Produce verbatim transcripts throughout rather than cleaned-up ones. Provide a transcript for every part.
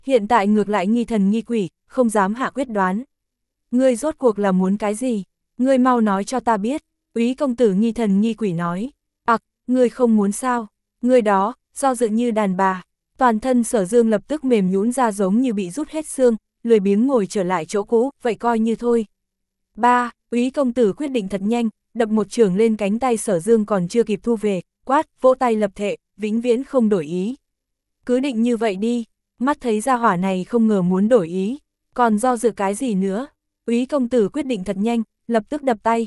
hiện tại ngược lại nghi thần nghi quỷ, không dám hạ quyết đoán. Ngươi rốt cuộc là muốn cái gì? Ngươi mau nói cho ta biết. Úy công tử nghi thần nghi quỷ nói. Ặc, ngươi không muốn sao? Ngươi đó, do dự như đàn bà. Toàn thân Sở Dương lập tức mềm nhũn ra giống như bị rút hết xương, lười biếng ngồi trở lại chỗ cũ, vậy coi như thôi. Ba, Úy công tử quyết định thật nhanh, đập một chưởng lên cánh tay Sở Dương còn chưa kịp thu về, quát, vỗ tay lập thệ, vĩnh viễn không đổi ý. Cứ định như vậy đi, mắt thấy gia hỏa này không ngờ muốn đổi ý, còn do dự cái gì nữa. Úy công tử quyết định thật nhanh, lập tức đập tay.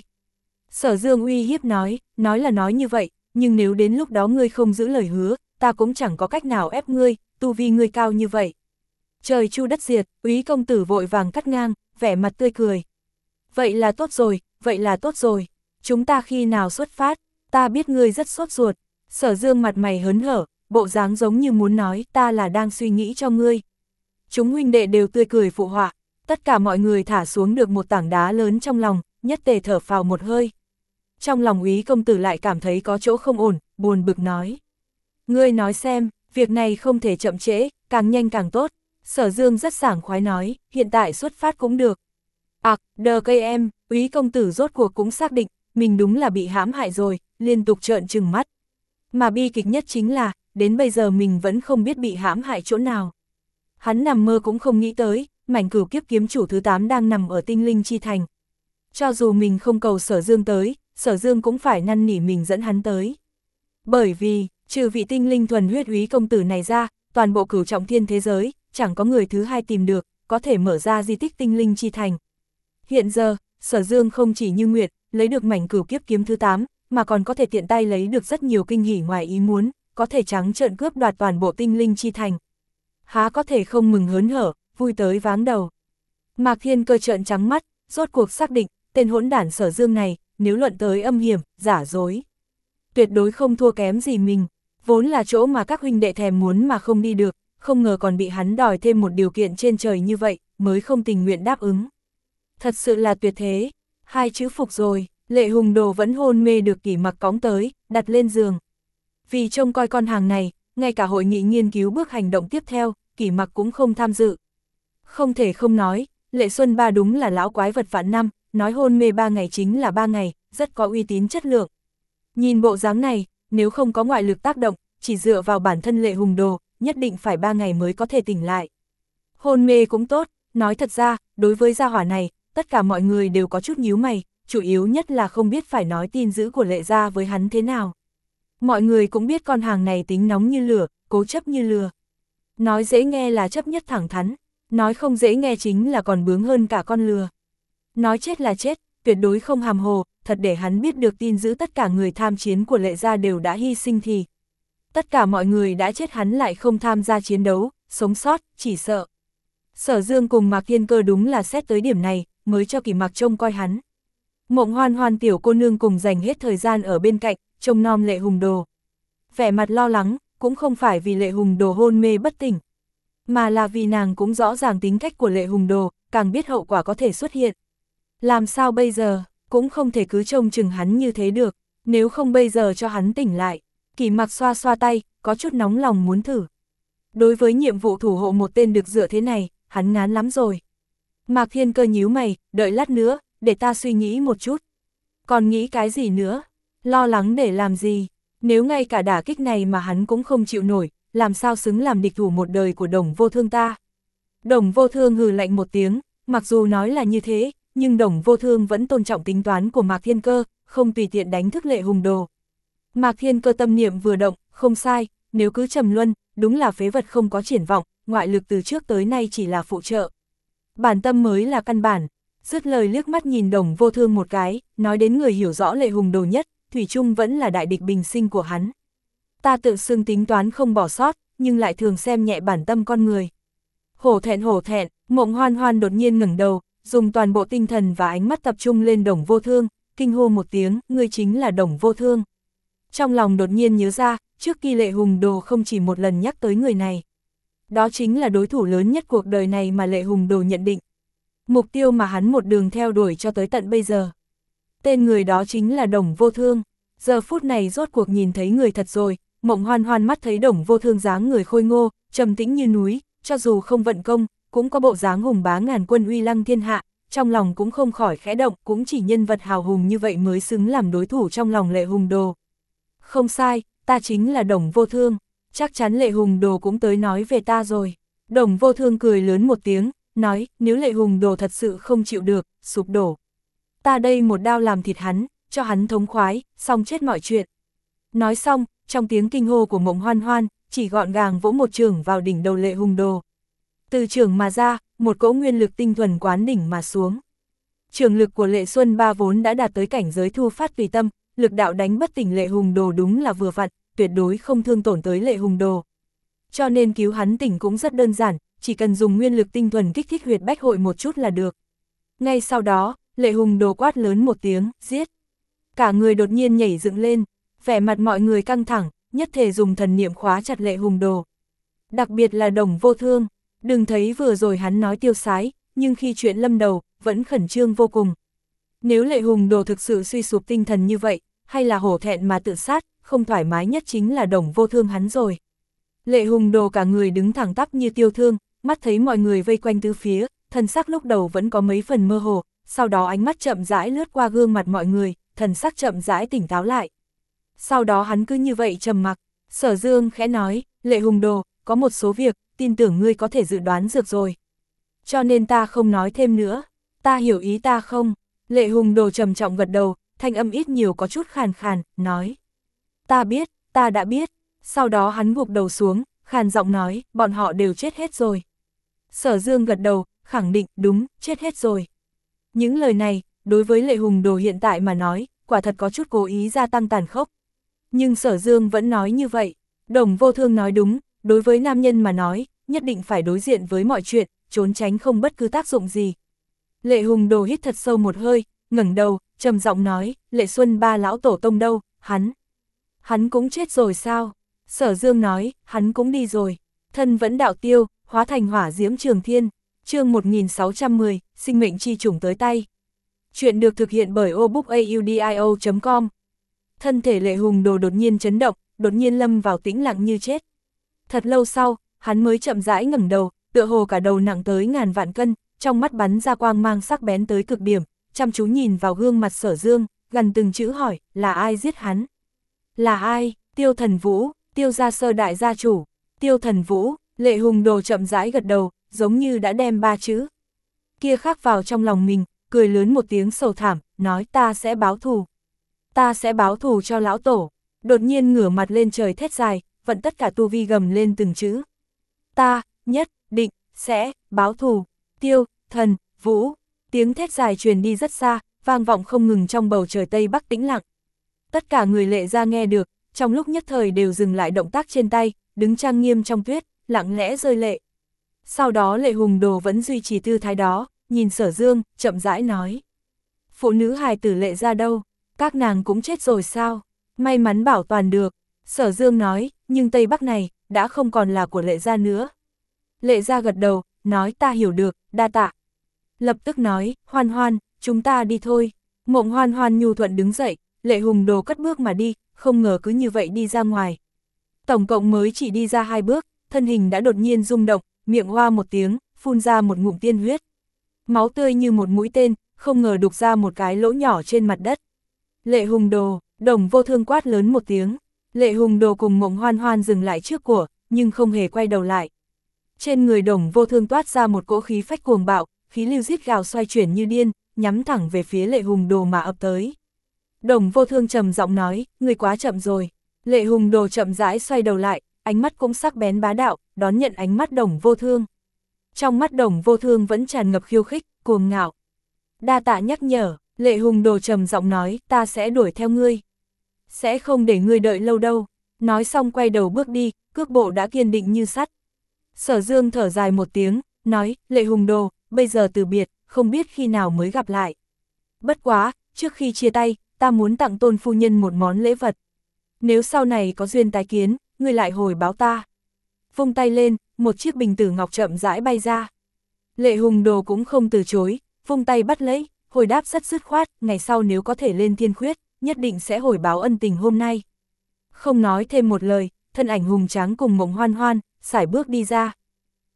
Sở Dương uy hiếp nói, nói là nói như vậy, nhưng nếu đến lúc đó ngươi không giữ lời hứa, ta cũng chẳng có cách nào ép ngươi, tu vi ngươi cao như vậy. Trời chu đất diệt, Úy công tử vội vàng cắt ngang, vẻ mặt tươi cười. Vậy là tốt rồi, vậy là tốt rồi, chúng ta khi nào xuất phát, ta biết ngươi rất sốt ruột. Sở Dương mặt mày hớn hở, bộ dáng giống như muốn nói ta là đang suy nghĩ cho ngươi. Chúng huynh đệ đều tươi cười phụ họa, tất cả mọi người thả xuống được một tảng đá lớn trong lòng, nhất tề thở phào một hơi. Trong lòng Úy công tử lại cảm thấy có chỗ không ổn, buồn bực nói. Ngươi nói xem, việc này không thể chậm trễ, càng nhanh càng tốt. Sở Dương rất sảng khoái nói, hiện tại xuất phát cũng được. Ặc, đờ cây em, Úy công tử rốt cuộc cũng xác định, mình đúng là bị hãm hại rồi, liên tục trợn trừng mắt. Mà bi kịch nhất chính là, đến bây giờ mình vẫn không biết bị hãm hại chỗ nào. Hắn nằm mơ cũng không nghĩ tới, mảnh cửu kiếp kiếm chủ thứ tám đang nằm ở tinh linh chi thành. Cho dù mình không cầu Sở Dương tới, Sở Dương cũng phải năn nỉ mình dẫn hắn tới. Bởi vì, trừ vị tinh linh thuần huyết Úy công tử này ra, toàn bộ cửu trọng thiên thế giới, chẳng có người thứ hai tìm được, có thể mở ra di tích tinh linh chi thành. Hiện giờ, Sở Dương không chỉ như nguyệt, lấy được mảnh cửu kiếp kiếm thứ tám, mà còn có thể tiện tay lấy được rất nhiều kinh hỉ ngoài ý muốn, có thể trắng trợn cướp đoạt toàn bộ tinh linh chi thành. Há có thể không mừng hớn hở, vui tới váng đầu. Mạc Thiên Cơ trợn trắng mắt, rốt cuộc xác định, tên hỗn đản Sở Dương này, nếu luận tới âm hiểm, giả dối, tuyệt đối không thua kém gì mình, vốn là chỗ mà các huynh đệ thèm muốn mà không đi được, không ngờ còn bị hắn đòi thêm một điều kiện trên trời như vậy, mới không tình nguyện đáp ứng. Thật sự là tuyệt thế, hai chữ phục rồi. Lệ Hùng Đồ vẫn hôn mê được Kỷ Mặc cõng tới, đặt lên giường. Vì trông coi con hàng này, ngay cả hội nghị nghiên cứu bước hành động tiếp theo, Kỷ Mặc cũng không tham dự. Không thể không nói, Lệ Xuân Ba đúng là lão quái vật vạn năm, nói hôn mê ba ngày chính là ba ngày, rất có uy tín chất lượng. Nhìn bộ dáng này, nếu không có ngoại lực tác động, chỉ dựa vào bản thân Lệ Hùng Đồ, nhất định phải ba ngày mới có thể tỉnh lại. Hôn mê cũng tốt, nói thật ra, đối với gia hỏa này, tất cả mọi người đều có chút nhíu mày, chủ yếu nhất là không biết phải nói tin dữ của Lệ gia với hắn thế nào. Mọi người cũng biết con hàng này tính nóng như lửa, cố chấp như lừa. Nói dễ nghe là chấp nhất thẳng thắn, nói không dễ nghe chính là còn bướng hơn cả con lừa. Nói chết là chết, tuyệt đối không hàm hồ, thật để hắn biết được tin dữ tất cả người tham chiến của Lệ gia đều đã hy sinh thì. Tất cả mọi người đã chết hắn lại không tham gia chiến đấu, sống sót, chỉ sợ. Sở Dương cùng Mạc Thiên Cơ đúng là xét tới điểm này, mới cho Kỷ Mặc trông coi hắn. Mộng Hoan Hoan tiểu cô nương cùng dành hết thời gian ở bên cạnh, trông nom Lệ Hùng Đồ. Vẻ mặt lo lắng, cũng không phải vì Lệ Hùng Đồ hôn mê bất tỉnh, mà là vì nàng cũng rõ ràng tính cách của Lệ Hùng Đồ, càng biết hậu quả có thể xuất hiện. Làm sao bây giờ, cũng không thể cứ trông chừng hắn như thế được, nếu không bây giờ cho hắn tỉnh lại. Kỷ Mặc xoa xoa tay, có chút nóng lòng muốn thử. Đối với nhiệm vụ thủ hộ một tên được dựa thế này, hắn ngán lắm rồi. Mạc Thiên Cơ nhíu mày, đợi lát nữa, để ta suy nghĩ một chút. Còn nghĩ cái gì nữa? Lo lắng để làm gì? Nếu ngay cả đả kích này mà hắn cũng không chịu nổi, làm sao xứng làm địch thủ một đời của Đồng Vô Thương ta? Đồng Vô Thương hừ lạnh một tiếng, mặc dù nói là như thế, nhưng Đồng Vô Thương vẫn tôn trọng tính toán của Mạc Thiên Cơ, không tùy tiện đánh thức Lệ Hùng Đồ. Mạc Thiên Cơ tâm niệm vừa động, không sai, nếu cứ trầm luân, đúng là phế vật không có triển vọng, ngoại lực từ trước tới nay chỉ là phụ trợ. Bản tâm mới là căn bản. Dứt lời liếc mắt nhìn Đồng Vô Thương một cái, nói đến người hiểu rõ Lệ Hùng Đồ nhất, thủy chung vẫn là đại địch bình sinh của hắn. Ta tự xưng tính toán không bỏ sót, nhưng lại thường xem nhẹ bản tâm con người. Hổ thẹn hổ thẹn, Mộng Hoan Hoan đột nhiên ngẩng đầu, dùng toàn bộ tinh thần và ánh mắt tập trung lên Đồng Vô Thương, kinh hô một tiếng, ngươi chính là Đồng Vô Thương. Trong lòng đột nhiên nhớ ra, trước khi Lệ Hùng Đồ không chỉ một lần nhắc tới người này. Đó chính là đối thủ lớn nhất cuộc đời này mà Lệ Hùng Đồ nhận định. Mục tiêu mà hắn một đường theo đuổi cho tới tận bây giờ. Tên người đó chính là Đồng Vô Thương. Giờ phút này rốt cuộc nhìn thấy người thật rồi, Mộng Hoan Hoan mắt thấy Đồng Vô Thương dáng người khôi ngô, trầm tĩnh như núi, cho dù không vận công, cũng có bộ dáng hùng bá ngàn quân uy lăng thiên hạ, trong lòng cũng không khỏi khẽ động, cũng chỉ nhân vật hào hùng như vậy mới xứng làm đối thủ trong lòng Lệ Hùng Đồ. Không sai, ta chính là Đồng Vô Thương, chắc chắn Lệ Hùng Đồ cũng tới nói về ta rồi. Đồng Vô Thương cười lớn một tiếng, nói, nếu Lệ Hùng Đồ thật sự không chịu được, sụp đổ. Ta đây một đao làm thịt hắn, cho hắn thống khoái, xong chết mọi chuyện. Nói xong, trong tiếng kinh hô của Mộng Hoan Hoan, chỉ gọn gàng vỗ một chưởng vào đỉnh đầu Lệ Hùng Đồ. Từ chưởng mà ra, một cỗ nguyên lực tinh thuần quán đỉnh mà xuống. Trường lực của Lệ Xuân Ba vốn đã đạt tới cảnh giới thu phát tùy tâm, lực đạo đánh bất tỉnh Lệ Hùng Đồ đúng là vừa vặn, tuyệt đối không thương tổn tới Lệ Hùng Đồ. Cho nên cứu hắn tỉnh cũng rất đơn giản, chỉ cần dùng nguyên lực tinh thuần kích thích huyệt bách hội một chút là được. Ngay sau đó, Lệ Hùng Đồ quát lớn một tiếng, giết. Cả người đột nhiên nhảy dựng lên, vẻ mặt mọi người căng thẳng, nhất thể dùng thần niệm khóa chặt Lệ Hùng Đồ. Đặc biệt là Đồng Vô Thương, đừng thấy vừa rồi hắn nói tiêu sái, nhưng khi chuyện lâm đầu, vẫn khẩn trương vô cùng. Nếu Lệ Hùng Đồ thực sự suy sụp tinh thần như vậy, hay là hổ thẹn mà tự sát, không thoải mái nhất chính là Đồng Vô Thương hắn rồi. Lệ Hùng Đồ cả người đứng thẳng tắp như tiêu thương, mắt thấy mọi người vây quanh tứ phía, thần sắc lúc đầu vẫn có mấy phần mơ hồ, sau đó ánh mắt chậm rãi lướt qua gương mặt mọi người, thần sắc chậm rãi tỉnh táo lại. Sau đó hắn cứ như vậy trầm mặc, Sở Dương khẽ nói, Lệ Hùng Đồ, có một số việc, tin tưởng ngươi có thể dự đoán được rồi. Cho nên ta không nói thêm nữa, ta hiểu ý ta không? Lệ Hùng Đồ trầm trọng gật đầu, thanh âm ít nhiều có chút khàn khàn, nói. Ta biết, ta đã biết. Sau đó hắn gục đầu xuống, khàn giọng nói, bọn họ đều chết hết rồi. Sở Dương gật đầu, khẳng định, đúng, chết hết rồi. Những lời này, đối với Lệ Hùng Đồ hiện tại mà nói, quả thật có chút cố ý gia tăng tàn khốc. Nhưng Sở Dương vẫn nói như vậy. Đồng Vô Thương nói đúng, đối với nam nhân mà nói, nhất định phải đối diện với mọi chuyện, trốn tránh không bất cứ tác dụng gì. Lệ Hùng Đồ hít thật sâu một hơi, ngẩng đầu, trầm giọng nói, Lệ Xuân Ba lão tổ tông đâu, hắn. Hắn cũng chết rồi sao? Sở Dương nói, hắn cũng đi rồi. Thân vẫn đạo tiêu, hóa thành hỏa diễm trường thiên. Chương một nghìn sáu trăm mười, sinh mệnh chi chủng tới tay. Chuyện được thực hiện bởi obookaudio chấm com. Thân thể Lệ Hùng Đồ đột nhiên chấn động, đột nhiên lâm vào tĩnh lặng như chết. Thật lâu sau, hắn mới chậm rãi ngẩng đầu, tựa hồ cả đầu nặng tới ngàn vạn cân, trong mắt bắn ra quang mang sắc bén tới cực điểm, chăm chú nhìn vào gương mặt Sở Dương, gần từng chữ hỏi, là ai giết hắn? Là ai? Tiêu Thần Vũ, Tiêu gia sơ đại gia chủ. Tiêu Thần Vũ. Lệ Hùng Đồ chậm rãi gật đầu, giống như đã đem ba chữ kia khắc vào trong lòng mình, cười lớn một tiếng sầu thảm, nói ta sẽ báo thù. Ta sẽ báo thù cho lão tổ. Đột nhiên ngửa mặt lên trời thét dài, vận tất cả tu vi gầm lên từng chữ. Ta, nhất, định, sẽ, báo thù. Tiêu, Thần, Vũ. Tiếng thét dài truyền đi rất xa, vang vọng không ngừng trong bầu trời Tây Bắc tĩnh lặng. Tất cả người Lệ gia nghe được, trong lúc nhất thời đều dừng lại động tác trên tay, đứng trang nghiêm trong tuyết, lặng lẽ rơi lệ. Sau đó Lệ Hùng Đồ vẫn duy trì tư thái đó, nhìn Sở Dương, chậm rãi nói. Phụ nữ hài tử Lệ gia đâu? Các nàng cũng chết rồi sao? May mắn bảo toàn được. Sở Dương nói, nhưng Tây Bắc này, đã không còn là của Lệ gia nữa. Lệ gia gật đầu, nói ta hiểu được, đa tạ. Lập tức nói, Hoan Hoan, chúng ta đi thôi. Mộng Hoan Hoan nhu thuận đứng dậy, Lệ Hùng Đồ cất bước mà đi, không ngờ cứ như vậy đi ra ngoài. Tổng cộng mới chỉ đi ra hai bước, thân hình đã đột nhiên rung động, miệng hoa một tiếng, phun ra một ngụm tiên huyết. Máu tươi như một mũi tên, không ngờ đục ra một cái lỗ nhỏ trên mặt đất. Lệ Hùng Đồ, Đồng Vô Thương quát lớn một tiếng. Lệ Hùng Đồ cùng Mộng Hoan Hoan dừng lại trước của, nhưng không hề quay đầu lại. Trên người Đồng Vô Thương toát ra một cỗ khí phách cuồng bạo, khí lưu rít gào xoay chuyển như điên, nhắm thẳng về phía Lệ Hùng Đồ mà ập tới. Đồng Vô Thương trầm giọng nói, ngươi quá chậm rồi. Lệ Hùng Đồ chậm rãi xoay đầu lại, ánh mắt cũng sắc bén bá đạo, đón nhận ánh mắt Đồng Vô Thương. Trong mắt Đồng Vô Thương vẫn tràn ngập khiêu khích, cuồng ngạo. Đa tạ nhắc nhở, Lệ Hùng Đồ trầm giọng nói, ta sẽ đuổi theo ngươi. Sẽ không để ngươi đợi lâu đâu. Nói xong quay đầu bước đi, cước bộ đã kiên định như sắt. Sở Dương thở dài một tiếng, nói, Lệ Hùng Đồ, bây giờ từ biệt, không biết khi nào mới gặp lại. Bất quá, trước khi chia tay, ta muốn tặng Tôn phu nhân một món lễ vật. Nếu sau này có duyên tái kiến, ngươi lại hồi báo ta. Vung tay lên, một chiếc bình tử ngọc chậm rãi bay ra. Lệ Hùng Đồ cũng không từ chối, vung tay bắt lấy, hồi đáp rất dứt khoát, ngày sau nếu có thể lên thiên khuyết, nhất định sẽ hồi báo ân tình hôm nay. Không nói thêm một lời, thân ảnh hùng tráng cùng Mộng Hoan Hoan, sải bước đi ra.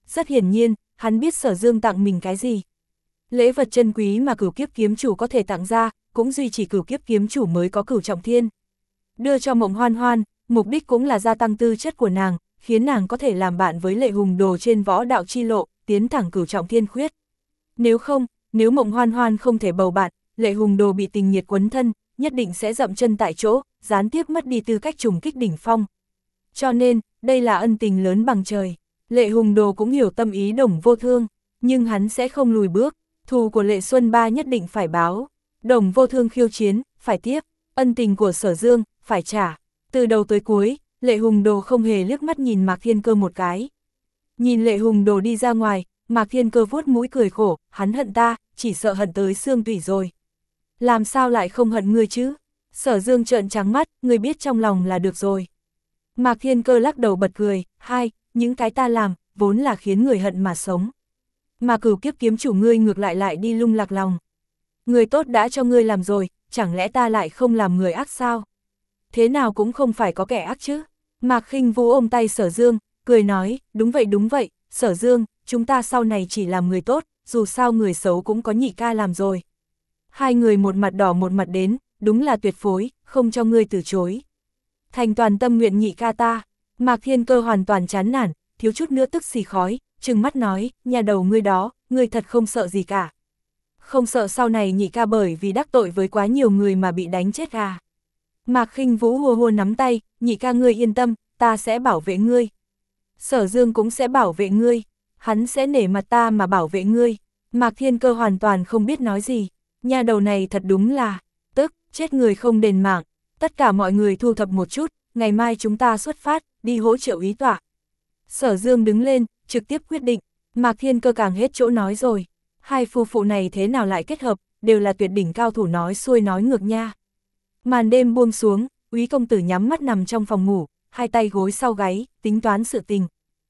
Rất hiển nhiên, hắn biết Sở Dương tặng mình cái gì. Lễ vật chân quý mà Cửu Kiếp kiếm chủ có thể tặng ra, cũng duy chỉ Cửu Kiếp kiếm chủ mới có Cửu Trọng Thiên. Đưa cho Mộng Hoan Hoan, mục đích cũng là gia tăng tư chất của nàng, khiến nàng có thể làm bạn với Lệ Hùng Đồ trên võ đạo chi lộ, tiến thẳng Cửu Trọng Thiên khuyết. Nếu không, nếu Mộng Hoan Hoan không thể bầu bạn, Lệ Hùng Đồ bị tình nhiệt quấn thân, nhất định sẽ dậm chân tại chỗ, gián tiếp mất đi tư cách trùng kích đỉnh phong. Cho nên, đây là ân tình lớn bằng trời. Lệ Hùng Đồ cũng hiểu tâm ý Đồng Vô Thương, nhưng hắn sẽ không lùi bước, thù của Lệ Xuân Ba nhất định phải báo. Đồng Vô Thương khiêu chiến, phải tiếp, ân tình của Sở Dương, phải trả. Từ đầu tới cuối, Lệ Hùng Đồ không hề liếc mắt nhìn Mạc Thiên Cơ một cái. Nhìn Lệ Hùng Đồ đi ra ngoài, Mạc Thiên Cơ vuốt mũi cười khổ, hắn hận ta, chỉ sợ hận tới xương tủy rồi. Làm sao lại không hận ngươi chứ? Sở Dương trợn trắng mắt, ngươi biết trong lòng là được rồi. Mạc Thiên Cơ lắc đầu bật cười, hai, những cái ta làm, vốn là khiến người hận mà sống. Mà Cửu Kiếp kiếm chủ ngươi ngược lại lại đi lung lạc lòng. Người tốt đã cho ngươi làm rồi, chẳng lẽ ta lại không làm người ác sao? Thế nào cũng không phải có kẻ ác chứ. Mạc Khinh Vũ ôm tay Sở Dương, cười nói, đúng vậy đúng vậy, Sở Dương, chúng ta sau này chỉ làm người tốt, dù sao người xấu cũng có nhị ca làm rồi. Hai người một mặt đỏ một mặt đến, đúng là tuyệt phối, không cho ngươi từ chối. Thành toàn tâm nguyện nhị ca ta. Mạc Thiên Cơ hoàn toàn chán nản, thiếu chút nữa tức xì khói, trừng mắt nói, nhà đầu ngươi đó, ngươi thật không sợ gì cả. Không sợ sau này nhị ca bởi vì đắc tội với quá nhiều người mà bị đánh chết à. Mạc Khinh Vũ hùa hùa nắm tay, nhị ca ngươi yên tâm, ta sẽ bảo vệ ngươi. Sở Dương cũng sẽ bảo vệ ngươi, hắn sẽ nể mặt ta mà bảo vệ ngươi. Mạc Thiên Cơ hoàn toàn không biết nói gì, nhà đầu này thật đúng là, tức, chết người không đền mạng. Tất cả mọi người thu thập một chút, ngày mai chúng ta xuất phát, đi hỗ trợ úy tọa. Sở Dương đứng lên, trực tiếp quyết định, Mạc Thiên Cơ càng hết chỗ nói rồi. Hai phu phụ này thế nào lại kết hợp, đều là tuyệt đỉnh cao thủ nói xuôi nói ngược nha. Màn đêm buông xuống, úy công tử nhắm mắt nằm trong phòng ngủ, hai tay gối sau gáy, tính toán sự tình.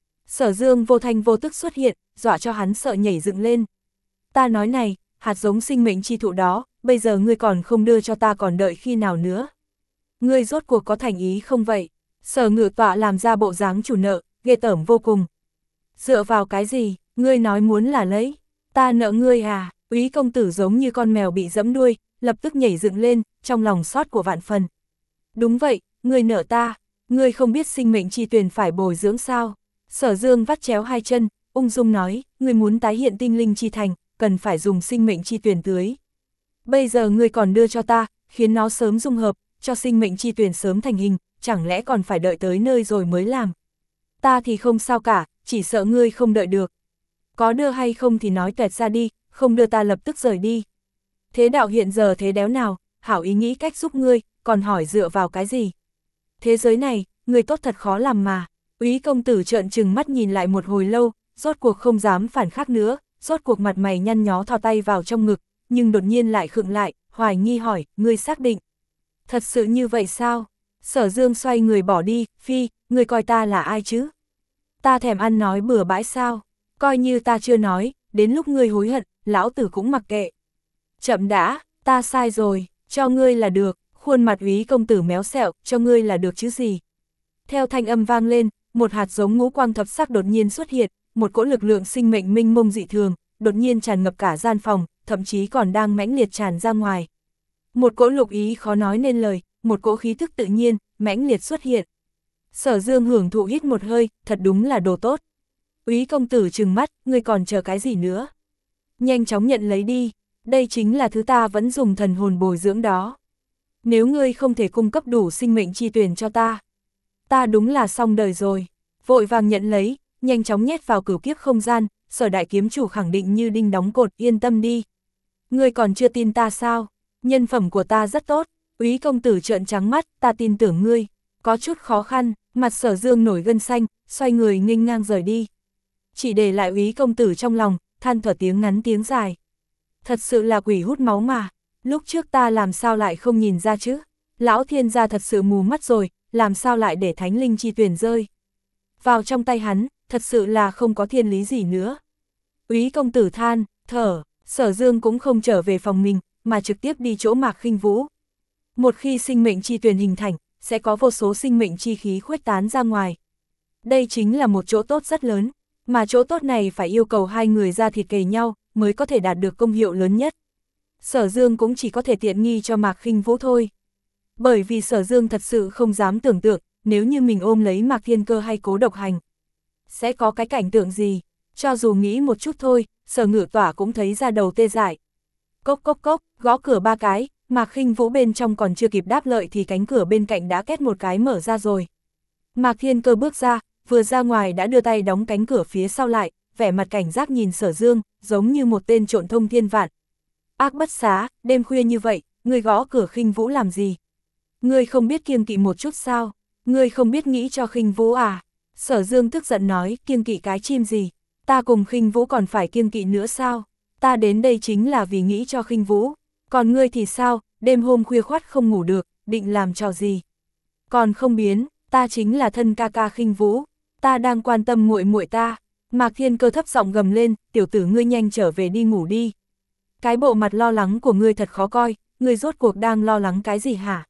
Sở Dương vô thanh vô tức xuất hiện, dọa cho hắn sợ nhảy dựng lên. Ta nói này, hạt giống sinh mệnh chi thụ đó, bây giờ ngươi còn không đưa cho ta còn đợi khi nào nữa. Ngươi rốt cuộc có thành ý không vậy? Sở Ngự Tọa làm ra bộ dáng chủ nợ, ghê tởm vô cùng. Dựa vào cái gì, ngươi nói muốn là lấy, ta nợ ngươi à? Úy công tử giống như con mèo bị giẫm đuôi, lập tức nhảy dựng lên, trong lòng xót của vạn phần. Đúng vậy, ngươi nợ ta, ngươi không biết sinh mệnh chi tuyền phải bồi dưỡng sao? Sở Dương vắt chéo hai chân, ung dung nói, ngươi muốn tái hiện tinh linh chi thành, cần phải dùng sinh mệnh chi tuyền tưới. Bây giờ ngươi còn đưa cho ta, khiến nó sớm dung hợp, cho sinh mệnh chi tuyền sớm thành hình, chẳng lẽ còn phải đợi tới nơi rồi mới làm. Ta thì không sao cả, chỉ sợ ngươi không đợi được. Có đưa hay không thì nói tuẹt ra đi, không đưa ta lập tức rời đi. Thế đạo hiện giờ thế đéo nào, hảo ý nghĩ cách giúp ngươi, còn hỏi dựa vào cái gì. Thế giới này, người tốt thật khó làm mà. Úy công tử trợn trừng mắt nhìn lại một hồi lâu, rốt cuộc không dám phản khắc nữa, rốt cuộc mặt mày nhăn nhó thò tay vào trong ngực, nhưng đột nhiên lại khựng lại, hoài nghi hỏi, ngươi xác định. Thật sự như vậy sao? Sở Dương xoay người bỏ đi, phi, ngươi coi ta là ai chứ? Ta thèm ăn nói bừa bãi sao? Coi như ta chưa nói, đến lúc ngươi hối hận, lão tử cũng mặc kệ. Chậm đã, ta sai rồi, cho ngươi là được, khuôn mặt úy công tử méo xẹo, cho ngươi là được chứ gì. Theo thanh âm vang lên, một hạt giống ngũ quang thập sắc đột nhiên xuất hiện, một cỗ lực lượng sinh mệnh minh mông dị thường, đột nhiên tràn ngập cả gian phòng, thậm chí còn đang mãnh liệt tràn ra ngoài. Một cỗ lục ý khó nói nên lời, một cỗ khí thức tự nhiên, mãnh liệt xuất hiện. Sở Dương hưởng thụ hít một hơi, thật đúng là đồ tốt. Úy công tử trừng mắt, ngươi còn chờ cái gì nữa? Nhanh chóng nhận lấy đi, đây chính là thứ ta vẫn dùng thần hồn bồi dưỡng đó. Nếu ngươi không thể cung cấp đủ sinh mệnh chi tuyển cho ta, ta đúng là xong đời rồi. Vội vàng nhận lấy, nhanh chóng nhét vào cửu kiếp không gian, Sở đại kiếm chủ khẳng định như đinh đóng cột, yên tâm đi. Ngươi còn chưa tin ta sao? Nhân phẩm của ta rất tốt. Úy công tử trợn trắng mắt, ta tin tưởng ngươi. Có chút khó khăn, mặt Sở Dương nổi gân xanh, xoay người nghênh ngang rời đi. Chỉ để lại úy công tử trong lòng, than thở tiếng ngắn tiếng dài. Thật sự là quỷ hút máu mà, lúc trước ta làm sao lại không nhìn ra chứ? Lão thiên gia thật sự mù mắt rồi, làm sao lại để thánh linh chi tuyển rơi? Vào trong tay hắn, thật sự là không có thiên lý gì nữa. Úy công tử than, thở, Sở Dương cũng không trở về phòng mình, mà trực tiếp đi chỗ Mạc Khinh Vũ. Một khi sinh mệnh chi tuyển hình thành, sẽ có vô số sinh mệnh chi khí khuếch tán ra ngoài. Đây chính là một chỗ tốt rất lớn. mà chỗ tốt này phải yêu cầu hai người ra thịt kề nhau, mới có thể đạt được công hiệu lớn nhất. Sở Dương cũng chỉ có thể tiện nghi cho Mạc Khinh Vũ thôi. Bởi vì Sở Dương thật sự không dám tưởng tượng, nếu như mình ôm lấy Mạc Thiên Cơ hay Cố Độc Hành, sẽ có cái cảnh tượng gì, cho dù nghĩ một chút thôi, Sở Ngự Tỏa cũng thấy ra đầu tê dại. Cốc cốc cốc, gõ cửa ba cái, Mạc Khinh Vũ bên trong còn chưa kịp đáp lợi thì cánh cửa bên cạnh đã két một cái mở ra rồi. Mạc Thiên Cơ bước ra, vừa ra ngoài đã đưa tay đóng cánh cửa phía sau lại, vẻ mặt cảnh giác nhìn Sở Dương, giống như một tên trộn thông thiên vạn. Ác bất xá, đêm khuya như vậy, ngươi gõ cửa Khinh Vũ làm gì? Ngươi không biết kiêng kỵ một chút sao? Ngươi không biết nghĩ cho Khinh Vũ à? Sở Dương tức giận nói, kiêng kỵ cái chim gì? Ta cùng Khinh Vũ còn phải kiêng kỵ nữa sao? Ta đến đây chính là vì nghĩ cho Khinh Vũ. Còn ngươi thì sao, đêm hôm khuya khoắt không ngủ được, định làm trò gì? Còn không biến, ta chính là thân ca ca Khinh Vũ. Ta đang quan tâm muội muội ta. Mạc Thiên Cơ thấp giọng gầm lên, tiểu tử ngươi nhanh trở về đi ngủ đi. Cái bộ mặt lo lắng của ngươi thật khó coi, ngươi rốt cuộc đang lo lắng cái gì hả?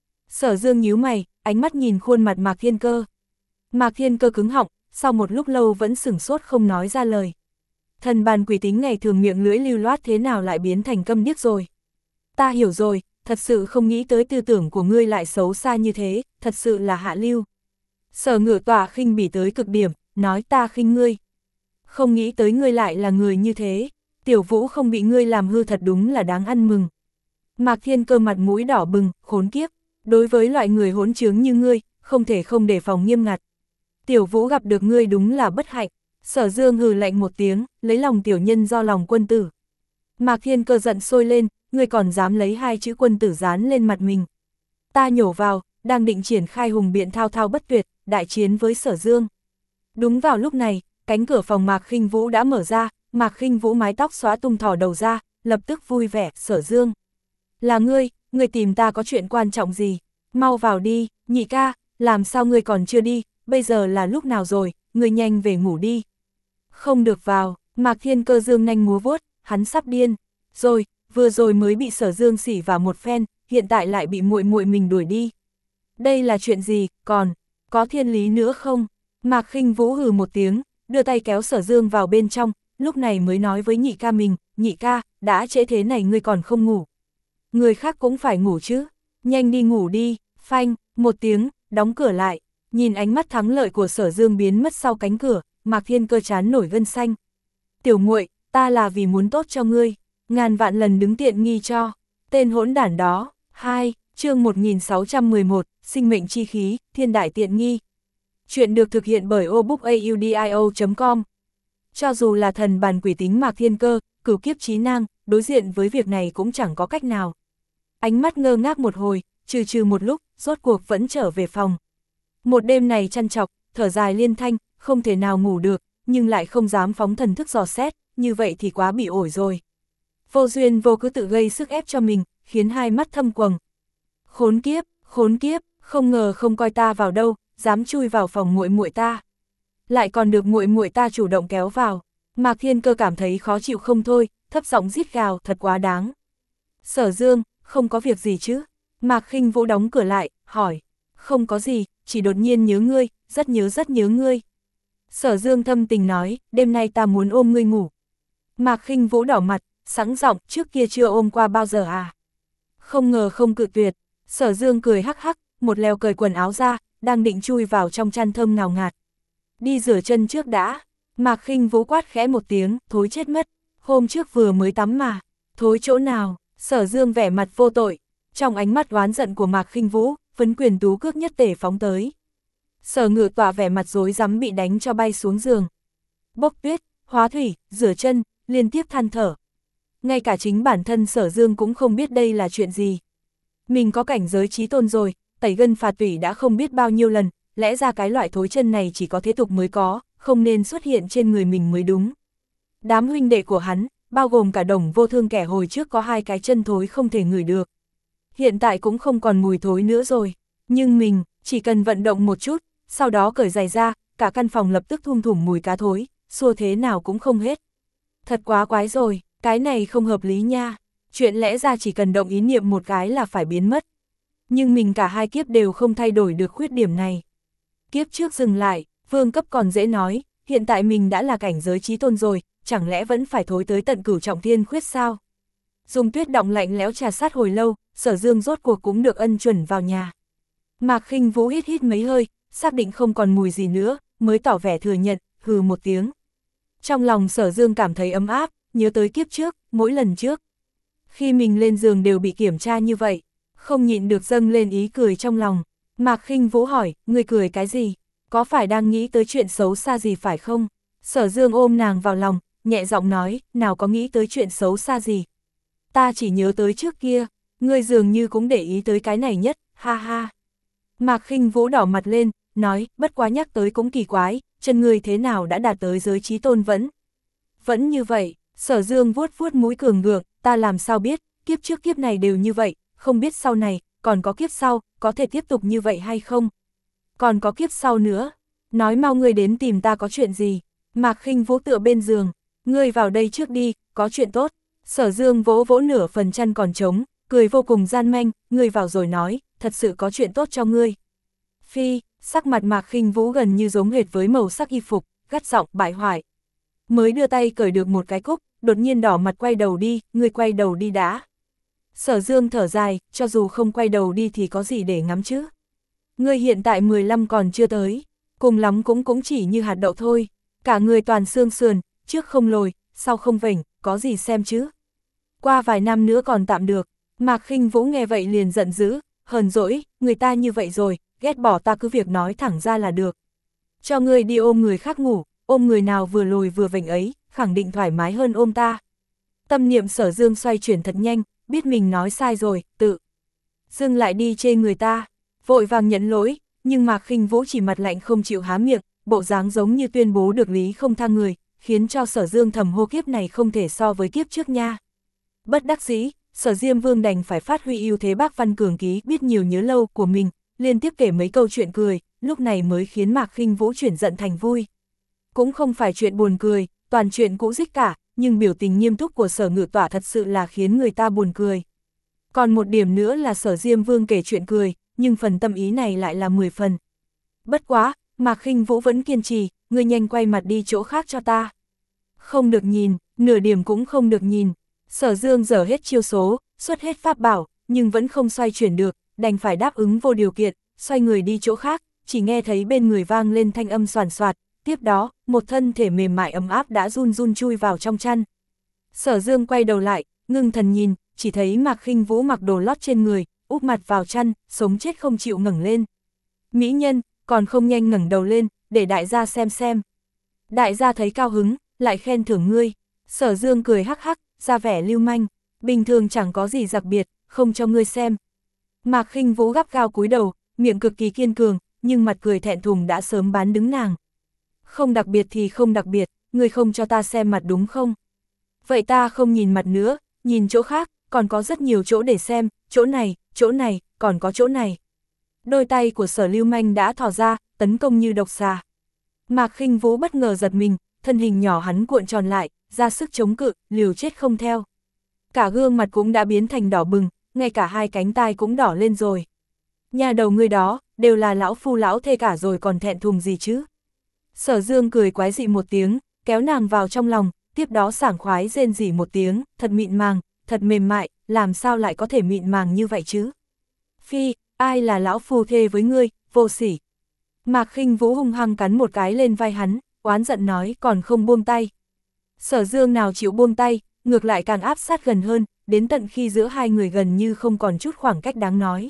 Sở Dương nhíu mày, ánh mắt nhìn khuôn mặt Mạc Thiên Cơ. Mạc Thiên Cơ cứng họng, sau một lúc lâu vẫn sửng sốt không nói ra lời. Thần bàn quỷ tính ngày thường miệng lưỡi lưu loát thế nào lại biến thành câm điếc rồi? Ta hiểu rồi, thật sự không nghĩ tới tư tưởng của ngươi lại xấu xa như thế, thật sự là hạ lưu. Sở Ngự Tỏa khinh bỉ tới cực điểm, nói ta khinh ngươi. Không nghĩ tới ngươi lại là người như thế, Tiểu Vũ không bị ngươi làm hư thật đúng là đáng ăn mừng. Mạc Thiên Cơ mặt mũi đỏ bừng, khốn kiếp, đối với loại người hỗn trướng như ngươi, không thể không đề phòng nghiêm ngặt. Tiểu Vũ gặp được ngươi đúng là bất hạnh. Sở Dương hừ lạnh một tiếng, lấy lòng tiểu nhân do lòng quân tử. Mạc Thiên Cơ giận sôi lên, ngươi còn dám lấy hai chữ quân tử dán lên mặt mình. Ta nhổ vào, đang định triển khai hùng biện thao thao bất tuyệt, đại chiến với Sở Dương. Đúng vào lúc này, cánh cửa phòng Mạc Khinh Vũ đã mở ra, Mạc Khinh Vũ mái tóc xóa tung thò đầu ra, lập tức vui vẻ, Sở Dương. Là ngươi, ngươi tìm ta có chuyện quan trọng gì? Mau vào đi, nhị ca, làm sao ngươi còn chưa đi, bây giờ là lúc nào rồi, ngươi nhanh về ngủ đi. Không được vào, Mạc Thiên Cơ dương nanh múa vuốt, hắn sắp điên. Rồi, vừa rồi mới bị Sở Dương xỉ vào một phen, hiện tại lại bị muội muội mình đuổi đi. Đây là chuyện gì, còn, có thiên lý nữa không? Mạc Khinh Vũ hừ một tiếng, đưa tay kéo Sở Dương vào bên trong, lúc này mới nói với nhị ca mình, nhị ca, đã trễ thế này ngươi còn không ngủ. Người khác cũng phải ngủ chứ, nhanh đi ngủ đi, phanh, một tiếng, đóng cửa lại, nhìn ánh mắt thắng lợi của Sở Dương biến mất sau cánh cửa, Mạc Thiên Cơ chán nổi gân xanh. Tiểu muội, ta là vì muốn tốt cho ngươi, ngàn vạn lần đứng tiện nghi cho, tên hỗn đản đó. Hai, chương một nghìn sáu trăm mười một, sinh mệnh chi khí, thiên đại tiện nghi. Chuyện được thực hiện bởi obookaudio chấm com. Cho dù là thần bàn quỷ tính Mạc Thiên Cơ, cửu kiếp chí nang, đối diện với việc này cũng chẳng có cách nào. Ánh mắt ngơ ngác một hồi, trừ trừ một lúc, rốt cuộc vẫn trở về phòng. Một đêm này chăn chọc, thở dài liên thanh, không thể nào ngủ được, nhưng lại không dám phóng thần thức dò xét, như vậy thì quá bị ổi rồi. Vô duyên vô cứ tự gây sức ép cho mình, khiến hai mắt thâm quầng. Khốn kiếp, khốn kiếp, không ngờ không coi ta vào đâu, dám chui vào phòng muội muội ta. Lại còn được muội muội ta chủ động kéo vào. Mạc Thiên Cơ cảm thấy khó chịu không thôi, thấp giọng rít gào, thật quá đáng. Sở Dương, không có việc gì chứ? Mạc Khinh Vũ đóng cửa lại, hỏi. Không có gì, chỉ đột nhiên nhớ ngươi, rất nhớ rất nhớ ngươi. Sở Dương thâm tình nói, đêm nay ta muốn ôm ngươi ngủ. Mạc Khinh Vũ đỏ mặt, sẵn giọng, trước kia chưa ôm qua bao giờ à? Không ngờ không cự tuyệt. Sở Dương cười hắc hắc, một lèo cởi quần áo ra, đang định chui vào trong chăn thơm ngào ngạt. Đi rửa chân trước đã. Mạc Khinh Vũ quát khẽ một tiếng, thối chết mất. Hôm trước vừa mới tắm mà. Thối chỗ nào? Sở Dương vẻ mặt vô tội. Trong ánh mắt oán giận của Mạc Khinh Vũ, vấn quyền tú cước nhất tể phóng tới. Sở Ngự Tỏa vẻ mặt rối rắm bị đánh cho bay xuống giường. Bốc tuyết, hóa thủy, rửa chân, liên tiếp than thở. Ngay cả chính bản thân Sở Dương cũng không biết đây là chuyện gì. Mình có cảnh giới trí tôn rồi, tẩy gân phạt tủy đã không biết bao nhiêu lần, lẽ ra cái loại thối chân này chỉ có thế tục mới có, không nên xuất hiện trên người mình mới đúng. Đám huynh đệ của hắn, bao gồm cả Đồng Vô Thương kẻ hồi trước có hai cái chân thối không thể ngửi được. Hiện tại cũng không còn mùi thối nữa rồi, nhưng mình, chỉ cần vận động một chút, sau đó cởi giày ra, cả căn phòng lập tức thum thủm mùi cá thối, xua thế nào cũng không hết. Thật quá quái rồi, cái này không hợp lý nha, chuyện lẽ ra chỉ cần động ý niệm một cái là phải biến mất. Nhưng mình cả hai kiếp đều không thay đổi được khuyết điểm này. Kiếp trước dừng lại, vương cấp còn dễ nói, hiện tại mình đã là cảnh giới chí tôn rồi, chẳng lẽ vẫn phải thối tới tận cửu trọng thiên khuyết sao? Dùng tuyết động lạnh lẽo trà sát hồi lâu, Sở Dương rốt cuộc cũng được ân chuẩn vào nhà. Mạc Khinh Vũ hít hít mấy hơi, xác định không còn mùi gì nữa, mới tỏ vẻ thừa nhận, hừ một tiếng. Trong lòng Sở Dương cảm thấy ấm áp, nhớ tới kiếp trước, mỗi lần trước. Khi mình lên giường đều bị kiểm tra như vậy, không nhịn được dâng lên ý cười trong lòng. Mạc Khinh Vũ hỏi, ngươi cười cái gì? Có phải đang nghĩ tới chuyện xấu xa gì phải không? Sở Dương ôm nàng vào lòng, nhẹ giọng nói, nào có nghĩ tới chuyện xấu xa gì? Ta chỉ nhớ tới trước kia, ngươi dường như cũng để ý tới cái này nhất, ha ha. Mạc Khinh Vũ đỏ mặt lên, nói, bất quá nhắc tới cũng kỳ quái, chân ngươi thế nào đã đạt tới giới chí tôn vẫn? Vẫn như vậy, Sở Dương vuốt vuốt mũi cường ngượng, ta làm sao biết, kiếp trước kiếp này đều như vậy, không biết sau này, còn có kiếp sau, có thể tiếp tục như vậy hay không? Còn có kiếp sau nữa, nói mau ngươi đến tìm ta có chuyện gì? Mạc Khinh Vũ tựa bên giường, ngươi vào đây trước đi, có chuyện tốt. Sở Dương vỗ vỗ nửa phần chăn còn trống, cười vô cùng gian manh, ngươi vào rồi nói, thật sự có chuyện tốt cho ngươi. Phi, sắc mặt Mạc Khinh Vũ gần như giống hệt với màu sắc y phục, gắt giọng bại hoại. Mới đưa tay cởi được một cái cúc, đột nhiên đỏ mặt quay đầu đi, ngươi quay đầu đi đã. Sở Dương thở dài, cho dù không quay đầu đi thì có gì để ngắm chứ. Ngươi hiện tại mười lăm còn chưa tới, cùng lắm cũng cũng chỉ như hạt đậu thôi, cả người toàn xương sườn, trước không lồi, sau không vểnh, có gì xem chứ. Qua vài năm nữa còn tạm được. Mạc Khinh Vũ nghe vậy liền giận dữ, hờn dỗi, người ta như vậy rồi, ghét bỏ ta cứ việc nói thẳng ra là được. Cho ngươi đi ôm người khác ngủ, ôm người nào vừa lồi vừa vểnh ấy, khẳng định thoải mái hơn ôm ta. Tâm niệm Sở Dương xoay chuyển thật nhanh, biết mình nói sai rồi, tự dưng lại đi chê người ta, vội vàng nhận lỗi, nhưng Mạc Khinh Vũ chỉ mặt lạnh không chịu há miệng, bộ dáng giống như tuyên bố được lý không tha người, khiến cho Sở Dương thầm hô kiếp này không thể so với kiếp trước nha. Bất đắc dĩ, Sở Diêm Vương đành phải phát huy ưu thế bác văn cường ký biết nhiều nhớ lâu của mình, liên tiếp kể mấy câu chuyện cười, lúc này mới khiến Mạc Khinh Vũ chuyển giận thành vui. Cũng không phải chuyện buồn cười, toàn chuyện cũ dích cả, nhưng biểu tình nghiêm túc của Sở Ngự Tỏa thật sự là khiến người ta buồn cười. Còn một điểm nữa là Sở Diêm Vương kể chuyện cười, nhưng phần tâm ý này lại là mười phần. Bất quá, Mạc Khinh Vũ vẫn kiên trì, ngươi nhanh quay mặt đi chỗ khác cho ta. Không được nhìn, nửa điểm cũng không được nhìn. Sở Dương dở hết chiêu số, xuất hết pháp bảo, nhưng vẫn không xoay chuyển được, đành phải đáp ứng vô điều kiện, xoay người đi chỗ khác, chỉ nghe thấy bên người vang lên thanh âm soàn soạt, tiếp đó, một thân thể mềm mại ấm áp đã run run chui vào trong chăn. Sở Dương quay đầu lại, ngưng thần nhìn, chỉ thấy Mạc Khinh Vũ mặc đồ lót trên người, úp mặt vào chăn, sống chết không chịu ngẩng lên. Mỹ nhân, còn không nhanh ngẩng đầu lên, để đại gia xem xem. Đại gia thấy cao hứng, lại khen thưởng ngươi. Sở Dương cười hắc hắc, ra vẻ lưu manh, bình thường chẳng có gì đặc biệt, không cho ngươi xem. Mạc Khinh Vũ gắt gao cúi đầu, miệng cực kỳ kiên cường, nhưng mặt cười thẹn thùng đã sớm bán đứng nàng. Không đặc biệt thì không đặc biệt, ngươi không cho ta xem mặt đúng không? Vậy ta không nhìn mặt nữa, nhìn chỗ khác, còn có rất nhiều chỗ để xem, chỗ này, chỗ này, còn có chỗ này. Đôi tay của Sở Lưu Manh đã thò ra, tấn công như độc xà. Mạc Khinh Vũ bất ngờ giật mình, thân hình nhỏ hắn cuộn tròn lại, ra sức chống cự, liều chết không theo. Cả gương mặt cũng đã biến thành đỏ bừng, ngay cả hai cánh tai cũng đỏ lên rồi. Nhà đầu ngươi đó, đều là lão phu lão thê cả rồi còn thẹn thùng gì chứ? Sở Dương cười quái dị một tiếng, kéo nàng vào trong lòng, tiếp đó sảng khoái rên rỉ một tiếng, thật mịn màng, thật mềm mại, làm sao lại có thể mịn màng như vậy chứ? Phi, ai là lão phu thê với ngươi, vô sỉ. Mạc Khinh Vũ hung hăng cắn một cái lên vai hắn, oán giận nói còn không buông tay. Sở Dương nào chịu buông tay, ngược lại càng áp sát gần hơn, đến tận khi giữa hai người gần như không còn chút khoảng cách đáng nói.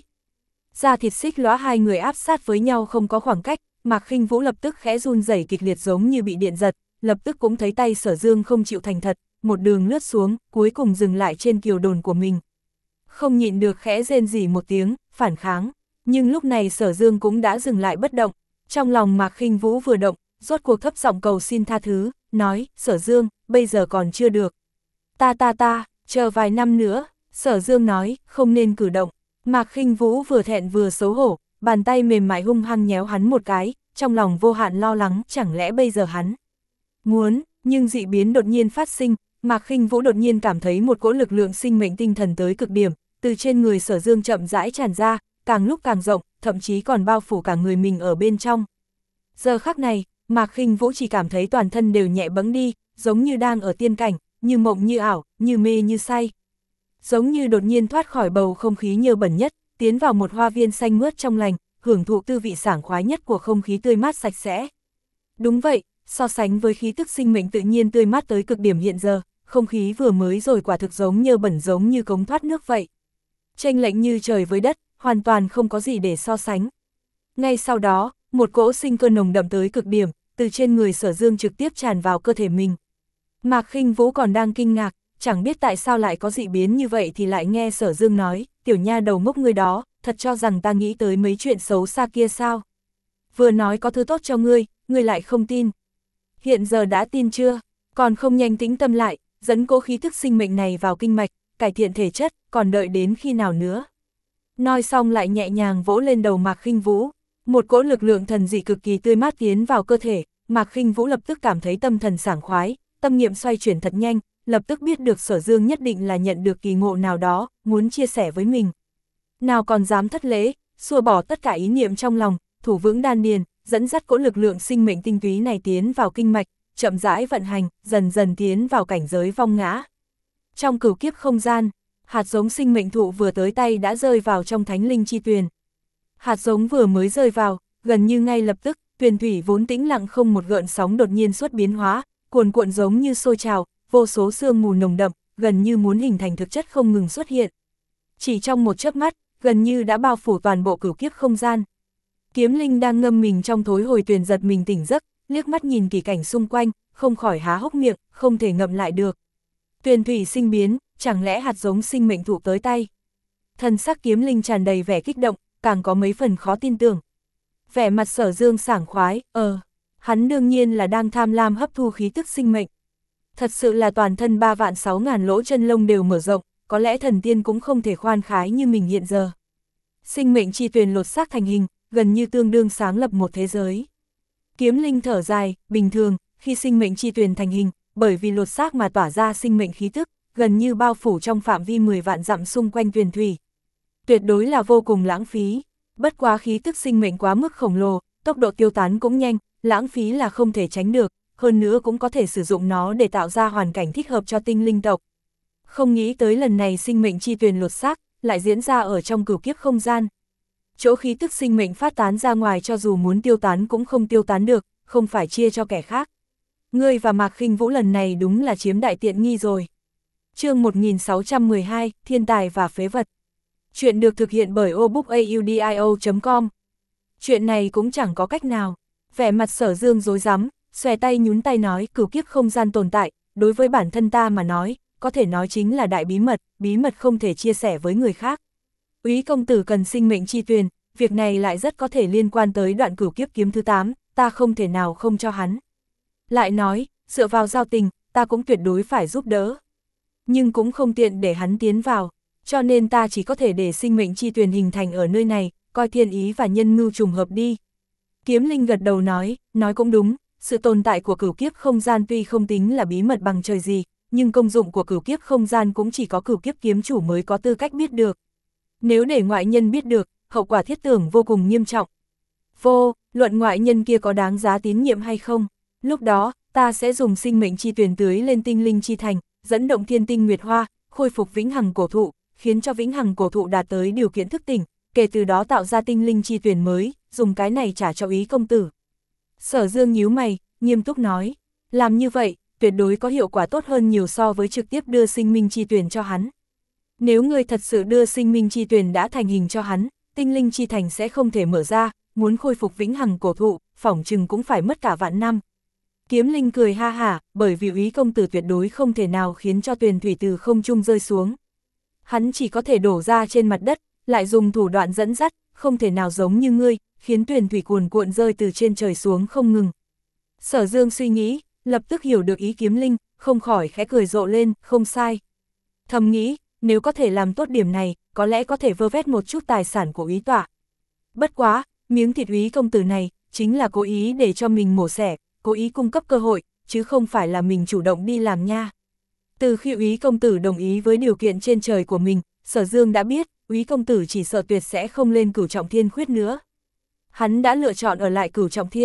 Da thịt xích lõa hai người áp sát với nhau không có khoảng cách, Mạc Khinh Vũ lập tức khẽ run rẩy kịch liệt giống như bị điện giật, lập tức cũng thấy tay Sở Dương không chịu thành thật, một đường lướt xuống, cuối cùng dừng lại trên kiều đồn của mình. Không nhịn được khẽ rên rỉ một tiếng, phản kháng, nhưng lúc này Sở Dương cũng đã dừng lại bất động, trong lòng Mạc Khinh Vũ vừa động, rốt cuộc thấp giọng cầu xin tha thứ, nói, Sở Dương, bây giờ còn chưa được. Ta ta ta, chờ vài năm nữa, Sở Dương nói, không nên cử động. Mạc Khinh Vũ vừa thẹn vừa xấu hổ, bàn tay mềm mại hung hăng nhéo hắn một cái, trong lòng vô hạn lo lắng, chẳng lẽ bây giờ hắn muốn, nhưng dị biến đột nhiên phát sinh, Mạc Khinh Vũ đột nhiên cảm thấy một cỗ lực lượng sinh mệnh tinh thần tới cực điểm, từ trên người Sở Dương chậm rãi tràn ra, càng lúc càng rộng, thậm chí còn bao phủ cả người mình ở bên trong. Giờ khắc này, Mạc Khinh Vũ chỉ cảm thấy toàn thân đều nhẹ bẫng đi, giống như đang ở tiên cảnh, như mộng như ảo, như mê như say. Giống như đột nhiên thoát khỏi bầu không khí nhơ bẩn nhất, tiến vào một hoa viên xanh mướt trong lành, hưởng thụ tư vị sảng khoái nhất của không khí tươi mát sạch sẽ. Đúng vậy, so sánh với khí tức sinh mệnh tự nhiên tươi mát tới cực điểm hiện giờ, không khí vừa mới rồi quả thực giống nhơ bẩn giống như cống thoát nước vậy. Chênh lệch như trời với đất, hoàn toàn không có gì để so sánh. Ngay sau đó, một cỗ sinh cơ nồng đậm tới cực điểm, từ trên người Sở Dương trực tiếp tràn vào cơ thể mình. Mạc Khinh Vũ còn đang kinh ngạc, chẳng biết tại sao lại có dị biến như vậy thì lại nghe Sở Dương nói, tiểu nha đầu ngốc ngươi đó, thật cho rằng ta nghĩ tới mấy chuyện xấu xa kia sao? Vừa nói có thứ tốt cho ngươi, ngươi lại không tin. Hiện giờ đã tin chưa? Còn không nhanh tĩnh tâm lại, dẫn cố khí thức sinh mệnh này vào kinh mạch, cải thiện thể chất, còn đợi đến khi nào nữa? Nói xong lại nhẹ nhàng vỗ lên đầu Mạc Khinh Vũ. Một cỗ lực lượng thần dị cực kỳ tươi mát tiến vào cơ thể, Mạc Khinh Vũ lập tức cảm thấy tâm thần sảng khoái, tâm niệm xoay chuyển thật nhanh, lập tức biết được Sở Dương nhất định là nhận được kỳ ngộ nào đó, muốn chia sẻ với mình. Nào còn dám thất lễ, xua bỏ tất cả ý niệm trong lòng, thủ vững đan điền, dẫn dắt cỗ lực lượng sinh mệnh tinh túy này tiến vào kinh mạch, chậm rãi vận hành, dần dần tiến vào cảnh giới vong ngã. Trong cửu kiếp không gian, hạt giống sinh mệnh thụ vừa tới tay đã rơi vào trong thánh linh chi tuyền. Hạt giống vừa mới rơi vào, gần như ngay lập tức, tuyền thủy vốn tĩnh lặng không một gợn sóng đột nhiên xuất biến hóa, cuồn cuộn giống như sôi trào, vô số sương mù nồng đậm, gần như muốn hình thành thực chất không ngừng xuất hiện. Chỉ trong một chớp mắt, gần như đã bao phủ toàn bộ cửu kiếp không gian. Kiếm Linh đang ngâm mình trong thối hồi tuyền giật mình tỉnh giấc, liếc mắt nhìn kỳ cảnh xung quanh, không khỏi há hốc miệng, không thể ngậm lại được. Tuyền thủy sinh biến, chẳng lẽ hạt giống sinh mệnh thụ tới tay? Thần sắc Kiếm Linh tràn đầy vẻ kích động, càng có mấy phần khó tin tưởng. Vẻ mặt Sở Dương sảng khoái, ờ, hắn đương nhiên là đang tham lam hấp thu khí tức sinh mệnh. Thật sự là toàn thân ba vạn sáu ngàn lỗ chân lông đều mở rộng, có lẽ thần tiên cũng không thể khoan khái như mình hiện giờ. Sinh mệnh chi tuyền lột xác thành hình, gần như tương đương sáng lập một thế giới. Kiếm Linh thở dài, bình thường, khi sinh mệnh chi tuyền thành hình, bởi vì lột xác mà tỏa ra sinh mệnh khí tức, gần như bao phủ trong phạm vi mười vạn dặm xung quanh tuyền thủy. Tuyệt đối là vô cùng lãng phí, bất quá khí tức sinh mệnh quá mức khổng lồ, tốc độ tiêu tán cũng nhanh, lãng phí là không thể tránh được, hơn nữa cũng có thể sử dụng nó để tạo ra hoàn cảnh thích hợp cho tinh linh tộc. Không nghĩ tới lần này sinh mệnh chi tuyền lột xác, lại diễn ra ở trong cửu kiếp không gian. Chỗ khí tức sinh mệnh phát tán ra ngoài cho dù muốn tiêu tán cũng không tiêu tán được, không phải chia cho kẻ khác. Ngươi và Mạc Khinh Vũ lần này đúng là chiếm đại tiện nghi rồi. Chương một nghìn sáu trăm mười hai, Thiên tài và phế vật. Chuyện được thực hiện bởi obookaudio chấm com. Chuyện này cũng chẳng có cách nào. Vẻ mặt Sở Dương rối rắm, xòe tay nhún tay nói cửu kiếp không gian tồn tại, đối với bản thân ta mà nói, có thể nói chính là đại bí mật, bí mật không thể chia sẻ với người khác. Úy công tử cần sinh mệnh chi tuyền, việc này lại rất có thể liên quan tới đoạn cửu kiếp kiếm thứ tám, ta không thể nào không cho hắn. Lại nói, dựa vào giao tình, ta cũng tuyệt đối phải giúp đỡ. Nhưng cũng không tiện để hắn tiến vào, cho nên ta chỉ có thể để sinh mệnh chi tuyền hình thành ở nơi này, coi thiên ý và nhân mưu trùng hợp đi. Kiếm Linh gật đầu nói, nói cũng đúng, sự tồn tại của cửu kiếp không gian tuy không tính là bí mật bằng trời gì, nhưng công dụng của cửu kiếp không gian cũng chỉ có cửu kiếp kiếm chủ mới có tư cách biết được. Nếu để ngoại nhân biết được, hậu quả thiết tưởng vô cùng nghiêm trọng. Vô, luận ngoại nhân kia có đáng giá tín nhiệm hay không? Lúc đó, ta sẽ dùng sinh mệnh chi tuyền tưới lên tinh linh chi thành, dẫn động thiên tinh nguyệt hoa, khôi phục vĩnh hằng cổ thụ, khiến cho vĩnh hằng cổ thụ đạt tới điều kiện thức tỉnh, kể từ đó tạo ra tinh linh chi tuyền mới, dùng cái này trả cho Úy công tử. Sở Dương nhíu mày, nghiêm túc nói, làm như vậy, tuyệt đối có hiệu quả tốt hơn nhiều so với trực tiếp đưa sinh minh chi tuyền cho hắn. Nếu người thật sự đưa sinh minh chi tuyền đã thành hình cho hắn, tinh linh chi thành sẽ không thể mở ra, muốn khôi phục vĩnh hằng cổ thụ, phỏng chừng cũng phải mất cả vạn năm. Kiếm Linh cười ha hả, bởi vì Úy công tử tuyệt đối không thể nào khiến cho tuyền thủy từ không trung rơi xuống. Hắn chỉ có thể đổ ra trên mặt đất, lại dùng thủ đoạn dẫn dắt, không thể nào giống như ngươi, khiến tuyền thủy cuồn cuộn rơi từ trên trời xuống không ngừng. Sở Dương suy nghĩ, lập tức hiểu được ý Kiếm Linh, không khỏi khẽ cười rộ lên, không sai. Thầm nghĩ, nếu có thể làm tốt điểm này, có lẽ có thể vơ vét một chút tài sản của Úy tọa. Bất quá, miếng thịt Úy công tử này, chính là cố ý để cho mình mổ xẻ, cố ý cung cấp cơ hội, chứ không phải là mình chủ động đi làm nha. Từ khi Úy công tử đồng ý với điều kiện trên trời của mình, Sở Dương đã biết, Úy công tử chỉ sợ tuyệt sẽ không lên cửu trọng thiên khuyết nữa. Hắn đã lựa chọn ở lại cửu trọng thiên,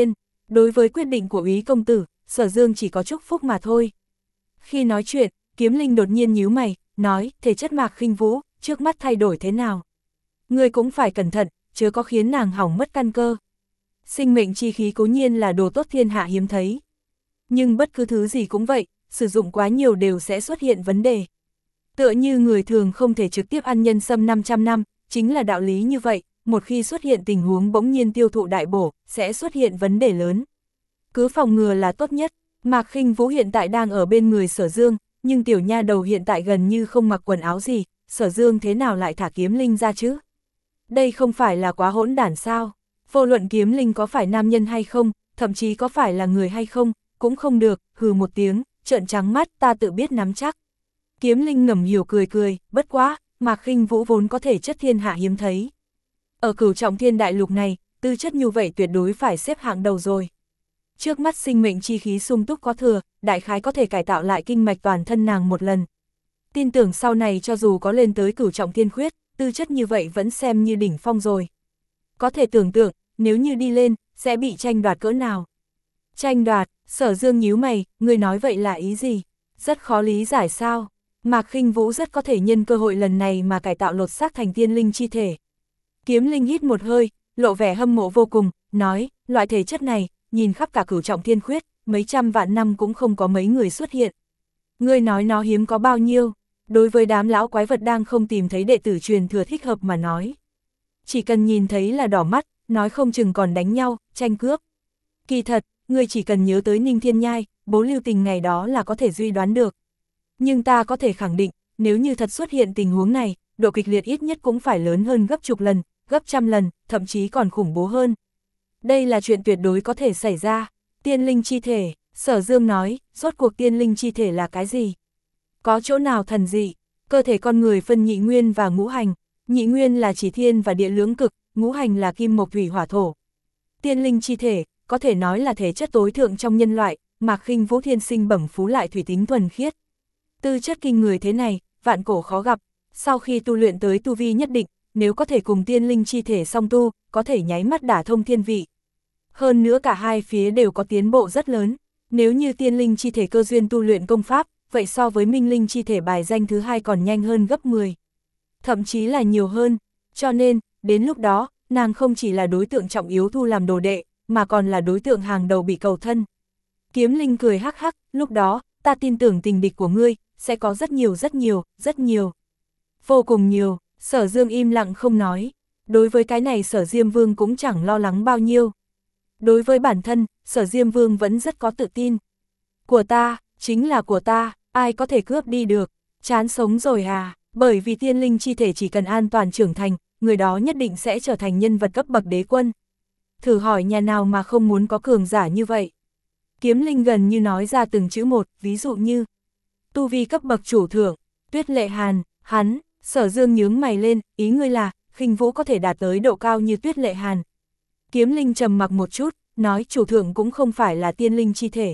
Đối với quyết định của Úy công tử, Sở Dương chỉ có chúc phúc mà thôi. Khi nói chuyện, Kiếm Linh đột nhiên nhíu mày, nói, thể chất Mạc Khinh Vũ, trước mắt thay đổi thế nào? Ngươi cũng phải cẩn thận, chớ có khiến nàng hỏng mất căn cơ. Sinh mệnh chi khí cố nhiên là đồ tốt thiên hạ hiếm thấy. Nhưng bất cứ thứ gì cũng vậy, sử dụng quá nhiều đều sẽ xuất hiện vấn đề. Tựa như người thường không thể trực tiếp ăn nhân sâm năm trăm năm, chính là đạo lý như vậy, một khi xuất hiện tình huống bỗng nhiên tiêu thụ đại bổ, sẽ xuất hiện vấn đề lớn. Cứ phòng ngừa là tốt nhất. Mạc Khinh Vũ hiện tại đang ở bên người Sở Dương, nhưng tiểu nha đầu hiện tại gần như không mặc quần áo gì, Sở Dương thế nào lại thả Kiếm Linh ra chứ? Đây không phải là quá hỗn đản sao? Vô luận Kiếm Linh có phải nam nhân hay không, thậm chí có phải là người hay không, cũng không được, hừ một tiếng, trợn trắng mắt, ta tự biết nắm chắc. Kiếm Linh ngầm hiểu cười cười, bất quá, Mạc Khinh Vũ vốn có thể chất thiên hạ hiếm thấy. Ở Cửu Trọng Thiên đại lục này, tư chất như vậy tuyệt đối phải xếp hạng đầu rồi. Trước mắt sinh mệnh chi khí sung túc có thừa, đại khái có thể cải tạo lại kinh mạch toàn thân nàng một lần. Tin tưởng sau này cho dù có lên tới Cửu Trọng Thiên khuyết, tư chất như vậy vẫn xem như đỉnh phong rồi. Có thể tưởng tượng, nếu như đi lên, sẽ bị tranh đoạt cỡ nào. Tranh đoạt, Sở Dương nhíu mày, người nói vậy là ý gì? Rất khó lý giải sao? Mạc Khinh Vũ rất có thể nhân cơ hội lần này mà cải tạo lột xác thành tiên linh chi thể. Kiếm Linh hít một hơi, lộ vẻ hâm mộ vô cùng, nói, loại thể chất này, nhìn khắp cả Cửu Trọng Thiên khuyết, mấy trăm vạn năm cũng không có mấy người xuất hiện. Ngươi nói nó hiếm có bao nhiêu? Đối với đám lão quái vật đang không tìm thấy đệ tử truyền thừa thích hợp mà nói. Chỉ cần nhìn thấy là đỏ mắt, nói không chừng còn đánh nhau, tranh cướp. Kỳ thật, ngươi chỉ cần nhớ tới Ninh Thiên Nhai, Bố Lưu Tình ngày đó là có thể suy đoán được. Nhưng ta có thể khẳng định, nếu như thật xuất hiện tình huống này, độ kịch liệt ít nhất cũng phải lớn hơn gấp chục lần, gấp trăm lần, thậm chí còn khủng bố hơn. Đây là chuyện tuyệt đối có thể xảy ra. Tiên linh chi thể, Sở Dương nói, rốt cuộc tiên linh chi thể là cái gì? Có chỗ nào thần dị? Cơ thể con người phân nhị nguyên và ngũ hành, nhị nguyên là chỉ thiên và địa lưỡng cực, ngũ hành là kim mộc thủy hỏa thổ. Tiên linh chi thể, có thể nói là thể chất tối thượng trong nhân loại, Mạc Khinh Vũ thiên sinh bẩm phú lại thủy tính thuần khiết. Tư chất kinh người thế này, vạn cổ khó gặp, sau khi tu luyện tới tu vi nhất định, nếu có thể cùng tiên linh chi thể song tu, có thể nháy mắt đả thông thiên vị. Hơn nữa cả hai phía đều có tiến bộ rất lớn, nếu như tiên linh chi thể cơ duyên tu luyện công pháp, vậy so với minh linh chi thể bài danh thứ hai còn nhanh hơn gấp mười. Thậm chí là nhiều hơn, cho nên, đến lúc đó, nàng không chỉ là đối tượng trọng yếu thu làm đồ đệ, mà còn là đối tượng hàng đầu bị cầu thân. Kiếm Linh cười hắc hắc, lúc đó, ta tin tưởng tình địch của ngươi, sẽ có rất nhiều rất nhiều, rất nhiều. Vô cùng nhiều, Sở Dương im lặng không nói. Đối với cái này Sở Diêm Vương cũng chẳng lo lắng bao nhiêu. Đối với bản thân, Sở Diêm Vương vẫn rất có tự tin. Của ta, chính là của ta, ai có thể cướp đi được, chán sống rồi à, bởi vì tiên linh chi thể chỉ cần an toàn trưởng thành, người đó nhất định sẽ trở thành nhân vật cấp bậc đế quân. Thử hỏi nhà nào mà không muốn có cường giả như vậy. Kiếm Linh gần như nói ra từng chữ một, ví dụ như tu vi cấp bậc chủ thượng, Tuyết Lệ Hàn, hắn, Sở Dương nhướng mày lên, ý ngươi là, Khinh Vũ có thể đạt tới độ cao như Tuyết Lệ Hàn. Kiếm Linh trầm mặc một chút, nói chủ thượng cũng không phải là tiên linh chi thể.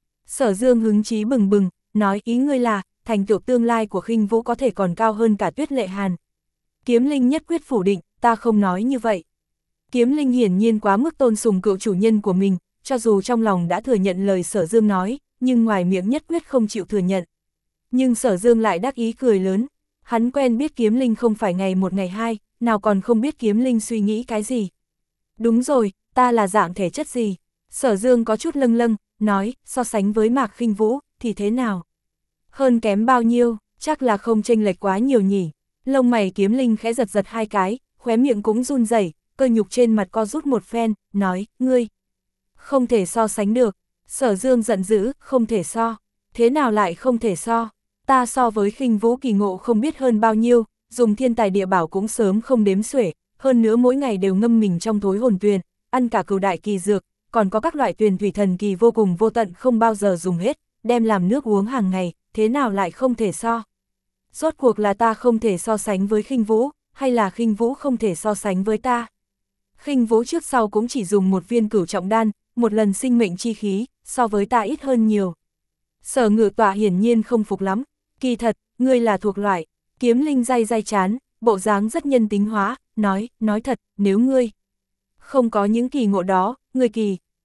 Sở Dương hứng chí bừng bừng, nói ý ngươi là, thành tựu tương lai của Khinh Vũ có thể còn cao hơn cả Tuyết Lệ Hàn. Kiếm Linh nhất quyết phủ định, ta không nói như vậy. Kiếm Linh hiển nhiên quá mức tôn sùng cựu chủ nhân của mình, cho dù trong lòng đã thừa nhận lời Sở Dương nói, nhưng ngoài miệng nhất quyết không chịu thừa nhận. Nhưng Sở Dương lại đắc ý cười lớn, hắn quen biết Kiếm Linh không phải ngày một ngày hai, nào còn không biết Kiếm Linh suy nghĩ cái gì. Đúng rồi, ta là dạng thể chất gì? Sở Dương có chút lâng lâng, nói, so sánh với Mạc Khinh Vũ, thì thế nào? Hơn kém bao nhiêu, chắc là không chênh lệch quá nhiều nhỉ. Lông mày Kiếm Linh khẽ giật giật hai cái, khóe miệng cũng run rẩy, cơ nhục trên mặt co rút một phen, nói, ngươi, không thể so sánh được. Sở Dương giận dữ, không thể so. Thế nào lại không thể so? Ta so với Khinh Vũ kỳ ngộ không biết hơn bao nhiêu, dùng thiên tài địa bảo cũng sớm không đếm xuể, hơn nữa mỗi ngày đều ngâm mình trong thối hồn tuyền, ăn cả cửu đại kỳ dược, còn có các loại tuyền thủy thần kỳ vô cùng vô tận không bao giờ dùng hết, đem làm nước uống hàng ngày, thế nào lại không thể so? Rốt cuộc là ta không thể so sánh với Khinh Vũ, hay là Khinh Vũ không thể so sánh với ta? Khinh Vũ trước sau cũng chỉ dùng một viên cửu trọng đan, một lần sinh mệnh chi khí, so với ta ít hơn nhiều. Sở Ngự Tọa hiển nhiên không phục lắm, kỳ thật, ngươi là thuộc loại. Kiếm Linh day day chán, bộ dáng rất nhân tính hóa, nói, nói thật, nếu ngươi không có những kỳ ngộ đó, ngươi kỳ,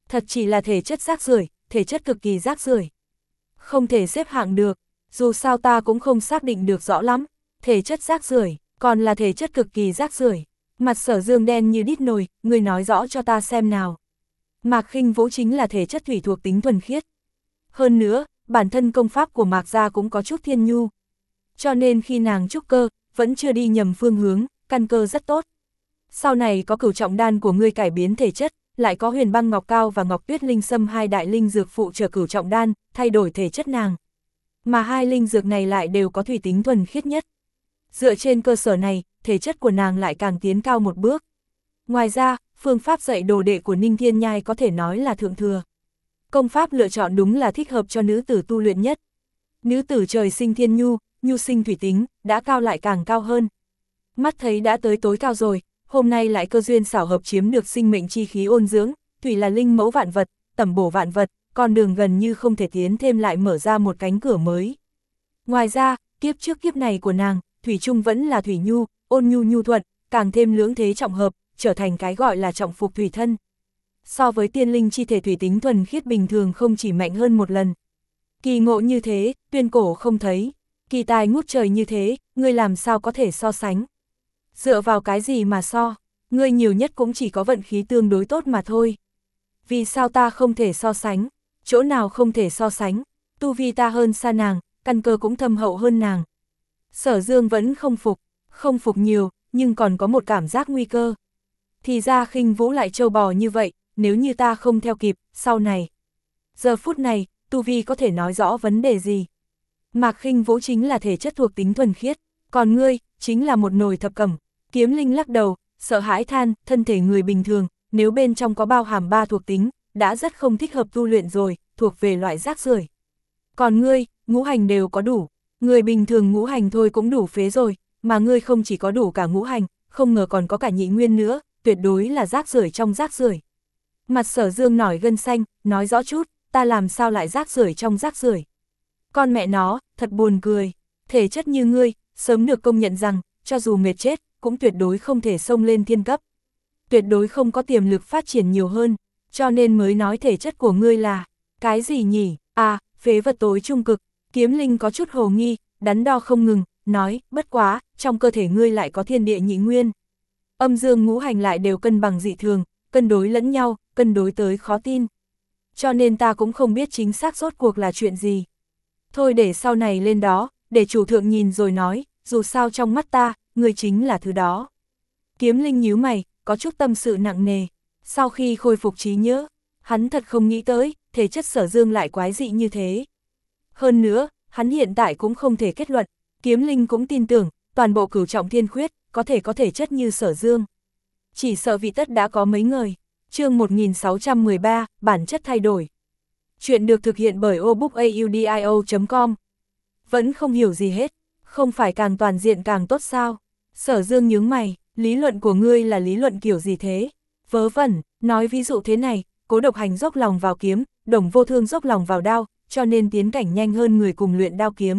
Thật chỉ là thể chất rác rưởi, thể chất cực kỳ rác rưởi. Không thể xếp hạng được, dù sao ta cũng không xác định được rõ lắm, thể chất rác rưởi, còn là thể chất cực kỳ rác rưởi. Mặt Sở Dương đen như đít nồi, người nói rõ cho ta xem nào. Mạc Khinh Vũ chính là thể chất thủy thuộc tính thuần khiết. Hơn nữa, bản thân công pháp của Mạc gia cũng có chút thiên nhu. Cho nên khi nàng trúc cơ, vẫn chưa đi nhầm phương hướng, căn cơ rất tốt. Sau này có cửu trọng đan của ngươi cải biến thể chất, lại có huyền băng ngọc cao và ngọc tuyết linh sâm hai đại linh dược phụ trợ cửu trọng đan, thay đổi thể chất nàng. Mà hai linh dược này lại đều có thủy tính thuần khiết nhất. Dựa trên cơ sở này, thể chất của nàng lại càng tiến cao một bước. Ngoài ra, phương pháp dạy đồ đệ của Ninh Thiên Nhai có thể nói là thượng thừa. Công pháp lựa chọn đúng là thích hợp cho nữ tử tu luyện nhất. Nữ tử trời sinh thiên nhu, nhu sinh thủy tính, đã cao lại càng cao hơn. Mắt thấy đã tới tối cao rồi, hôm nay lại cơ duyên xảo hợp chiếm được sinh mệnh chi khí ôn dưỡng, thủy là linh mẫu vạn vật, tẩm bổ vạn vật, con đường gần như không thể tiến thêm lại mở ra một cánh cửa mới. Ngoài ra, kiếp trước kiếp này của nàng, thủy chung vẫn là thủy nhu, ôn nhu nhu thuận, càng thêm lưỡng thế trọng hợp, trở thành cái gọi là trọng phục thủy thân. So với tiên linh chi thể thủy tính thuần khiết bình thường không chỉ mạnh hơn một lần. Kỳ ngộ như thế, tuyên cổ không thấy. Kỳ tài ngút trời như thế, ngươi làm sao có thể so sánh. Dựa vào cái gì mà so, ngươi nhiều nhất cũng chỉ có vận khí tương đối tốt mà thôi. Vì sao ta không thể so sánh, chỗ nào không thể so sánh, tu vi ta hơn xa nàng, căn cơ cũng thâm hậu hơn nàng. Sở Dương vẫn không phục, không phục nhiều, nhưng còn có một cảm giác nguy cơ. Thì ra Khinh Vũ lại trâu bò như vậy, nếu như ta không theo kịp, sau này. Giờ phút này, tu vi có thể nói rõ vấn đề gì. Mạc Khinh Vũ chính là thể chất thuộc tính thuần khiết, còn ngươi, chính là một nồi thập cẩm. Kiếm Linh lắc đầu, sợ hãi than, thân thể người bình thường, nếu bên trong có bao hàm ba thuộc tính, đã rất không thích hợp tu luyện rồi, thuộc về loại rác rưởi. Còn ngươi, ngũ hành đều có đủ, người bình thường ngũ hành thôi cũng đủ phế rồi, mà ngươi không chỉ có đủ cả ngũ hành, không ngờ còn có cả nhị nguyên nữa, tuyệt đối là rác rưởi trong rác rưởi. Mặt Sở Dương nổi gân xanh, nói rõ chút, ta làm sao lại rác rưởi trong rác rưởi. Con mẹ nó, thật buồn cười, thể chất như ngươi, sớm được công nhận rằng, cho dù mệt chết, cũng tuyệt đối không thể xông lên thiên cấp. Tuyệt đối không có tiềm lực phát triển nhiều hơn, cho nên mới nói thể chất của ngươi là, cái gì nhỉ, à, phế vật tối trung cực. Kiếm Linh có chút hồ nghi, đắn đo không ngừng, nói, bất quá, trong cơ thể ngươi lại có thiên địa nhị nguyên. Âm dương ngũ hành lại đều cân bằng dị thường, cân đối lẫn nhau, cân đối tới khó tin. Cho nên ta cũng không biết chính xác rốt cuộc là chuyện gì. Thôi để sau này lên đó, để chủ thượng nhìn rồi nói, dù sao trong mắt ta, ngươi chính là thứ đó. Kiếm Linh nhíu mày, có chút tâm sự nặng nề. Sau khi khôi phục trí nhớ, hắn thật không nghĩ tới, thể chất Sở Dương lại quái dị như thế. Hơn nữa, hắn hiện tại cũng không thể kết luận, Kiếm Linh cũng tin tưởng, toàn bộ cửu trọng thiên khuyết, có thể có thể chất như Sở Dương. Chỉ sợ vị tất đã có mấy người. Chương một nghìn sáu trăm mười ba, bản chất thay đổi. Chuyện được thực hiện bởi obookaudio chấm com. Vẫn không hiểu gì hết, không phải càng toàn diện càng tốt sao? Sở Dương nhướng mày, lý luận của ngươi là lý luận kiểu gì thế? Vớ vẩn, nói ví dụ thế này, Cố Độc Hành dốc lòng vào kiếm, Đồng Vô Thương dốc lòng vào đao, cho nên tiến cảnh nhanh hơn người cùng luyện đao kiếm.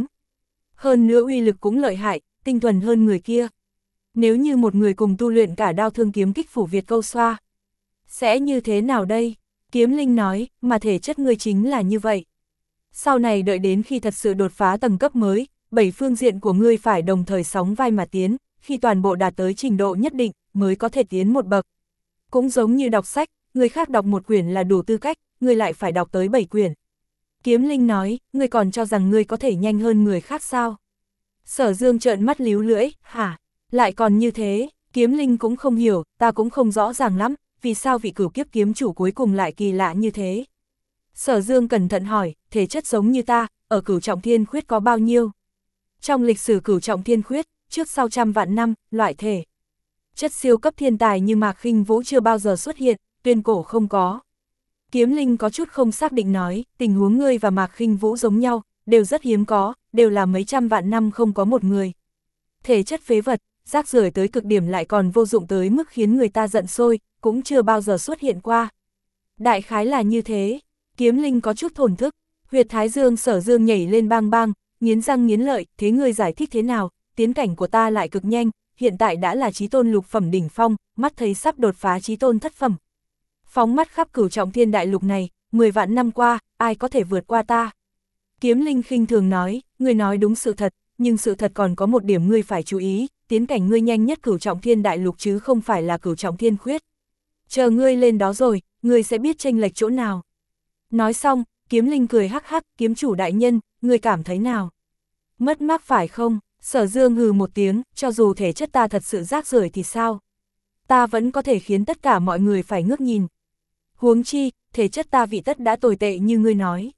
Hơn nữa uy lực cũng lợi hại, tinh thuần hơn người kia. Nếu như một người cùng tu luyện cả đao thương kiếm kích phủ Việt câu xoa, sẽ như thế nào đây? Kiếm Linh nói, mà thể chất ngươi chính là như vậy. Sau này đợi đến khi thật sự đột phá tầng cấp mới, bảy phương diện của ngươi phải đồng thời sóng vai mà tiến, khi toàn bộ đạt tới trình độ nhất định, mới có thể tiến một bậc. Cũng giống như đọc sách, người khác đọc một quyển là đủ tư cách, ngươi lại phải đọc tới bảy quyển. Kiếm Linh nói, ngươi còn cho rằng ngươi có thể nhanh hơn người khác sao? Sở Dương trợn mắt líu lưỡi, hả? Lại còn như thế, Kiếm Linh cũng không hiểu, ta cũng không rõ ràng lắm, vì sao vị cửu kiếp kiếm chủ cuối cùng lại kỳ lạ như thế. Sở Dương cẩn thận hỏi, thể chất giống như ta, ở cửu trọng thiên khuyết có bao nhiêu? Trong lịch sử cửu trọng thiên khuyết, trước sau trăm vạn năm, loại thể chất siêu cấp thiên tài như Mạc Khinh Vũ chưa bao giờ xuất hiện, tuyên cổ không có. Kiếm Linh có chút không xác định nói, tình huống ngươi và Mạc Khinh Vũ giống nhau, đều rất hiếm có, đều là mấy trăm vạn năm không có một người. Thể chất phế vật, rác rưởi tới cực điểm lại còn vô dụng tới mức khiến người ta giận sôi, cũng chưa bao giờ xuất hiện qua. Đại khái là như thế, Kiếm Linh có chút thổn thức, huyệt thái dương Sở Dương nhảy lên bang bang, nghiến răng nghiến lợi, thế ngươi giải thích thế nào, tiến cảnh của ta lại cực nhanh, hiện tại đã là chí tôn lục phẩm đỉnh phong, mắt thấy sắp đột phá chí tôn thất phẩm. Phóng mắt khắp cửu trọng thiên đại lục này, mười vạn năm qua, ai có thể vượt qua ta? Kiếm Linh khinh thường nói, ngươi nói đúng sự thật, nhưng sự thật còn có một điểm ngươi phải chú ý, tiến cảnh ngươi nhanh nhất cửu trọng thiên đại lục chứ không phải là cửu trọng thiên khuyết. Chờ ngươi lên đó rồi, ngươi sẽ biết chênh lệch chỗ nào. Nói xong, Kiếm Linh cười hắc hắc, kiếm chủ đại nhân, ngươi cảm thấy nào? Mất mát phải không? Sở Dương hừ một tiếng, cho dù thể chất ta thật sự rác rưởi thì sao? Ta vẫn có thể khiến tất cả mọi người phải ngước nhìn. Huống chi, thể chất ta vị tất đã tồi tệ như ngươi nói.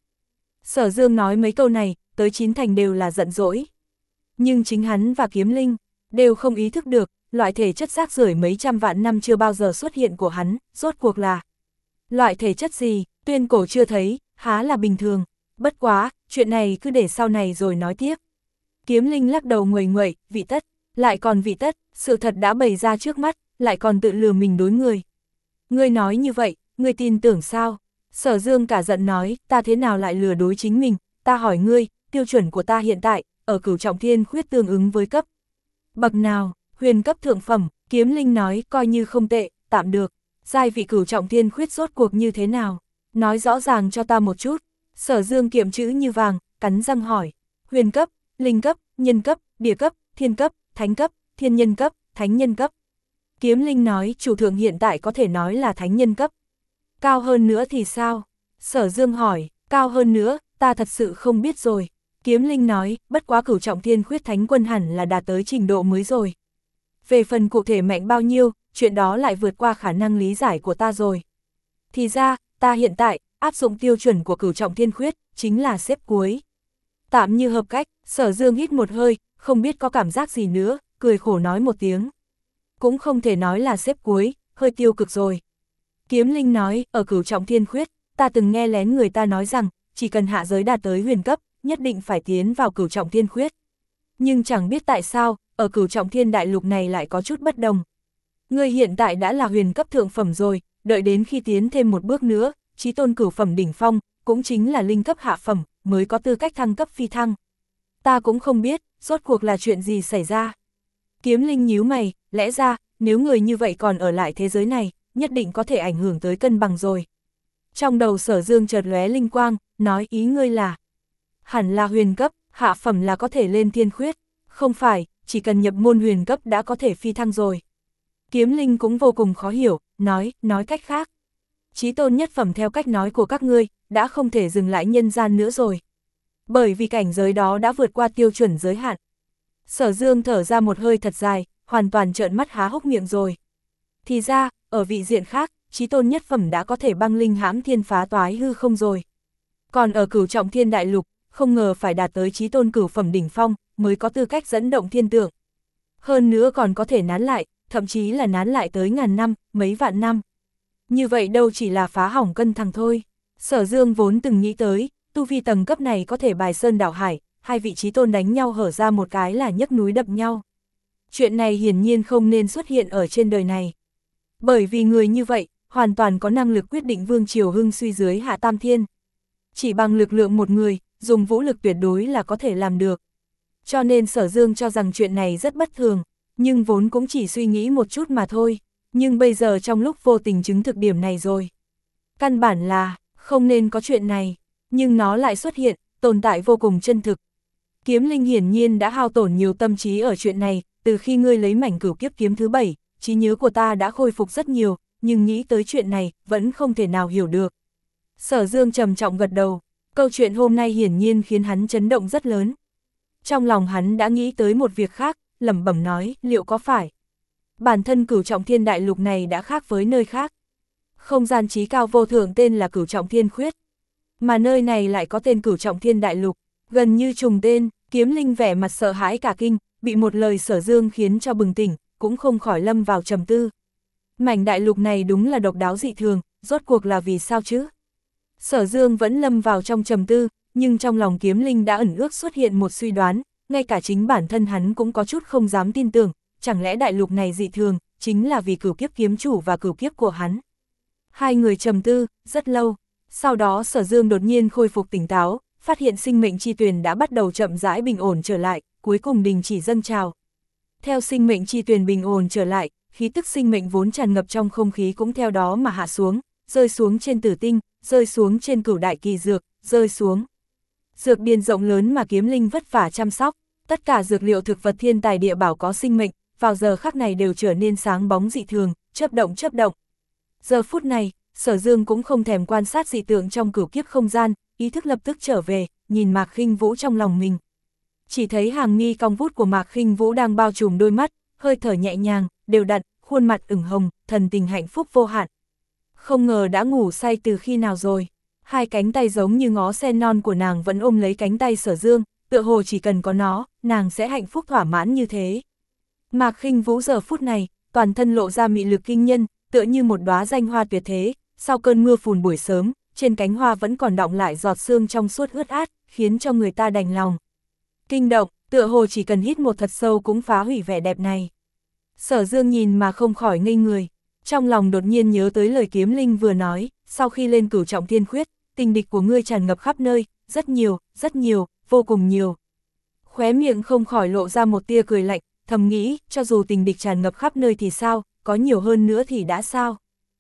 Sở Dương nói mấy câu này, tới chín thành đều là giận dỗi. Nhưng chính hắn và Kiếm Linh đều không ý thức được, loại thể chất rác rưởi mấy trăm vạn năm chưa bao giờ xuất hiện của hắn, rốt cuộc là loại thể chất gì, tuyên cổ chưa thấy, há là bình thường. Bất quá, chuyện này cứ để sau này rồi nói tiếp. Kiếm Linh lắc đầu nguầy nguậy, vị tất, lại còn vị tất, sự thật đã bày ra trước mắt, lại còn tự lừa mình đối người. Ngươi nói như vậy, ngươi tin tưởng sao? Sở Dương cả giận nói, ta thế nào lại lừa đối chính mình, ta hỏi ngươi, tiêu chuẩn của ta hiện tại, ở cửu trọng thiên khuyết tương ứng với cấp bậc nào? Huyền cấp thượng phẩm. Kiếm Linh nói, coi như không tệ, tạm được. Giai vị cửu trọng thiên khuyết rốt cuộc như thế nào? Nói rõ ràng cho ta một chút. Sở Dương kiệm chữ như vàng, cắn răng hỏi. Huyền cấp, linh cấp, nhân cấp, địa cấp, thiên cấp, thánh cấp, thiên nhân cấp, thánh nhân cấp. Kiếm Linh nói, chủ thượng hiện tại có thể nói là thánh nhân cấp. Cao hơn nữa thì sao? Sở Dương hỏi, cao hơn nữa, ta thật sự không biết rồi. Kiếm Linh nói, bất quá cửu trọng thiên khuyết thánh quân hẳn là đạt tới trình độ mới rồi. Về phần cụ thể mạnh bao nhiêu, chuyện đó lại vượt qua khả năng lý giải của ta rồi. Thì ra, ta hiện tại, áp dụng tiêu chuẩn của cửu trọng thiên khuyết, chính là xếp cuối. Tạm như hợp cách, Sở Dương hít một hơi, không biết có cảm giác gì nữa, cười khổ nói một tiếng. Cũng không thể nói là xếp cuối, hơi tiêu cực rồi. Kiếm Linh nói, ở cửu trọng thiên khuyết, ta từng nghe lén người ta nói rằng, chỉ cần hạ giới đạt tới huyền cấp, nhất định phải tiến vào cửu trọng thiên khuyết. Nhưng chẳng biết tại sao, ở cửu trọng thiên đại lục này lại có chút bất đồng. Ngươi hiện tại đã là huyền cấp thượng phẩm rồi, đợi đến khi tiến thêm một bước nữa, chí tôn cửu phẩm đỉnh phong, cũng chính là linh cấp hạ phẩm, mới có tư cách thăng cấp phi thăng. Ta cũng không biết, rốt cuộc là chuyện gì xảy ra. Kiếm Linh nhíu mày, lẽ ra, nếu người như vậy còn ở lại thế giới này, nhất định có thể ảnh hưởng tới cân bằng rồi. Trong đầu Sở Dương chợt lóe linh quang, nói ý ngươi là hẳn là huyền cấp, hạ phẩm là có thể lên thiên khuyết, không phải, chỉ cần nhập môn huyền cấp đã có thể phi thăng rồi. Kiếm Linh cũng vô cùng khó hiểu, nói, nói cách khác. Chí tôn nhất phẩm theo cách nói của các ngươi, đã không thể dừng lại nhân gian nữa rồi. Bởi vì cảnh giới đó đã vượt qua tiêu chuẩn giới hạn. Sở Dương thở ra một hơi thật dài, hoàn toàn trợn mắt há hốc miệng rồi. Thì ra, ở vị diện khác, chí tôn nhất phẩm đã có thể băng linh hãm thiên phá toái hư không rồi. Còn ở cửu trọng thiên đại lục, không ngờ phải đạt tới chí tôn cửu phẩm đỉnh phong, mới có tư cách dẫn động thiên tượng. Hơn nữa còn có thể nán lại, thậm chí là nán lại tới ngàn năm, mấy vạn năm. Như vậy đâu chỉ là phá hỏng cân thằng thôi. Sở Dương vốn từng nghĩ tới, tu vi tầng cấp này có thể bài sơn đảo hải, hai vị chí tôn đánh nhau hở ra một cái là nhấc núi đập nhau. Chuyện này hiển nhiên không nên xuất hiện ở trên đời này. Bởi vì người như vậy, hoàn toàn có năng lực quyết định vương triều hưng suy dưới hạ tam thiên. Chỉ bằng lực lượng một người, dùng vũ lực tuyệt đối là có thể làm được. Cho nên Sở Dương cho rằng chuyện này rất bất thường, nhưng vốn cũng chỉ suy nghĩ một chút mà thôi. Nhưng bây giờ trong lúc vô tình chứng thực điểm này rồi. Căn bản là, không nên có chuyện này, nhưng nó lại xuất hiện, tồn tại vô cùng chân thực. Kiếm Linh hiển nhiên đã hao tổn nhiều tâm trí ở chuyện này, từ khi ngươi lấy mảnh cửu kiếp kiếm thứ bảy, trí nhớ của ta đã khôi phục rất nhiều, nhưng nghĩ tới chuyện này, vẫn không thể nào hiểu được. Sở Dương trầm trọng gật đầu, câu chuyện hôm nay hiển nhiên khiến hắn chấn động rất lớn. Trong lòng hắn đã nghĩ tới một việc khác, lẩm bẩm nói, liệu có phải bản thân cửu trọng thiên đại lục này đã khác với nơi khác. Không gian trí cao vô thượng tên là cửu trọng thiên khuyết, mà nơi này lại có tên cửu trọng thiên đại lục, gần như trùng tên. Kiếm Linh vẻ mặt sợ hãi cả kinh, bị một lời Sở Dương khiến cho bừng tỉnh, cũng không khỏi lâm vào trầm tư. Mảnh đại lục này đúng là độc đáo dị thường, rốt cuộc là vì sao chứ? Sở Dương vẫn lâm vào trong trầm tư, nhưng trong lòng Kiếm Linh đã ẩn ước xuất hiện một suy đoán, ngay cả chính bản thân hắn cũng có chút không dám tin tưởng, chẳng lẽ đại lục này dị thường, chính là vì cửu kiếp kiếm chủ và cửu kiếp của hắn. Hai người trầm tư, rất lâu, sau đó Sở Dương đột nhiên khôi phục tỉnh táo, phát hiện sinh mệnh chi tuyền đã bắt đầu chậm rãi bình ổn trở lại, cuối cùng đình chỉ dâng trào. Theo sinh mệnh chi tuyền bình ổn trở lại, khí tức sinh mệnh vốn tràn ngập trong không khí cũng theo đó mà hạ xuống, rơi xuống trên Tử Tinh, rơi xuống trên Cửu Đại Kỳ Dược, rơi xuống. Dược điền rộng lớn mà Kiếm Linh vất vả chăm sóc, tất cả dược liệu thực vật thiên tài địa bảo có sinh mệnh, vào giờ khắc này đều trở nên sáng bóng dị thường, chớp động chớp động. Giờ phút này, Sở Dương cũng không thèm quan sát dị tượng trong cửu kiếp không gian, ý thức lập tức trở về, nhìn Mạc Khinh Vũ trong lòng mình. Chỉ thấy hàng mi cong vút của Mạc Khinh Vũ đang bao trùm đôi mắt, hơi thở nhẹ nhàng, đều đặn, khuôn mặt ửng hồng, thần tình hạnh phúc vô hạn. Không ngờ đã ngủ say từ khi nào rồi. Hai cánh tay giống như ngó sen non của nàng vẫn ôm lấy cánh tay Sở Dương, tựa hồ chỉ cần có nó, nàng sẽ hạnh phúc thỏa mãn như thế. Mạc Khinh Vũ giờ phút này, toàn thân lộ ra mị lực kinh nhân, tựa như một đóa danh hoa tuyệt thế, sau cơn mưa phùn buổi sớm, trên cánh hoa vẫn còn đọng lại giọt sương trong suốt ướt át, khiến cho người ta đành lòng. Kinh động, tựa hồ chỉ cần hít một thật sâu cũng phá hủy vẻ đẹp này. Sở Dương nhìn mà không khỏi ngây người, trong lòng đột nhiên nhớ tới lời Kiếm Linh vừa nói, sau khi lên cửu trọng thiên khuyết, tình địch của ngươi tràn ngập khắp nơi, rất nhiều, rất nhiều, vô cùng nhiều. Khóe miệng không khỏi lộ ra một tia cười lạnh, thầm nghĩ, cho dù tình địch tràn ngập khắp nơi thì sao, có nhiều hơn nữa thì đã sao?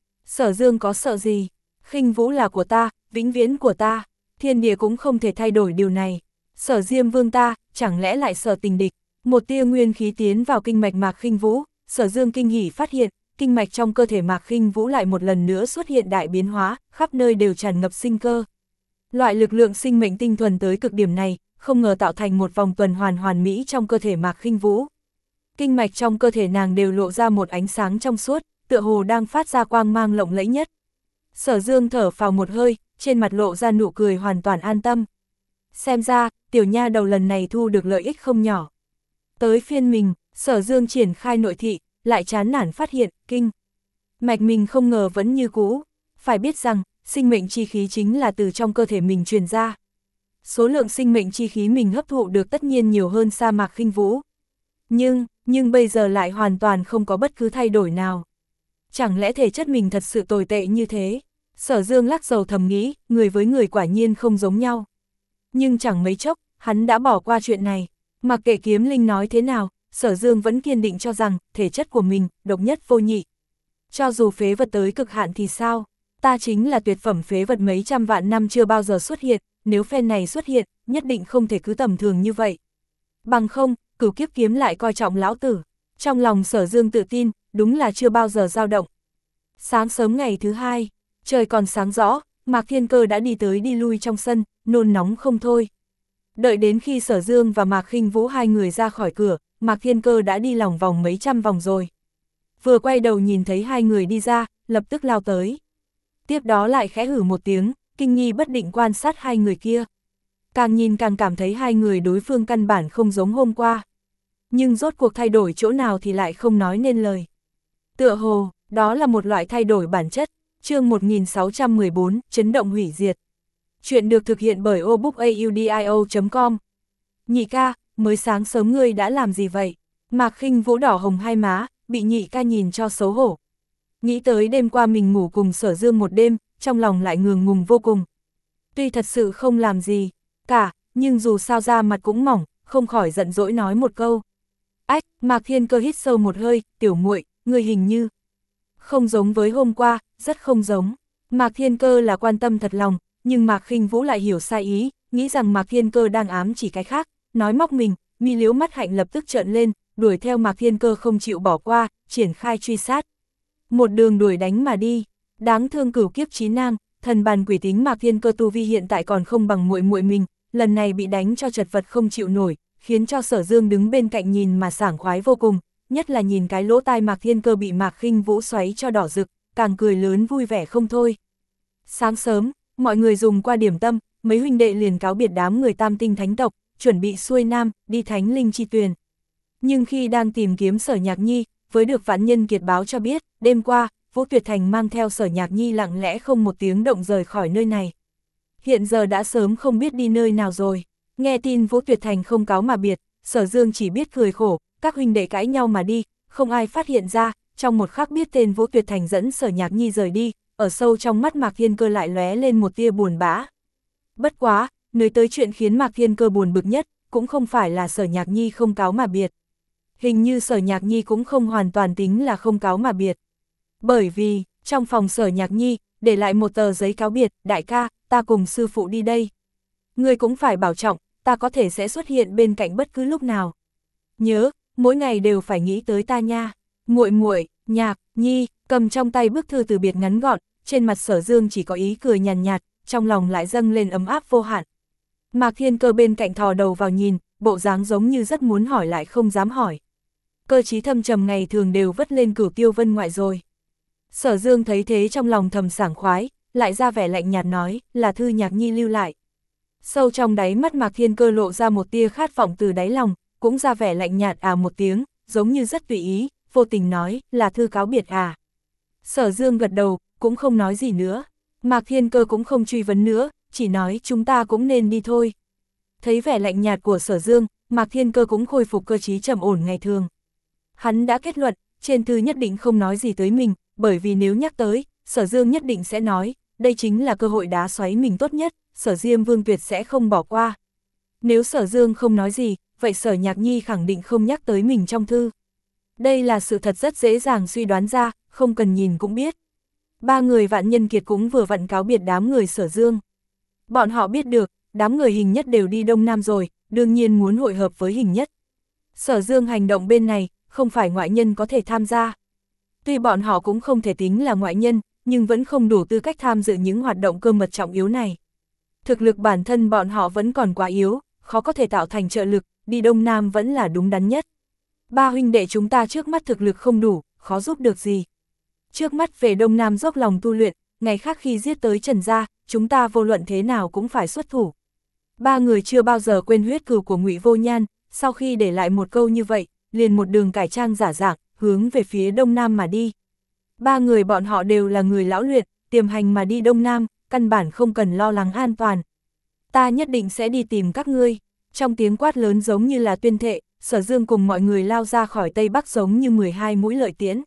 Sở Dương có sợ gì? Khinh Vũ là của ta, vĩnh viễn của ta, thiên địa cũng không thể thay đổi điều này. Sở Diêm Vương ta, chẳng lẽ lại sợ tình địch? Một tia nguyên khí tiến vào kinh mạch Mạc Khinh Vũ, Sở Dương kinh hỉ phát hiện, kinh mạch trong cơ thể Mạc Khinh Vũ lại một lần nữa xuất hiện đại biến hóa, khắp nơi đều tràn ngập sinh cơ. Loại lực lượng sinh mệnh tinh thuần tới cực điểm này, không ngờ tạo thành một vòng tuần hoàn hoàn mỹ trong cơ thể Mạc Khinh Vũ. Kinh mạch trong cơ thể nàng đều lộ ra một ánh sáng trong suốt, tựa hồ đang phát ra quang mang lộng lẫy nhất. Sở Dương thở phào một hơi, trên mặt lộ ra nụ cười hoàn toàn an tâm. Xem ra, tiểu nha đầu lần này thu được lợi ích không nhỏ. Tới phiên mình, Sở Dương triển khai nội thị, lại chán nản phát hiện, kinh mạch mình không ngờ vẫn như cũ. Phải biết rằng, sinh mệnh chi khí chính là từ trong cơ thể mình truyền ra. Số lượng sinh mệnh chi khí mình hấp thụ được tất nhiên nhiều hơn sa Mạc Khinh Vũ. Nhưng, nhưng bây giờ lại hoàn toàn không có bất cứ thay đổi nào. Chẳng lẽ thể chất mình thật sự tồi tệ như thế? Sở Dương lắc đầu thầm nghĩ, người với người quả nhiên không giống nhau. Nhưng chẳng mấy chốc, hắn đã bỏ qua chuyện này. Mặc kệ Kiếm Linh nói thế nào, Sở Dương vẫn kiên định cho rằng, thể chất của mình, độc nhất vô nhị. Cho dù phế vật tới cực hạn thì sao? Ta chính là tuyệt phẩm phế vật mấy trăm vạn năm chưa bao giờ xuất hiện, nếu phen này xuất hiện, nhất định không thể cứ tầm thường như vậy. Bằng không, Cửu Kiếp Kiếm lại coi trọng lão tử. Trong lòng Sở Dương tự tin, đúng là chưa bao giờ dao động. Sáng sớm ngày thứ hai, trời còn sáng rõ, Mạc Thiên Cơ đã đi tới đi lui trong sân, nôn nóng không thôi. Đợi đến khi Sở Dương và Mạc Khinh Vũ hai người ra khỏi cửa, Mạc Thiên Cơ đã đi lòng vòng mấy trăm vòng rồi. Vừa quay đầu nhìn thấy hai người đi ra, lập tức lao tới. Tiếp đó lại khẽ hử một tiếng, kinh nghi bất định quan sát hai người kia. Càng nhìn càng cảm thấy hai người đối phương căn bản không giống hôm qua. Nhưng rốt cuộc thay đổi chỗ nào thì lại không nói nên lời. Tựa hồ, đó là một loại thay đổi bản chất. Chương một nghìn sáu trăm mười bốn, chấn động hủy diệt. Chuyện được thực hiện bởi obookaudio chấm com. Nhị ca, mới sáng sớm ngươi đã làm gì vậy? Mạc Khinh Vũ đỏ hồng hai má, bị nhị ca nhìn cho xấu hổ. Nghĩ tới đêm qua mình ngủ cùng Sở Dương một đêm, trong lòng lại ngường ngùng vô cùng. Tuy thật sự không làm gì cả, nhưng dù sao da mặt cũng mỏng, không khỏi giận dỗi nói một câu. Ách, Mạc Thiên Cơ hít sâu một hơi, tiểu muội, ngươi hình như không giống với hôm qua, rất không giống. Mạc Thiên Cơ là quan tâm thật lòng, nhưng Mạc Khinh Vũ lại hiểu sai ý, nghĩ rằng Mạc Thiên Cơ đang ám chỉ cái khác, nói móc mình, mi liếu mắt hạnh lập tức trợn lên, đuổi theo Mạc Thiên Cơ không chịu bỏ qua, triển khai truy sát. Một đường đuổi đánh mà đi, đáng thương Cửu Kiếp Chí Nang, thần bàn quỷ tính Mạc Thiên Cơ tu vi hiện tại còn không bằng muội muội mình, lần này bị đánh cho chật vật không chịu nổi, khiến cho Sở Dương đứng bên cạnh nhìn mà sảng khoái vô cùng, nhất là nhìn cái lỗ tai Mạc Thiên Cơ bị Mạc Khinh Vũ xoáy cho đỏ rực, càng cười lớn vui vẻ không thôi. Sáng sớm, mọi người dùng qua điểm tâm, mấy huynh đệ liền cáo biệt đám người Tam Tinh Thánh tộc, chuẩn bị xuôi nam, đi Thánh Linh Chi Tuyền. Nhưng khi đang tìm kiếm Sở Nhạc Nhi, với được Vạn Nhân Kiệt báo cho biết, đêm qua, Vũ Tuyệt Thành mang theo Sở Nhạc Nhi lặng lẽ không một tiếng động rời khỏi nơi này. Hiện giờ đã sớm không biết đi nơi nào rồi. Nghe tin Vũ Tuyệt Thành không cáo mà biệt, Sở Dương chỉ biết cười khổ, các huynh đệ cãi nhau mà đi, không ai phát hiện ra, trong một khắc biết tên Vũ Tuyệt Thành dẫn Sở Nhạc Nhi rời đi, ở sâu trong mắt Mạc Thiên Cơ lại lóe lên một tia buồn bã. Bất quá, nói tới chuyện khiến Mạc Thiên Cơ buồn bực nhất, cũng không phải là Sở Nhạc Nhi không cáo mà biệt. Hình như Sở Nhạc Nhi cũng không hoàn toàn tính là không cáo mà biệt. Bởi vì, trong phòng Sở Nhạc Nhi, để lại một tờ giấy cáo biệt, đại ca, ta cùng sư phụ đi đây. Ngươi cũng phải bảo trọng, ta có thể sẽ xuất hiện bên cạnh bất cứ lúc nào. Nhớ, mỗi ngày đều phải nghĩ tới ta nha. Muội muội, Nhạc Nhi, cầm trong tay bức thư từ biệt ngắn gọn, trên mặt Sở Dương chỉ có ý cười nhàn nhạt, trong lòng lại dâng lên ấm áp vô hạn. Mạc Thiên Cơ bên cạnh thò đầu vào nhìn, bộ dáng giống như rất muốn hỏi lại không dám hỏi. Cơ trí thâm trầm ngày thường đều vất lên Cửu Tiêu Vân ngoại rồi. Sở Dương thấy thế trong lòng thầm sảng khoái, lại ra vẻ lạnh nhạt nói, là thư Nhạc Nhi lưu lại. Sâu trong đáy mắt Mạc Thiên Cơ lộ ra một tia khát vọng từ đáy lòng, cũng ra vẻ lạnh nhạt à một tiếng, giống như rất tùy ý, vô tình nói, là thư cáo biệt à. Sở Dương gật đầu, cũng không nói gì nữa. Mạc Thiên Cơ cũng không truy vấn nữa, chỉ nói chúng ta cũng nên đi thôi. Thấy vẻ lạnh nhạt của Sở Dương, Mạc Thiên Cơ cũng khôi phục cơ trí trầm ổn ngày thường. Hắn đã kết luận, trên thư nhất định không nói gì tới mình, bởi vì nếu nhắc tới, Sở Dương nhất định sẽ nói, đây chính là cơ hội đá xoáy mình tốt nhất, Sở Diêm Vương tuyệt sẽ không bỏ qua. Nếu Sở Dương không nói gì, vậy Sở Nhạc Nhi khẳng định không nhắc tới mình trong thư. Đây là sự thật rất dễ dàng suy đoán ra, không cần nhìn cũng biết. Ba người Vạn Nhân Kiệt cũng vừa vặn cáo biệt đám người Sở Dương. Bọn họ biết được, đám người Hình Nhất đều đi Đông Nam rồi, đương nhiên muốn hội hợp với Hình Nhất. Sở Dương hành động bên này, không phải ngoại nhân có thể tham gia. Tuy bọn họ cũng không thể tính là ngoại nhân, nhưng vẫn không đủ tư cách tham dự những hoạt động cơ mật trọng yếu này. Thực lực bản thân bọn họ vẫn còn quá yếu, khó có thể tạo thành trợ lực, đi Đông Nam vẫn là đúng đắn nhất. Ba huynh đệ chúng ta trước mắt thực lực không đủ, khó giúp được gì. Trước mắt về Đông Nam dốc lòng tu luyện, ngày khác khi giết tới Trần gia, chúng ta vô luận thế nào cũng phải xuất thủ. Ba người chưa bao giờ quên huyết cừu của Ngụy Vô Nhan, sau khi để lại một câu như vậy, liền một đường cải trang giả dạng, hướng về phía Đông Nam mà đi. Ba người bọn họ đều là người lão luyện, tiềm hành mà đi Đông Nam, căn bản không cần lo lắng an toàn. Ta nhất định sẽ đi tìm các ngươi. Trong tiếng quát lớn giống như là tuyên thệ, Sở Dương cùng mọi người lao ra khỏi Tây Bắc giống như mười hai mũi lợi tiễn.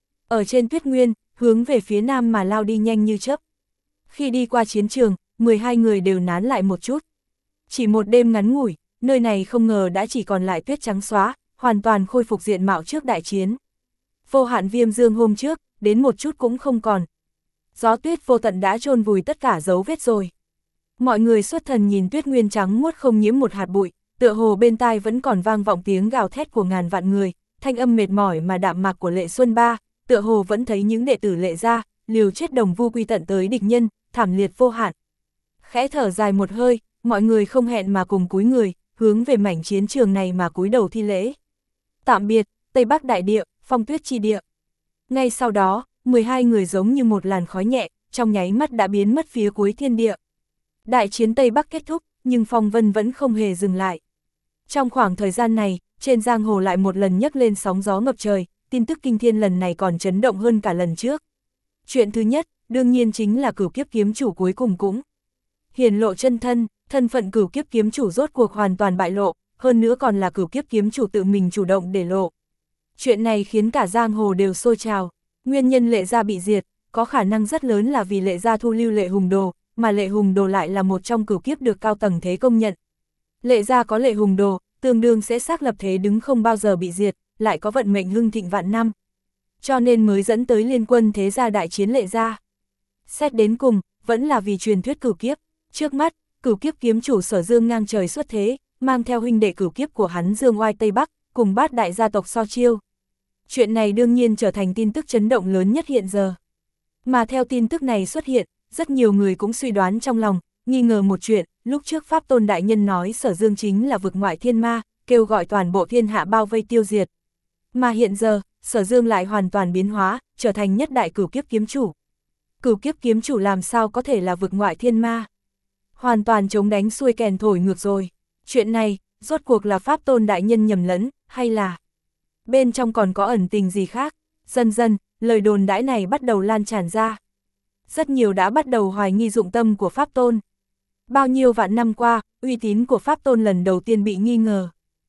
Ở trên Tuyết Nguyên, hướng về phía Nam mà lao đi nhanh như chớp. Khi đi qua chiến trường, mười hai người đều nán lại một chút. Chỉ một đêm ngắn ngủi, nơi này không ngờ đã chỉ còn lại tuyết trắng xóa, hoàn toàn khôi phục diện mạo trước đại chiến. Vô hạn viêm dương hôm trước, đến một chút cũng không còn. Gió tuyết vô tận đã chôn vùi tất cả dấu vết rồi. Mọi người xuất thần nhìn Tuyết Nguyên trắng muốt không nhiễm một hạt bụi, tựa hồ bên tai vẫn còn vang vọng tiếng gào thét của ngàn vạn người, thanh âm mệt mỏi mà đạm mạc của Lệ Xuân Ba, tựa hồ vẫn thấy những đệ tử Lệ gia, liều chết đồng vu quy tận tới địch nhân, thảm liệt vô hạn. Khẽ thở dài một hơi, mọi người không hẹn mà cùng cúi người, hướng về mảnh chiến trường này mà cúi đầu thi lễ. Tạm biệt, Tây Bắc đại địa, phong tuyết chi địa. Ngay sau đó, mười hai người giống như một làn khói nhẹ, trong nháy mắt đã biến mất phía cuối thiên địa. Đại chiến Tây Bắc kết thúc, nhưng phong vân vẫn không hề dừng lại. Trong khoảng thời gian này, trên giang hồ lại một lần nhấc lên sóng gió ngập trời, tin tức kinh thiên lần này còn chấn động hơn cả lần trước. Chuyện thứ nhất, đương nhiên chính là Cửu Kiếp kiếm chủ cuối cùng cũng hiển lộ chân thân, thân phận Cửu Kiếp kiếm chủ rốt cuộc hoàn toàn bại lộ, hơn nữa còn là Cửu Kiếp kiếm chủ tự mình chủ động để lộ. Chuyện này khiến cả giang hồ đều sôi trào, nguyên nhân Lệ gia bị diệt, có khả năng rất lớn là vì Lệ gia thu lưu Lệ Hùng Đồ, mà Lệ Hùng Đồ lại là một trong cửu kiếp được cao tầng thế công nhận. Lệ gia có Lệ Hùng Đồ, tương đương sẽ xác lập thế đứng không bao giờ bị diệt, lại có vận mệnh hưng thịnh vạn năm. Cho nên mới dẫn tới liên quân thế gia đại chiến Lệ gia. Xét đến cùng, vẫn là vì truyền thuyết cửu kiếp. Trước mắt, Cửu Kiếp kiếm chủ Sở Dương ngang trời xuất thế, mang theo huynh đệ cửu kiếp của hắn Dương Oai Tây Bắc, cùng bát đại gia tộc so chiêu. Chuyện này đương nhiên trở thành tin tức chấn động lớn nhất hiện giờ. Mà theo tin tức này xuất hiện, rất nhiều người cũng suy đoán trong lòng, nghi ngờ một chuyện, lúc trước Pháp Tôn Đại Nhân nói Sở Dương chính là vực ngoại thiên ma, kêu gọi toàn bộ thiên hạ bao vây tiêu diệt. Mà hiện giờ, Sở Dương lại hoàn toàn biến hóa, trở thành nhất đại cửu kiếp kiếm chủ. Cửu kiếp kiếm chủ làm sao có thể là vực ngoại thiên ma? Hoàn toàn chống đánh xuôi kèn thổi ngược rồi. Chuyện này, rốt cuộc là Pháp Tôn Đại Nhân nhầm lẫn, hay là bên trong còn có ẩn tình gì khác? Dần dần, lời đồn đãi này bắt đầu lan tràn ra. Rất nhiều đã bắt đầu hoài nghi dụng tâm của Pháp Tôn. Bao nhiêu vạn năm qua, uy tín của Pháp Tôn lần đầu tiên bị nghi ngờ.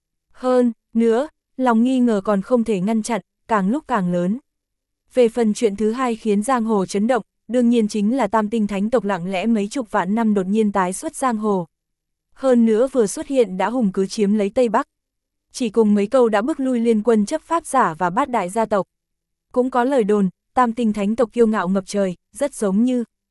Hơn nữa, lòng nghi ngờ còn không thể ngăn chặn, càng lúc càng lớn. Về phần chuyện thứ hai khiến giang hồ chấn động, đương nhiên chính là Tam Tinh Thánh tộc lặng lẽ mấy chục vạn năm đột nhiên tái xuất giang hồ. Hơn nữa vừa xuất hiện đã hùng cứ chiếm lấy Tây Bắc. Chỉ cùng mấy câu đã bức lui liên quân chấp pháp giả và bát đại gia tộc. Cũng có lời đồn, Tam Tinh Thánh tộc kiêu ngạo ngập trời, rất giống như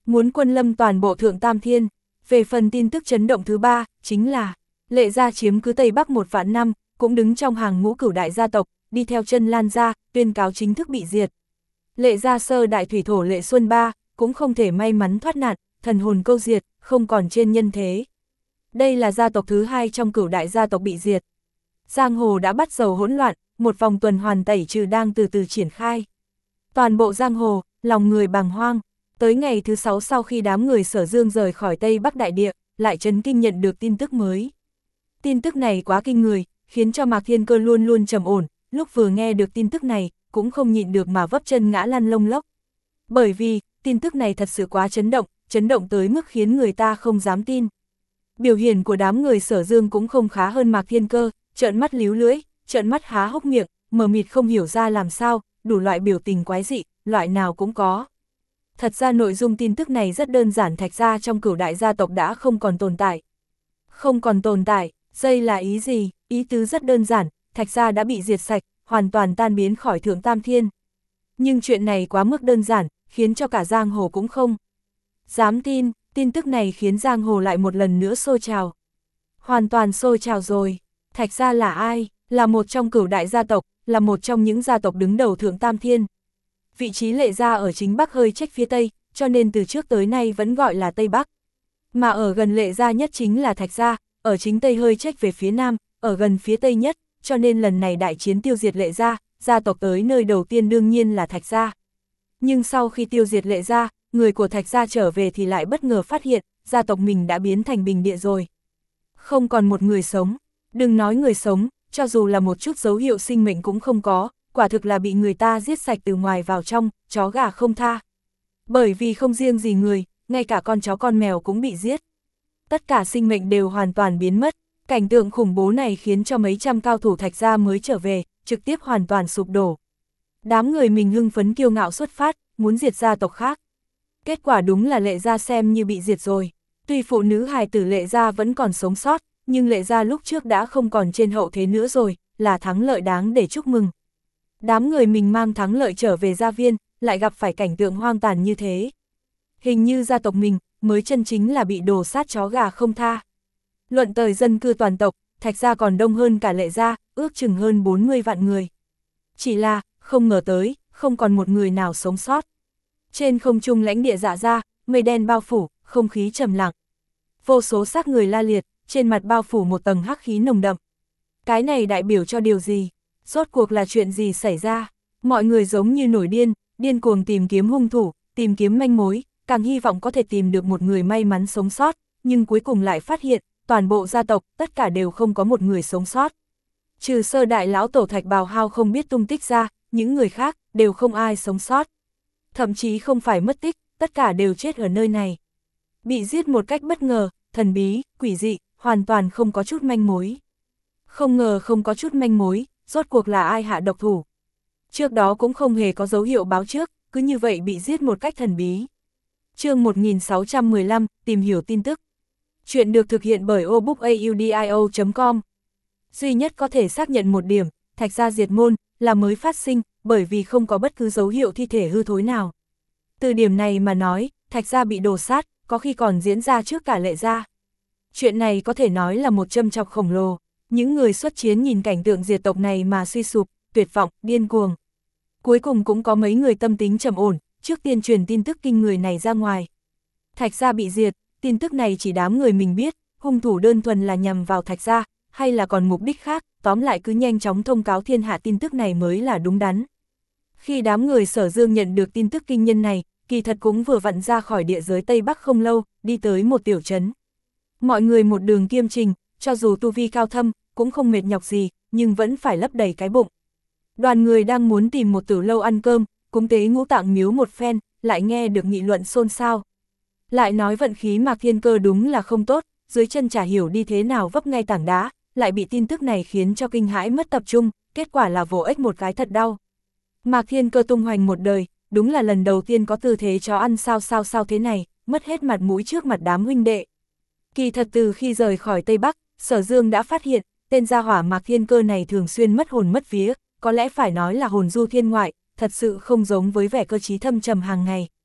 muốn quân lâm toàn bộ Thượng Tam Thiên. Về phần tin tức chấn động thứ ba, chính là Lệ gia chiếm cứ Tây Bắc một vạn năm, cũng đứng trong hàng ngũ cửu đại gia tộc, đi theo chân Lan gia, tuyên cáo chính thức bị diệt. Lệ gia sơ đại thủy thổ Lệ Xuân Ba, cũng không thể may mắn thoát nạn, thần hồn câu diệt, không còn trên nhân thế. Đây là gia tộc thứ hai trong cửu đại gia tộc bị diệt. Giang hồ đã bắt đầu hỗn loạn, một vòng tuần hoàn tẩy trừ đang từ từ triển khai. Toàn bộ giang hồ, lòng người bàng hoang. Tới ngày thứ sáu sau khi đám người Sở Dương rời khỏi Tây Bắc Đại Địa, lại chấn kinh nhận được tin tức mới. Tin tức này quá kinh người, khiến cho Mạc Thiên Cơ luôn luôn trầm ổn, lúc vừa nghe được tin tức này, cũng không nhịn được mà vấp chân ngã lăn lông lốc. Bởi vì, tin tức này thật sự quá chấn động, chấn động tới mức khiến người ta không dám tin. Biểu hiện của đám người Sở Dương cũng không khá hơn Mạc Thiên Cơ, trợn mắt líu lưỡi, trợn mắt há hốc miệng, mờ mịt không hiểu ra làm sao, đủ loại biểu tình quái dị, loại nào cũng có. Thật ra nội dung tin tức này rất đơn giản, Thạch gia trong cửu đại gia tộc đã không còn tồn tại. Không còn tồn tại, đây là ý gì? Ý tứ rất đơn giản, Thạch gia đã bị diệt sạch, hoàn toàn tan biến khỏi Thượng Tam Thiên. Nhưng chuyện này quá mức đơn giản, khiến cho cả giang hồ cũng không dám tin, tin tức này khiến giang hồ lại một lần nữa sôi trào. Hoàn toàn sôi trào rồi, Thạch gia là ai? Là một trong cửu đại gia tộc, là một trong những gia tộc đứng đầu Thượng Tam Thiên. Vị trí Lệ gia ở chính Bắc hơi trách phía Tây, cho nên từ trước tới nay vẫn gọi là Tây Bắc. Mà ở gần Lệ gia nhất chính là Thạch gia, ở chính Tây hơi trách về phía Nam, ở gần phía Tây nhất, cho nên lần này đại chiến tiêu diệt Lệ gia, gia tộc tới nơi đầu tiên đương nhiên là Thạch gia. Nhưng sau khi tiêu diệt Lệ gia, người của Thạch gia trở về thì lại bất ngờ phát hiện, gia tộc mình đã biến thành bình địa rồi. Không còn một người sống, đừng nói người sống, cho dù là một chút dấu hiệu sinh mệnh cũng không có, quả thực là bị người ta giết sạch từ ngoài vào trong, chó gà không tha. Bởi vì không riêng gì người, ngay cả con chó con mèo cũng bị giết. Tất cả sinh mệnh đều hoàn toàn biến mất, cảnh tượng khủng bố này khiến cho mấy trăm cao thủ Thạch gia mới trở về, trực tiếp hoàn toàn sụp đổ. Đám người mình hưng phấn kiêu ngạo xuất phát, muốn diệt gia tộc khác. Kết quả đúng là Lệ gia xem như bị diệt rồi. Tuy phụ nữ hài tử Lệ gia vẫn còn sống sót, nhưng Lệ gia lúc trước đã không còn trên hậu thế nữa rồi, là thắng lợi đáng để chúc mừng. Đám người mình mang thắng lợi trở về gia viên, lại gặp phải cảnh tượng hoang tàn như thế. Hình như gia tộc mình, mới chân chính là bị đổ sát chó gà không tha. Luận tới dân cư toàn tộc, Thạch gia còn đông hơn cả Lệ gia, ước chừng hơn bốn mươi vạn người. Chỉ là, không ngờ tới, không còn một người nào sống sót. Trên không trung lãnh địa Dạ gia, mây đen bao phủ, không khí trầm lặng. Vô số xác người la liệt, trên mặt bao phủ một tầng hắc khí nồng đậm. Cái này đại biểu cho điều gì? Rốt cuộc là chuyện gì xảy ra? Mọi người giống như nổi điên, điên cuồng tìm kiếm hung thủ, tìm kiếm manh mối, càng hy vọng có thể tìm được một người may mắn sống sót, nhưng cuối cùng lại phát hiện, toàn bộ gia tộc, tất cả đều không có một người sống sót. Trừ sơ đại lão tổ Thạch Bào Hao không biết tung tích ra, những người khác, đều không ai sống sót. Thậm chí không phải mất tích, tất cả đều chết ở nơi này. Bị giết một cách bất ngờ, thần bí, quỷ dị, hoàn toàn không có chút manh mối. Không ngờ không có chút manh mối, rốt cuộc là ai hạ độc thủ. Trước đó cũng không hề có dấu hiệu báo trước, cứ như vậy bị giết một cách thần bí. Chương một nghìn sáu trăm mười lăm, tìm hiểu tin tức. Chuyện được thực hiện bởi obookaudio chấm com. Duy nhất có thể xác nhận một điểm, Thạch gia diệt môn, là mới phát sinh, bởi vì không có bất cứ dấu hiệu thi thể hư thối nào. Từ điểm này mà nói, Thạch gia bị đổ sát, có khi còn diễn ra trước cả Lệ gia. Chuyện này có thể nói là một châm chọc khổng lồ. Những người xuất chiến nhìn cảnh tượng diệt tộc này mà suy sụp, tuyệt vọng, điên cuồng. Cuối cùng cũng có mấy người tâm tính trầm ổn, trước tiên truyền tin tức kinh người này ra ngoài. Thạch gia bị diệt, tin tức này chỉ đám người mình biết, hung thủ đơn thuần là nhằm vào Thạch gia, hay là còn mục đích khác, tóm lại cứ nhanh chóng thông cáo thiên hạ tin tức này mới là đúng đắn. Khi đám người Sở Dương nhận được tin tức kinh nhân này, kỳ thật cũng vừa vặn ra khỏi địa giới Tây Bắc không lâu, đi tới một tiểu trấn. Mọi người một đường kiêm trình, cho dù tu vi cao thâm, cũng không mệt nhọc gì, nhưng vẫn phải lấp đầy cái bụng. Đoàn người đang muốn tìm một tử lâu ăn cơm, cúng tế Ngũ Tạng Miếu một phen, lại nghe được nghị luận xôn xao. Lại nói vận khí Mạc Thiên Cơ đúng là không tốt, dưới chân chả hiểu đi thế nào vấp ngay tảng đá, lại bị tin tức này khiến cho kinh hãi mất tập trung, kết quả là vỗ ếch một cái thật đau. Mạc Thiên Cơ tung hoành một đời, đúng là lần đầu tiên có tư thế chó ăn sao sao sao thế này, mất hết mặt mũi trước mặt đám huynh đệ. Kỳ thật từ khi rời khỏi Tây Bắc, Sở Dương đã phát hiện, tên gia hỏa Mạc Thiên Cơ này thường xuyên mất hồn mất vía, có lẽ phải nói là hồn du thiên ngoại, thật sự không giống với vẻ cơ trí thâm trầm hàng ngày.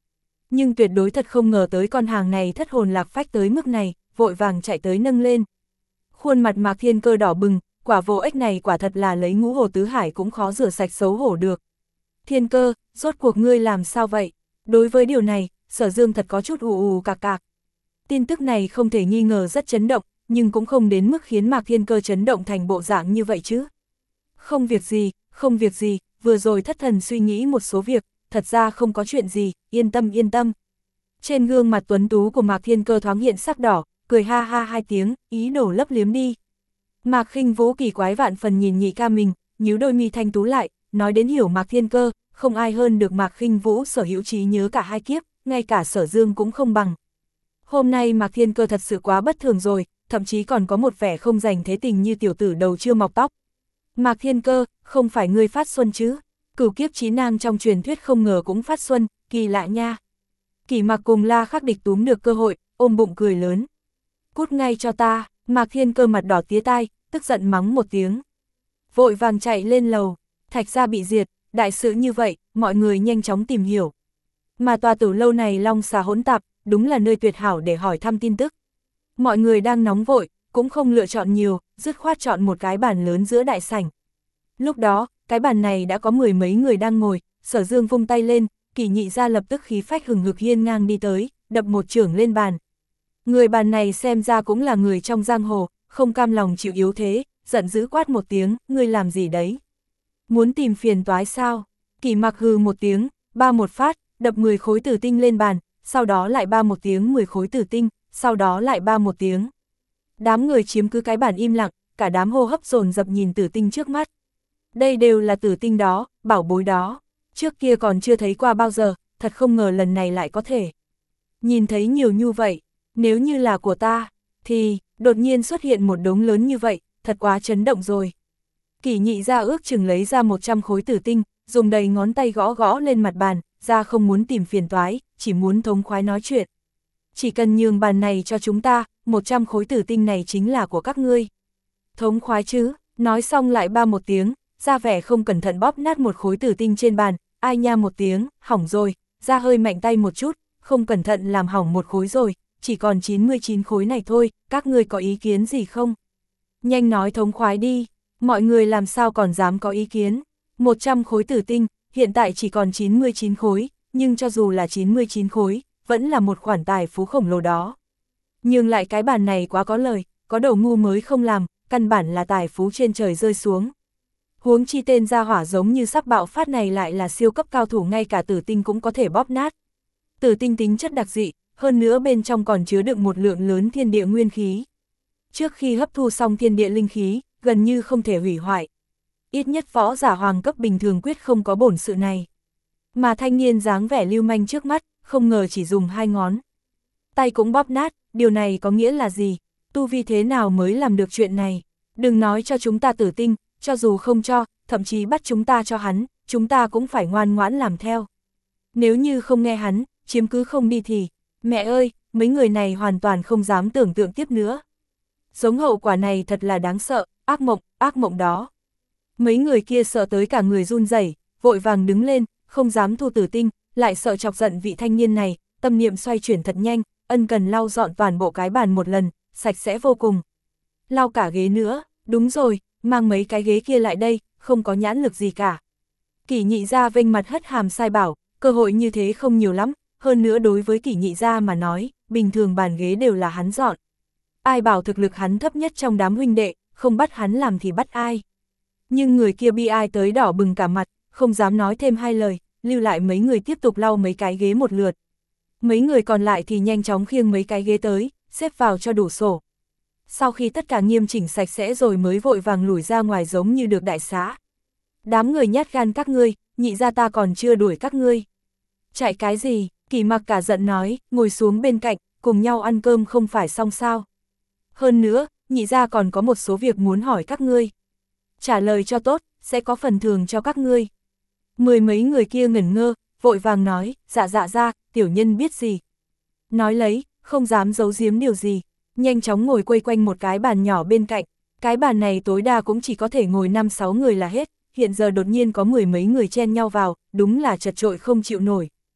nhưng tuyệt đối thật không ngờ tới con hàng này thất hồn lạc phách tới mức này, vội vàng chạy tới nâng lên. Khuôn mặt Mạc Thiên Cơ đỏ bừng, quả vô ếch này quả thật là lấy ngũ hồ tứ hải cũng khó rửa sạch xấu hổ được. Thiên Cơ, rốt cuộc ngươi làm sao vậy? Đối với điều này, Sở Dương thật có chút ù ù cạc cạc. Tin tức này không thể nghi ngờ rất chấn động, nhưng cũng không đến mức khiến Mạc Thiên Cơ chấn động thành bộ dạng như vậy chứ. Không việc gì, không việc gì, vừa rồi thất thần suy nghĩ một số việc, thật ra không có chuyện gì, yên tâm yên tâm. Trên gương mặt tuấn tú của Mạc Thiên Cơ thoáng hiện sắc đỏ, cười ha ha hai tiếng, ý đồ lấp liếm đi. Mạc Khinh Vũ kỳ quái vạn phần nhìn nhị ca mình, nhíu đôi mi thanh tú lại, nói đến hiểu Mạc Thiên Cơ, không ai hơn được Mạc Khinh Vũ sở hữu trí nhớ cả hai kiếp, ngay cả Sở Dương cũng không bằng. Hôm nay Mạc Thiên Cơ thật sự quá bất thường rồi, thậm chí còn có một vẻ không dành thế tình như tiểu tử đầu chưa mọc tóc. Mạc Thiên Cơ, không phải ngươi phát xuân chứ? Cửu kiếp chí nam trong truyền thuyết không ngờ cũng phát xuân, kỳ lạ nha. Kỷ Mạc cùng La Khắc Địch túm được cơ hội, ôm bụng cười lớn. Cút ngay cho ta, Mạc Thiên Cơ mặt đỏ tía tai, tức giận mắng một tiếng. Vội vàng chạy lên lầu, Thạch gia bị diệt, đại sự như vậy, mọi người nhanh chóng tìm hiểu. Mà tòa tử lâu này long xà hỗn tạp, đúng là nơi tuyệt hảo để hỏi thăm tin tức. Mọi người đang nóng vội, cũng không lựa chọn nhiều, dứt khoát chọn một cái bàn lớn giữa đại sảnh. Lúc đó, cái bàn này đã có mười mấy người đang ngồi, Sở Dương vung tay lên, Kỷ Nhị gia lập tức khí phách hừng hực hiên ngang đi tới, đập một chưởng lên bàn. Người bàn này xem ra cũng là người trong giang hồ, không cam lòng chịu yếu thế, giận dữ quát một tiếng, ngươi làm gì đấy? Muốn tìm phiền toái sao? Kỷ Mặc hừ một tiếng, ba một phát, đập mười khối tử tinh lên bàn, sau đó lại ba một tiếng mười khối tử tinh, sau đó lại ba một tiếng. Đám người chiếm cứ cái bàn im lặng, cả đám hô hấp dồn dập nhìn tử tinh trước mắt. Đây đều là tử tinh đó, bảo bối đó. Trước kia còn chưa thấy qua bao giờ, thật không ngờ lần này lại có thể. Nhìn thấy nhiều như vậy, nếu như là của ta, thì đột nhiên xuất hiện một đống lớn như vậy, thật quá chấn động rồi. Kỷ Nhị gia ước chừng lấy ra một trăm khối tử tinh, dùng đầy ngón tay gõ gõ lên mặt bàn, ra không muốn tìm phiền toái, chỉ muốn thống khoái nói chuyện. Chỉ cần nhường bàn này cho chúng ta, một trăm khối tử tinh này chính là của các ngươi. Thống khoái chứ, nói xong lại ba một tiếng, ra vẻ không cẩn thận bóp nát một khối tử tinh trên bàn, ai nha một tiếng, hỏng rồi, ra hơi mạnh tay một chút, không cẩn thận làm hỏng một khối rồi, chỉ còn chín mươi chín khối này thôi, các ngươi có ý kiến gì không? Nhanh nói thống khoái đi, mọi người làm sao còn dám có ý kiến, một trăm khối tử tinh, hiện tại chỉ còn chín mươi chín khối, nhưng cho dù là chín mươi chín khối, vẫn là một khoản tài phú khổng lồ đó. Nhưng lại cái bàn này quá có lời, có đầu ngu mới không làm, căn bản là tài phú trên trời rơi xuống. Huống chi tên gia hỏa giống như sắp bạo phát này lại là siêu cấp cao thủ, ngay cả tử tinh cũng có thể bóp nát. Tử tinh tính chất đặc dị, hơn nữa bên trong còn chứa đựng một lượng lớn thiên địa nguyên khí. Trước khi hấp thu xong thiên địa linh khí, gần như không thể hủy hoại. Ít nhất võ giả hoàng cấp bình thường quyết không có bổn sự này. Mà thanh niên dáng vẻ lưu manh trước mắt, không ngờ chỉ dùng hai ngón tay cũng bóp nát, điều này có nghĩa là gì? Tu vi thế nào mới làm được chuyện này? Đừng nói cho chúng ta tử tinh, cho dù không cho, thậm chí bắt chúng ta cho hắn, chúng ta cũng phải ngoan ngoãn làm theo. Nếu như không nghe hắn, chiếm cứ không đi thì, mẹ ơi, mấy người này hoàn toàn không dám tưởng tượng tiếp nữa. Giống hậu quả này thật là đáng sợ, ác mộng, ác mộng đó. Mấy người kia sợ tới cả người run rẩy, vội vàng đứng lên, không dám thu tử tinh, lại sợ chọc giận vị thanh niên này, tâm niệm xoay chuyển thật nhanh, ân cần lau dọn toàn bộ cái bàn một lần, sạch sẽ vô cùng. Lau cả ghế nữa, đúng rồi, mang mấy cái ghế kia lại đây, không có nhãn lực gì cả. Kỷ Nhị gia vênh mặt hất hàm sai bảo, cơ hội như thế không nhiều lắm, hơn nữa đối với Kỷ Nhị gia mà nói, bình thường bàn ghế đều là hắn dọn. Ai bảo thực lực hắn thấp nhất trong đám huynh đệ, không bắt hắn làm thì bắt ai. Nhưng người kia bi ai tới đỏ bừng cả mặt, không dám nói thêm hai lời, lưu lại mấy người tiếp tục lau mấy cái ghế một lượt. Mấy người còn lại thì nhanh chóng khiêng mấy cái ghế tới, xếp vào cho đủ sổ. Sau khi tất cả nghiêm chỉnh sạch sẽ rồi mới vội vàng lủi ra ngoài giống như được đại xá. Đám người nhát gan các ngươi, Nhị gia ta còn chưa đuổi các ngươi. Chạy cái gì? Kỷ Mặc cả giận nói, ngồi xuống bên cạnh, cùng nhau ăn cơm không phải xong sao? Hơn nữa, Nhị gia còn có một số việc muốn hỏi các ngươi. Trả lời cho tốt, sẽ có phần thưởng cho các ngươi. Mười mấy người kia ngẩn ngơ, vội vàng nói, dạ dạ ra, tiểu nhân biết gì. Nói lấy, không dám giấu giếm điều gì, nhanh chóng ngồi quây quanh một cái bàn nhỏ bên cạnh. Cái bàn này tối đa cũng chỉ có thể ngồi năm sáu người là hết, hiện giờ đột nhiên có mười mấy người chen nhau vào, đúng là chật chội không chịu nổi.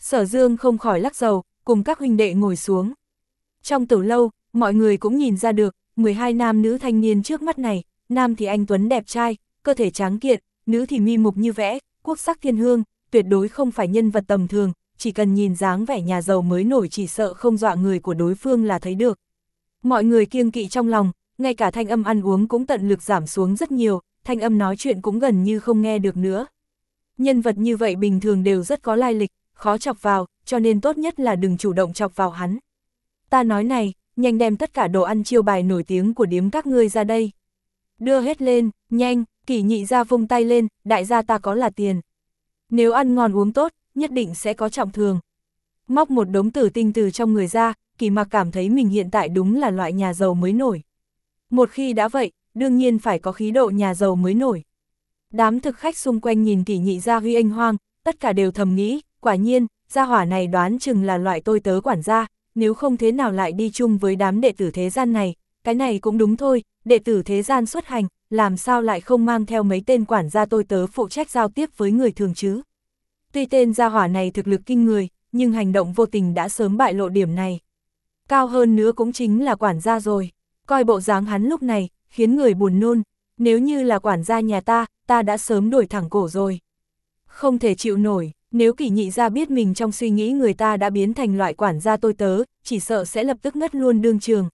Sở Dương không khỏi lắc đầu, cùng các huynh đệ ngồi xuống. Trong tử lâu, mọi người cũng nhìn ra được, mười hai nam nữ thanh niên trước mắt này, nam thì anh tuấn đẹp trai, cơ thể tráng kiện, nữ thì mi mục như vẽ, quốc sắc thiên hương, tuyệt đối không phải nhân vật tầm thường, chỉ cần nhìn dáng vẻ nhà giàu mới nổi chỉ sợ không dọa người của đối phương là thấy được. Mọi người kiêng kỵ trong lòng, ngay cả thanh âm ăn uống cũng tận lực giảm xuống rất nhiều, thanh âm nói chuyện cũng gần như không nghe được nữa. Nhân vật như vậy bình thường đều rất có lai lịch, khó chọc vào, cho nên tốt nhất là đừng chủ động chọc vào hắn. Ta nói này, nhanh đem tất cả đồ ăn chiêu bài nổi tiếng của điếm các ngươi ra đây. Đưa hết lên, nhanh, Kỷ Nhị gia vung tay lên, đại gia ta có là tiền. Nếu ăn ngon uống tốt, nhất định sẽ có trọng thường. Móc một đống tử tinh từ trong người ra, Kỷ Mặc cảm thấy mình hiện tại đúng là loại nhà giàu mới nổi. Một khi đã vậy, đương nhiên phải có khí độ nhà giàu mới nổi. Đám thực khách xung quanh nhìn Kỷ Nhị gia huy anh hoang, tất cả đều thầm nghĩ, quả nhiên, gia hỏa này đoán chừng là loại tôi tớ quản gia, nếu không thế nào lại đi chung với đám đệ tử thế gian này, cái này cũng đúng thôi, đệ tử thế gian xuất hành, làm sao lại không mang theo mấy tên quản gia tôi tớ phụ trách giao tiếp với người thường chứ. Tuy tên gia hỏa này thực lực kinh người, nhưng hành động vô tình đã sớm bại lộ điểm này. Cao hơn nữa cũng chính là quản gia rồi, coi bộ dáng hắn lúc này, khiến người buồn nôn, nếu như là quản gia nhà ta, ta đã sớm đổi thẳng cổ rồi. Không thể chịu nổi, nếu Kỷ Nhị gia biết mình trong suy nghĩ người ta đã biến thành loại quản gia tôi tớ, chỉ sợ sẽ lập tức ngất luôn đương trường.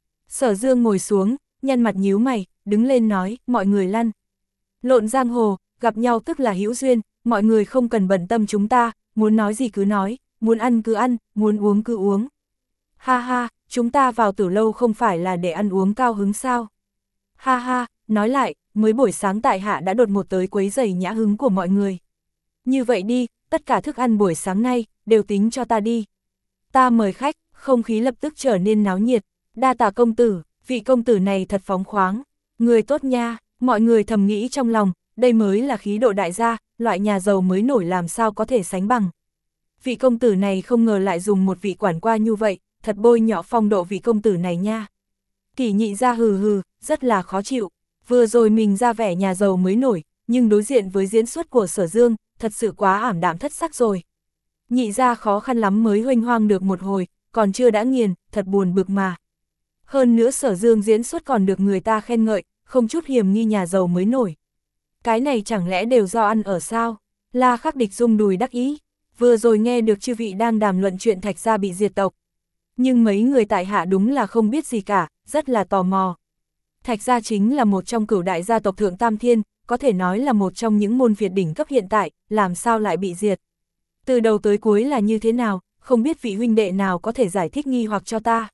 Sở Dương ngồi xuống, nhăn mặt nhíu mày, đứng lên nói, mọi người lăn. Lộn giang hồ, gặp nhau tức là hữu duyên, mọi người không cần bận tâm chúng ta, muốn nói gì cứ nói, muốn ăn cứ ăn, muốn uống cứ uống. Ha ha, chúng ta vào tử lâu không phải là để ăn uống cao hứng sao? Ha ha, nói lại, mới buổi sáng tại hạ đã đột ngột tới quấy rầy nhã hứng của mọi người. Như vậy đi, tất cả thức ăn buổi sáng nay, đều tính cho ta đi. Ta mời khách, không khí lập tức trở nên náo nhiệt, đa tạ công tử, vị công tử này thật phóng khoáng, người tốt nha, mọi người thầm nghĩ trong lòng, đây mới là khí độ đại gia, loại nhà giàu mới nổi làm sao có thể sánh bằng. Vị công tử này không ngờ lại dùng một vị quản qua như vậy, thật bôi nhọ phong độ vị công tử này nha. Kỷ Nhị gia hừ hừ, rất là khó chịu, vừa rồi mình ra vẻ nhà giàu mới nổi, nhưng đối diện với diễn xuất của Sở Dương, thật sự quá ảm đạm thất sắc rồi. Nhị gia khó khăn lắm mới huênh hoang được một hồi, còn chưa đã nghiền, thật buồn bực mà. Hơn nữa Sở Dương diễn xuất còn được người ta khen ngợi, không chút hiềm nghi nhà giàu mới nổi. Cái này chẳng lẽ đều do ăn ở sao? La Khắc Địch rung đùi đắc ý, vừa rồi nghe được chư vị đang đàm luận chuyện Thạch gia bị diệt tộc. Nhưng mấy người tại hạ đúng là không biết gì cả, rất là tò mò. Thạch gia chính là một trong cửu đại gia tộc Thượng Tam Thiên, có thể nói là một trong những môn phiệt đỉnh cấp hiện tại, làm sao lại bị diệt. Từ đầu tới cuối là như thế nào, không biết vị huynh đệ nào có thể giải thích nghi hoặc cho ta.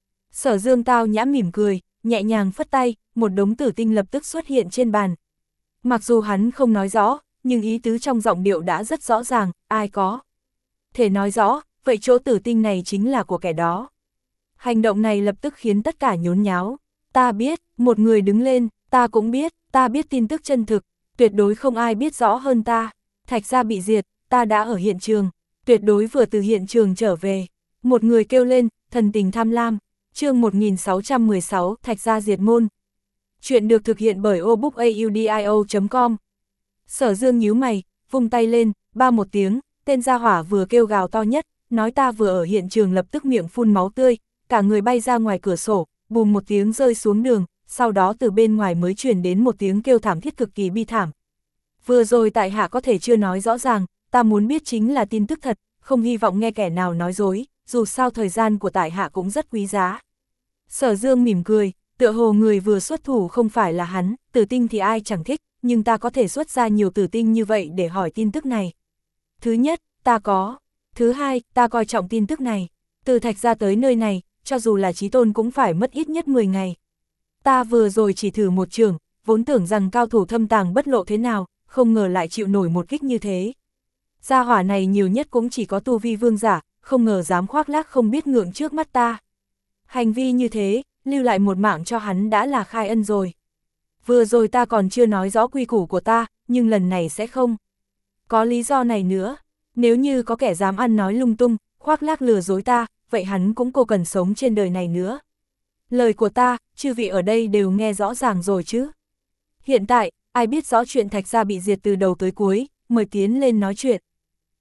Sở Dương tao nhã mỉm cười, nhẹ nhàng phất tay, một đống tử tinh lập tức xuất hiện trên bàn. Mặc dù hắn không nói rõ, nhưng ý tứ trong giọng điệu đã rất rõ ràng, ai có thể nói rõ, vậy chỗ tử tinh này chính là của kẻ đó. Hành động này lập tức khiến tất cả nhốn nháo. Ta biết, một người đứng lên, ta cũng biết, ta biết tin tức chân thực, tuyệt đối không ai biết rõ hơn ta. Thạch gia bị diệt, ta đã ở hiện trường, tuyệt đối vừa từ hiện trường trở về. Một người kêu lên, thần tình tham lam, chương một nghìn sáu trăm mười sáu, Thạch gia diệt môn. Chuyện được thực hiện bởi obookaudio chấm com. Sở Dương nhíu mày, vung tay lên, ba một tiếng, tên gia hỏa vừa kêu gào to nhất, nói ta vừa ở hiện trường lập tức miệng phun máu tươi, cả người bay ra ngoài cửa sổ, bùm một tiếng rơi xuống đường, sau đó từ bên ngoài mới truyền đến một tiếng kêu thảm thiết cực kỳ bi thảm. Vừa rồi tại hạ có thể chưa nói rõ ràng, ta muốn biết chính là tin tức thật, không hy vọng nghe kẻ nào nói dối, dù sao thời gian của tại hạ cũng rất quý giá. Sở Dương mỉm cười, tựa hồ người vừa xuất thủ không phải là hắn, tử tinh thì ai chẳng thích, nhưng ta có thể xuất ra nhiều tử tinh như vậy để hỏi tin tức này. Thứ nhất, ta có. Thứ hai, ta coi trọng tin tức này. Từ Thạch gia tới nơi này, cho dù là chí tôn cũng phải mất ít nhất mười ngày. Ta vừa rồi chỉ thử một trường, vốn tưởng rằng cao thủ thâm tàng bất lộ thế nào, không ngờ lại chịu nổi một kích như thế. Gia hỏa này nhiều nhất cũng chỉ có tu vi vương giả, không ngờ dám khoác lác không biết ngượng trước mắt ta. Hành vi như thế, lưu lại một mạng cho hắn đã là khai ân rồi. Vừa rồi ta còn chưa nói rõ quy củ của ta, nhưng lần này sẽ không. Có lý do này nữa, nếu như có kẻ dám ăn nói lung tung, khoác lác lừa dối ta, vậy hắn cũng cô cần sống trên đời này nữa. Lời của ta, chư vị ở đây đều nghe rõ ràng rồi chứ. Hiện tại, ai biết rõ chuyện Thạch gia bị diệt từ đầu tới cuối, mời tiến lên nói chuyện.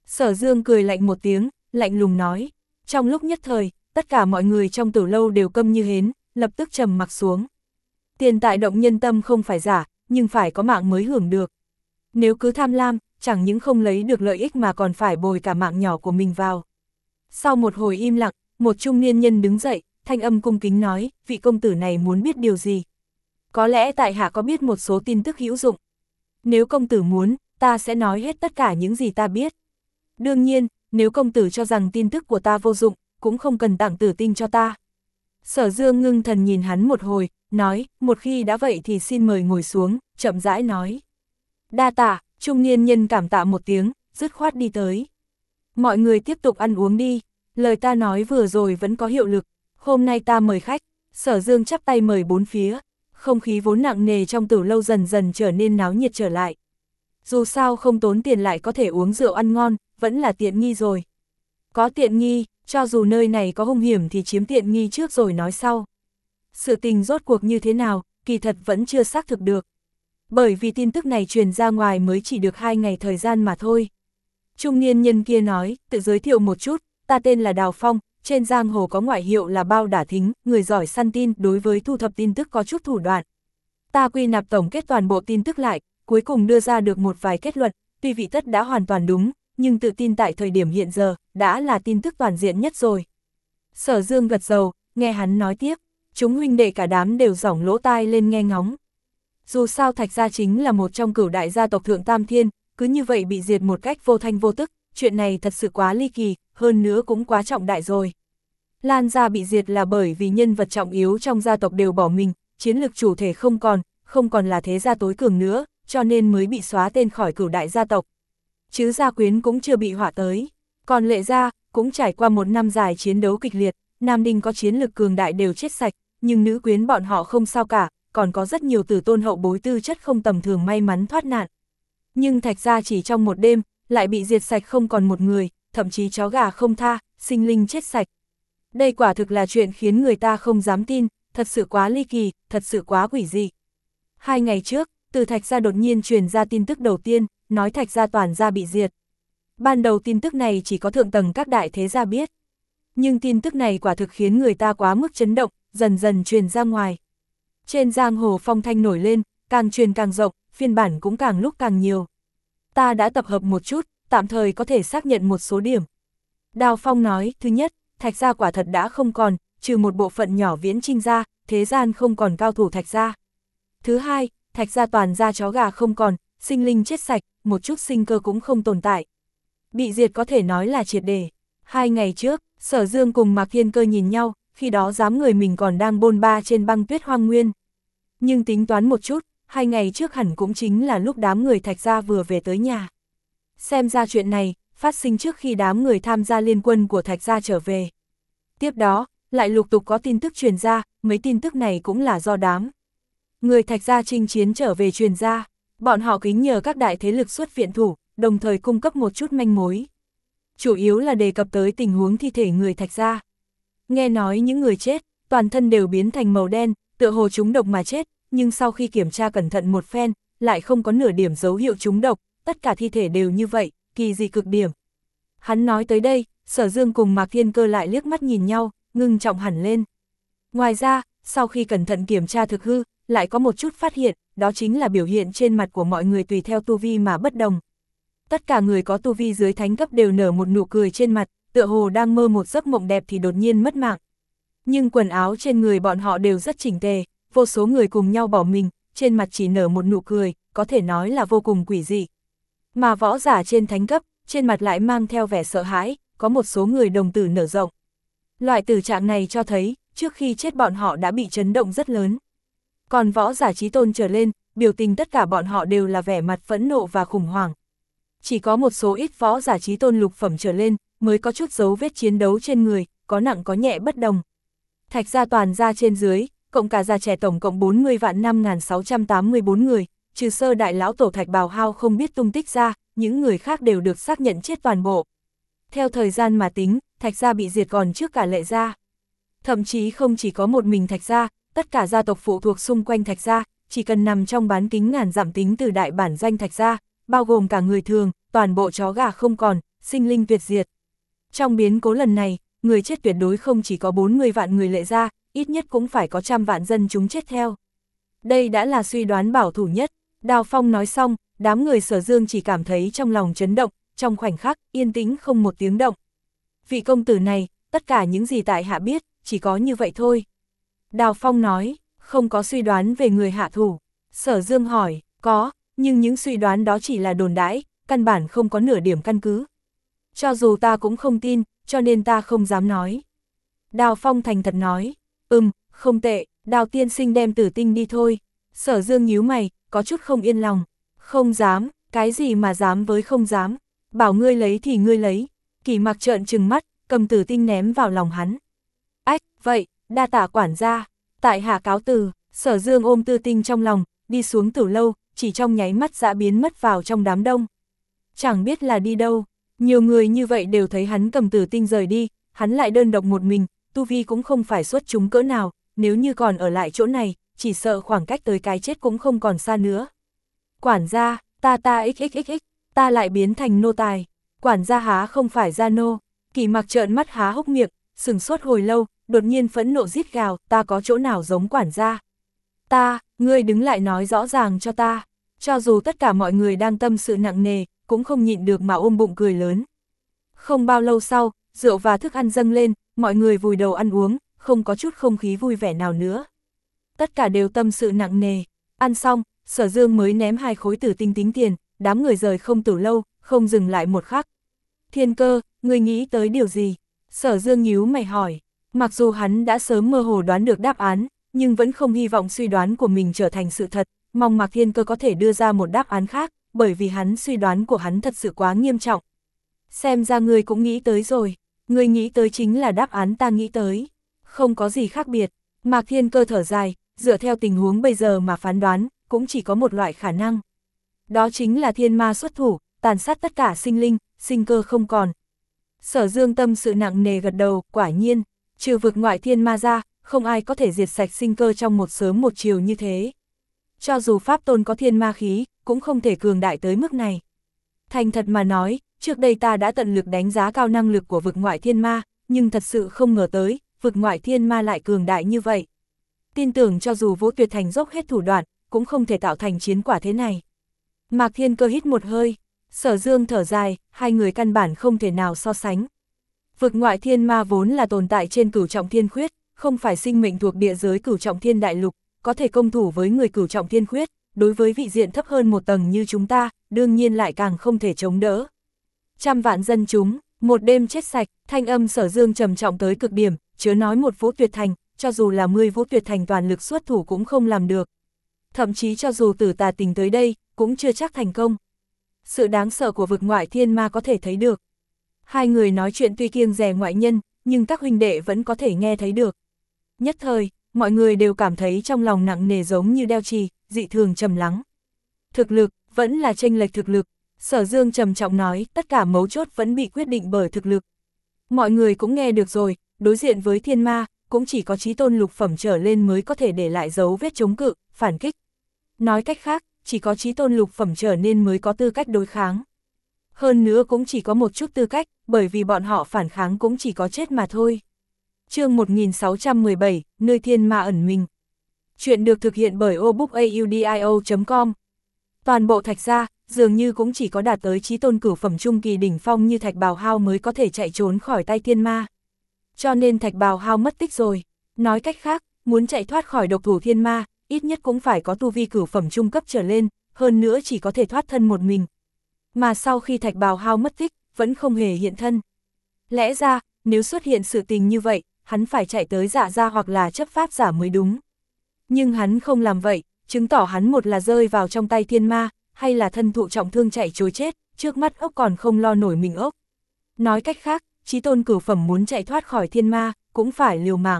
Sở Dương cười lạnh một tiếng, lạnh lùng nói. Trong lúc nhất thời, tất cả mọi người trong tử lâu đều câm như hến, lập tức trầm mặc xuống. Tiền tại động nhân tâm không phải giả, nhưng phải có mạng mới hưởng được. Nếu cứ tham lam, chẳng những không lấy được lợi ích mà còn phải bồi cả mạng nhỏ của mình vào. Sau một hồi im lặng, một trung niên nhân đứng dậy, thanh âm cung kính nói, vị công tử này muốn biết điều gì? Có lẽ tại hạ có biết một số tin tức hữu dụng. Nếu công tử muốn, ta sẽ nói hết tất cả những gì ta biết. Đương nhiên, nếu công tử cho rằng tin tức của ta vô dụng, cũng không cần tặng tử tinh cho ta. Sở Dương ngưng thần nhìn hắn một hồi, nói, một khi đã vậy thì xin mời ngồi xuống, chậm rãi nói. Đa tạ, trung niên nhân cảm tạ một tiếng, dứt khoát đi tới. Mọi người tiếp tục ăn uống đi, lời ta nói vừa rồi vẫn có hiệu lực, hôm nay ta mời khách. Sở Dương chắp tay mời bốn phía, không khí vốn nặng nề trong tử lâu dần dần trở nên náo nhiệt trở lại. Dù sao không tốn tiền lại có thể uống rượu ăn ngon, vẫn là tiện nghi rồi. Có tiện nghi, cho dù nơi này có hung hiểm thì chiếm tiện nghi trước rồi nói sau. Sự tình rốt cuộc như thế nào, kỳ thật vẫn chưa xác thực được. Bởi vì tin tức này truyền ra ngoài mới chỉ được hai ngày thời gian mà thôi. Trung niên nhân kia nói, tự giới thiệu một chút, ta tên là Đào Phong, trên giang hồ có ngoại hiệu là Bao Đả Thính, người giỏi săn tin, đối với thu thập tin tức có chút thủ đoạn. Ta quy nạp tổng kết toàn bộ tin tức lại, cuối cùng đưa ra được một vài kết luận, tuy vị tất đã hoàn toàn đúng, nhưng tự tin tại thời điểm hiện giờ, đã là tin tức toàn diện nhất rồi. Sở Dương gật đầu, nghe hắn nói tiếp, chúng huynh đệ cả đám đều giỏng lỗ tai lên nghe ngóng. Dù sao Thạch gia chính là một trong cửu đại gia tộc Thượng Tam Thiên, cứ như vậy bị diệt một cách vô thanh vô tức, chuyện này thật sự quá ly kỳ, hơn nữa cũng quá trọng đại rồi. Lan gia bị diệt là bởi vì nhân vật trọng yếu trong gia tộc đều bỏ mình, chiến lực chủ thể không còn, không còn là thế gia tối cường nữa, cho nên mới bị xóa tên khỏi cửu đại gia tộc. Chứ Gia Quyến cũng chưa bị họa tới. Còn Lệ gia cũng trải qua một năm dài chiến đấu kịch liệt, nam đinh có chiến lực cường đại đều chết sạch, nhưng nữ quyến bọn họ không sao cả, còn có rất nhiều tử tôn hậu bối tư chất không tầm thường may mắn thoát nạn. Nhưng Thạch gia chỉ trong một đêm, lại bị diệt sạch không còn một người, thậm chí chó gà không tha, sinh linh chết sạch. Đây quả thực là chuyện khiến người ta không dám tin, thật sự quá ly kỳ, thật sự quá quỷ dị. Hai ngày trước, từ Thạch gia đột nhiên truyền ra tin tức đầu tiên, nói Thạch gia toàn gia bị diệt. Ban đầu tin tức này chỉ có thượng tầng các đại thế gia biết. Nhưng tin tức này quả thực khiến người ta quá mức chấn động, dần dần truyền ra ngoài. Trên giang hồ phong thanh nổi lên, càng truyền càng rộng, phiên bản cũng càng lúc càng nhiều. Ta đã tập hợp một chút, tạm thời có thể xác nhận một số điểm. Đào Phong nói, thứ nhất, Thạch gia quả thật đã không còn, trừ một bộ phận nhỏ Viễn Trinh gia, thế gian không còn cao thủ Thạch gia. Thứ hai, Thạch gia toàn gia chó gà không còn, sinh linh chết sạch, một chút sinh cơ cũng không tồn tại. Bị diệt có thể nói là triệt để. Hai ngày trước, Sở Dương cùng Mạc Thiên Cơ nhìn nhau, khi đó dám người mình còn đang bôn ba trên băng tuyết hoang nguyên. Nhưng tính toán một chút, hai ngày trước hẳn cũng chính là lúc đám người Thạch gia vừa về tới nhà. Xem ra chuyện này, phát sinh trước khi đám người tham gia liên quân của Thạch gia trở về. Tiếp đó, lại lục tục có tin tức truyền ra, mấy tin tức này cũng là do đám người Thạch gia chinh chiến trở về truyền ra. Bọn họ kính nhờ các đại thế lực xuất viện thủ, đồng thời cung cấp một chút manh mối. Chủ yếu là đề cập tới tình huống thi thể người Thạch gia. Nghe nói những người chết, toàn thân đều biến thành màu đen, tựa hồ trúng độc mà chết, nhưng sau khi kiểm tra cẩn thận một phen, lại không có nửa điểm dấu hiệu trúng độc, tất cả thi thể đều như vậy, kỳ dị cực điểm. Hắn nói tới đây, Sở Dương cùng Mạc Thiên Cơ lại liếc mắt nhìn nhau, ngưng trọng hẳn lên. Ngoài ra, sau khi cẩn thận kiểm tra thực hư, lại có một chút phát hiện, đó chính là biểu hiện trên mặt của mọi người tùy theo tu vi mà bất đồng. Tất cả người có tu vi dưới thánh cấp đều nở một nụ cười trên mặt, tựa hồ đang mơ một giấc mộng đẹp thì đột nhiên mất mạng. Nhưng quần áo trên người bọn họ đều rất chỉnh tề, vô số người cùng nhau bỏ mình, trên mặt chỉ nở một nụ cười, có thể nói là vô cùng quỷ dị. Mà võ giả trên thánh cấp, trên mặt lại mang theo vẻ sợ hãi, có một số người đồng tử nở rộng. Loại tử trạng này cho thấy, trước khi chết bọn họ đã bị chấn động rất lớn. Còn võ giả chí tôn trở lên, biểu tình tất cả bọn họ đều là vẻ mặt phẫn nộ và khủng hoảng. Chỉ có một số ít võ giả chí tôn lục phẩm trở lên, mới có chút dấu vết chiến đấu trên người, có nặng có nhẹ bất đồng. Thạch gia toàn gia trên dưới, cộng cả già trẻ tổng cộng bốn mươi vạn năm nghìn sáu trăm tám mươi tư người, trừ sơ đại lão tổ Thạch Bào Hao không biết tung tích ra, những người khác đều được xác nhận chết toàn bộ. Theo thời gian mà tính, Thạch gia bị diệt còn trước cả Lệ gia. Thậm chí không chỉ có một mình Thạch gia, tất cả gia tộc phụ thuộc xung quanh Thạch gia, chỉ cần nằm trong bán kính ngàn dặm tính từ đại bản doanh Thạch gia, bao gồm cả người thường, toàn bộ chó gà không còn, sinh linh tuyệt diệt. Trong biến cố lần này, người chết tuyệt đối không chỉ có bốn mươi vạn người Lệ gia, ít nhất cũng phải có trăm vạn dân chúng chết theo. Đây đã là suy đoán bảo thủ nhất. Đào Phong nói xong, đám người Sở Dương chỉ cảm thấy trong lòng chấn động, trong khoảnh khắc, yên tĩnh không một tiếng động. Vị công tử này, tất cả những gì tại hạ biết, chỉ có như vậy thôi. Đào Phong nói, không có suy đoán về người hạ thủ. Sở Dương hỏi, có, nhưng những suy đoán đó chỉ là đồn đãi, căn bản không có nửa điểm căn cứ. Cho dù ta cũng không tin, cho nên ta không dám nói. Đào Phong thành thật nói, ừm, không tệ, Đào tiên sinh đem Tử Tinh đi thôi. Sở Dương nhíu mày, có chút không yên lòng. Không dám, cái gì mà dám với không dám. Bảo ngươi lấy thì ngươi lấy. Kỳ Mặc trợn trừng mắt, cầm Tử Tinh ném vào lòng hắn. Ách, vậy, đa tạ quản gia. Tại hạ cáo từ. Sở Dương ôm Tử Tinh trong lòng, đi xuống tử lâu, chỉ trong nháy mắt đã biến mất vào trong đám đông. Chẳng biết là đi đâu. Nhiều người như vậy đều thấy hắn cầm Tử Tinh rời đi, hắn lại đơn độc một mình, tu vi cũng không phải xuất chúng cỡ nào, nếu như còn ở lại chỗ này, chỉ sợ khoảng cách tới cái chết cũng không còn xa nữa. Quản gia, ta ta xxxx, ta lại biến thành nô tài. Quản gia há không phải gia nô. Kỳ Mặc trợn mắt há hốc miệng, sừng sốt hồi lâu, đột nhiên phẫn nộ rít gào, ta có chỗ nào giống quản gia? Ta, ngươi đứng lại nói rõ ràng cho ta. Cho dù tất cả mọi người đang tâm sự nặng nề, cũng không nhịn được mà ôm bụng cười lớn. Không bao lâu sau, rượu và thức ăn dâng lên, mọi người vùi đầu ăn uống, không có chút không khí vui vẻ nào nữa. Tất cả đều tâm sự nặng nề. Ăn xong, Sở Dương mới ném hai khối tử tinh tính tiền, đám người rời không tử lâu, không dừng lại một khắc. Thiên Cơ, ngươi nghĩ tới điều gì? Sở Dương nhíu mày hỏi. Mặc dù hắn đã sớm mơ hồ đoán được đáp án, nhưng vẫn không hy vọng suy đoán của mình trở thành sự thật, mong Mạc Thiên Cơ có thể đưa ra một đáp án khác, bởi vì hắn suy đoán của hắn thật sự quá nghiêm trọng. Xem ra ngươi cũng nghĩ tới rồi, ngươi nghĩ tới chính là đáp án ta nghĩ tới. Không có gì khác biệt. Mạc Thiên Cơ thở dài, dựa theo tình huống bây giờ mà phán đoán, cũng chỉ có một loại khả năng. Đó chính là thiên ma xuất thủ, tàn sát tất cả sinh linh, sinh cơ không còn. Sở Dương tâm sự nặng nề gật đầu, quả nhiên, trừ vực ngoại thiên ma ra, không ai có thể diệt sạch sinh cơ trong một sớm một chiều như thế. Cho dù Pháp Tôn có thiên ma khí, cũng không thể cường đại tới mức này. Thành thật mà nói, trước đây ta đã tận lực đánh giá cao năng lực của vực ngoại thiên ma, nhưng thật sự không ngờ tới, vực ngoại thiên ma lại cường đại như vậy. Tin tưởng cho dù Vũ Tuyệt Thành dốc hết thủ đoạn, cũng không thể tạo thành chiến quả thế này. Mạc Thiên Cơ hít một hơi, Sở Dương thở dài, hai người căn bản không thể nào so sánh. Vực ngoại thiên ma vốn là tồn tại trên cửu trọng thiên khuyết, không phải sinh mệnh thuộc địa giới cửu trọng thiên đại lục, có thể công thủ với người cửu trọng thiên khuyết, đối với vị diện thấp hơn một tầng như chúng ta, đương nhiên lại càng không thể chống đỡ. Trăm vạn dân chúng, một đêm chết sạch, thanh âm Sở Dương trầm trọng tới cực điểm, chớ nói một Vũ Tuyệt Thành, cho dù là mười Vũ Tuyệt Thành toàn lực xuất thủ cũng không làm được. Thậm chí cho dù Tử Tà Tình tới đây, cũng chưa chắc thành công. Sự đáng sợ của vực ngoại thiên ma có thể thấy được. Hai người nói chuyện tuy kiêng dè ngoại nhân, nhưng các huynh đệ vẫn có thể nghe thấy được. Nhất thời, mọi người đều cảm thấy trong lòng nặng nề giống như đeo chì, dị thường trầm lắng. Thực lực, vẫn là chênh lệch thực lực. Sở Dương trầm trọng nói, tất cả mấu chốt vẫn bị quyết định bởi thực lực. Mọi người cũng nghe được rồi, đối diện với thiên ma, cũng chỉ có chí tôn lục phẩm trở lên mới có thể để lại dấu vết chống cự, phản kích. Nói cách khác, chỉ có chí tôn lục phẩm trở nên mới có tư cách đối kháng. Hơn nữa cũng chỉ có một chút tư cách, bởi vì bọn họ phản kháng cũng chỉ có chết mà thôi. Chương một nghìn sáu trăm mười bảy, nơi thiên ma ẩn mình. Chuyện được thực hiện bởi obookaudio chấm com. Toàn bộ Thạch gia, dường như cũng chỉ có đạt tới chí tôn cửu phẩm trung kỳ đỉnh phong như Thạch Bào Hao mới có thể chạy trốn khỏi tay thiên ma. Cho nên Thạch Bào Hao mất tích rồi. Nói cách khác, muốn chạy thoát khỏi độc thủ thiên ma, ít nhất cũng phải có tu vi cửu phẩm trung cấp trở lên, hơn nữa chỉ có thể thoát thân một mình. Mà sau khi Thạch Bào Hao mất tích, vẫn không hề hiện thân. Lẽ ra, nếu xuất hiện sự tình như vậy, hắn phải chạy tới Dạ gia hoặc là chấp pháp giả mới đúng. Nhưng hắn không làm vậy, chứng tỏ hắn một là rơi vào trong tay thiên ma, hay là thân thụ trọng thương chạy trối chết, trước mắt ốc còn không lo nổi mình ốc. Nói cách khác, chí tôn cửu phẩm muốn chạy thoát khỏi thiên ma, cũng phải liều mạng.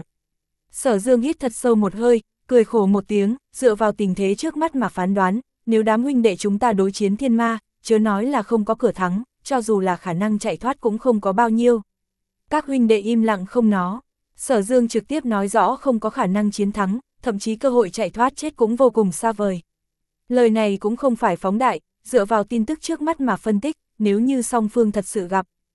Sở Dương hít thật sâu một hơi, cười khổ một tiếng, dựa vào tình thế trước mắt mà phán đoán, nếu đám huynh đệ chúng ta đối chiến thiên ma, chớ nói là không có cửa thắng, cho dù là khả năng chạy thoát cũng không có bao nhiêu. Các huynh đệ im lặng không nó. Sở Dương trực tiếp nói rõ không có khả năng chiến thắng, thậm chí cơ hội chạy thoát chết cũng vô cùng xa vời. Lời này cũng không phải phóng đại, dựa vào tin tức trước mắt mà phân tích, nếu như song phương thật sự gặp,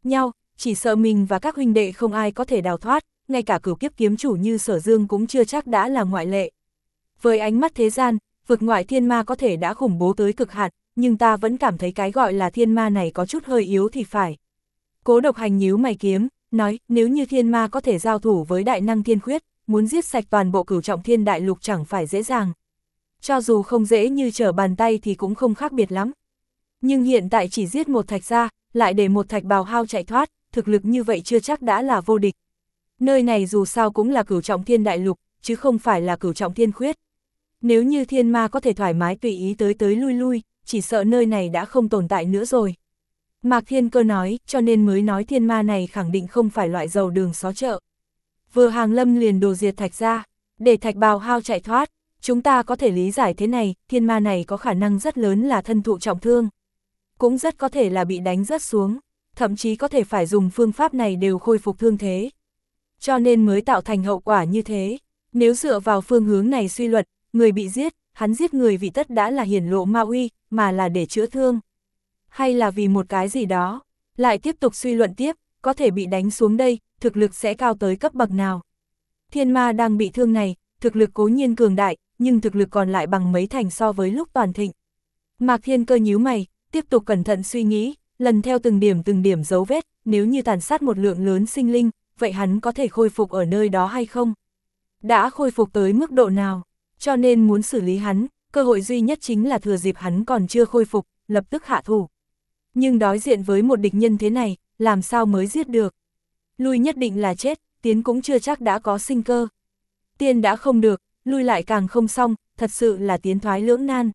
nhau, chỉ sợ mình và các huynh đệ không ai có thể đào thoát, ngay cả cửu kiếp kiếm chủ như Sở Dương cũng chưa chắc đã là ngoại lệ. Với ánh mắt thế gian, vực ngoại thiên ma có thể đã khủng bố tới cực hạn, nhưng ta vẫn cảm thấy cái gọi là thiên ma này có chút hơi yếu thì phải. Cố Độc Hành nhíu mày kiếm, nói, nếu như thiên ma có thể giao thủ với đại năng thiên khuyết, muốn giết sạch toàn bộ cửu trọng thiên đại lục chẳng phải dễ dàng. Cho dù không dễ như trở bàn tay thì cũng không khác biệt lắm. Nhưng hiện tại chỉ giết một thạch gia, lại để một thạch bào hao chạy thoát, thực lực như vậy chưa chắc đã là vô địch. Nơi này dù sao cũng là cửu trọng thiên đại lục, chứ không phải là cửu trọng thiên khuyết. Nếu như thiên ma có thể thoải mái tùy ý tới tới lui lui, chỉ sợ nơi này đã không tồn tại nữa rồi. Mạc Thiên Cơ nói, cho nên mới nói thiên ma này khẳng định không phải loại dầu đường xó chợ. Vừa hàng lâm liền đồ diệt thạch ra, để thạch bào hao chạy thoát, chúng ta có thể lý giải thế này, thiên ma này có khả năng rất lớn là thân thụ trọng thương. Cũng rất có thể là bị đánh rớt xuống, thậm chí có thể phải dùng phương pháp này đều khôi phục thương thế. Cho nên mới tạo thành hậu quả như thế. Nếu dựa vào phương hướng này suy luận, người bị giết, hắn giết người vì tất đã là hiển lộ ma uy, mà là để chữa thương. Hay là vì một cái gì đó, lại tiếp tục suy luận tiếp, có thể bị đánh xuống đây, thực lực sẽ cao tới cấp bậc nào. Thiên ma đang bị thương này, thực lực cố nhiên cường đại, nhưng thực lực còn lại bằng mấy thành so với lúc toàn thịnh. Mạc Thiên Cơ nhíu mày, tiếp tục cẩn thận suy nghĩ, lần theo từng điểm từng điểm dấu vết, nếu như tàn sát một lượng lớn sinh linh, vậy hắn có thể khôi phục ở nơi đó hay không? Đã khôi phục tới mức độ nào? Cho nên muốn xử lý hắn, cơ hội duy nhất chính là thừa dịp hắn còn chưa khôi phục, lập tức hạ thủ. Nhưng đối diện với một địch nhân thế này, làm sao mới giết được? Lui nhất định là chết, tiến cũng chưa chắc đã có sinh cơ. Tiên đã không được, lui lại càng không xong, thật sự là tiến thoái lưỡng nan.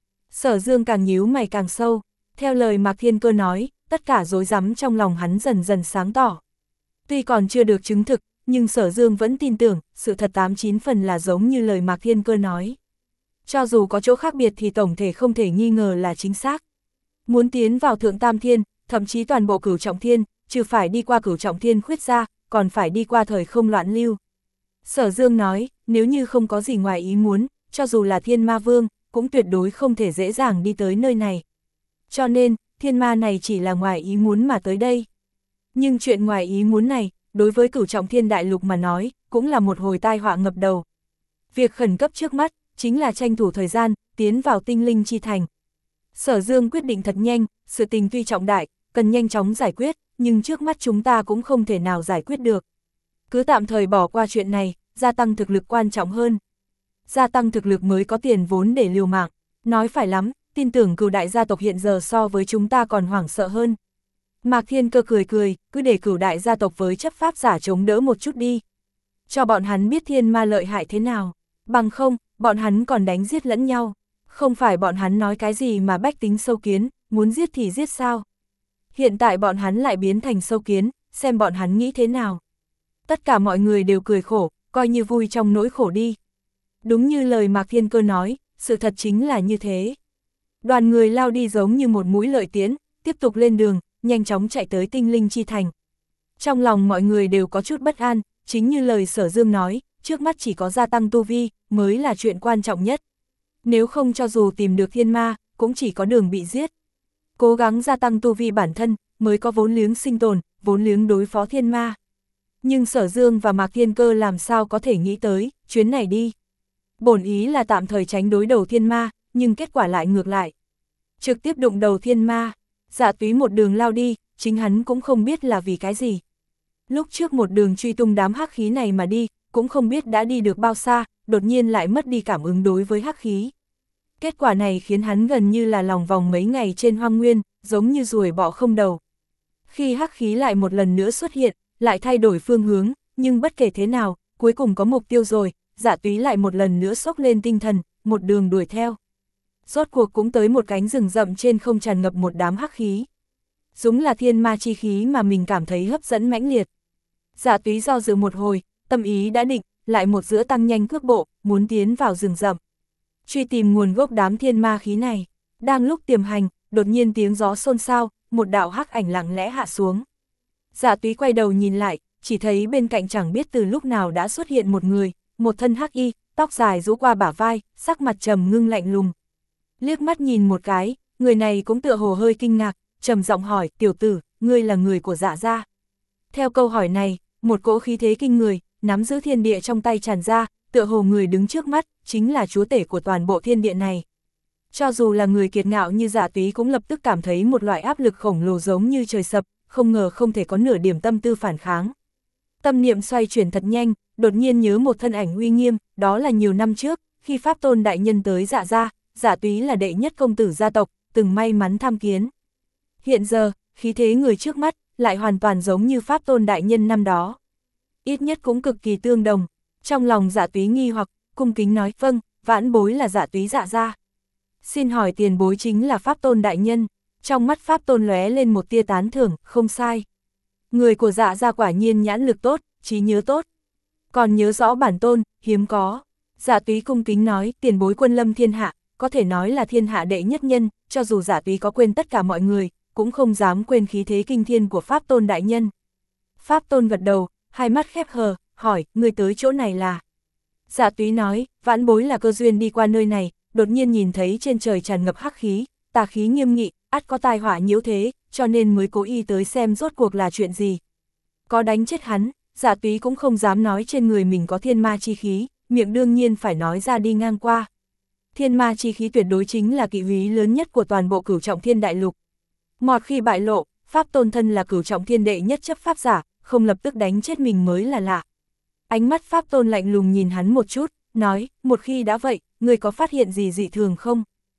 Sở Dương càng nhíu mày càng sâu, theo lời Mạc Thiên Cơ nói, tất cả rối rắm trong lòng hắn dần dần sáng tỏ. Tuy còn chưa được chứng thực, nhưng Sở Dương vẫn tin tưởng, sự thật tám chín phần là giống như lời Mạc Thiên Cơ nói. Cho dù có chỗ khác biệt thì tổng thể không thể nghi ngờ là chính xác. Muốn tiến vào Thượng Tam Thiên, thậm chí toàn bộ cửu trọng thiên, trừ phải đi qua cửu trọng thiên khuyết ra, còn phải đi qua thời không loạn lưu. Sở Dương nói, nếu như không có gì ngoài ý muốn, cho dù là thiên ma vương, cũng tuyệt đối không thể dễ dàng đi tới nơi này. Cho nên, thiên ma này chỉ là ngoài ý muốn mà tới đây. Nhưng chuyện ngoài ý muốn này, đối với cửu trọng thiên đại lục mà nói, cũng là một hồi tai họa ngập đầu. Việc khẩn cấp trước mắt, chính là tranh thủ thời gian, tiến vào tinh linh chi thành. Sở Dương quyết định thật nhanh, sự tình tuy trọng đại, cần nhanh chóng giải quyết, nhưng trước mắt chúng ta cũng không thể nào giải quyết được. Cứ tạm thời bỏ qua chuyện này, gia tăng thực lực quan trọng hơn. Gia tăng thực lực mới có tiền vốn để liều mạng, nói phải lắm, tin tưởng cửu đại gia tộc hiện giờ so với chúng ta còn hoảng sợ hơn. Mạc Thiên Cơ cười cười, cứ để cửu đại gia tộc với chấp pháp giả chống đỡ một chút đi. Cho bọn hắn biết thiên ma lợi hại thế nào, bằng không, bọn hắn còn đánh giết lẫn nhau. Không phải bọn hắn nói cái gì mà bách tính sâu kiến, muốn giết thì giết sao. Hiện tại bọn hắn lại biến thành sâu kiến, xem bọn hắn nghĩ thế nào. Tất cả mọi người đều cười khổ, coi như vui trong nỗi khổ đi. Đúng như lời Mạc Thiên Cơ nói, sự thật chính là như thế. Đoàn người lao đi giống như một mũi lợi tiễn, tiếp tục lên đường, nhanh chóng chạy tới tinh linh chi thành. Trong lòng mọi người đều có chút bất an, chính như lời Sở Dương nói, trước mắt chỉ có gia tăng tu vi, mới là chuyện quan trọng nhất. Nếu không cho dù tìm được thiên ma, cũng chỉ có đường bị giết. Cố gắng gia tăng tu vi bản thân, mới có vốn liếng sinh tồn, vốn liếng đối phó thiên ma. Nhưng Sở Dương và Mạc Thiên Cơ làm sao có thể nghĩ tới, chuyến này đi. Bổn ý là tạm thời tránh đối đầu thiên ma, nhưng kết quả lại ngược lại. Trực tiếp đụng đầu thiên ma, Dạ Túy một đường lao đi, chính hắn cũng không biết là vì cái gì. Lúc trước một đường truy tung đám hắc khí này mà đi, cũng không biết đã đi được bao xa, đột nhiên lại mất đi cảm ứng đối với hắc khí. Kết quả này khiến hắn gần như là lòng vòng mấy ngày trên hoang nguyên, giống như ruồi bọ không đầu. Khi hắc khí lại một lần nữa xuất hiện, lại thay đổi phương hướng, nhưng bất kể thế nào, cuối cùng có mục tiêu rồi, Dạ Túy lại một lần nữa xốc lên tinh thần, một đường đuổi theo. Rốt cuộc cũng tới một cánh rừng rậm trên không tràn ngập một đám hắc khí. Đúng là thiên ma chi khí mà mình cảm thấy hấp dẫn mãnh liệt. Dạ Túy do dự một hồi, tâm ý đã định, lại một giữa tăng nhanh cước bộ, muốn tiến vào rừng rậm. Truy tìm nguồn gốc đám thiên ma khí này. Đang lúc tiềm hành, đột nhiên tiếng gió xôn xao, một đạo hắc ảnh lặng lẽ hạ xuống. Dạ Túy quay đầu nhìn lại, chỉ thấy bên cạnh chẳng biết từ lúc nào đã xuất hiện một người, một thân hắc y, tóc dài rũ qua bả vai, sắc mặt trầm ngưng lạnh lùng. Liếc mắt nhìn một cái, người này cũng tựa hồ hơi kinh ngạc, trầm giọng hỏi, tiểu tử, ngươi là người của Dạ gia. Theo câu hỏi này, một cỗ khí thế kinh người, nắm giữ thiên địa trong tay tràn ra, tựa hồ người đứng trước mắt, chính là chúa tể của toàn bộ thiên địa này. Cho dù là người kiệt ngạo như Dạ Túy cũng lập tức cảm thấy một loại áp lực khổng lồ giống như trời sập, không ngờ không thể có nửa điểm tâm tư phản kháng. Tâm niệm xoay chuyển thật nhanh, đột nhiên nhớ một thân ảnh uy nghiêm, đó là nhiều năm trước, khi Pháp Tôn đại nhân tới Dạ gia, Dạ Túy là đệ nhất công tử gia tộc, từng may mắn tham kiến. Hiện giờ, khí thế người trước mắt, lại hoàn toàn giống như Pháp Tôn đại nhân năm đó. Ít nhất cũng cực kỳ tương đồng. Trong lòng Dạ Túy nghi hoặc, cung kính nói, vâng, vãn bối là Dạ Túy Dạ gia. Xin hỏi tiền bối chính là Pháp Tôn đại nhân. Trong mắt Pháp Tôn lóe lên một tia tán thưởng, không sai. Người của Dạ gia quả nhiên nhãn lực tốt, trí nhớ tốt. Còn nhớ rõ bản tôn, hiếm có. Dạ Túy cung kính nói, tiền bối quân lâm thiên hạ, có thể nói là thiên hạ đệ nhất nhân, cho dù Dạ Túy có quên tất cả mọi người, cũng không dám quên khí thế kinh thiên của Pháp Tôn đại nhân. Pháp Tôn gật đầu, hai mắt khép hờ, hỏi, người tới chỗ này là? Dạ Túy nói, vãn bối là cơ duyên đi qua nơi này, đột nhiên nhìn thấy trên trời tràn ngập hắc khí, tà khí nghiêm nghị, ắt có tai họa nhiễu thế, cho nên mới cố ý tới xem rốt cuộc là chuyện gì. Có đánh chết hắn, Dạ Túy cũng không dám nói trên người mình có thiên ma chi khí, miệng đương nhiên phải nói ra đi ngang qua. Thiên ma chi khí tuyệt đối chính là kỵ úy lớn nhất của toàn bộ Cửu Trọng Thiên đại lục. Một khi bại lộ, Pháp Tôn thân là Cửu Trọng Thiên đệ nhất chấp pháp giả, không lập tức đánh chết mình mới là lạ. Ánh mắt Pháp Tôn lạnh lùng nhìn hắn một chút, nói, một khi đã vậy, người có phát hiện gì dị thường không?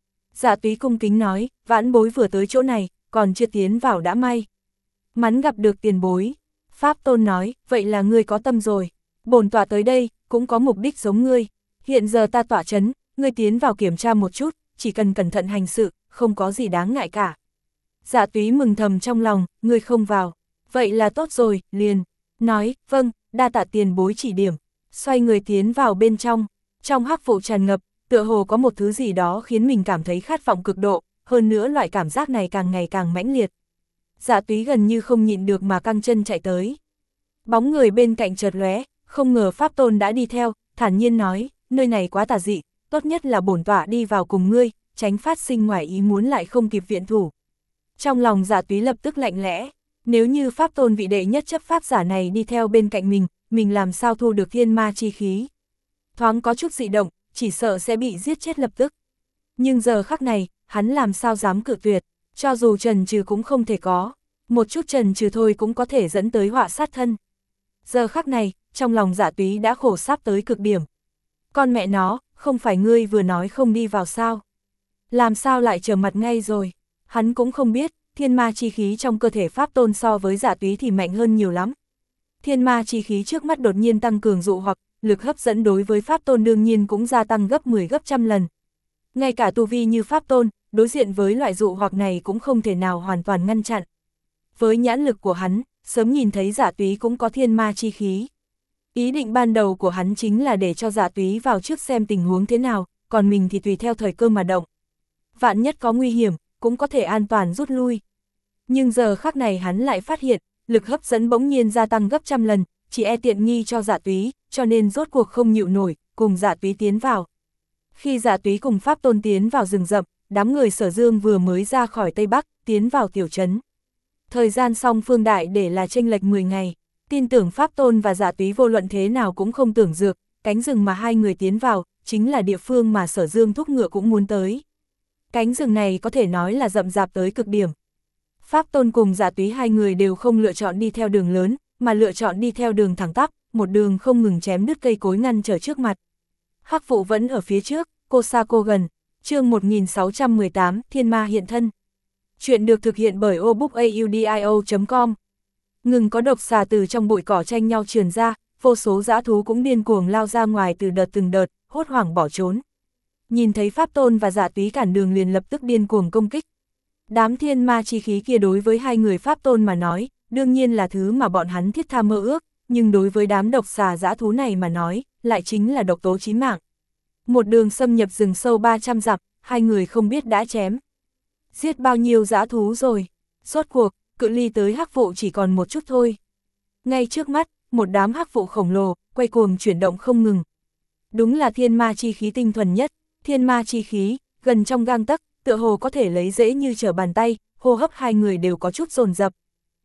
Dạ Túy cung kính nói, vãn bối vừa tới chỗ này, còn chưa tiến vào đã may. Mắn gặp được tiền bối. Pháp Tôn nói, vậy là ngươi có tâm rồi. Bổn tọa tới đây, cũng có mục đích giống ngươi. Hiện giờ ta tọa chấn, ngươi tiến vào kiểm tra một chút, chỉ cần cẩn thận hành sự, không có gì đáng ngại cả. Dạ Túy mừng thầm trong lòng, ngươi không vào. Vậy là tốt rồi, liền. Nói, vâng, đa tạ tiền bối chỉ điểm. Xoay người tiến vào bên trong. Trong hắc vụ tràn ngập, tựa hồ có một thứ gì đó khiến mình cảm thấy khát vọng cực độ, hơn nữa loại cảm giác này càng ngày càng mãnh liệt. Dạ Túy gần như không nhịn được mà căng chân chạy tới. Bóng người bên cạnh chợt lóe, không ngờ Pháp Tôn đã đi theo, thản nhiên nói, nơi này quá tà dị, tốt nhất là bổn tọa đi vào cùng ngươi, tránh phát sinh ngoài ý muốn lại không kịp viện thủ. Trong lòng Dạ Túy lập tức lạnh lẽ, nếu như Pháp Tôn vị đệ nhất chấp pháp giả này đi theo bên cạnh mình, mình làm sao thu được thiên ma chi khí. Thoáng có chút dị động, chỉ sợ sẽ bị giết chết lập tức. Nhưng giờ khắc này, hắn làm sao dám cự tuyệt, cho dù trần trừ cũng không thể có, một chút trần trừ thôi cũng có thể dẫn tới họa sát thân. Giờ khắc này, trong lòng Dạ Túy đã khổ sắp tới cực điểm. Con mẹ nó, không phải ngươi vừa nói không đi vào sao? Làm sao lại trở mặt ngay rồi? Hắn cũng không biết, thiên ma chi khí trong cơ thể Pháp Tôn so với Dạ Túy thì mạnh hơn nhiều lắm. Thiên ma chi khí trước mắt đột nhiên tăng cường dụ hoặc, lực hấp dẫn đối với Pháp Tôn đương nhiên cũng gia tăng gấp mười gấp trăm lần. Ngay cả tu vi như Pháp Tôn, đối diện với loại dụ hoặc này cũng không thể nào hoàn toàn ngăn chặn. Với nhãn lực của hắn, sớm nhìn thấy Dạ Túy cũng có thiên ma chi khí. Ý định ban đầu của hắn chính là để cho Dạ Túy vào trước xem tình huống thế nào, còn mình thì tùy theo thời cơ mà động. Vạn nhất có nguy hiểm, cũng có thể an toàn rút lui. Nhưng giờ khắc này hắn lại phát hiện, lực hấp dẫn bỗng nhiên gia tăng gấp trăm lần, chỉ e tiện nghi cho Dạ Túy, cho nên rốt cuộc không nhịu nổi, cùng Dạ Túy tiến vào. Khi Dạ Túy cùng Pháp Tôn tiến vào rừng rậm, đám người Sở Dương vừa mới ra khỏi Tây Bắc, tiến vào tiểu trấn. Thời gian song phương đại để là chênh lệch mười ngày, tin tưởng Pháp Tôn và Dạ Túy vô luận thế nào cũng không tưởng dược, cánh rừng mà hai người tiến vào, chính là địa phương mà Sở Dương thúc ngựa cũng muốn tới. Cánh rừng này có thể nói là rậm rạp tới cực điểm. Pháp Tôn cùng Dạ Túy hai người đều không lựa chọn đi theo đường lớn, mà lựa chọn đi theo đường thẳng tắp, một đường không ngừng chém đứt cây cối ngăn trở trước mặt. Hắc vụ vẫn ở phía trước, cô xa cô gần. Chương một nghìn sáu trăm mười tám, Thiên Ma hiện thân. Chuyện được thực hiện bởi obookaudio chấm com. Ngừng có độc xà từ trong bụi cỏ tranh nhau trườn ra, vô số dã thú cũng điên cuồng lao ra ngoài từ đợt từng đợt, hốt hoảng bỏ trốn. Nhìn thấy Pháp Tôn và Dạ Túy cản đường liền lập tức điên cuồng công kích. Đám thiên ma chi khí kia đối với hai người Pháp Tôn mà nói, đương nhiên là thứ mà bọn hắn thiết tha mơ ước, nhưng đối với đám độc xà dã thú này mà nói, lại chính là độc tố chí mạng. Một đường xâm nhập rừng sâu ba trăm dặm, hai người không biết đã chém. Giết bao nhiêu dã thú rồi? Rốt cuộc, cự ly tới hắc vụ chỉ còn một chút thôi. Ngay trước mắt, một đám hắc vụ khổng lồ, quay cuồng chuyển động không ngừng. Đúng là thiên ma chi khí tinh thuần nhất, thiên ma chi khí, gần trong gang tấc, tựa hồ có thể lấy dễ như trở bàn tay, hô hấp hai người đều có chút dồn dập.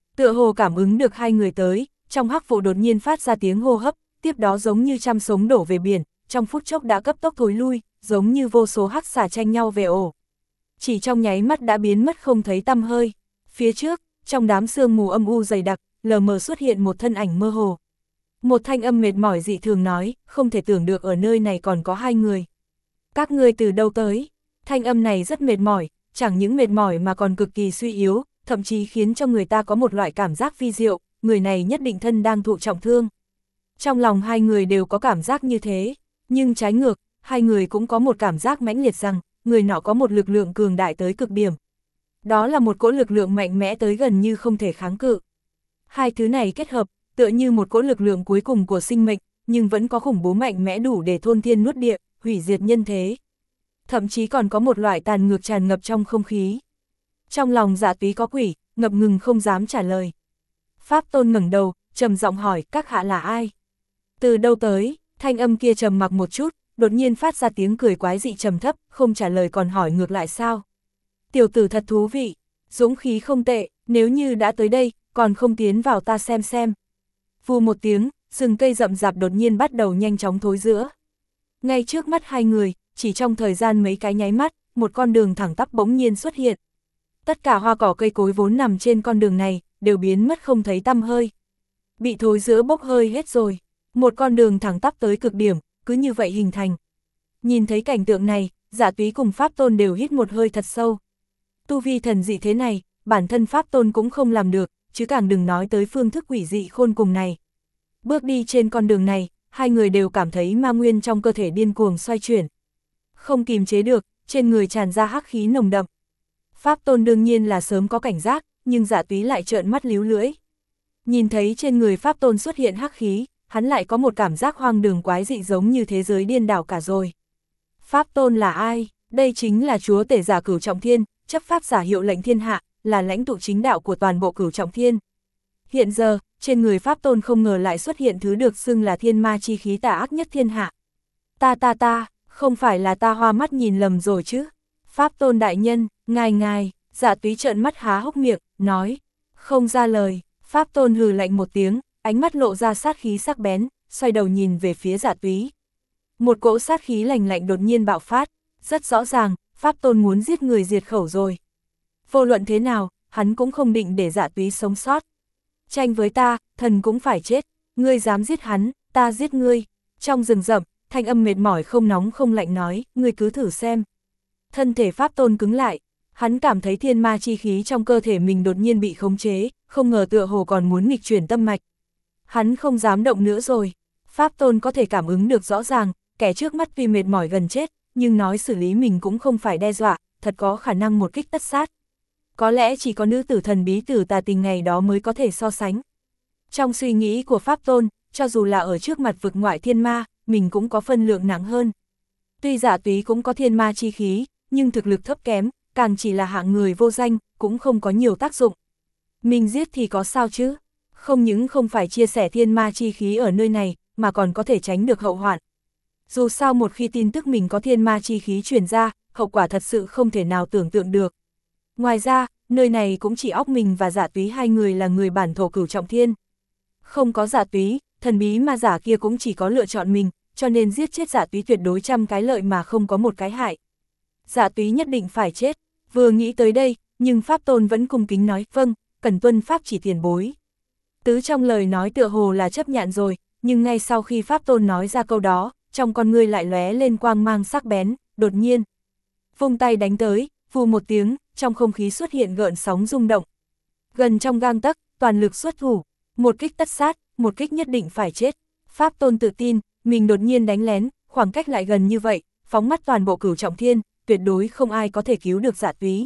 Tựa hồ cảm ứng được hai người tới, trong hắc vụ đột nhiên phát ra tiếng hô hấp, tiếp đó giống như trăm sống đổ về biển, trong phút chốc đã cấp tốc thối lui, giống như vô số hắc xà tranh nhau về ổ. Chỉ trong nháy mắt đã biến mất không thấy tăm hơi. Phía trước, trong đám sương mù âm u dày đặc, lờ mờ xuất hiện một thân ảnh mơ hồ. Một thanh âm mệt mỏi dị thường nói, không thể tưởng được ở nơi này còn có hai người. Các ngươi từ đâu tới? Thanh âm này rất mệt mỏi, chẳng những mệt mỏi mà còn cực kỳ suy yếu, thậm chí khiến cho người ta có một loại cảm giác vi diệu, người này nhất định thân đang thụ trọng thương. Trong lòng hai người đều có cảm giác như thế, nhưng trái ngược, hai người cũng có một cảm giác mãnh liệt rằng, người nọ có một lực lượng cường đại tới cực điểm. Đó là một cỗ lực lượng mạnh mẽ tới gần như không thể kháng cự. Hai thứ này kết hợp, tựa như một cỗ lực lượng cuối cùng của sinh mệnh, nhưng vẫn có khủng bố mạnh mẽ đủ để thôn thiên nuốt địa, hủy diệt nhân thế. Thậm chí còn có một loại tàn ngược tràn ngập trong không khí. Trong lòng Dạ Túy có quỷ, ngập ngừng không dám trả lời. Pháp Tôn ngẩng đầu, trầm giọng hỏi, các hạ là ai? Từ đâu tới? Thanh âm kia trầm mặc một chút, đột nhiên phát ra tiếng cười quái dị trầm thấp, không trả lời còn hỏi ngược lại sao? Tiểu tử thật thú vị, dũng khí không tệ, nếu như đã tới đây, còn không tiến vào ta xem xem. Vù một tiếng, rừng cây rậm rạp đột nhiên bắt đầu nhanh chóng thối rữa. Ngay trước mắt hai người, chỉ trong thời gian mấy cái nháy mắt, một con đường thẳng tắp bỗng nhiên xuất hiện. Tất cả hoa cỏ cây cối vốn nằm trên con đường này, đều biến mất không thấy tăm hơi. Bị thối rữa bốc hơi hết rồi, một con đường thẳng tắp tới cực điểm, cứ như vậy hình thành. Nhìn thấy cảnh tượng này, Dạ Túy cùng Pháp Tôn đều hít một hơi thật sâu. Tu vi thần dị thế này, bản thân Pháp Tôn cũng không làm được, chứ càng đừng nói tới phương thức quỷ dị khôn cùng này. Bước đi trên con đường này, hai người đều cảm thấy ma nguyên trong cơ thể điên cuồng xoay chuyển. Không kìm chế được, trên người tràn ra hắc khí nồng đậm. Pháp Tôn đương nhiên là sớm có cảnh giác, nhưng Dạ Túy lại trợn mắt líu lưỡi. Nhìn thấy trên người Pháp Tôn xuất hiện hắc khí, hắn lại có một cảm giác hoang đường quái dị giống như thế giới điên đảo cả rồi. Pháp Tôn là ai? Đây chính là chúa tể giả Cửu Trọng Thiên, chấp pháp giả hiệu lệnh thiên hạ, là lãnh tụ chính đạo của toàn bộ Cửu Trọng Thiên. Hiện giờ, trên người Pháp Tôn không ngờ lại xuất hiện thứ được xưng là thiên ma chi khí tà ác nhất thiên hạ. Ta ta ta, không phải là ta hoa mắt nhìn lầm rồi chứ? Pháp Tôn đại nhân, ngài ngài, Dạ Túy trợn mắt há hốc miệng, nói, không ra lời. Pháp Tôn hừ lạnh một tiếng, ánh mắt lộ ra sát khí sắc bén, xoay đầu nhìn về phía Dạ Túy. Một cỗ sát khí lạnh lạnh đột nhiên bạo phát, rất rõ ràng, Pháp Tôn muốn giết người diệt khẩu rồi. Vô luận thế nào, hắn cũng không định để Dạ Túy sống sót. Tranh với ta, thần cũng phải chết, ngươi dám giết hắn, ta giết ngươi. Trong rừng rậm, thanh âm mệt mỏi không nóng không lạnh nói, ngươi cứ thử xem. Thân thể Pháp Tôn cứng lại, hắn cảm thấy thiên ma chi khí trong cơ thể mình đột nhiên bị khống chế, không ngờ tựa hồ còn muốn nghịch chuyển tâm mạch. Hắn không dám động nữa rồi. Pháp Tôn có thể cảm ứng được rõ ràng, kẻ trước mắt vì mệt mỏi gần chết, nhưng nói xử lý mình cũng không phải đe dọa, thật có khả năng một kích tất sát. Có lẽ chỉ có nữ tử thần bí tử tà tình ngày đó mới có thể so sánh. Trong suy nghĩ của Pháp Tôn, cho dù là ở trước mặt vực ngoại thiên ma, mình cũng có phân lượng nặng hơn. Tuy Dạ Túy cũng có thiên ma chi khí, nhưng thực lực thấp kém, càng chỉ là hạng người vô danh, cũng không có nhiều tác dụng. Mình giết thì có sao chứ? Không những không phải chia sẻ thiên ma chi khí ở nơi này, mà còn có thể tránh được hậu hoạn. Dù sao một khi tin tức mình có thiên ma chi khí truyền ra, hậu quả thật sự không thể nào tưởng tượng được. Ngoài ra, nơi này cũng chỉ óc mình và Dạ Túy hai người là người bản thổ Cửu Trọng Thiên. Không có Dạ Túy, thần bí ma giả kia cũng chỉ có lựa chọn mình, cho nên giết chết Dạ Túy tuyệt đối trăm cái lợi mà không có một cái hại. Dạ Túy nhất định phải chết. Vừa nghĩ tới đây, nhưng Pháp Tôn vẫn cung kính nói, vâng, cần tuân Pháp chỉ tiền bối. Tứ trong lời nói tựa hồ là chấp nhận rồi, nhưng ngay sau khi Pháp Tôn nói ra câu đó, trong con ngươi lại lóe lên quang mang sắc bén, đột nhiên. Vung tay đánh tới, vù một tiếng, trong không khí xuất hiện gợn sóng rung động. Gần trong gang tấc, toàn lực xuất thủ, một kích tất sát, một kích nhất định phải chết. Pháp Tôn tự tin, mình đột nhiên đánh lén, khoảng cách lại gần như vậy, phóng mắt toàn bộ Cửu Trọng Thiên, tuyệt đối không ai có thể cứu được Dạ Túy.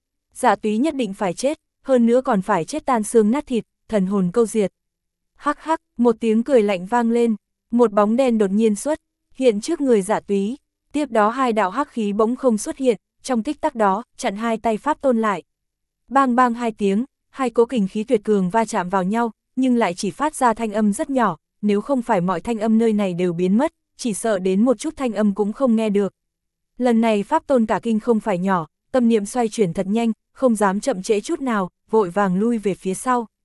Dạ Túy nhất định phải chết, hơn nữa còn phải chết tan xương nát thịt, thần hồn câu diệt. Hắc hắc, một tiếng cười lạnh vang lên, một bóng đen đột nhiên xuất hiện trước người Dạ Túy. Tiếp đó hai đạo hắc khí bỗng không xuất hiện, trong tích tắc đó, chặn hai tay Pháp Tôn lại. Bang bang hai tiếng, hai cỗ kình khí tuyệt cường va chạm vào nhau, nhưng lại chỉ phát ra thanh âm rất nhỏ, nếu không phải mọi thanh âm nơi này đều biến mất, chỉ sợ đến một chút thanh âm cũng không nghe được. Lần này Pháp Tôn cả kinh không phải nhỏ, tâm niệm xoay chuyển thật nhanh, không dám chậm trễ chút nào, vội vàng lui về phía sau.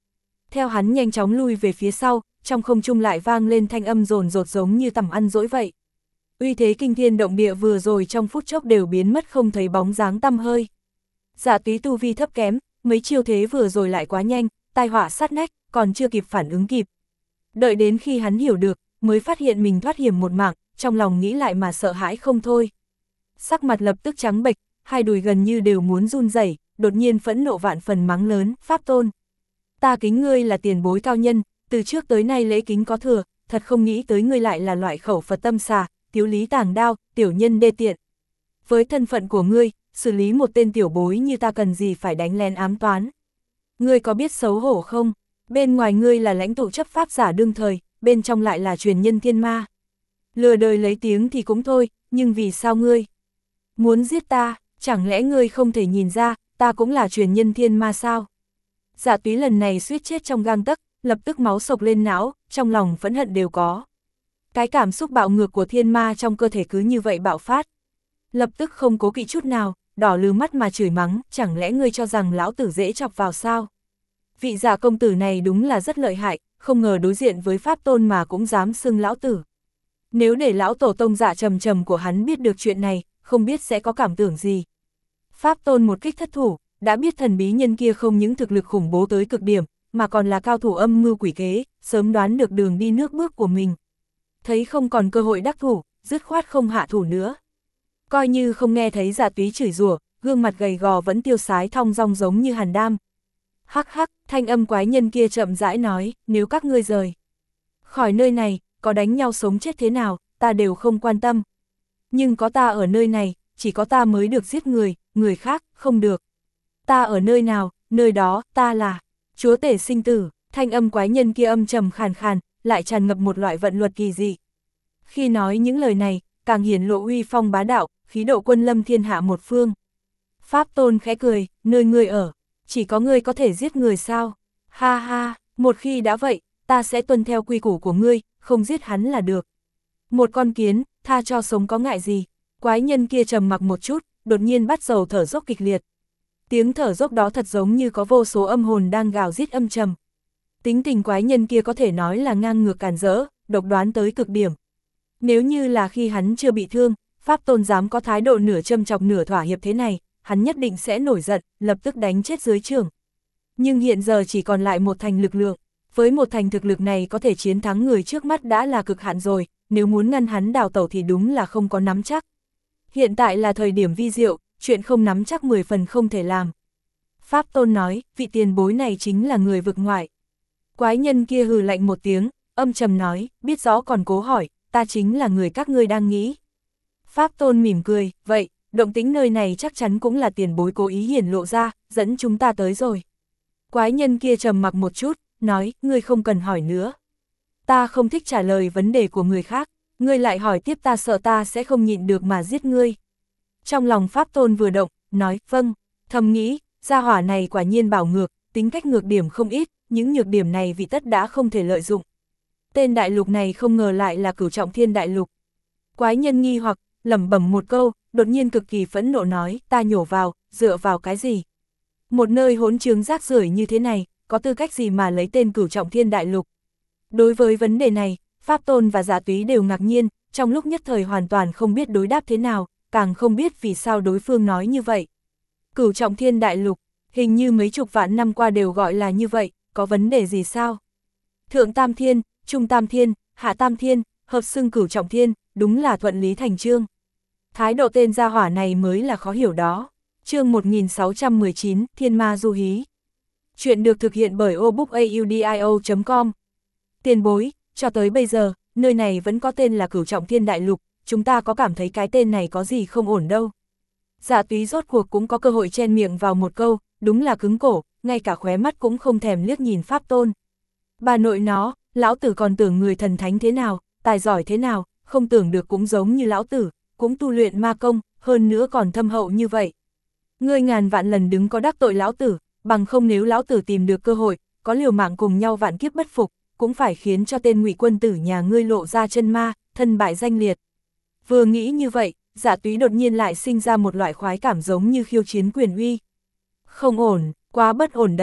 Theo hắn nhanh chóng lui về phía sau, trong không trung lại vang lên thanh âm rồn rột giống như tầm ăn dỗi vậy. Uy thế kinh thiên động địa vừa rồi trong phút chốc đều biến mất không thấy bóng dáng tăm hơi. Dạ Túy tu vi thấp kém, mấy chiêu thế vừa rồi lại quá nhanh, tai họa sát nách, còn chưa kịp phản ứng kịp. Đợi đến khi hắn hiểu được, mới phát hiện mình thoát hiểm một mạng, trong lòng nghĩ lại mà sợ hãi không thôi. Sắc mặt lập tức trắng bệch, hai đùi gần như đều muốn run rẩy, đột nhiên phẫn nộ vạn phần mắng lớn, Pháp Tôn. Ta kính ngươi là tiền bối cao nhân, từ trước tới nay lễ kính có thừa, thật không nghĩ tới ngươi lại là loại khẩu Phật tâm xà, tiếu lý tàng đao, tiểu nhân đê tiện. Với thân phận của ngươi, xử lý một tên tiểu bối như ta cần gì phải đánh lén ám toán. Ngươi có biết xấu hổ không? Bên ngoài ngươi là lãnh tụ chấp pháp giả đương thời, bên trong lại là truyền nhân thiên ma. Lừa đời lấy tiếng thì cũng thôi, nhưng vì sao ngươi muốn giết ta, chẳng lẽ ngươi không thể nhìn ra, ta cũng là truyền nhân thiên ma sao? Dạ Túy lần này suýt chết trong gang tấc, lập tức máu sộc lên não, trong lòng phẫn hận đều có. Cái cảm xúc bạo ngược của thiên ma trong cơ thể cứ như vậy bạo phát. Lập tức không cố kỵ chút nào, đỏ lừ mắt mà chửi mắng, chẳng lẽ ngươi cho rằng lão tử dễ chọc vào sao? Vị giả công tử này đúng là rất lợi hại, không ngờ đối diện với Pháp Tôn mà cũng dám xưng lão tử. Nếu để lão tổ tông dạ trầm trầm của hắn biết được chuyện này, không biết sẽ có cảm tưởng gì. Pháp Tôn một kích thất thủ, đã biết thần bí nhân kia không những thực lực khủng bố tới cực điểm, mà còn là cao thủ âm mưu quỷ kế, sớm đoán được đường đi nước bước của mình. Thấy không còn cơ hội đắc thủ, dứt khoát không hạ thủ nữa. Coi như không nghe thấy Dạ Túy chửi rủa, gương mặt gầy gò vẫn tiêu sái thong dong giống như hàn đam. Hắc hắc, thanh âm quái nhân kia chậm rãi nói, nếu các ngươi rời khỏi nơi này, có đánh nhau sống chết thế nào, ta đều không quan tâm. Nhưng có ta ở nơi này, chỉ có ta mới được giết người, người khác, không được. Ta ở nơi nào, nơi đó, ta là chúa tể sinh tử. Thanh âm quái nhân kia âm trầm khàn khàn, lại tràn ngập một loại vận luật kỳ dị. Khi nói những lời này, càng hiển lộ uy phong bá đạo, khí độ quân lâm thiên hạ một phương. Pháp Tôn khẽ cười, nơi ngươi ở, chỉ có ngươi có thể giết người sao? Ha ha, một khi đã vậy, ta sẽ tuân theo quy củ của ngươi, không giết hắn là được. Một con kiến, tha cho sống có ngại gì? Quái nhân kia trầm mặc một chút, đột nhiên bắt đầu thở dốc kịch liệt. Tiếng thở dốc đó thật giống như có vô số âm hồn đang gào rít âm trầm. Tính tình quái nhân kia có thể nói là ngang ngược càn rỡ, độc đoán tới cực điểm. Nếu như là khi hắn chưa bị thương, Pháp Tôn dám có thái độ nửa châm chọc nửa thỏa hiệp thế này, hắn nhất định sẽ nổi giận, lập tức đánh chết dưới trưởng. Nhưng hiện giờ chỉ còn lại một thành lực lượng, với một thành thực lực này có thể chiến thắng người trước mắt đã là cực hạn rồi, nếu muốn ngăn hắn đào tẩu thì đúng là không có nắm chắc. Hiện tại là thời điểm vi diệu, chuyện không nắm chắc mười phần không thể làm. Pháp Tôn nói, vị tiền bối này chính là người vực ngoại. Quái nhân kia hừ lạnh một tiếng, âm trầm nói, biết rõ còn cố hỏi, ta chính là người các ngươi đang nghĩ. Pháp Tôn mỉm cười, vậy, động tĩnh nơi này chắc chắn cũng là tiền bối cố ý hiển lộ ra, dẫn chúng ta tới rồi. Quái nhân kia trầm mặc một chút, nói, ngươi không cần hỏi nữa. Ta không thích trả lời vấn đề của người khác, ngươi lại hỏi tiếp ta sợ ta sẽ không nhịn được mà giết ngươi. Trong lòng Pháp Tôn vừa động, nói, vâng, thầm nghĩ, gia hỏa này quả nhiên bảo ngược, tính cách ngược điểm không ít, những nhược điểm này vị tất đã không thể lợi dụng. Tên đại lục này không ngờ lại là Cửu Trọng Thiên đại lục. Quái nhân nghi hoặc, lẩm bẩm một câu, đột nhiên cực kỳ phẫn nộ nói, ta nhổ vào, dựa vào cái gì? Một nơi hỗn trướng rác rưởi như thế này, có tư cách gì mà lấy tên Cửu Trọng Thiên đại lục? Đối với vấn đề này, Pháp Tôn và Dạ Túy đều ngạc nhiên, trong lúc nhất thời hoàn toàn không biết đối đáp thế nào, càng không biết vì sao đối phương nói như vậy. Cửu Trọng Thiên đại lục, hình như mấy chục vạn năm qua đều gọi là như vậy, có vấn đề gì sao? Thượng Tam Thiên, Trung Tam Thiên, Hạ Tam Thiên, hợp xưng Cửu Trọng Thiên, đúng là thuận lý thành chương. Thái độ tên gia hỏa này mới là khó hiểu đó. Chương một nghìn sáu trăm mười chín, Thiên Ma Du Hí. Chuyện được thực hiện bởi obookaudio chấm com. Tiền bối, cho tới bây giờ, nơi này vẫn có tên là Cửu Trọng Thiên đại lục, chúng ta có cảm thấy cái tên này có gì không ổn đâu. Dạ Túy rốt cuộc cũng có cơ hội chen miệng vào một câu, đúng là cứng cổ, ngay cả khóe mắt cũng không thèm liếc nhìn Pháp Tôn. Bà nội nó, lão tử còn tưởng người thần thánh thế nào, tài giỏi thế nào, không tưởng được cũng giống như lão tử, cũng tu luyện ma công, hơn nữa còn thâm hậu như vậy. Ngươi ngàn vạn lần đứng có đắc tội lão tử, bằng không nếu lão tử tìm được cơ hội, có liều mạng cùng nhau vạn kiếp bất phục, cũng phải khiến cho tên Ngụy quân tử nhà ngươi lộ ra chân ma, thân bại danh liệt. Vừa nghĩ như vậy, Dạ Túy đột nhiên lại sinh ra một loại khoái cảm giống như khiêu chiến quyền uy. Không ổn, quá bất ổn đấy,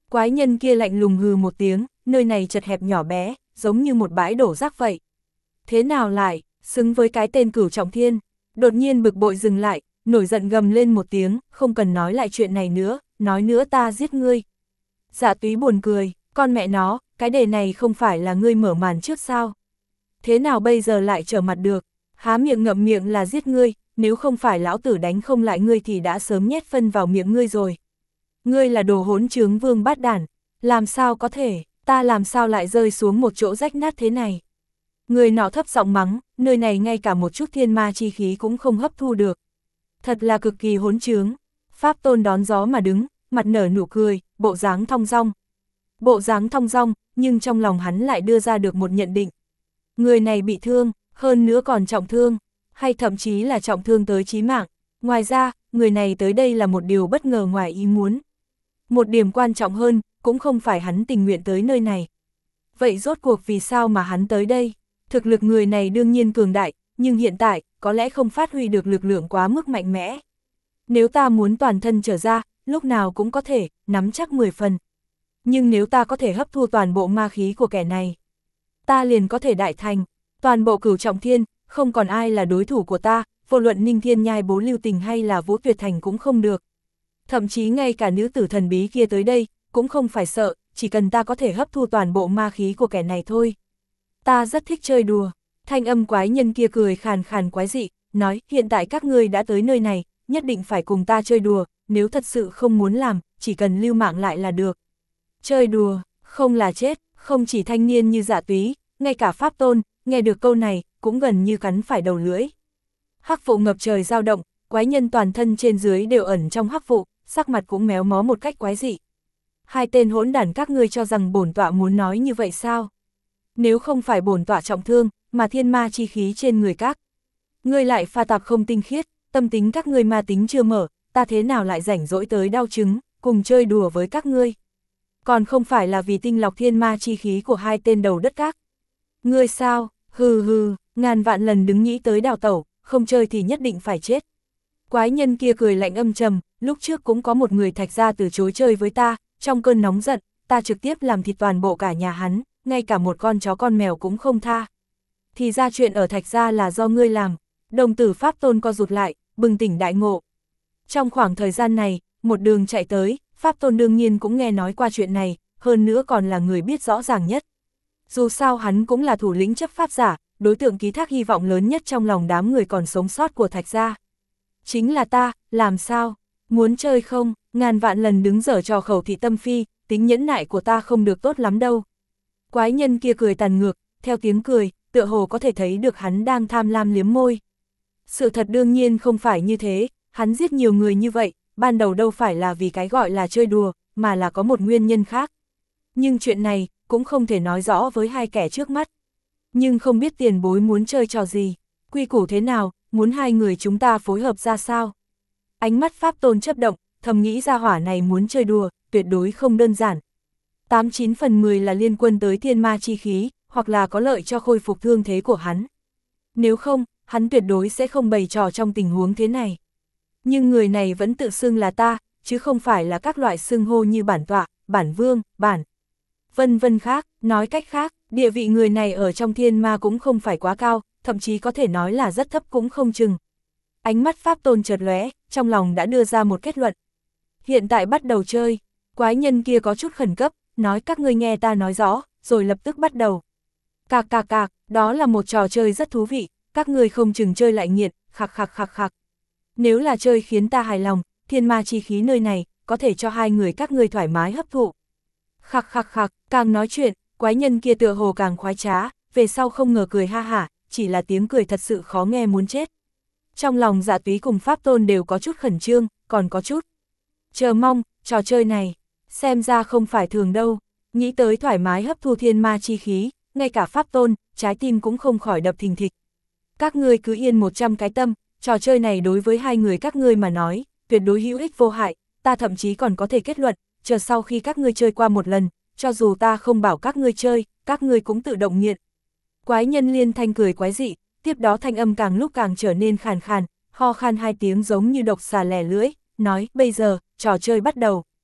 Quái nhân kia lạnh lùng hừ một tiếng, nơi này chật hẹp nhỏ bé, giống như một bãi đổ rác vậy. Thế nào lại, xứng với cái tên Cửu Trọng Thiên, đột nhiên bực bội dừng lại, nổi giận gầm lên một tiếng, không cần nói lại chuyện này nữa, nói nữa ta giết ngươi. Dạ Túy buồn cười, con mẹ nó, cái đề này không phải là ngươi mở màn trước sao? Thế nào bây giờ lại trở mặt được, há miệng ngậm miệng là giết ngươi, nếu không phải lão tử đánh không lại ngươi thì đã sớm nhét phân vào miệng ngươi rồi. Ngươi là đồ hỗn trướng vương bát đản, làm sao có thể, ta làm sao lại rơi xuống một chỗ rách nát thế này. Người nọ thấp giọng mắng, nơi này ngay cả một chút thiên ma chi khí cũng không hấp thu được. Thật là cực kỳ hỗn trướng. Pháp Tôn đón gió mà đứng, mặt nở nụ cười, bộ dáng thong dong. Bộ dáng thong dong, nhưng trong lòng hắn lại đưa ra được một nhận định. Người này bị thương, hơn nữa còn trọng thương, hay thậm chí là trọng thương tới chí mạng. Ngoài ra, người này tới đây là một điều bất ngờ ngoài ý muốn. Một điểm quan trọng hơn, cũng không phải hắn tình nguyện tới nơi này. Vậy rốt cuộc vì sao mà hắn tới đây? Thực lực người này đương nhiên cường đại, nhưng hiện tại, có lẽ không phát huy được lực lượng quá mức mạnh mẽ. Nếu ta muốn toàn thân trở ra, lúc nào cũng có thể, nắm chắc mười phần. Nhưng nếu ta có thể hấp thu toàn bộ ma khí của kẻ này, ta liền có thể đại thành, toàn bộ Cửu Trọng Thiên, không còn ai là đối thủ của ta, vô luận Ninh Thiên Nhai Bố Lưu Tình hay là Vũ Tuyệt Thành cũng không được. Thậm chí ngay cả nữ tử thần bí kia tới đây, cũng không phải sợ, chỉ cần ta có thể hấp thu toàn bộ ma khí của kẻ này thôi. Ta rất thích chơi đùa. Thanh âm quái nhân kia cười khàn khàn quái dị, nói hiện tại các ngươi đã tới nơi này, nhất định phải cùng ta chơi đùa, nếu thật sự không muốn làm, chỉ cần lưu mạng lại là được. Chơi đùa, không là chết, không chỉ thanh niên như Dạ Túy, ngay cả Pháp Tôn, nghe được câu này, cũng gần như cắn phải đầu lưỡi. Hắc vụ ngập trời dao động, quái nhân toàn thân trên dưới đều ẩn trong hắc vụ, sắc mặt cũng méo mó một cách quái dị. Hai tên hỗn đản các ngươi cho rằng bổn tọa muốn nói như vậy sao? Nếu không phải bổn tọa trọng thương, mà thiên ma chi khí trên người các ngươi lại pha tạp không tinh khiết, tâm tính các ngươi ma tính chưa mở, ta thế nào lại rảnh rỗi tới đau chứng, cùng chơi đùa với các ngươi? Còn không phải là vì tinh lọc thiên ma chi khí của hai tên đầu đất các. Ngươi sao? Hừ hừ, ngàn vạn lần đứng nghĩ tới đào tẩu, không chơi thì nhất định phải chết. Quái nhân kia cười lạnh âm trầm, lúc trước cũng có một người Thạch gia từ chối chơi với ta, trong cơn nóng giận, ta trực tiếp làm thịt toàn bộ cả nhà hắn, ngay cả một con chó con mèo cũng không tha. Thì ra chuyện ở Thạch gia là do ngươi làm. Đồng tử Pháp Tôn co rụt lại, bừng tỉnh đại ngộ. Trong khoảng thời gian này, một đường chạy tới, Pháp Tôn đương nhiên cũng nghe nói qua chuyện này, hơn nữa còn là người biết rõ ràng nhất. Dù sao hắn cũng là thủ lĩnh chấp pháp giả, đối tượng ký thác hy vọng lớn nhất trong lòng đám người còn sống sót của Thạch gia. Chính là ta, làm sao? Muốn chơi không? Ngàn vạn lần đứng dở trò khẩu thị tâm phi, tính nhẫn nại của ta không được tốt lắm đâu. Quái nhân kia cười tàn ngược, theo tiếng cười, tựa hồ có thể thấy được hắn đang tham lam liếm môi. Sự thật đương nhiên không phải như thế, hắn giết nhiều người như vậy, ban đầu đâu phải là vì cái gọi là chơi đùa, mà là có một nguyên nhân khác. Nhưng chuyện này, cũng không thể nói rõ với hai kẻ trước mắt. Nhưng không biết tiền bối muốn chơi trò gì, quy củ thế nào, muốn hai người chúng ta phối hợp ra sao. Ánh mắt Pháp Tôn chớp động, thầm nghĩ ra hỏa này muốn chơi đùa, tuyệt đối không đơn giản. Tám chín phần mười là liên quân tới thiên ma chi khí, hoặc là có lợi cho khôi phục thương thế của hắn. Nếu không, hắn tuyệt đối sẽ không bày trò trong tình huống thế này. Nhưng người này vẫn tự xưng là ta, chứ không phải là các loại xưng hô như bản tọa, bản vương, bản vân vân khác. Nói cách khác, địa vị người này ở trong thiên ma cũng không phải quá cao, thậm chí có thể nói là rất thấp cũng không chừng. Ánh mắt Pháp Tôn chợt lóe, trong lòng đã đưa ra một kết luận. Hiện tại bắt đầu chơi. Quái nhân kia có chút khẩn cấp, nói các ngươi nghe ta nói rõ, rồi lập tức bắt đầu. Cạc cạc cạc, đó là một trò chơi rất thú vị, các ngươi không chừng chơi lại nghiệt, khạc khạc khạc khạc. Nếu là chơi khiến ta hài lòng, thiên ma chi khí nơi này, có thể cho hai người các ngươi thoải mái hấp thụ. Khạc khạc khạc, càng nói chuyện, quái nhân kia tựa hồ càng khoái trá, về sau không ngờ cười ha hả, chỉ là tiếng cười thật sự khó nghe muốn chết. Trong lòng Dạ Túy cùng Pháp Tôn đều có chút khẩn trương, còn có chút chờ mong, trò chơi này, xem ra không phải thường đâu. Nghĩ tới thoải mái hấp thu thiên ma chi khí, ngay cả Pháp Tôn, trái tim cũng không khỏi đập thình thịch. Các ngươi cứ yên một trăm cái tâm, trò chơi này đối với hai người các ngươi mà nói, tuyệt đối hữu ích vô hại, ta thậm chí còn có thể kết luận, chờ sau khi các ngươi chơi qua một lần, cho dù ta không bảo các ngươi chơi, các ngươi cũng tự động nghiện. Quái nhân liên thanh cười quái dị, tiếp đó thanh âm càng lúc càng trở nên khàn khàn, ho khan hai tiếng giống như độc xà lẻ lưỡi, nói, bây giờ, trò chơi bắt đầu.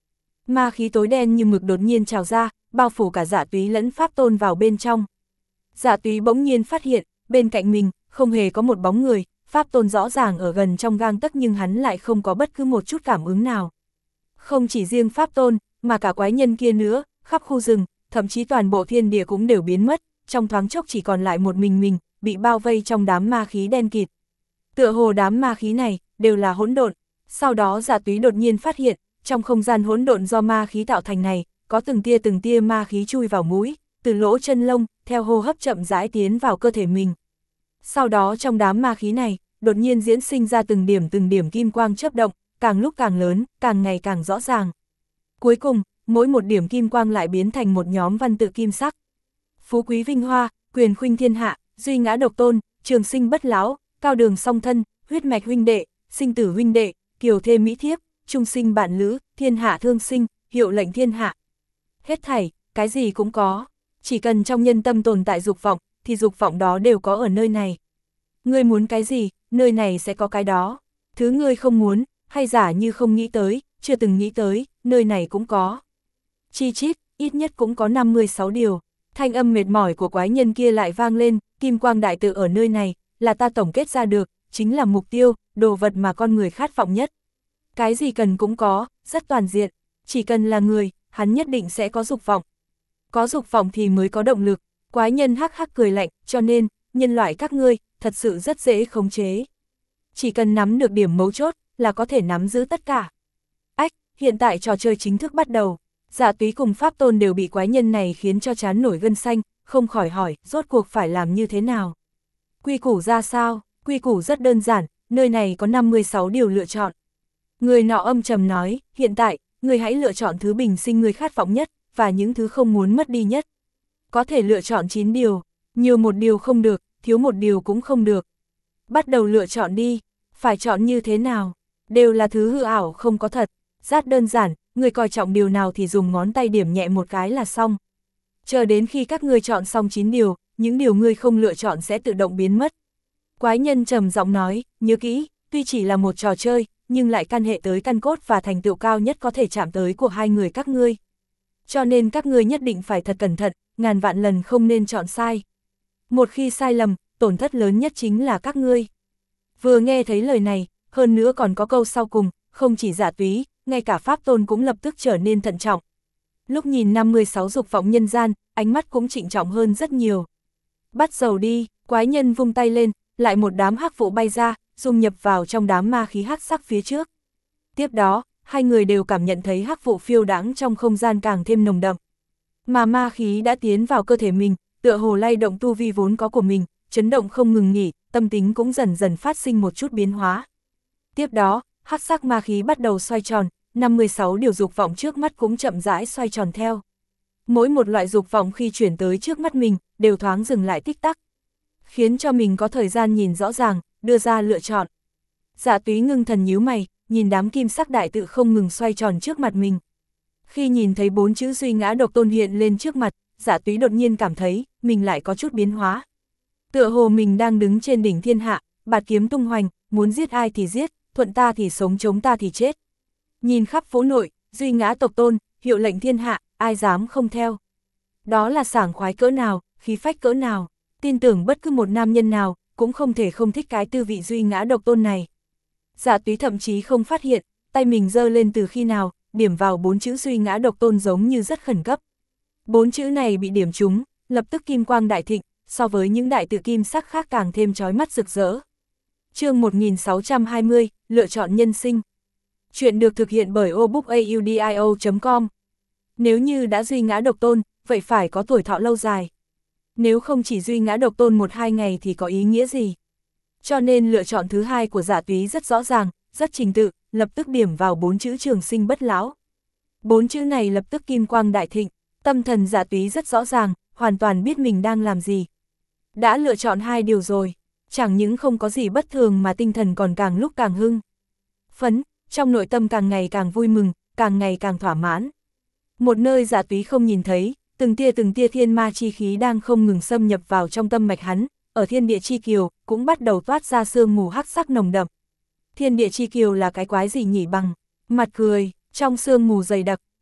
Ma khí tối đen như mực đột nhiên trào ra, bao phủ cả Dạ Túy lẫn Pháp Tôn vào bên trong. Dạ Túy bỗng nhiên phát hiện, bên cạnh mình, không hề có một bóng người, Pháp Tôn rõ ràng ở gần trong gang tấc nhưng hắn lại không có bất cứ một chút cảm ứng nào. Không chỉ riêng Pháp Tôn, mà cả quái nhân kia nữa, khắp khu rừng, thậm chí toàn bộ thiên địa cũng đều biến mất, trong thoáng chốc chỉ còn lại một mình mình, bị bao vây trong đám ma khí đen kịt. Tựa hồ đám ma khí này, đều là hỗn độn. Sau đó Dạ Túy đột nhiên phát hiện, trong không gian hỗn độn do ma khí tạo thành này, có từng tia từng tia ma khí chui vào mũi, từ lỗ chân lông, theo hô hấp chậm rãi tiến vào cơ thể mình. Sau đó trong đám ma khí này, đột nhiên diễn sinh ra từng điểm từng điểm kim quang chớp động, càng lúc càng lớn, càng ngày càng rõ ràng. Cuối cùng, mỗi một điểm kim quang lại biến thành một nhóm văn tự kim sắc. Phú quý vinh hoa, quyền khuynh thiên hạ, duy ngã độc tôn, trường sinh bất lão, cao đường song thân, huyết mạch huynh đệ, sinh tử huynh đệ, kiều thê mỹ thiếp, trung sinh bạn lữ, thiên hạ thương sinh, hiệu lệnh thiên hạ. Hết thảy, cái gì cũng có. Chỉ cần trong nhân tâm tồn tại dục vọng, thì dục vọng đó đều có ở nơi này. Ngươi muốn cái gì, nơi này sẽ có cái đó. Thứ ngươi không muốn, hay giả như không nghĩ tới, chưa từng nghĩ tới, nơi này cũng có. Chi chít, ít nhất cũng có năm mươi sáu điều. Thanh âm mệt mỏi của quái nhân kia lại vang lên, kim quang đại tự ở nơi này, là ta tổng kết ra được, chính là mục tiêu, đồ vật mà con người khát vọng nhất. Cái gì cần cũng có, rất toàn diện, chỉ cần là người, hắn nhất định sẽ có dục vọng. Có dục vọng thì mới có động lực, quái nhân hắc hắc cười lạnh, cho nên, nhân loại các ngươi, thật sự rất dễ khống chế. Chỉ cần nắm được điểm mấu chốt, là có thể nắm giữ tất cả. Ách, hiện tại trò chơi chính thức bắt đầu. Dạ Túy cùng Pháp Tôn đều bị quái nhân này khiến cho trán nổi gân xanh, không khỏi hỏi, rốt cuộc phải làm như thế nào? Quy củ ra sao? Quy củ rất đơn giản, nơi này có năm mươi sáu điều lựa chọn. Người nọ âm trầm nói, hiện tại, người hãy lựa chọn thứ bình sinh người khát vọng nhất, và những thứ không muốn mất đi nhất. Có thể lựa chọn chín điều, nhiều một điều không được, thiếu một điều cũng không được. Bắt đầu lựa chọn đi, phải chọn như thế nào? Đều là thứ hư ảo không có thật, rất đơn giản, người coi trọng điều nào thì dùng ngón tay điểm nhẹ một cái là xong. Chờ đến khi các ngươi chọn xong chín điều, những điều ngươi không lựa chọn sẽ tự động biến mất. Quái nhân trầm giọng nói, nhớ kỹ, tuy chỉ là một trò chơi, nhưng lại căn hệ tới căn cốt và thành tựu cao nhất có thể chạm tới của hai người các ngươi. Cho nên các ngươi nhất định phải thật cẩn thận, ngàn vạn lần không nên chọn sai. Một khi sai lầm, tổn thất lớn nhất chính là các ngươi. Vừa nghe thấy lời này, hơn nữa còn có câu sau cùng, không chỉ Dạ Túy, ngay cả Pháp Tôn cũng lập tức trở nên thận trọng. Lúc nhìn năm mươi sáu dục vọng nhân gian, ánh mắt cũng trịnh trọng hơn rất nhiều. Bắt đầu đi, quái nhân vung tay lên, lại một đám hắc vụ bay ra, dung nhập vào trong đám ma khí hắc sắc phía trước. Tiếp đó, hai người đều cảm nhận thấy hắc vụ phiêu đãng trong không gian càng thêm nồng đậm. Mà ma khí đã tiến vào cơ thể mình, tựa hồ lay động tu vi vốn có của mình, chấn động không ngừng nghỉ, tâm tính cũng dần dần phát sinh một chút biến hóa. Tiếp đó, hắc sắc ma khí bắt đầu xoay tròn, năm mươi sáu điều dục vọng trước mắt cũng chậm rãi xoay tròn theo. Mỗi một loại dục vọng khi chuyển tới trước mắt mình, đều thoáng dừng lại tích tắc, khiến cho mình có thời gian nhìn rõ ràng, đưa ra lựa chọn. Dạ Túy ngưng thần nhíu mày, nhìn đám kim sắc đại tự không ngừng xoay tròn trước mặt mình. Khi nhìn thấy bốn chữ duy ngã độc tôn hiện lên trước mặt, Dạ Túy đột nhiên cảm thấy, mình lại có chút biến hóa. Tựa hồ mình đang đứng trên đỉnh thiên hạ, bạt kiếm tung hoành, muốn giết ai thì giết, thuận ta thì sống chống ta thì chết. Nhìn khắp phố nội, duy ngã tộc tôn, hiệu lệnh thiên hạ, ai dám không theo. Đó là sảng khoái cỡ nào, khí phách cỡ nào, tin tưởng bất cứ một nam nhân nào, cũng không thể không thích cái tư vị duy ngã độc tôn này. Dạ Túy thậm chí không phát hiện, tay mình giơ lên từ khi nào, điểm vào bốn chữ duy ngã độc tôn giống như rất khẩn cấp. Bốn chữ này bị điểm trúng, lập tức kim quang đại thịnh, so với những đại tự kim sắc khác càng thêm chói mắt rực rỡ. Chương một nghìn sáu trăm hai mươi, lựa chọn nhân sinh. Chuyện được thực hiện bởi obookaudio chấm com. Nếu như đã duy ngã độc tôn, vậy phải có tuổi thọ lâu dài. Nếu không chỉ duy ngã độc tôn một hai ngày thì có ý nghĩa gì? Cho nên lựa chọn thứ hai của Dạ Túy rất rõ ràng, rất trình tự, lập tức điểm vào bốn chữ trường sinh bất lão. Bốn chữ này lập tức kim quang đại thịnh, tâm thần Dạ Túy rất rõ ràng, hoàn toàn biết mình đang làm gì. Đã lựa chọn hai điều rồi, chẳng những không có gì bất thường mà tinh thần còn càng lúc càng hưng phấn, trong nội tâm càng ngày càng vui mừng, càng ngày càng thỏa mãn. Một nơi Dạ Túy không nhìn thấy, từng tia từng tia thiên ma chi khí đang không ngừng xâm nhập vào trong tâm mạch hắn, ở thiên địa chi kiều cũng bắt đầu toát ra sương mù hắc sắc nồng đậm. Thiên địa chi kiều là cái quái gì nhỉ bằng? Mặt cười, trong sương mù dày đặc,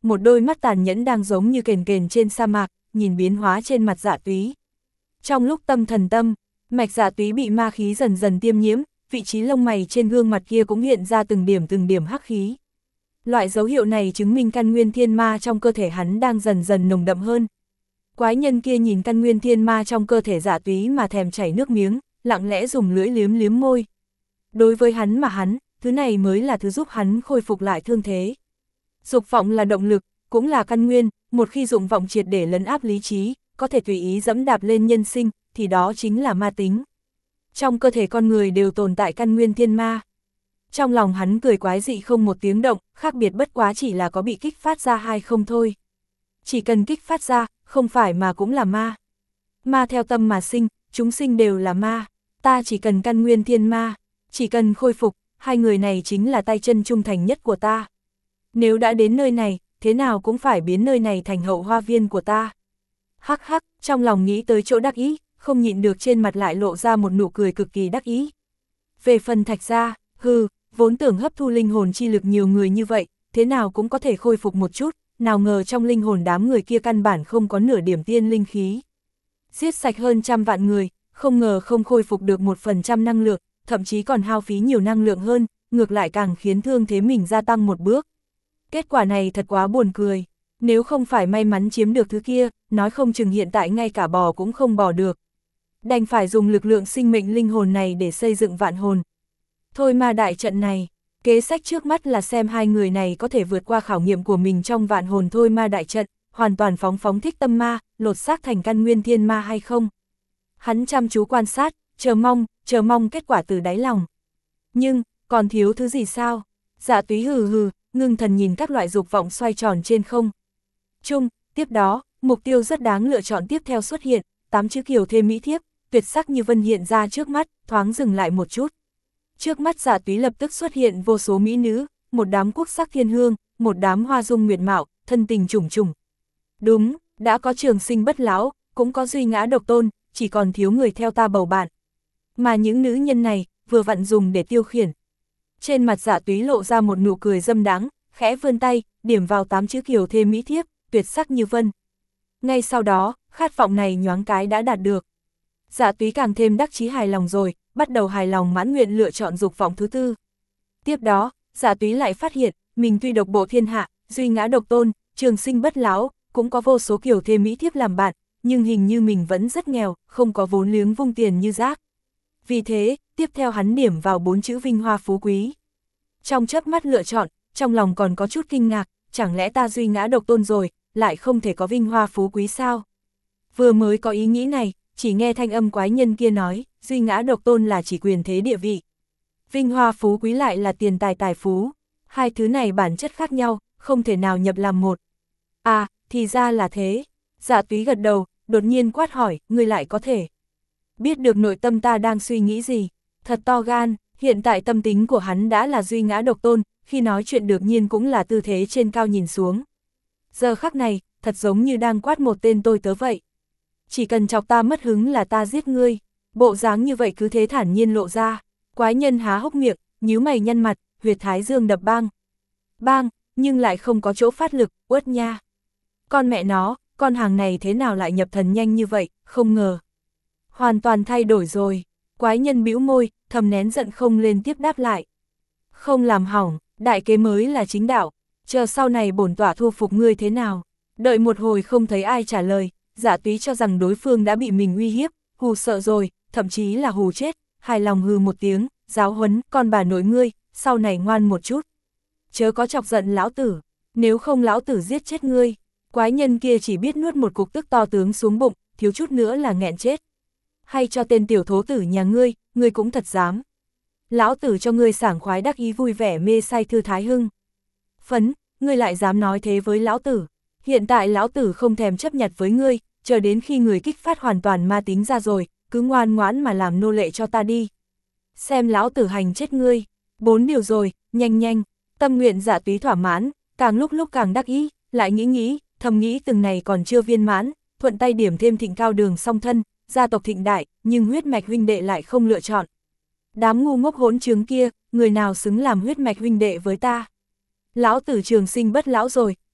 một đôi mắt tàn nhẫn đang giống như kền kền trên sa mạc, nhìn biến hóa trên mặt Dạ Túy. Trong lúc tâm thần tâm, mạch Dạ Túy bị ma khí dần dần tiêm nhiễm, vị trí lông mày trên gương mặt kia cũng hiện ra từng điểm từng điểm hắc khí. Loại dấu hiệu này chứng minh căn nguyên thiên ma trong cơ thể hắn đang dần dần nồng đậm hơn. Quái nhân kia nhìn căn nguyên thiên ma trong cơ thể Dạ Túy mà thèm chảy nước miếng, lặng lẽ dùng lưỡi liếm liếm môi. Đối với hắn mà hắn, thứ này mới là thứ giúp hắn khôi phục lại thương thế. Dục vọng là động lực, cũng là căn nguyên, một khi dụng vọng triệt để lấn áp lý trí, có thể tùy ý dẫm đạp lên nhân sinh, thì đó chính là ma tính. Trong cơ thể con người đều tồn tại căn nguyên thiên ma. Trong lòng hắn cười quái dị không một tiếng động, khác biệt bất quá chỉ là có bị kích phát ra hay không thôi. Chỉ cần kích phát ra, không phải mà cũng là ma. Ma theo tâm mà sinh, chúng sinh đều là ma. Ta chỉ cần căn nguyên thiên ma, chỉ cần khôi phục, hai người này chính là tay chân trung thành nhất của ta. Nếu đã đến nơi này, thế nào cũng phải biến nơi này thành hậu hoa viên của ta. Hắc hắc, trong lòng nghĩ tới chỗ đắc ý, không nhịn được trên mặt lại lộ ra một nụ cười cực kỳ đắc ý. Về phần Thạch gia, hừ, vốn tưởng hấp thu linh hồn chi lực nhiều người như vậy, thế nào cũng có thể khôi phục một chút, nào ngờ trong linh hồn đám người kia căn bản không có nửa điểm tiên linh khí. Giết sạch hơn trăm vạn người, không ngờ không khôi phục được một phần trăm năng lượng, thậm chí còn hao phí nhiều năng lượng hơn, ngược lại càng khiến thương thế mình gia tăng một bước. Kết quả này thật quá buồn cười, nếu không phải may mắn chiếm được thứ kia, nói không chừng hiện tại ngay cả bò cũng không bò được. Đành phải dùng lực lượng sinh mệnh linh hồn này để xây dựng vạn hồn. Thôi ma đại trận này, kế sách trước mắt là xem hai người này có thể vượt qua khảo nghiệm của mình trong vạn hồn thôi ma đại trận, hoàn toàn phóng phóng thích tâm ma, lột xác thành căn nguyên thiên ma hay không. Hắn chăm chú quan sát, chờ mong, chờ mong kết quả từ đáy lòng. Nhưng, còn thiếu thứ gì sao? Dạ Túy hừ hừ, ngưng thần nhìn các loại dục vọng xoay tròn trên không. Chung, tiếp đó, mục tiêu rất đáng lựa chọn tiếp theo xuất hiện, tám chữ kiều thê mỹ thiếp, tuyệt sắc như vân hiện ra trước mắt, thoáng dừng lại một chút. Trước mắt Dạ Túy lập tức xuất hiện vô số mỹ nữ, một đám quốc sắc thiên hương, một đám hoa dung nguyệt mạo, thân tình trùng trùng. Đúng, đã có trường sinh bất lão, cũng có duy ngã độc tôn, chỉ còn thiếu người theo ta bầu bạn. Mà những nữ nhân này, vừa vặn dùng để tiêu khiển. Trên mặt Dạ Túy lộ ra một nụ cười dâm đáng, khẽ vươn tay, điểm vào tám chữ kiều thê mỹ thiếp, tuyệt sắc như vân. Ngay sau đó, khát vọng này nhoáng cái đã đạt được. Dạ Túy càng thêm đắc chí hài lòng rồi, bắt đầu hài lòng mãn nguyện lựa chọn dục vọng thứ tư. Tiếp đó, Dạ Túy lại phát hiện, mình tuy độc bộ thiên hạ, duy ngã độc tôn, trường sinh bất lão, cũng có vô số kiều thê mỹ thiếp làm bạn, nhưng hình như mình vẫn rất nghèo, không có vốn liếng vung tiền như rác. Vì thế, tiếp theo hắn điểm vào bốn chữ vinh hoa phú quý. Trong chớp mắt lựa chọn, trong lòng còn có chút kinh ngạc, chẳng lẽ ta duy ngã độc tôn rồi, lại không thể có vinh hoa phú quý sao? Vừa mới có ý nghĩ này, chỉ nghe thanh âm quái nhân kia nói, duy ngã độc tôn là chỉ quyền thế địa vị. Vinh hoa phú quý lại là tiền tài tài phú. Hai thứ này bản chất khác nhau, không thể nào nhập làm một. À, thì ra là thế. Dạ Túy gật đầu, đột nhiên quát hỏi, ngươi lại có thể biết được nội tâm ta đang suy nghĩ gì. Thật to gan, hiện tại tâm tính của hắn đã là duy ngã độc tôn, khi nói chuyện đương nhiên cũng là tư thế trên cao nhìn xuống. Giờ khắc này, thật giống như đang quát một tên tôi tớ vậy. Chỉ cần chọc ta mất hứng là ta giết ngươi. Bộ dáng như vậy cứ thế thản nhiên lộ ra. Quái nhân há hốc miệng, nhíu mày nhăn mặt, huyệt thái dương đập bang. Bang, nhưng lại không có chỗ phát lực, uất nha. Con mẹ nó, con hàng này thế nào lại nhập thần nhanh như vậy, không ngờ. Hoàn toàn thay đổi rồi. Quái nhân bĩu môi, thầm nén giận không lên tiếp đáp lại. Không làm hỏng, đại kế mới là chính đạo. Chờ sau này bổn tỏa thu phục ngươi thế nào. Đợi một hồi không thấy ai trả lời, Dạ Túy cho rằng đối phương đã bị mình uy hiếp, hù sợ rồi, thậm chí là hù chết, hài lòng hừ một tiếng, giáo huấn, con bà nội ngươi, sau này ngoan một chút. Chớ có chọc giận lão tử, nếu không lão tử giết chết ngươi. Quái nhân kia chỉ biết nuốt một cục tức to tướng xuống bụng, thiếu chút nữa là nghẹn chết. Hay cho tên tiểu thố tử nhà ngươi, ngươi cũng thật dám. Lão tử cho ngươi sảng khoái đắc ý vui vẻ mê say thư thái hưng. Phấn, ngươi lại dám nói thế với lão tử. Hiện tại lão tử không thèm chấp nhặt với ngươi, chờ đến khi người kích phát hoàn toàn ma tính ra rồi, cứ ngoan ngoãn mà làm nô lệ cho ta đi. Xem lão tử hành chết ngươi. Bốn điều rồi, nhanh nhanh. Tâm nguyện Dạ Túy thỏa mãn, càng lúc lúc càng đắc ý, lại nghĩ nghĩ, thầm nghĩ từng này còn chưa viên mãn, thuận tay điểm thêm Thịnh Cao Đường song thân, gia tộc Thịnh đại, nhưng huyết mạch huynh đệ lại không lựa chọn. Đám ngu ngốc hỗn trướng kia, người nào xứng làm huyết mạch huynh đệ với ta? Lão tử trường sinh bất lão rồi,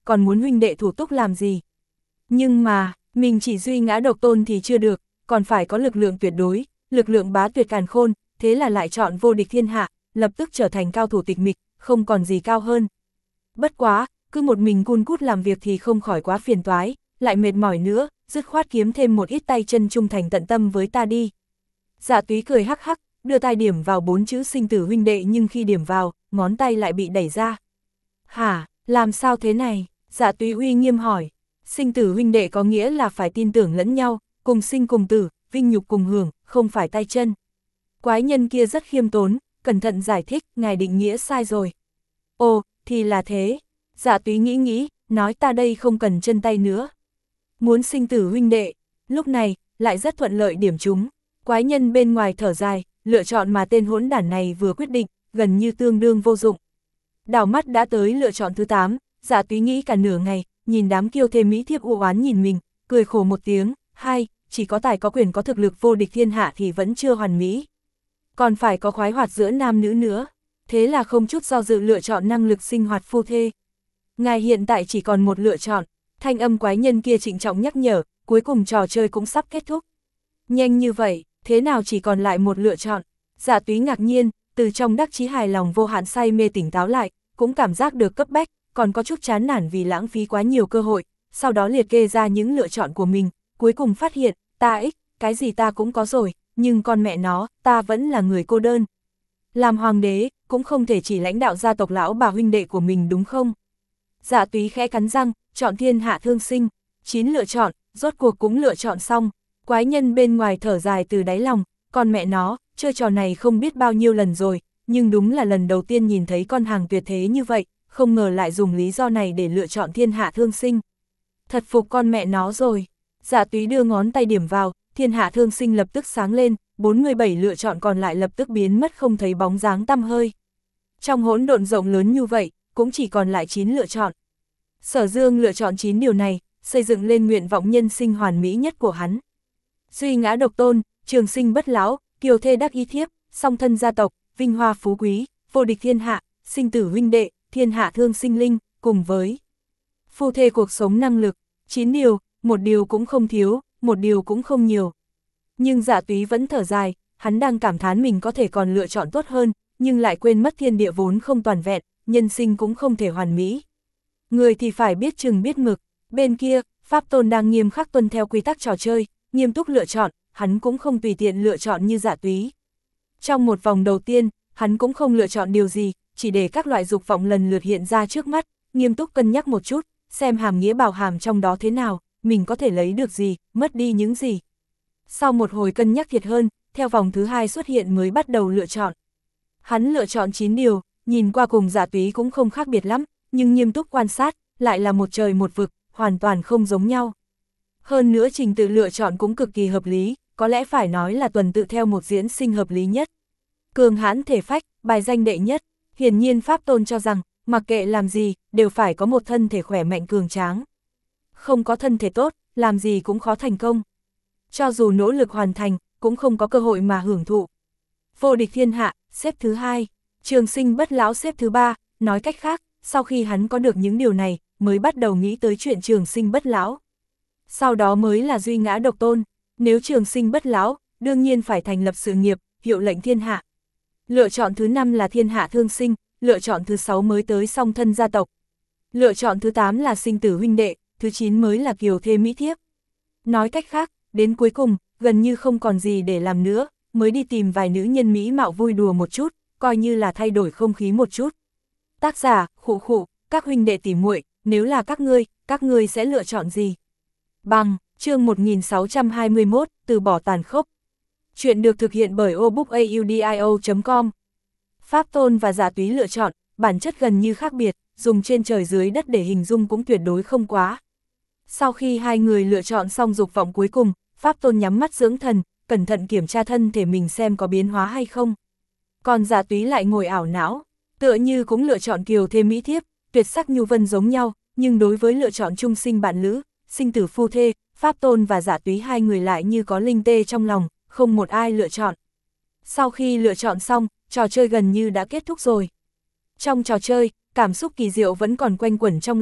còn muốn huynh đệ thủ túc làm gì? Nhưng mà, mình chỉ duy ngã độc tôn thì chưa được, còn phải có lực lượng tuyệt đối, lực lượng bá tuyệt càn khôn, thế là lại chọn vô địch thiên hạ, lập tức trở thành cao thủ tịch mịch, không còn gì cao hơn. Bất quá, cứ một mình cun cút làm việc thì không khỏi quá phiền toái, lại mệt mỏi nữa, dứt khoát kiếm thêm một ít tay chân trung thành tận tâm với ta đi. Dạ Túy cười hắc hắc, đưa tay điểm vào bốn chữ sinh tử huynh đệ, nhưng khi điểm vào, ngón tay lại bị đẩy ra. Hả, làm sao thế này? Dạ Túy uy nghiêm hỏi. Sinh tử huynh đệ có nghĩa là phải tin tưởng lẫn nhau, cùng sinh cùng tử, vinh nhục cùng hưởng, không phải tay chân. Quái nhân kia rất khiêm tốn, cẩn thận giải thích, ngài định nghĩa sai rồi. Ồ, thì là thế. Dạ Túy nghĩ nghĩ, nói ta đây không cần chân tay nữa. Muốn sinh tử huynh đệ, lúc này, lại rất thuận lợi điểm chúng. Quái nhân bên ngoài thở dài, lựa chọn mà tên hỗn đản này vừa quyết định, gần như tương đương vô dụng. Đảo mắt đã tới lựa chọn thứ tám, Dạ Túy nghĩ cả nửa ngày, nhìn đám kiêu thê mỹ thiếp u oán nhìn mình, cười khổ một tiếng, hai, chỉ có tài có quyền có thực lực vô địch thiên hạ thì vẫn chưa hoàn mỹ. Còn phải có khoái hoạt giữa nam nữ nữa, thế là không chút do dự lựa chọn năng lực sinh hoạt phu thê. Ngài hiện tại chỉ còn một lựa chọn, thanh âm quái nhân kia trịnh trọng nhắc nhở, cuối cùng trò chơi cũng sắp kết thúc. Nhanh như vậy, thế nào chỉ còn lại một lựa chọn? Dạ Túy ngạc nhiên, từ trong đắc chí hài lòng vô hạn say mê tỉnh táo lại, cũng cảm giác được cấp bách, còn có chút chán nản vì lãng phí quá nhiều cơ hội, sau đó liệt kê ra những lựa chọn của mình, cuối cùng phát hiện, ta ích, cái gì ta cũng có rồi, nhưng con mẹ nó, ta vẫn là người cô đơn. Làm hoàng đế, cũng không thể chỉ lãnh đạo gia tộc lão bà huynh đệ của mình đúng không? Dạ Túy khẽ cắn răng, chọn thiên hạ thương sinh, chín lựa chọn, rốt cuộc cũng lựa chọn xong. Quái nhân bên ngoài thở dài từ đáy lòng, con mẹ nó, chơi trò này không biết bao nhiêu lần rồi, nhưng đúng là lần đầu tiên nhìn thấy con hàng tuyệt thế như vậy, không ngờ lại dùng lý do này để lựa chọn thiên hạ thương sinh. Thật phục con mẹ nó rồi. Dạ Túy đưa ngón tay điểm vào, thiên hạ thương sinh lập tức sáng lên, bốn mươi bảy lựa chọn còn lại lập tức biến mất không thấy bóng dáng tăm hơi. Trong hỗn độn rộng lớn như vậy, cũng chỉ còn lại chín lựa chọn. Sở Dương lựa chọn chín điều này, xây dựng lên nguyện vọng nhân sinh hoàn mỹ nhất của hắn. Duy ngã độc tôn, trường sinh bất lão, kiều thê đắc y thiếp, song thân gia tộc, vinh hoa phú quý, vô địch thiên hạ, sinh tử huynh đệ, thiên hạ thương sinh linh, cùng với phu thê cuộc sống năng lực, chín điều, một điều cũng không thiếu, một điều cũng không nhiều. Nhưng Dạ Túy vẫn thở dài, hắn đang cảm thán mình có thể còn lựa chọn tốt hơn, nhưng lại quên mất thiên địa vốn không toàn vẹn, nhân sinh cũng không thể hoàn mỹ. Người thì phải biết chừng biết mực, bên kia, Pháp Tôn đang nghiêm khắc tuân theo quy tắc trò chơi, nghiêm túc lựa chọn, hắn cũng không tùy tiện lựa chọn như Dạ Túy. Trong một vòng đầu tiên, hắn cũng không lựa chọn điều gì, chỉ để các loại dục vọng lần lượt hiện ra trước mắt, nghiêm túc cân nhắc một chút, xem hàm nghĩa bảo hàm trong đó thế nào, mình có thể lấy được gì, mất đi những gì. Sau một hồi cân nhắc thiệt hơn, theo vòng thứ hai xuất hiện mới bắt đầu lựa chọn. Hắn lựa chọn chín điều, nhìn qua cùng Dạ Túy cũng không khác biệt lắm, nhưng nghiêm túc quan sát, lại là một trời một vực, hoàn toàn không giống nhau. Hơn nữa trình tự lựa chọn cũng cực kỳ hợp lý, có lẽ phải nói là tuần tự theo một diễn sinh hợp lý nhất. Cường hãn thể phách, bài danh đệ nhất, hiển nhiên Pháp Tôn cho rằng, mặc kệ làm gì, đều phải có một thân thể khỏe mạnh cường tráng. Không có thân thể tốt, làm gì cũng khó thành công. Cho dù nỗ lực hoàn thành, cũng không có cơ hội mà hưởng thụ. Vô địch thiên hạ, xếp thứ hai, trường sinh bất lão xếp thứ ba, nói cách khác, sau khi hắn có được những điều này, mới bắt đầu nghĩ tới chuyện trường sinh bất lão. Sau đó mới là duy ngã độc tôn, nếu trường sinh bất lão, đương nhiên phải thành lập sự nghiệp, hiệu lệnh thiên hạ. Lựa chọn thứ năm là thiên hạ thương sinh, lựa chọn thứ sáu mới tới song thân gia tộc. Lựa chọn thứ tám là sinh tử huynh đệ, thứ chín mới là kiều thê mỹ thiếp. Nói cách khác, đến cuối cùng, gần như không còn gì để làm nữa, mới đi tìm vài nữ nhân mỹ mạo vui đùa một chút, coi như là thay đổi không khí một chút. Tác giả, khụ khụ, các huynh đệ tỉ muội, nếu là các ngươi, các ngươi sẽ lựa chọn gì? Bằng, chương một nghìn sáu trăm hai mươi mốt, từ bỏ tàn khốc. Chuyện được thực hiện bởi obookaudio chấm com. Pháp Tôn và Dạ Túy lựa chọn, bản chất gần như khác biệt, dùng trên trời dưới đất để hình dung cũng tuyệt đối không quá. Sau khi hai người lựa chọn xong dục vọng cuối cùng, Pháp Tôn nhắm mắt dưỡng thần, cẩn thận kiểm tra thân thể mình xem có biến hóa hay không. Còn Dạ Túy lại ngồi ảo não, tựa như cũng lựa chọn kiều thê mỹ thiếp, tuyệt sắc nhu vân giống nhau, nhưng đối với lựa chọn chung sinh bạn lữ, sinh tử phu thê, Pháp Tôn và Dạ Túy hai người lại như có linh tê trong lòng, không một ai lựa chọn. Sau khi lựa chọn xong, trò chơi gần như đã kết thúc rồi. Trong trò chơi, cảm xúc kỳ diệu vẫn còn quanh quẩn trong lòng,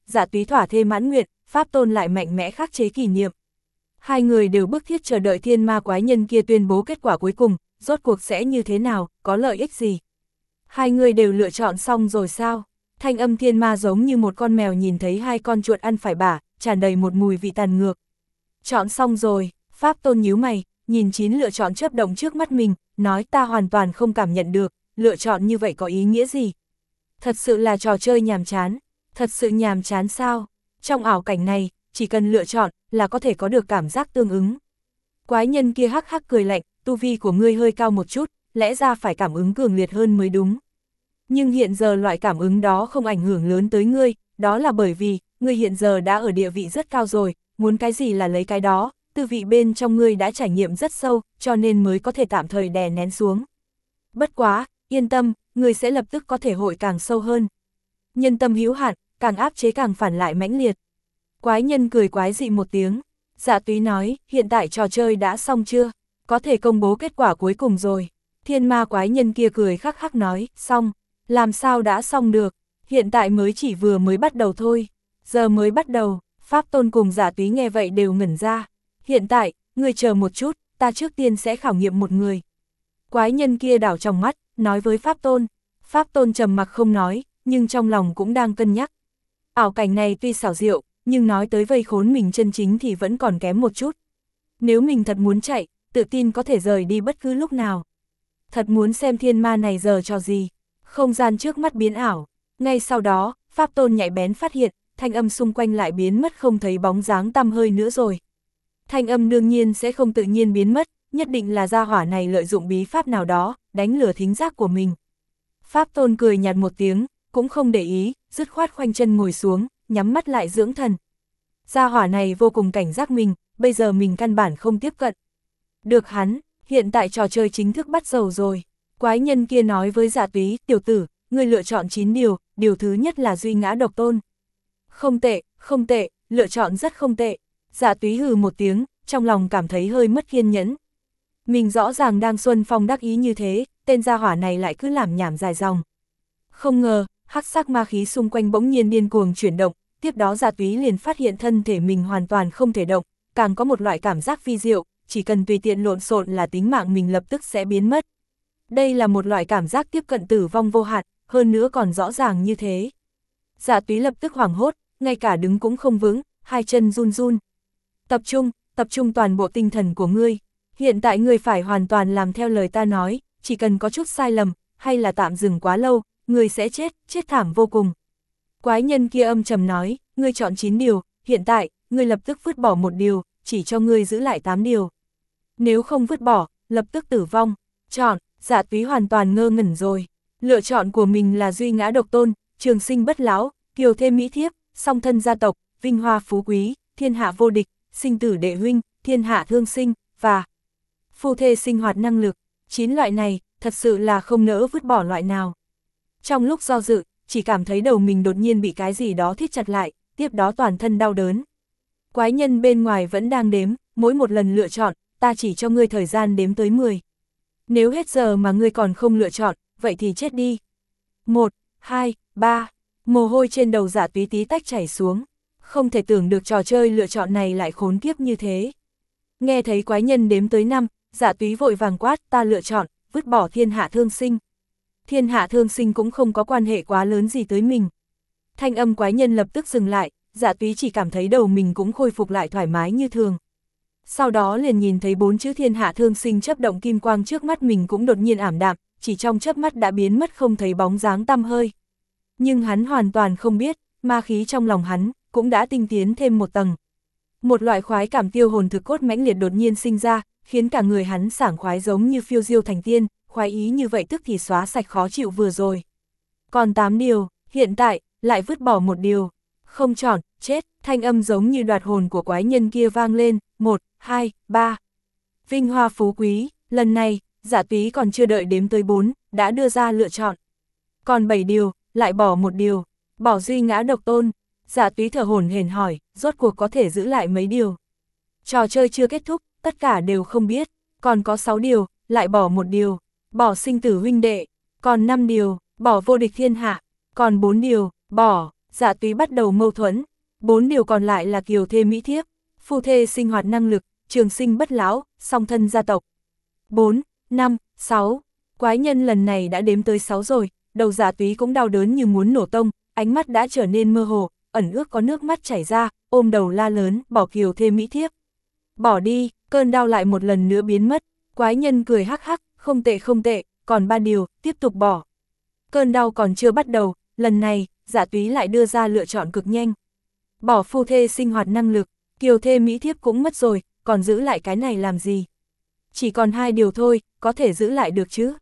Dạ Túy thỏa thê mãn nguyện, Pháp Tôn lại mạnh mẽ khắc chế kỷ niệm. Hai người đều bức thiết chờ đợi thiên ma quái nhân kia tuyên bố kết quả cuối cùng, rốt cuộc sẽ như thế nào, có lợi ích gì. Hai người đều lựa chọn xong rồi sao? Thanh âm thiên ma giống như một con mèo nhìn thấy hai con chuột ăn phải bả, tràn đầy một mùi vị tàn ngược. Chọn xong rồi, Pháp Tôn nhíu mày, nhìn chín lựa chọn chớp động trước mắt mình, nói ta hoàn toàn không cảm nhận được, lựa chọn như vậy có ý nghĩa gì? Thật sự là trò chơi nhàm chán, thật sự nhàm chán sao? Trong ảo cảnh này, chỉ cần lựa chọn là có thể có được cảm giác tương ứng. Quái nhân kia hắc hắc cười lạnh, tu vi của ngươi hơi cao một chút, lẽ ra phải cảm ứng cường liệt hơn mới đúng. Nhưng hiện giờ loại cảm ứng đó không ảnh hưởng lớn tới ngươi, đó là bởi vì, ngươi hiện giờ đã ở địa vị rất cao rồi, muốn cái gì là lấy cái đó, tư vị bên trong ngươi đã trải nghiệm rất sâu, cho nên mới có thể tạm thời đè nén xuống. Bất quá, yên tâm, ngươi sẽ lập tức có thể hội càng sâu hơn. Nhân tâm hữu hạn, càng áp chế càng phản lại mãnh liệt. Quái nhân cười quái dị một tiếng, Dạ Túy nói, hiện tại trò chơi đã xong chưa? Có thể công bố kết quả cuối cùng rồi. Thiên ma quái nhân kia cười khắc khắc nói, xong, làm sao đã xong được, hiện tại mới chỉ vừa mới bắt đầu thôi. Giờ mới bắt đầu, Pháp Tôn cùng Dạ Túy nghe vậy đều ngẩn ra. Hiện tại, ngươi chờ một chút, ta trước tiên sẽ khảo nghiệm một người. Quái nhân kia đảo trong mắt, nói với Pháp Tôn. Pháp Tôn trầm mặc không nói, nhưng trong lòng cũng đang cân nhắc. Ảo cảnh này tuy xảo diệu, nhưng nói tới vây khốn mình chân chính thì vẫn còn kém một chút. Nếu mình thật muốn chạy, tự tin có thể rời đi bất cứ lúc nào. Thật muốn xem thiên ma này giờ cho gì. Không gian trước mắt biến ảo. Ngay sau đó, Pháp Tôn nhạy bén phát hiện, thanh âm xung quanh lại biến mất không thấy bóng dáng tăm hơi nữa rồi. Thanh âm đương nhiên sẽ không tự nhiên biến mất, nhất định là gia hỏa này lợi dụng bí pháp nào đó, đánh lừa thính giác của mình. Pháp Tôn cười nhạt một tiếng, cũng không để ý, dứt khoát khoanh chân ngồi xuống, nhắm mắt lại dưỡng thần. Gia hỏa này vô cùng cảnh giác mình, bây giờ mình căn bản không tiếp cận. Được hắn, hiện tại trò chơi chính thức bắt đầu rồi. Quái nhân kia nói với Dạ Túy, tiểu tử, ngươi lựa chọn chín điều, điều thứ nhất là duy ngã độc tôn. Không tệ, không tệ, lựa chọn rất không tệ. Dạ Túy hừ một tiếng, trong lòng cảm thấy hơi mất kiên nhẫn. Mình rõ ràng đang xuân phong đắc ý như thế, tên gia hỏa này lại cứ làm nhảm dài dòng. Không ngờ, hắc sắc ma khí xung quanh bỗng nhiên điên cuồng chuyển động, tiếp đó Dạ Túy liền phát hiện thân thể mình hoàn toàn không thể động, càng có một loại cảm giác vi diệu, chỉ cần tùy tiện lộn xộn là tính mạng mình lập tức sẽ biến mất. Đây là một loại cảm giác tiếp cận tử vong vô hạn, hơn nữa còn rõ ràng như thế. Dạ Túy lập tức hoảng hốt, ngay cả đứng cũng không vững, hai chân run run. Tập trung, tập trung toàn bộ tinh thần của ngươi. Hiện tại ngươi phải hoàn toàn làm theo lời ta nói, chỉ cần có chút sai lầm, hay là tạm dừng quá lâu, ngươi sẽ chết, chết thảm vô cùng. Quái nhân kia âm trầm nói, ngươi chọn chín điều, hiện tại, ngươi lập tức vứt bỏ một điều, chỉ cho ngươi giữ lại tám điều. Nếu không vứt bỏ, lập tức tử vong. Chọn, Dạ Túy hoàn toàn ngơ ngẩn rồi. Lựa chọn của mình là duy ngã độc tôn, trường sinh bất lão, kiều thêm mỹ thiếp, song thân gia tộc, vinh hoa phú quý, thiên hạ vô địch, sinh tử đệ huynh, thiên hạ thương sinh, và phu thê sinh hoạt năng lực. Chín loại này, thật sự là không nỡ vứt bỏ loại nào. Trong lúc do dự, chỉ cảm thấy đầu mình đột nhiên bị cái gì đó thít chặt lại, tiếp đó toàn thân đau đớn. Quái nhân bên ngoài vẫn đang đếm, mỗi một lần lựa chọn, ta chỉ cho ngươi thời gian đếm tới mười. Nếu hết giờ mà ngươi còn không lựa chọn, vậy thì chết đi. một, hai, ba, mồ hôi trên đầu Dạ Túy tí tách chảy xuống. Không thể tưởng được trò chơi lựa chọn này lại khốn kiếp như thế. Nghe thấy quái nhân đếm tới năm, Dạ Túy vội vàng quát, ta lựa chọn, vứt bỏ thiên hạ thương sinh. Thiên hạ thương sinh cũng không có quan hệ quá lớn gì tới mình. Thanh âm quái nhân lập tức dừng lại, Dạ Túy chỉ cảm thấy đầu mình cũng khôi phục lại thoải mái như thường. Sau đó liền nhìn thấy bốn chữ thiên hạ thương sinh chớp động kim quang trước mắt mình cũng đột nhiên ảm đạm, chỉ trong chớp mắt đã biến mất không thấy bóng dáng tăm hơi. Nhưng hắn hoàn toàn không biết, ma khí trong lòng hắn cũng đã tinh tiến thêm một tầng. Một loại khoái cảm tiêu hồn thực cốt mãnh liệt đột nhiên sinh ra, khiến cả người hắn sảng khoái giống như phiêu diêu thành tiên, khoái ý như vậy tức thì xóa sạch khó chịu vừa rồi. Còn tám điều, hiện tại, lại vứt bỏ một điều. Không chọn, chết, thanh âm giống như đoạt hồn của quái nhân kia vang lên, một, hai, ba. Vinh hoa phú quý, lần này, Dạ Túy còn chưa đợi đếm tới bốn, đã đưa ra lựa chọn. Còn bảy điều, lại bỏ một điều, bỏ duy ngã độc tôn. Dạ Túy thở hổn hển hỏi, rốt cuộc có thể giữ lại mấy điều. Trò chơi chưa kết thúc, tất cả đều không biết, còn có sáu điều, lại bỏ một điều, bỏ sinh tử huynh đệ, còn năm điều, bỏ vô địch thiên hạ, còn bốn điều, bỏ, Dạ Túy bắt đầu mâu thuẫn. Bốn điều còn lại là kiều thê mỹ thiếp, phu thê sinh hoạt năng lực, trường sinh bất lão, song thân gia tộc. bốn, năm, sáu. Quái nhân lần này đã đếm tới sáu rồi, đầu Dạ Túy cũng đau đớn như muốn nổ tung, ánh mắt đã trở nên mơ hồ, ẩn ước có nước mắt chảy ra, ôm đầu la lớn, bỏ kiều thê mỹ thiếp. Bỏ đi, cơn đau lại một lần nữa biến mất, quái nhân cười hắc hắc, không tệ không tệ, còn ba điều, tiếp tục bỏ. Cơn đau còn chưa bắt đầu, lần này, Dạ Túy lại đưa ra lựa chọn cực nhanh. Bỏ phu thê sinh hoạt năng lực, kiều thê mỹ thiếp cũng mất rồi, còn giữ lại cái này làm gì? Chỉ còn hai điều thôi, có thể giữ lại được chứ?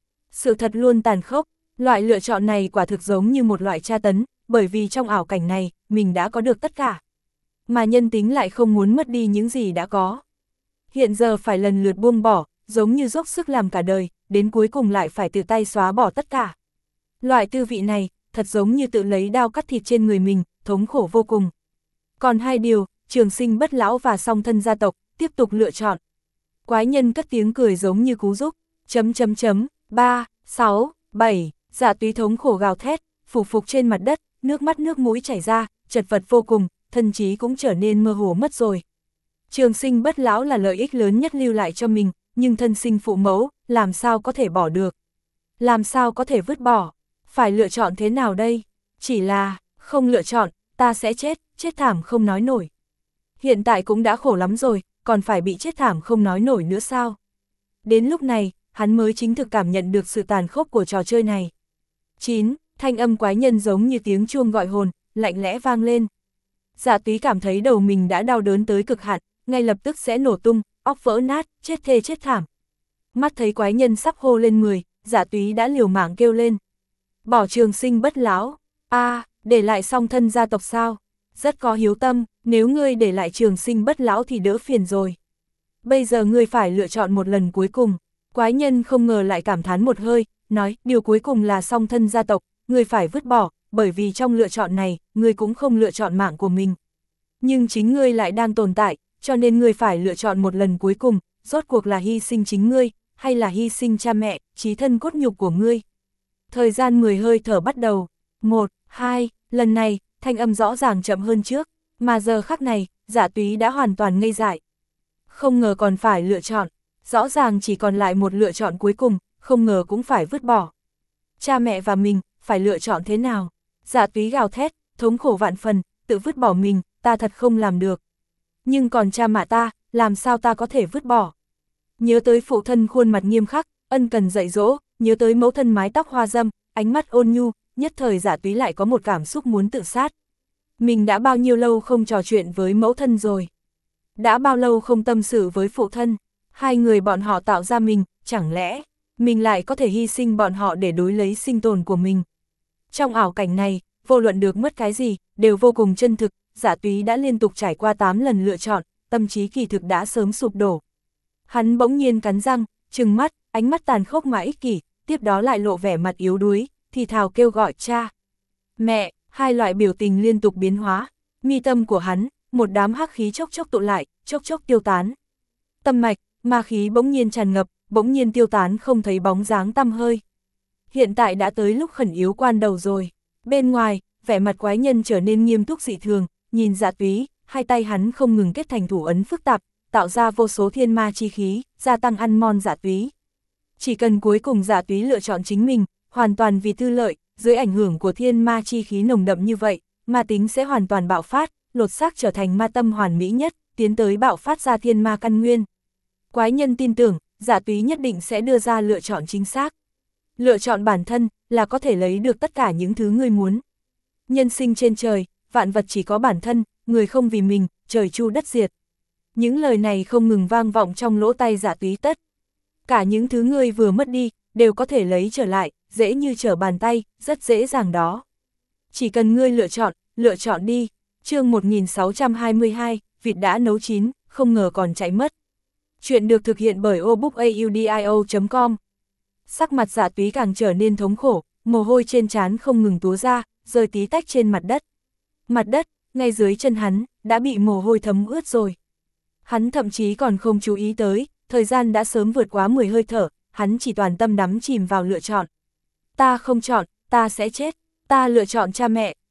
Sự thật luôn tàn khốc, loại lựa chọn này quả thực giống như một loại tra tấn, bởi vì trong ảo cảnh này, mình đã có được tất cả. Mà nhân tính lại không muốn mất đi những gì đã có. Hiện giờ phải lần lượt buông bỏ, giống như dốc sức làm cả đời, đến cuối cùng lại phải tự tay xóa bỏ tất cả. Loại tư vị này, thật giống như tự lấy đao cắt thịt trên người mình, thống khổ vô cùng. Còn hai điều, trường sinh bất lão và song thân gia tộc, tiếp tục lựa chọn. Quái nhân cất tiếng cười giống như cú giúp, chấm chấm chấm, ba, sáu, bảy, Dạ Túy thống khổ gào thét, phủ phục trên mặt đất, nước mắt nước mũi chảy ra, chật vật vô cùng, thân trí cũng trở nên mơ hồ mất rồi. Trường sinh bất lão là lợi ích lớn nhất lưu lại cho mình, nhưng thân sinh phụ mẫu, làm sao có thể bỏ được? Làm sao có thể vứt bỏ? Phải lựa chọn thế nào đây? Chỉ là, không lựa chọn, ta sẽ chết, chết thảm không nói nổi. Hiện tại cũng đã khổ lắm rồi, còn phải bị chết thảm không nói nổi nữa sao? Đến lúc này, hắn mới chính thực cảm nhận được sự tàn khốc của trò chơi này. chín. Thanh âm quái nhân giống như tiếng chuông gọi hồn, lạnh lẽ vang lên. Dạ Túy cảm thấy đầu mình đã đau đớn tới cực hạn, ngay lập tức sẽ nổ tung, óc vỡ nát, chết thê chết thảm. Mắt thấy quái nhân sắp hô lên mười, Dạ Túy đã liều mạng kêu lên. Bỏ trường sinh bất lão, a à, để lại song thân gia tộc sao? Rất có hiếu tâm, nếu ngươi để lại trường sinh bất lão thì đỡ phiền rồi. Bây giờ ngươi phải lựa chọn một lần cuối cùng. Quái nhân không ngờ lại cảm thán một hơi, nói, điều cuối cùng là song thân gia tộc, ngươi phải vứt bỏ, bởi vì trong lựa chọn này, ngươi cũng không lựa chọn mạng của mình. Nhưng chính ngươi lại đang tồn tại, cho nên ngươi phải lựa chọn một lần cuối cùng, rốt cuộc là hy sinh chính ngươi, hay là hy sinh cha mẹ, chí thân cốt nhục của ngươi. Thời gian mười hơi thở bắt đầu, một, hai, lần này, thanh âm rõ ràng chậm hơn trước, mà giờ khắc này, Dạ Túy đã hoàn toàn ngây dại. Không ngờ còn phải lựa chọn, rõ ràng chỉ còn lại một lựa chọn cuối cùng, không ngờ cũng phải vứt bỏ. Cha mẹ và mình, phải lựa chọn thế nào? Dạ Túy gào thét, thống khổ vạn phần, tự vứt bỏ mình, ta thật không làm được. Nhưng còn cha mẹ ta, làm sao ta có thể vứt bỏ? Nhớ tới phụ thân khuôn mặt nghiêm khắc, ân cần dạy dỗ, nhớ tới mẫu thân mái tóc hoa dâm, ánh mắt ôn nhu, nhất thời Dạ Túy lại có một cảm xúc muốn tự sát. Mình đã bao nhiêu lâu không trò chuyện với mẫu thân rồi? Đã bao lâu không tâm sự với phụ thân? Hai người bọn họ tạo ra mình, chẳng lẽ mình lại có thể hy sinh bọn họ để đối lấy sinh tồn của mình? Trong ảo cảnh này, vô luận được mất cái gì, đều vô cùng chân thực. Dạ Túy đã liên tục trải qua tám lần lựa chọn, tâm trí kỳ thực đã sớm sụp đổ. Hắn bỗng nhiên cắn răng, trừng mắt, ánh mắt tàn khốc mà ích kỷ, tiếp đó lại lộ vẻ mặt yếu đuối, thì thào kêu gọi cha, mẹ, hai loại biểu tình liên tục biến hóa. Mi tâm của hắn, một đám hắc khí chốc chốc tụ lại, chốc chốc tiêu tán. Tâm mạch, ma khí bỗng nhiên tràn ngập, bỗng nhiên tiêu tán không thấy bóng dáng tăm hơi. Hiện tại đã tới lúc khẩn yếu quan đầu rồi. Bên ngoài, vẻ mặt quái nhân trở nên nghiêm túc dị thường, nhìn Dạ Túy, hai tay hắn không ngừng kết thành thủ ấn phức tạp, tạo ra vô số thiên ma chi khí, gia tăng ăn mòn Dạ Túy. Chỉ cần cuối cùng Dạ Túy lựa chọn chính mình, hoàn toàn vì tư lợi, dưới ảnh hưởng của thiên ma chi khí nồng đậm như vậy, ma tính sẽ hoàn toàn bạo phát, lột xác trở thành ma tâm hoàn mỹ nhất, tiến tới bạo phát ra thiên ma căn nguyên. Quái nhân tin tưởng, Dạ Túy nhất định sẽ đưa ra lựa chọn chính xác. Lựa chọn bản thân, là có thể lấy được tất cả những thứ người muốn. Nhân sinh trên trời, vạn vật chỉ có bản thân, người không vì mình, trời chu đất diệt. Những lời này không ngừng vang vọng trong lỗ tai Dạ Túy tất. Cả những thứ ngươi vừa mất đi, đều có thể lấy trở lại, dễ như trở bàn tay, rất dễ dàng đó. Chỉ cần ngươi lựa chọn, lựa chọn đi. Chương một nghìn sáu trăm hai mươi hai, vịt đã nấu chín, không ngờ còn chạy mất. Chuyện được thực hiện bởi obookaudio chấm com. Sắc mặt Dạ Túy càng trở nên thống khổ, mồ hôi trên trán không ngừng túa ra, rơi tí tách trên mặt đất. Mặt đất, ngay dưới chân hắn, đã bị mồ hôi thấm ướt rồi. Hắn thậm chí còn không chú ý tới, thời gian đã sớm vượt quá mười hơi thở, hắn chỉ toàn tâm đắm chìm vào lựa chọn. Ta không chọn, ta sẽ chết, ta lựa chọn cha mẹ,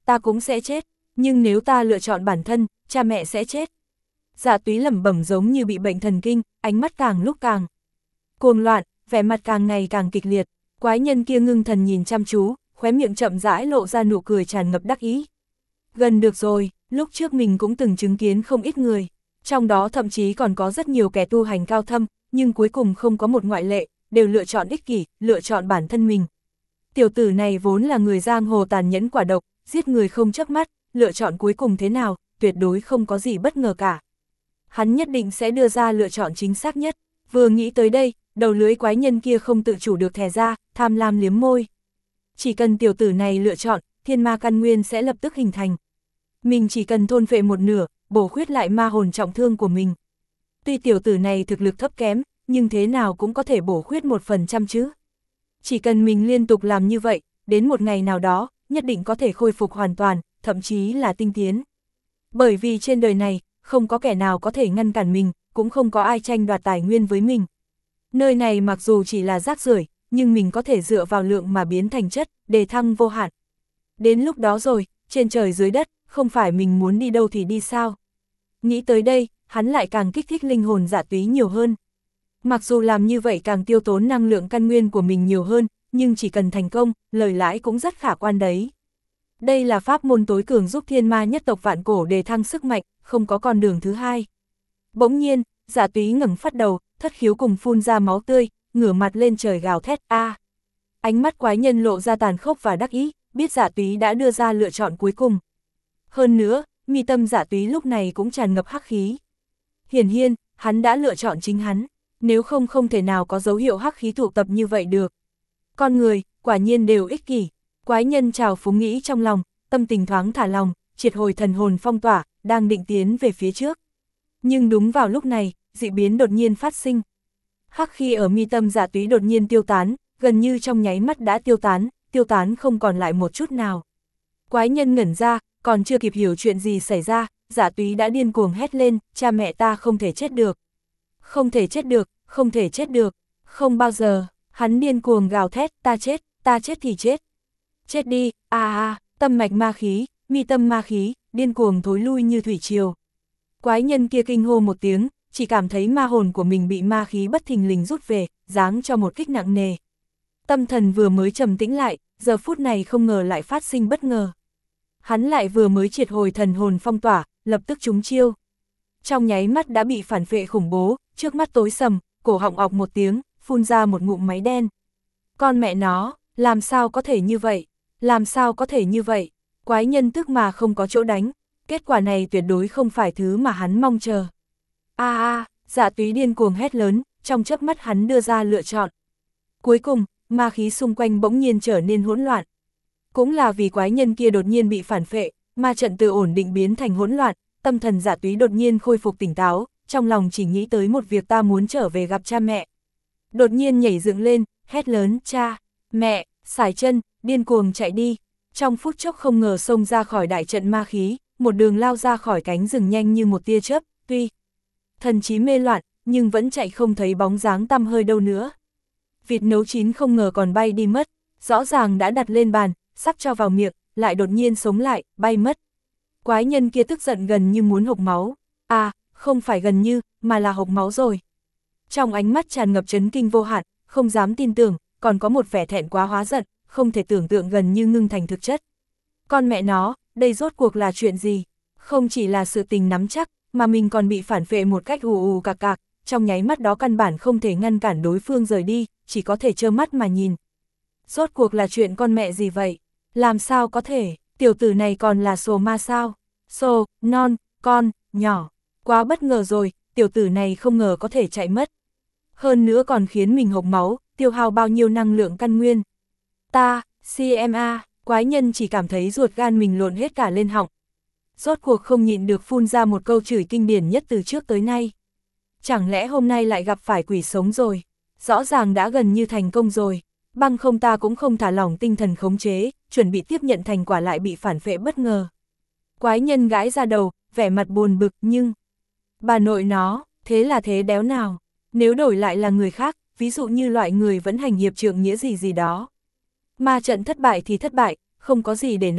ta cũng sẽ chết, nhưng nếu ta lựa chọn bản thân, cha mẹ sẽ chết. Dạ Túy lẩm bẩm giống như bị bệnh thần kinh, ánh mắt càng lúc càng cuồng loạn, vẻ mặt càng ngày càng kịch liệt. Quái nhân kia ngưng thần nhìn chăm chú, khóe miệng chậm rãi lộ ra nụ cười tràn ngập đắc ý. Gần được rồi, lúc trước mình cũng từng chứng kiến không ít người, trong đó thậm chí còn có rất nhiều kẻ tu hành cao thâm, nhưng cuối cùng không có một ngoại lệ, đều lựa chọn ích kỷ, lựa chọn bản thân mình. Tiểu tử này vốn là người giang hồ tàn nhẫn quả độc, giết người không chớp mắt, lựa chọn cuối cùng thế nào, tuyệt đối không có gì bất ngờ cả. Hắn nhất định sẽ đưa ra lựa chọn chính xác nhất. Vừa nghĩ tới đây, đầu lưỡi quái nhân kia không tự chủ được thè ra, tham lam liếm môi. Chỉ cần tiểu tử này lựa chọn, thiên ma căn nguyên sẽ lập tức hình thành. Mình chỉ cần thôn phệ một nửa, bổ khuyết lại ma hồn trọng thương của mình. Tuy tiểu tử này thực lực thấp kém, nhưng thế nào cũng có thể bổ khuyết một phần trăm chứ. Chỉ cần mình liên tục làm như vậy, đến một ngày nào đó, nhất định có thể khôi phục hoàn toàn, thậm chí là tinh tiến. Bởi vì trên đời này, không có kẻ nào có thể ngăn cản mình, cũng không có ai tranh đoạt tài nguyên với mình. Nơi này mặc dù chỉ là rác rưởi, nhưng mình có thể dựa vào lượng mà biến thành chất, đề thăng vô hạn. Đến lúc đó rồi, trên trời dưới đất, không phải mình muốn đi đâu thì đi sao. Nghĩ tới đây, hắn lại càng kích thích linh hồn Dạ Túy nhiều hơn. Mặc dù làm như vậy càng tiêu tốn năng lượng căn nguyên của mình nhiều hơn, nhưng chỉ cần thành công, lời lãi cũng rất khả quan đấy. Đây là pháp môn tối cường giúp thiên ma nhất tộc vạn cổ đề thăng sức mạnh, không có con đường thứ hai. Bỗng nhiên, Dạ Túy ngẩng phát đầu, thất khiếu cùng phun ra máu tươi, ngửa mặt lên trời gào thét a. À. Ánh mắt quái nhân lộ ra tàn khốc và đắc ý, biết Dạ Túy đã đưa ra lựa chọn cuối cùng. Hơn nữa, mi tâm Dạ Túy lúc này cũng tràn ngập hắc khí. Hiển nhiên, hắn đã lựa chọn chính hắn, nếu không không thể nào có dấu hiệu hắc khí tụ tập như vậy được. Con người, quả nhiên đều ích kỷ. Quái nhân trào phúng nghĩ trong lòng, tâm tình thoáng thả lòng, triệt hồi thần hồn phong tỏa, đang định tiến về phía trước. Nhưng đúng vào lúc này, dị biến đột nhiên phát sinh. Hắc khí ở mi tâm Dạ Túy đột nhiên tiêu tán, gần như trong nháy mắt đã tiêu tán, tiêu tán không còn lại một chút nào. Quái nhân ngẩn ra, còn chưa kịp hiểu chuyện gì xảy ra, Dạ Túy đã điên cuồng hét lên, cha mẹ ta không thể chết được. Không thể chết được, không thể chết được, không bao giờ, hắn điên cuồng gào thét, ta chết, ta chết thì chết. Chết đi, a à, a, à, tâm mạch ma khí, mi tâm ma khí, điên cuồng thối lui như thủy triều. Quái nhân kia kinh hô một tiếng, chỉ cảm thấy ma hồn của mình bị ma khí bất thình lình rút về, giáng cho một kích nặng nề. Tâm thần vừa mới trầm tĩnh lại, giờ phút này không ngờ lại phát sinh bất ngờ. Hắn lại vừa mới triệt hồi thần hồn phong tỏa, lập tức trúng chiêu. Trong nháy mắt đã bị phản phệ khủng bố, trước mắt tối sầm, cổ họng ọc một tiếng, phun ra một ngụm máy đen. Con mẹ nó, làm sao có thể như vậy? Làm sao có thể như vậy? Quái nhân tức mà không có chỗ đánh, kết quả này tuyệt đối không phải thứ mà hắn mong chờ. A a, Dạ Túy điên cuồng hét lớn, trong chớp mắt hắn đưa ra lựa chọn. Cuối cùng, ma khí xung quanh bỗng nhiên trở nên hỗn loạn. Cũng là vì quái nhân kia đột nhiên bị phản phệ, ma trận từ ổn định biến thành hỗn loạn, tâm thần Dạ Túy đột nhiên khôi phục tỉnh táo, trong lòng chỉ nghĩ tới một việc, ta muốn trở về gặp cha mẹ. Đột nhiên nhảy dựng lên, hét lớn, cha, mẹ, sải chân, điên cuồng chạy đi. Trong phút chốc không ngờ xông ra khỏi đại trận ma khí, một đường lao ra khỏi cánh rừng nhanh như một tia chớp, tuy thần trí mê loạn, nhưng vẫn chạy không thấy bóng dáng tăm hơi đâu nữa. Vịt nấu chín không ngờ còn bay đi mất, rõ ràng đã đặt lên bàn, sắp cho vào miệng, lại đột nhiên sống lại, bay mất. Quái nhân kia tức giận gần như muốn hộc máu, à, không phải gần như, mà là hộc máu rồi. Trong ánh mắt tràn ngập chấn kinh vô hạn, không dám tin tưởng, còn có một vẻ thẹn quá hóa giận, không thể tưởng tượng gần như ngưng thành thực chất. Con mẹ nó, đây rốt cuộc là chuyện gì? Không chỉ là sự tình nắm chắc, mà mình còn bị phản phệ một cách ù ù cạc cạc, trong nháy mắt đó căn bản không thể ngăn cản đối phương rời đi, chỉ có thể trơ mắt mà nhìn. Rốt cuộc là chuyện con mẹ gì vậy? Làm sao có thể, tiểu tử này còn là sồ ma sao? Sồ, non, con, nhỏ, quá bất ngờ rồi, tiểu tử này không ngờ có thể chạy mất. Hơn nữa còn khiến mình hộc máu, tiêu hao bao nhiêu năng lượng căn nguyên. Ta, xê em a, quái nhân chỉ cảm thấy ruột gan mình lộn hết cả lên họng. Rốt cuộc không nhịn được phun ra một câu chửi kinh điển nhất từ trước tới nay. Chẳng lẽ hôm nay lại gặp phải quỷ sống rồi? Rõ ràng đã gần như thành công rồi. Băng không ta cũng không thả lỏng tinh thần khống chế, chuẩn bị tiếp nhận thành quả lại bị phản phệ bất ngờ. Quái nhân gãi ra đầu, vẻ mặt buồn bực, nhưng bà nội nó, thế là thế đéo nào? Nếu đổi lại là người khác, ví dụ như loại người vẫn hành hiệp trượng nghĩa gì gì đó. Ma trận thất bại thì thất bại, không có gì để nói,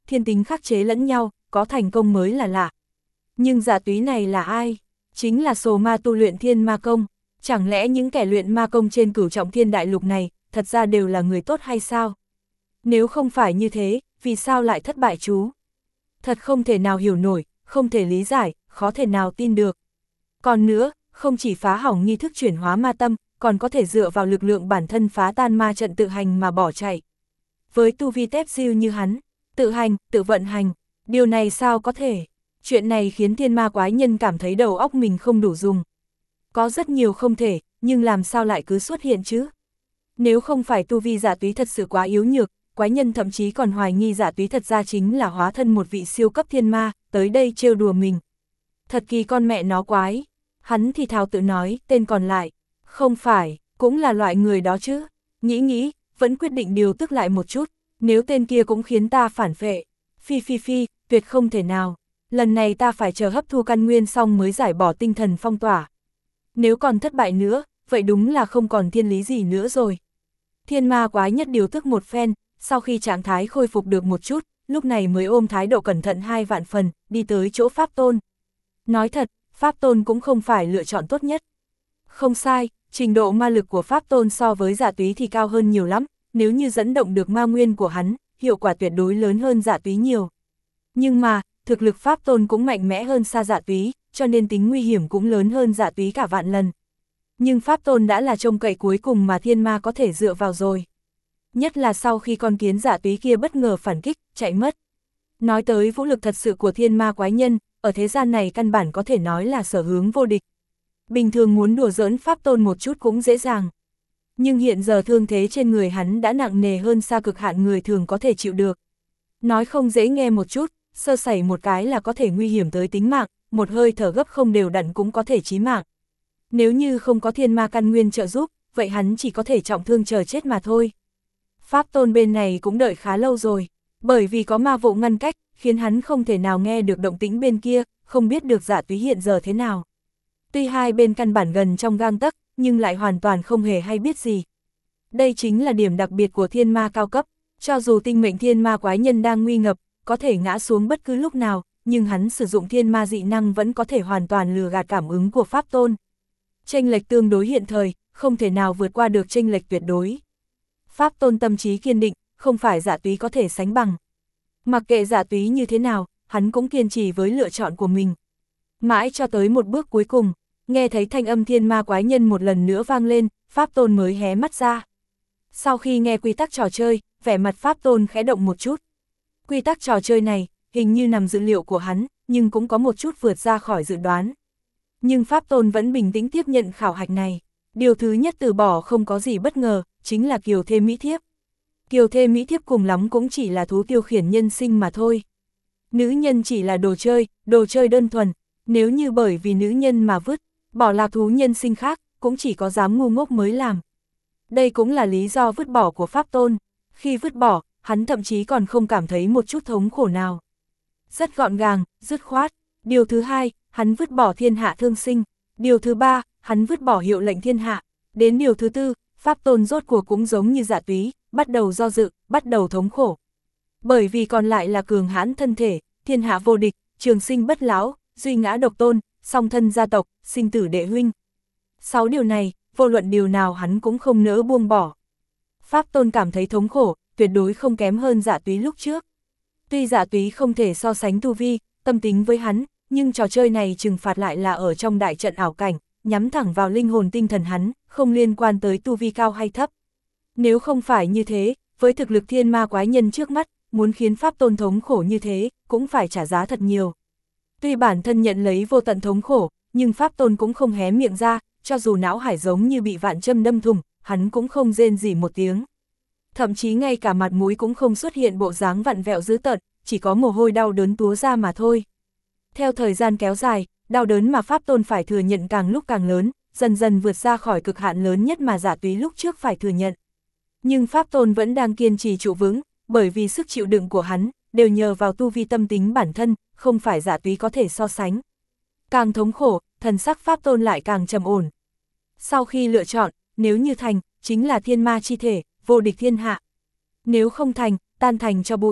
thiên tính khắc chế lẫn nhau, có thành công mới là lạ. Nhưng giả túy này là ai? Chính là Sồ Ma tu luyện thiên ma công. Chẳng lẽ những kẻ luyện ma công trên cửu trọng thiên đại lục này, thật ra đều là người tốt hay sao? Nếu không phải như thế, vì sao lại thất bại chú? Thật không thể nào hiểu nổi, không thể lý giải, khó thể nào tin được. Còn nữa, không chỉ phá hỏng nghi thức chuyển hóa ma tâm, còn có thể dựa vào lực lượng bản thân phá tan ma trận tự hành mà bỏ chạy. Với tu vi tép siêu như hắn, tự hành, tự vận hành, điều này sao có thể? Chuyện này khiến thiên ma quái nhân cảm thấy đầu óc mình không đủ dùng. Có rất nhiều không thể, nhưng làm sao lại cứ xuất hiện chứ? Nếu không phải tu vi giả túy thật sự quá yếu nhược, quái nhân thậm chí còn hoài nghi giả túy thật ra chính là hóa thân một vị siêu cấp thiên ma, tới đây trêu đùa mình. Thật kỳ con mẹ nó quái. Hắn thì thào tự nói, tên còn lại. Không phải, cũng là loại người đó chứ. Nghĩ nghĩ, vẫn quyết định điều tức lại một chút. Nếu tên kia cũng khiến ta phản phệ. Phi phi phi, tuyệt không thể nào. Lần này ta phải chờ hấp thu căn nguyên xong mới giải bỏ tinh thần phong tỏa. Nếu còn thất bại nữa, vậy đúng là không còn thiên lý gì nữa rồi. Thiên ma quái nhất điều tức một phen, sau khi trạng thái khôi phục được một chút, lúc này mới ôm thái độ cẩn thận hai vạn phần, đi tới chỗ Pháp Tôn. Nói thật, Pháp Tôn cũng không phải lựa chọn tốt nhất. Không sai, trình độ ma lực của Pháp Tôn so với giả túy thì cao hơn nhiều lắm, nếu như dẫn động được ma nguyên của hắn, hiệu quả tuyệt đối lớn hơn giả túy nhiều. Nhưng mà, thực lực Pháp Tôn cũng mạnh mẽ hơn xa giả túy, cho nên tính nguy hiểm cũng lớn hơn giả túy cả vạn lần. Nhưng Pháp Tôn đã là trông cậy cuối cùng mà thiên ma có thể dựa vào rồi. Nhất là sau khi con kiến giả túy kia bất ngờ phản kích, chạy mất. Nói tới vũ lực thật sự của thiên ma quái nhân, ở thế gian này căn bản có thể nói là sở hướng vô địch. Bình thường muốn đùa giỡn Pháp Tôn một chút cũng dễ dàng. Nhưng hiện giờ thương thế trên người hắn đã nặng nề hơn xa cực hạn người thường có thể chịu được. Nói không dễ nghe một chút, sơ sẩy một cái là có thể nguy hiểm tới tính mạng, một hơi thở gấp không đều đặn cũng có thể chí mạng. Nếu như không có thiên ma căn nguyên trợ giúp, vậy hắn chỉ có thể trọng thương chờ chết mà thôi. Pháp Tôn bên này cũng đợi khá lâu rồi, bởi vì có ma vụ ngăn cách, khiến hắn không thể nào nghe được động tĩnh bên kia, không biết được giả túy hiện giờ thế nào. Tuy hai bên căn bản gần trong gang tấc, nhưng lại hoàn toàn không hề hay biết gì. Đây chính là điểm đặc biệt của thiên ma cao cấp, cho dù tinh mệnh thiên ma quái nhân đang nguy ngập, có thể ngã xuống bất cứ lúc nào, nhưng hắn sử dụng thiên ma dị năng vẫn có thể hoàn toàn lừa gạt cảm ứng của Pháp Tôn. Chênh lệch tương đối hiện thời, không thể nào vượt qua được chênh lệch tuyệt đối. Pháp Tôn tâm trí kiên định, không phải giả túy có thể sánh bằng. Mặc kệ giả túy như thế nào, hắn cũng kiên trì với lựa chọn của mình. Mãi cho tới một bước cuối cùng, nghe thấy thanh âm thiên ma quái nhân một lần nữa vang lên, Pháp Tôn mới hé mắt ra. Sau khi nghe quy tắc trò chơi, vẻ mặt Pháp Tôn khẽ động một chút. Quy tắc trò chơi này, hình như nằm dự liệu của hắn, nhưng cũng có một chút vượt ra khỏi dự đoán. Nhưng Pháp Tôn vẫn bình tĩnh tiếp nhận khảo hạch này. Điều thứ nhất từ bỏ không có gì bất ngờ, chính là kiều thê mỹ thiếp. Kiều thê mỹ thiếp cùng lắm cũng chỉ là thú tiêu khiển nhân sinh mà thôi. Nữ nhân chỉ là đồ chơi, đồ chơi đơn thuần, nếu như bởi vì nữ nhân mà vứt, bỏ lạc thú nhân sinh khác, cũng chỉ có dám ngu ngốc mới làm. Đây cũng là lý do vứt bỏ của Pháp Tôn. Khi vứt bỏ, hắn thậm chí còn không cảm thấy một chút thống khổ nào. Rất gọn gàng, dứt khoát. Điều thứ hai, hắn vứt bỏ thiên hạ thương sinh. Điều thứ ba, hắn vứt bỏ hiệu lệnh thiên hạ. Đến điều thứ tư, Pháp Tôn rốt cuộc cũng giống như giả túy, bắt đầu do dự, bắt đầu thống khổ. Bởi vì còn lại là cường hãn thân thể, thiên hạ vô địch, trường sinh bất lão, duy ngã độc tôn, song thân gia tộc, sinh tử đệ huynh. Sáu điều này, vô luận điều nào hắn cũng không nỡ buông bỏ. Pháp Tôn cảm thấy thống khổ, tuyệt đối không kém hơn giả túy lúc trước. Tuy giả túy không thể so sánh tu vi, tâm tính với hắn, nhưng trò chơi này trừng phạt lại là ở trong đại trận ảo cảnh, nhắm thẳng vào linh hồn tinh thần hắn, không liên quan tới tu vi cao hay thấp. Nếu không phải như thế, với thực lực thiên ma quái nhân trước mắt, muốn khiến Pháp Tôn thống khổ như thế, cũng phải trả giá thật nhiều. Tuy bản thân nhận lấy vô tận thống khổ, nhưng Pháp Tôn cũng không hé miệng ra, cho dù não hải giống như bị vạn châm đâm thủng, hắn cũng không rên rỉ một tiếng. Thậm chí ngay cả mặt mũi cũng không xuất hiện bộ dáng vặn vẹo dữ tợn, chỉ có mồ hôi đau đớn túa ra mà thôi. Theo thời gian kéo dài, đau đớn mà Pháp Tôn phải thừa nhận càng lúc càng lớn, dần dần vượt ra khỏi cực hạn lớn nhất mà giả túy lúc trước phải thừa nhận. Nhưng Pháp Tôn vẫn đang kiên trì trụ vững, bởi vì sức chịu đựng của hắn, đều nhờ vào tu vi tâm tính bản thân, không phải giả túy có thể so sánh. Càng thống khổ, thần sắc Pháp Tôn lại càng trầm ổn. Sau khi lựa chọn, nếu như thành, chính là thiên ma chi thể, vô địch thiên hạ. Nếu không thành, tan thành cho bụi.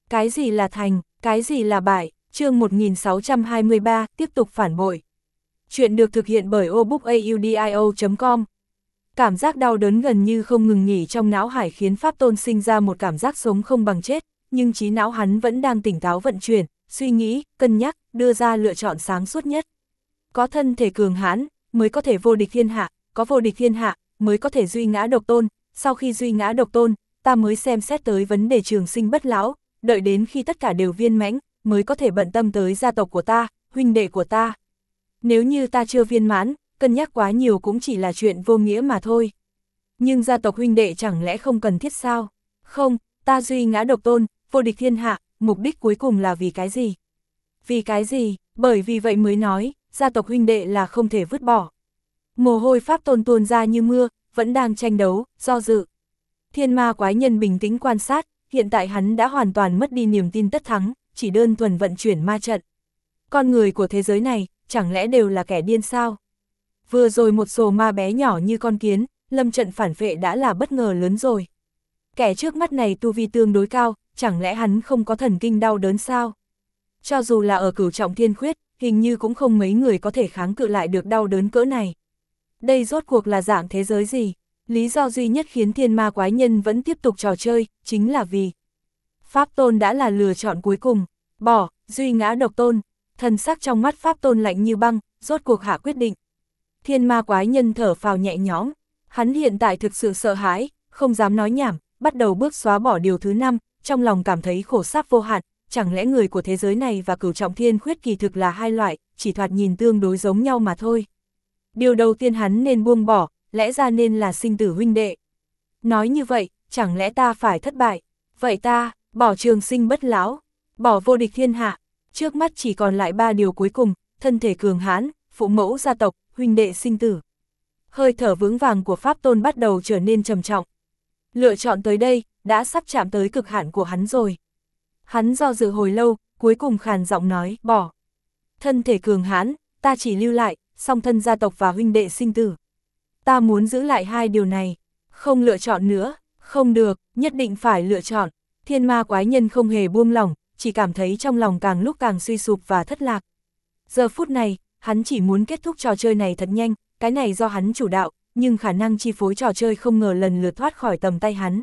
Cái gì là thành, cái gì là bại, chương một nghìn sáu trăm hai mươi ba, tiếp tục phản bội. Chuyện được thực hiện bởi obookaudio chấm com. Cảm giác đau đớn gần như không ngừng nghỉ trong não hải khiến Pháp Tôn sinh ra một cảm giác sống không bằng chết, nhưng trí não hắn vẫn đang tỉnh táo vận chuyển, suy nghĩ, cân nhắc, đưa ra lựa chọn sáng suốt nhất. Có thân thể cường hãn, mới có thể vô địch thiên hạ, có vô địch thiên hạ, mới có thể duy ngã độc tôn, sau khi duy ngã độc tôn, ta mới xem xét tới vấn đề trường sinh bất lão, đợi đến khi tất cả đều viên mãnh, mới có thể bận tâm tới gia tộc của ta, huynh đệ của ta. Nếu như ta chưa viên mãn, cân nhắc quá nhiều cũng chỉ là chuyện vô nghĩa mà thôi. Nhưng gia tộc huynh đệ chẳng lẽ không cần thiết sao? Không, ta duy ngã độc tôn, vô địch thiên hạ, mục đích cuối cùng là vì cái gì? Vì cái gì? Bởi vì vậy mới nói, gia tộc huynh đệ là không thể vứt bỏ. Mồ hôi Pháp Tôn tuôn ra như mưa, vẫn đang tranh đấu, do dự. Thiên ma quái nhân bình tĩnh quan sát, hiện tại hắn đã hoàn toàn mất đi niềm tin tất thắng, chỉ đơn thuần vận chuyển ma trận. Con người của thế giới này, chẳng lẽ đều là kẻ điên sao? Vừa rồi một sồ ma bé nhỏ như con kiến, lâm trận phản vệ đã là bất ngờ lớn rồi. Kẻ trước mắt này tu vi tương đối cao, chẳng lẽ hắn không có thần kinh đau đớn sao? Cho dù là ở cửu trọng thiên khuyết, hình như cũng không mấy người có thể kháng cự lại được đau đớn cỡ này. Đây rốt cuộc là dạng thế giới gì? Lý do duy nhất khiến thiên ma quái nhân vẫn tiếp tục trò chơi, chính là vì Pháp Tôn đã là lựa chọn cuối cùng, bỏ, duy ngã độc tôn. Thần sắc trong mắt Pháp Tôn lạnh như băng, rốt cuộc hạ quyết định. Thiên ma quái nhân thở phào nhẹ nhõm, hắn hiện tại thực sự sợ hãi, không dám nói nhảm, bắt đầu bước xóa bỏ điều thứ năm, trong lòng cảm thấy khổ sáp vô hạn, chẳng lẽ người của thế giới này và cửu trọng thiên khuyết kỳ thực là hai loại, chỉ thoạt nhìn tương đối giống nhau mà thôi. Điều đầu tiên hắn nên buông bỏ, lẽ ra nên là sinh tử huynh đệ. Nói như vậy, chẳng lẽ ta phải thất bại? Vậy ta, bỏ trường sinh bất lão, bỏ vô địch thiên hạ, trước mắt chỉ còn lại ba điều cuối cùng, thân thể cường hãn, phụ mẫu gia tộc, huynh đệ sinh tử. Hơi thở vững vàng của Pháp Tôn bắt đầu trở nên trầm trọng. Lựa chọn tới đây, đã sắp chạm tới cực hạn của hắn rồi. Hắn do dự hồi lâu, cuối cùng khàn giọng nói, bỏ. Thân thể cường hãn, ta chỉ lưu lại, song thân gia tộc và huynh đệ sinh tử. Ta muốn giữ lại hai điều này, không lựa chọn nữa, không được, nhất định phải lựa chọn. Thiên ma quái nhân không hề buông lỏng, chỉ cảm thấy trong lòng càng lúc càng suy sụp và thất lạc. Giờ phút này, hắn chỉ muốn kết thúc trò chơi này thật nhanh, cái này do hắn chủ đạo, nhưng khả năng chi phối trò chơi không ngờ lần lượt thoát khỏi tầm tay hắn.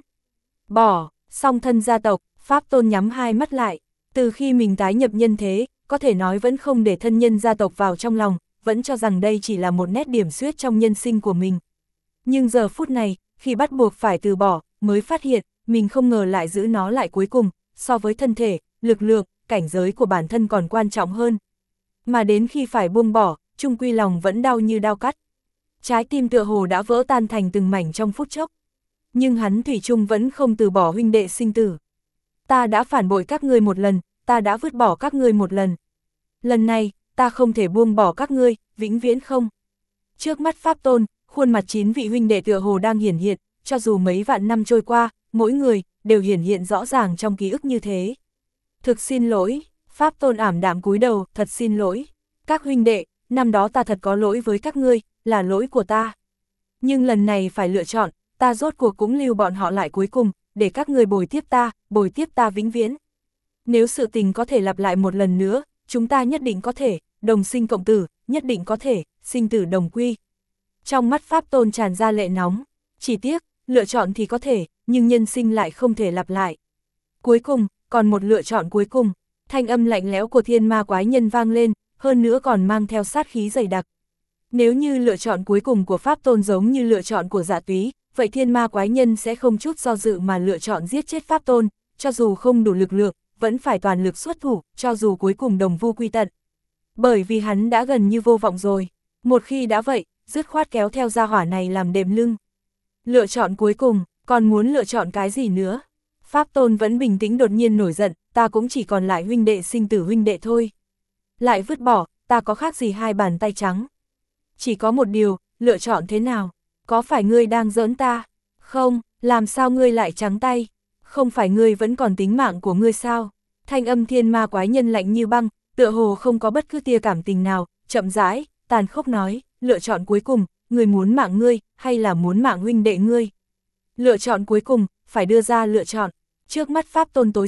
Bỏ, song thân gia tộc, Pháp Tôn nhắm hai mắt lại, từ khi mình tái nhập nhân thế, có thể nói vẫn không để thân nhân gia tộc vào trong lòng, vẫn cho rằng đây chỉ là một nét điểm xuyết trong nhân sinh của mình. Nhưng giờ phút này, khi bắt buộc phải từ bỏ, mới phát hiện, mình không ngờ lại giữ nó lại cuối cùng, so với thân thể, lực lượng, cảnh giới của bản thân còn quan trọng hơn. Mà đến khi phải buông bỏ, chung quy lòng vẫn đau như đau cắt. Trái tim tựa hồ đã vỡ tan thành từng mảnh trong phút chốc. Nhưng hắn thủy chung vẫn không từ bỏ huynh đệ sinh tử. Ta đã phản bội các ngươi một lần, ta đã vứt bỏ các ngươi một lần. Lần này, ta không thể buông bỏ các ngươi, vĩnh viễn không. Trước mắt Pháp Tôn, khuôn mặt chín vị huynh đệ tựa hồ đang hiển hiện, cho dù mấy vạn năm trôi qua, mỗi người đều hiển hiện rõ ràng trong ký ức như thế. Thực xin lỗi, Pháp Tôn ảm đạm cúi đầu, thật xin lỗi. Các huynh đệ, năm đó ta thật có lỗi với các ngươi, là lỗi của ta. Nhưng lần này phải lựa chọn, ta rốt cuộc cũng lưu bọn họ lại cuối cùng, để các ngươi bồi tiếp ta, bồi tiếp ta vĩnh viễn. Nếu sự tình có thể lặp lại một lần nữa, chúng ta nhất định có thể, đồng sinh cộng tử, nhất định có thể, sinh tử đồng quy. Trong mắt Pháp Tôn tràn ra lệ nóng, chỉ tiếc, lựa chọn thì có thể, nhưng nhân sinh lại không thể lặp lại. Cuối cùng, còn một lựa chọn cuối cùng, thanh âm lạnh lẽo của thiên ma quái nhân vang lên, hơn nữa còn mang theo sát khí dày đặc. Nếu như lựa chọn cuối cùng của Pháp Tôn giống như lựa chọn của Dạ Túy, vậy thiên ma quái nhân sẽ không chút do dự mà lựa chọn giết chết Pháp Tôn, cho dù không đủ lực lượng, vẫn phải toàn lực xuất thủ, cho dù cuối cùng đồng vu quy tận. Bởi vì hắn đã gần như vô vọng rồi, một khi đã vậy, dứt khoát kéo theo gia hỏa này làm đệm lưng. Lựa chọn cuối cùng, còn muốn lựa chọn cái gì nữa? Pháp Tôn vẫn bình tĩnh đột nhiên nổi giận, ta cũng chỉ còn lại huynh đệ sinh tử huynh đệ thôi. Lại vứt bỏ, ta có khác gì hai bàn tay trắng. Chỉ có một điều, lựa chọn thế nào? Có phải ngươi đang giỡn ta? Không, làm sao ngươi lại trắng tay? Không phải ngươi vẫn còn tính mạng của ngươi sao? Thanh âm thiên ma quái nhân lạnh như băng, tựa hồ không có bất cứ tia cảm tình nào, chậm rãi, tàn khốc nói, lựa chọn cuối cùng, ngươi muốn mạng ngươi, hay là muốn mạng huynh đệ ngươi? Lựa chọn cuối cùng, phải đưa ra lựa chọn. Trước mắt Pháp Tôn tối sầm,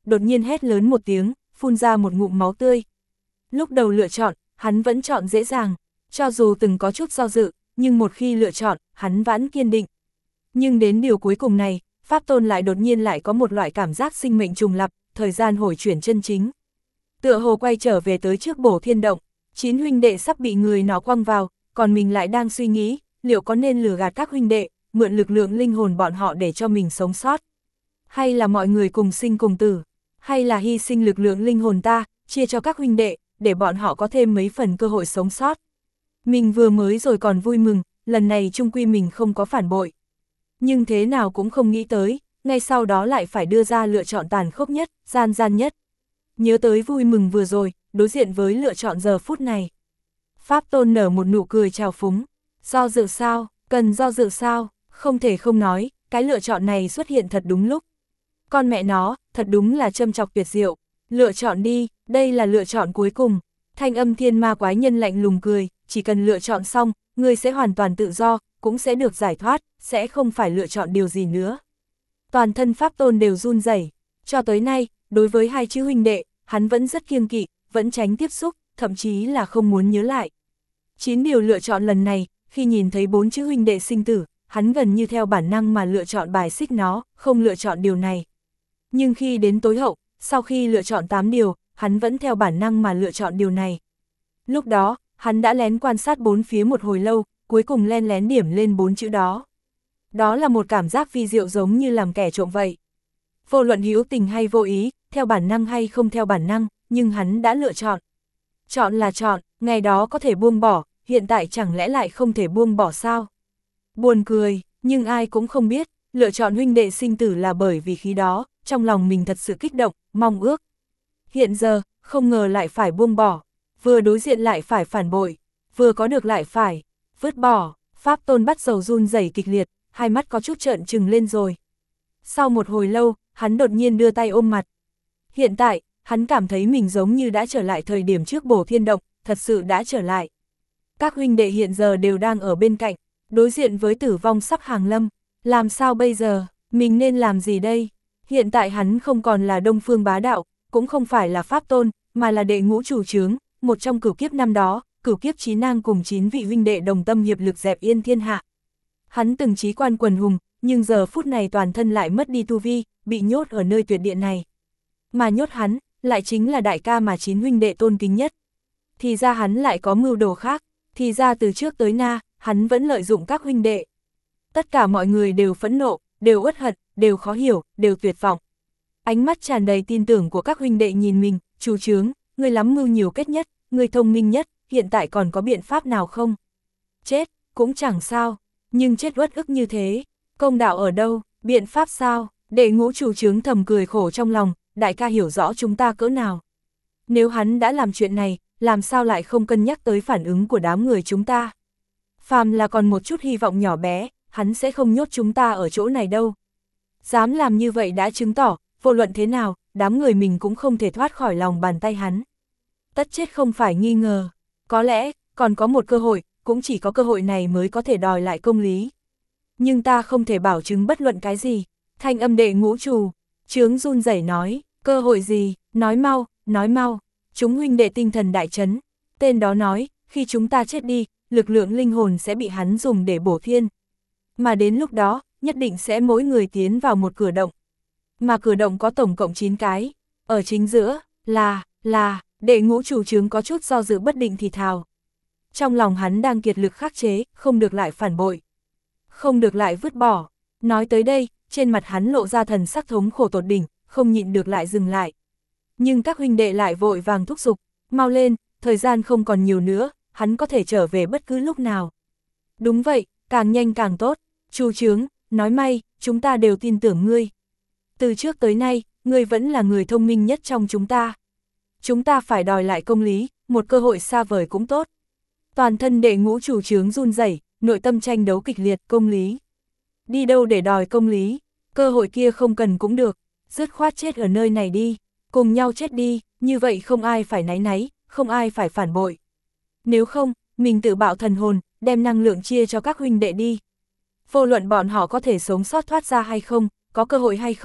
đột nhiên hét lớn một tiếng, phun ra một ngụm máu tươi. Lúc đầu lựa chọn, hắn vẫn chọn dễ dàng, cho dù từng có chút do dự, nhưng một khi lựa chọn, hắn vẫn kiên định. Nhưng đến điều cuối cùng này, Pháp Tôn lại đột nhiên lại có một loại cảm giác sinh mệnh trùng lặp, thời gian hồi chuyển chân chính. Tựa hồ quay trở về tới trước Bổ Thiên Động, chín huynh đệ sắp bị người nó quăng vào, còn mình lại đang suy nghĩ, liệu có nên lừa gạt các huynh đệ, mượn lực lượng linh hồn bọn họ để cho mình sống sót. Hay là mọi người cùng sinh cùng tử, hay là hy sinh lực lượng linh hồn ta, chia cho các huynh đệ, để bọn họ có thêm mấy phần cơ hội sống sót. Mình vừa mới rồi còn vui mừng, lần này chung quy mình không có phản bội. Nhưng thế nào cũng không nghĩ tới, ngay sau đó lại phải đưa ra lựa chọn tàn khốc nhất, gian gian nhất. Nhớ tới vui mừng vừa rồi, đối diện với lựa chọn giờ phút này. Pháp Tôn nở một nụ cười trào phúng. Do dự sao, cần do dự sao, không thể không nói, cái lựa chọn này xuất hiện thật đúng lúc. Con mẹ nó, thật đúng là châm chọc tuyệt diệu. Lựa chọn đi, đây là lựa chọn cuối cùng. Thanh âm thiên ma quái nhân lạnh lùng cười, chỉ cần lựa chọn xong, ngươi sẽ hoàn toàn tự do, cũng sẽ được giải thoát, sẽ không phải lựa chọn điều gì nữa. Toàn thân Pháp Tôn đều run rẩy. Cho tới nay, đối với hai chữ huynh đệ, hắn vẫn rất kiêng kỵ, vẫn tránh tiếp xúc, thậm chí là không muốn nhớ lại. Chín điều lựa chọn lần này, khi nhìn thấy bốn chữ huynh đệ sinh tử, hắn gần như theo bản năng mà lựa chọn bài xích nó, không lựa chọn điều này. Nhưng khi đến tối hậu, sau khi lựa chọn tám điều, hắn vẫn theo bản năng mà lựa chọn điều này. Lúc đó, hắn đã lén quan sát bốn phía một hồi lâu, cuối cùng len lén điểm lên bốn chữ đó. Đó là một cảm giác vi diệu giống như làm kẻ trộm vậy. Vô luận hữu tình hay vô ý, theo bản năng hay không theo bản năng, nhưng hắn đã lựa chọn. Chọn là chọn, ngày đó có thể buông bỏ, hiện tại chẳng lẽ lại không thể buông bỏ sao? Buồn cười, nhưng ai cũng không biết, lựa chọn huynh đệ sinh tử là bởi vì khi đó, trong lòng mình thật sự kích động, mong ước. Hiện giờ, không ngờ lại phải buông bỏ, vừa đối diện lại phải phản bội, vừa có được lại phải vứt bỏ. Pháp Tôn bắt đầu run rẩy kịch liệt, hai mắt có chút trợn trừng lên rồi. Sau một hồi lâu, hắn đột nhiên đưa tay ôm mặt. Hiện tại, hắn cảm thấy mình giống như đã trở lại thời điểm trước Bổ Thiên Động, thật sự đã trở lại. Các huynh đệ hiện giờ đều đang ở bên cạnh, đối diện với tử vong sắp hàng lâm. Làm sao bây giờ, mình nên làm gì đây? Hiện tại hắn không còn là Đông Phương Bá Đạo, cũng không phải là Pháp Tôn, mà là đệ ngũ chủ chướng, một trong cửu kiếp năm đó, cửu kiếp chí nang cùng chín vị huynh đệ đồng tâm hiệp lực dẹp yên thiên hạ. Hắn từng chí quan quần hùng, nhưng giờ phút này toàn thân lại mất đi tu vi, bị nhốt ở nơi tuyệt địa này. Mà nhốt hắn, lại chính là đại ca mà chín huynh đệ tôn kính nhất. Thì ra hắn lại có mưu đồ khác, thì ra từ trước tới nay, hắn vẫn lợi dụng các huynh đệ. Tất cả mọi người đều phẫn nộ, đều uất hận, đều khó hiểu, đều tuyệt vọng. Ánh mắt tràn đầy tin tưởng của các huynh đệ nhìn mình, chủ chướng, ngươi lắm mưu nhiều kết nhất, ngươi thông minh nhất, hiện tại còn có biện pháp nào không? Chết, cũng chẳng sao, nhưng chết uất ức như thế, công đạo ở đâu, biện pháp sao? Đệ ngũ chủ chướng thầm cười khổ trong lòng, đại ca hiểu rõ chúng ta cỡ nào. Nếu hắn đã làm chuyện này, làm sao lại không cân nhắc tới phản ứng của đám người chúng ta? Phàm là còn một chút hy vọng nhỏ bé, hắn sẽ không nhốt chúng ta ở chỗ này đâu. Dám làm như vậy đã chứng tỏ, vô luận thế nào, đám người mình cũng không thể thoát khỏi lòng bàn tay hắn. Tất chết không phải nghi ngờ, có lẽ, còn có một cơ hội, cũng chỉ có cơ hội này mới có thể đòi lại công lý. Nhưng ta không thể bảo chứng bất luận cái gì. Thanh âm đệ ngũ chủ, chướng run rẩy nói, cơ hội gì, nói mau, nói mau. Chúng huynh đệ tinh thần đại chấn, tên đó nói, khi chúng ta chết đi, lực lượng linh hồn sẽ bị hắn dùng để bổ thiên. Mà đến lúc đó, nhất định sẽ mỗi người tiến vào một cửa động. Mà cửa động có tổng cộng chín cái, ở chính giữa, là, là, đệ ngũ chủ chướng có chút do dự bất định thì thào. Trong lòng hắn đang kiệt lực khắc chế, không được lại phản bội, không được lại vứt bỏ. Nói tới đây, trên mặt hắn lộ ra thần sắc thống khổ tột đỉnh, không nhịn được lại dừng lại. Nhưng các huynh đệ lại vội vàng thúc giục, mau lên, thời gian không còn nhiều nữa, hắn có thể trở về bất cứ lúc nào. Đúng vậy, càng nhanh càng tốt, Chu Chướng, nói may, chúng ta đều tin tưởng ngươi. Từ trước tới nay, ngươi vẫn là người thông minh nhất trong chúng ta. Chúng ta phải đòi lại công lý, một cơ hội xa vời cũng tốt. Toàn thân đệ ngũ chủ chướng run rẩy, nội tâm tranh đấu kịch liệt, công lý. Đi đâu để đòi công lý, cơ hội kia không cần cũng được, dứt khoát chết ở nơi này đi, cùng nhau chết đi, như vậy không ai phải náy náy, không ai phải phản bội. Nếu không, mình tự bạo thần hồn, đem năng lượng chia cho các huynh đệ đi. Vô luận bọn họ có thể sống sót thoát ra hay không, có cơ hội hay không,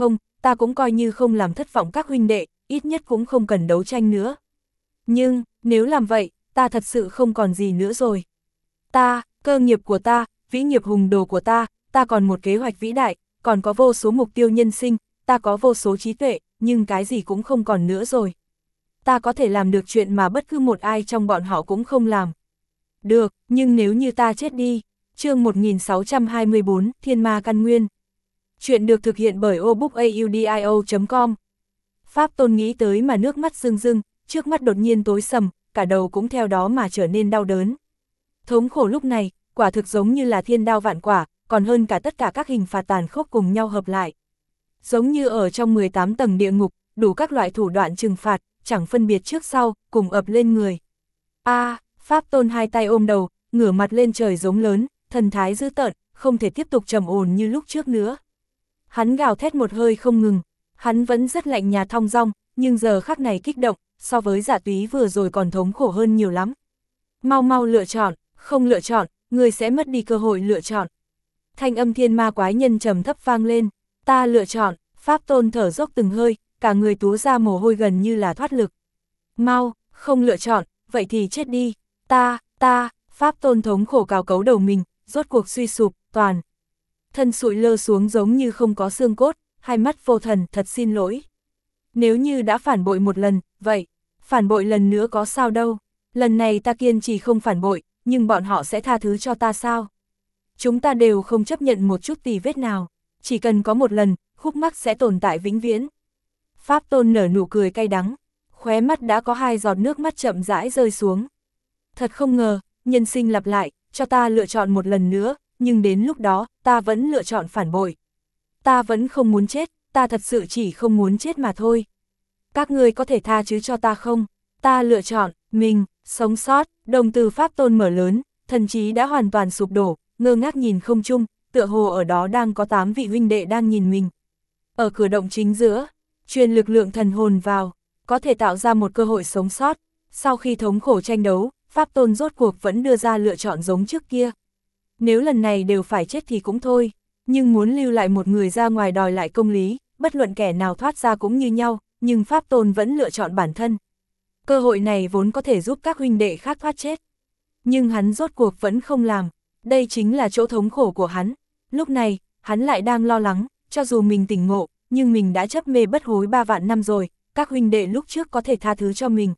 ta cũng coi như không làm thất vọng các huynh đệ, ít nhất cũng không cần đấu tranh nữa. Nhưng, nếu làm vậy, ta thật sự không còn gì nữa rồi. Ta, cơ nghiệp của ta, vĩ nghiệp hùng đồ của ta, ta còn một kế hoạch vĩ đại, còn có vô số mục tiêu nhân sinh, ta có vô số trí tuệ, nhưng cái gì cũng không còn nữa rồi. Ta có thể làm được chuyện mà bất cứ một ai trong bọn họ cũng không làm. Được, nhưng nếu như ta chết đi. Chương một nghìn sáu trăm hai mươi bốn, Thiên Ma Căn Nguyên. Chuyện được thực hiện bởi obookaudio chấm com. Pháp Tôn nghĩ tới mà nước mắt rưng rưng, trước mắt đột nhiên tối sầm, cả đầu cũng theo đó mà trở nên đau đớn. Thống khổ lúc này, quả thực giống như là thiên đao vạn quả, còn hơn cả tất cả các hình phạt tàn khốc cùng nhau hợp lại. Giống như ở trong mười tám tầng địa ngục, đủ các loại thủ đoạn trừng phạt, chẳng phân biệt trước sau, cùng ập lên người. A, à, Pháp Tôn hai tay ôm đầu, ngửa mặt lên trời giống lớn, thần thái dữ tợn, không thể tiếp tục trầm ổn như lúc trước nữa. Hắn gào thét một hơi không ngừng, hắn vẫn rất lạnh nhạt thong dong, nhưng giờ khắc này kích động, so với Dạ Túy vừa rồi còn thống khổ hơn nhiều lắm. Mau mau lựa chọn, không lựa chọn, người sẽ mất đi cơ hội lựa chọn. Thanh âm thiên ma quái nhân trầm thấp vang lên, ta lựa chọn. Pháp Tôn thở dốc từng hơi, cả người túa ra mồ hôi gần như là thoát lực. Mau, không lựa chọn, vậy thì chết đi. Ta, ta, Pháp Tôn thống khổ cào cấu đầu mình, rốt cuộc suy sụp, toàn. Thân sụi lơ xuống giống như không có xương cốt, hai mắt vô thần, thật xin lỗi. Nếu như đã phản bội một lần, vậy, phản bội lần nữa có sao đâu. Lần này ta kiên trì không phản bội, nhưng bọn họ sẽ tha thứ cho ta sao? Chúng ta đều không chấp nhận một chút tì vết nào, chỉ cần có một lần, khúc mắc sẽ tồn tại vĩnh viễn. Pháp Tôn nở nụ cười cay đắng, khóe mắt đã có hai giọt nước mắt chậm rãi rơi xuống. Thật không ngờ, nhân sinh lặp lại, cho ta lựa chọn một lần nữa, nhưng đến lúc đó, ta vẫn lựa chọn phản bội. Ta vẫn không muốn chết, ta thật sự chỉ không muốn chết mà thôi. Các ngươi có thể tha thứ cho ta không? Ta lựa chọn, mình, sống sót. Đồng từ Pháp Tôn mở lớn, thần trí đã hoàn toàn sụp đổ, ngơ ngác nhìn không trung, tựa hồ ở đó đang có tám vị huynh đệ đang nhìn mình. Ở cửa động chính giữa, truyền lực lượng thần hồn vào, có thể tạo ra một cơ hội sống sót. Sau khi thống khổ tranh đấu, Pháp Tôn rốt cuộc vẫn đưa ra lựa chọn giống trước kia. Nếu lần này đều phải chết thì cũng thôi, nhưng muốn lưu lại một người ra ngoài đòi lại công lý, bất luận kẻ nào thoát ra cũng như nhau, nhưng Pháp Tôn vẫn lựa chọn bản thân. Cơ hội này vốn có thể giúp các huynh đệ khác thoát chết. Nhưng hắn rốt cuộc vẫn không làm, đây chính là chỗ thống khổ của hắn. Lúc này, hắn lại đang lo lắng, cho dù mình tỉnh ngộ, nhưng mình đã chấp mê bất hối ba vạn năm rồi, các huynh đệ lúc trước có thể tha thứ cho mình.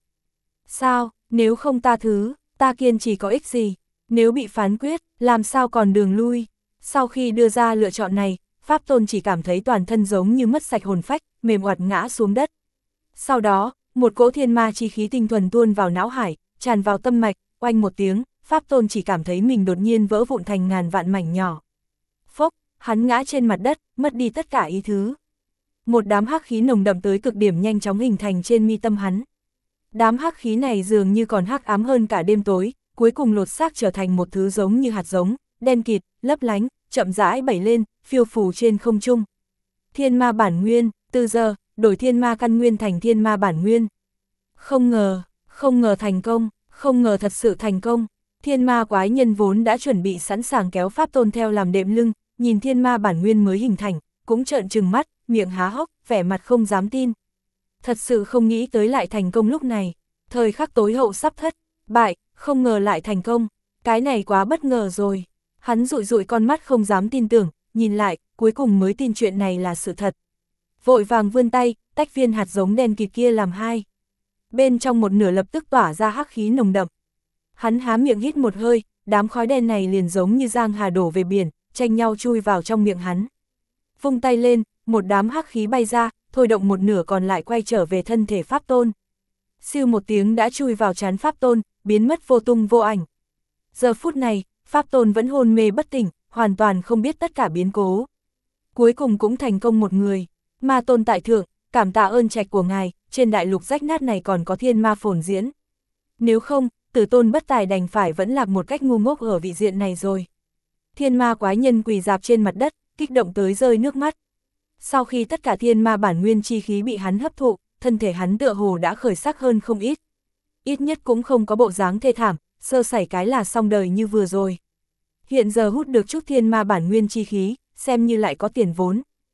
Sao, nếu không tha thứ, ta kiên trì có ích gì? Nếu bị phán quyết, làm sao còn đường lui? Sau khi đưa ra lựa chọn này, Pháp Tôn chỉ cảm thấy toàn thân giống như mất sạch hồn phách, mềm oặt ngã xuống đất. Sau đó, một cỗ thiên ma chi khí tinh thuần tuôn vào não hải, tràn vào tâm mạch, oanh một tiếng, Pháp Tôn chỉ cảm thấy mình đột nhiên vỡ vụn thành ngàn vạn mảnh nhỏ. Phốc, hắn ngã trên mặt đất, mất đi tất cả ý thứ. Một đám hắc khí nồng đậm tới cực điểm nhanh chóng hình thành trên mi tâm hắn. Đám hắc khí này dường như còn hắc ám hơn cả đêm tối, cuối cùng lột xác trở thành một thứ giống như hạt giống, đen kịt, lấp lánh, chậm rãi bảy lên, phiêu phù trên không trung. Thiên ma bản nguyên, từ giờ, đổi thiên ma căn nguyên thành thiên ma bản nguyên. Không ngờ, không ngờ thành công, không ngờ thật sự thành công. Thiên ma quái nhân vốn đã chuẩn bị sẵn sàng kéo Pháp Tôn theo làm đệm lưng, nhìn thiên ma bản nguyên mới hình thành, cũng trợn trừng mắt, miệng há hốc, vẻ mặt không dám tin. Thật sự không nghĩ tới lại thành công lúc này, thời khắc tối hậu sắp thất, bại, không ngờ lại thành công, cái này quá bất ngờ rồi. Hắn dụi dụi con mắt không dám tin tưởng, nhìn lại, cuối cùng mới tin chuyện này là sự thật. Vội vàng vươn tay, tách viên hạt giống đen kịt kia làm hai. Bên trong một nửa lập tức tỏa ra hắc khí nồng đậm. Hắn há miệng hít một hơi, đám khói đen này liền giống như giang hà đổ về biển, tranh nhau chui vào trong miệng hắn. Vung tay lên, một đám hắc khí bay ra, thôi động một nửa còn lại quay trở về thân thể Pháp Tôn. Siêu một tiếng đã chui vào trán Pháp Tôn, biến mất vô tung vô ảnh. Giờ phút này, Pháp Tôn vẫn hôn mê bất tỉnh, hoàn toàn không biết tất cả biến cố. Cuối cùng cũng thành công một người. Ma Tôn tại thượng, cảm tạ ơn trạch của ngài, trên đại lục rách nát này còn có thiên ma phồn diễn. Nếu không, Tử Tôn bất tài đành phải vẫn lạc một cách ngu ngốc ở vị diện này rồi. Thiên ma quái nhân quỳ dạp trên mặt đất, kích động tới rơi nước mắt. Sau khi tất cả thiên ma bản nguyên chi khí bị hắn hấp thụ, thân thể hắn tựa hồ đã khởi sắc hơn không ít. Ít nhất cũng không có bộ dáng thê thảm, sơ sẩy cái là xong đời như vừa rồi. Hiện giờ hút được chút thiên ma bản nguyên chi khí, xem như lại có tiền vốn.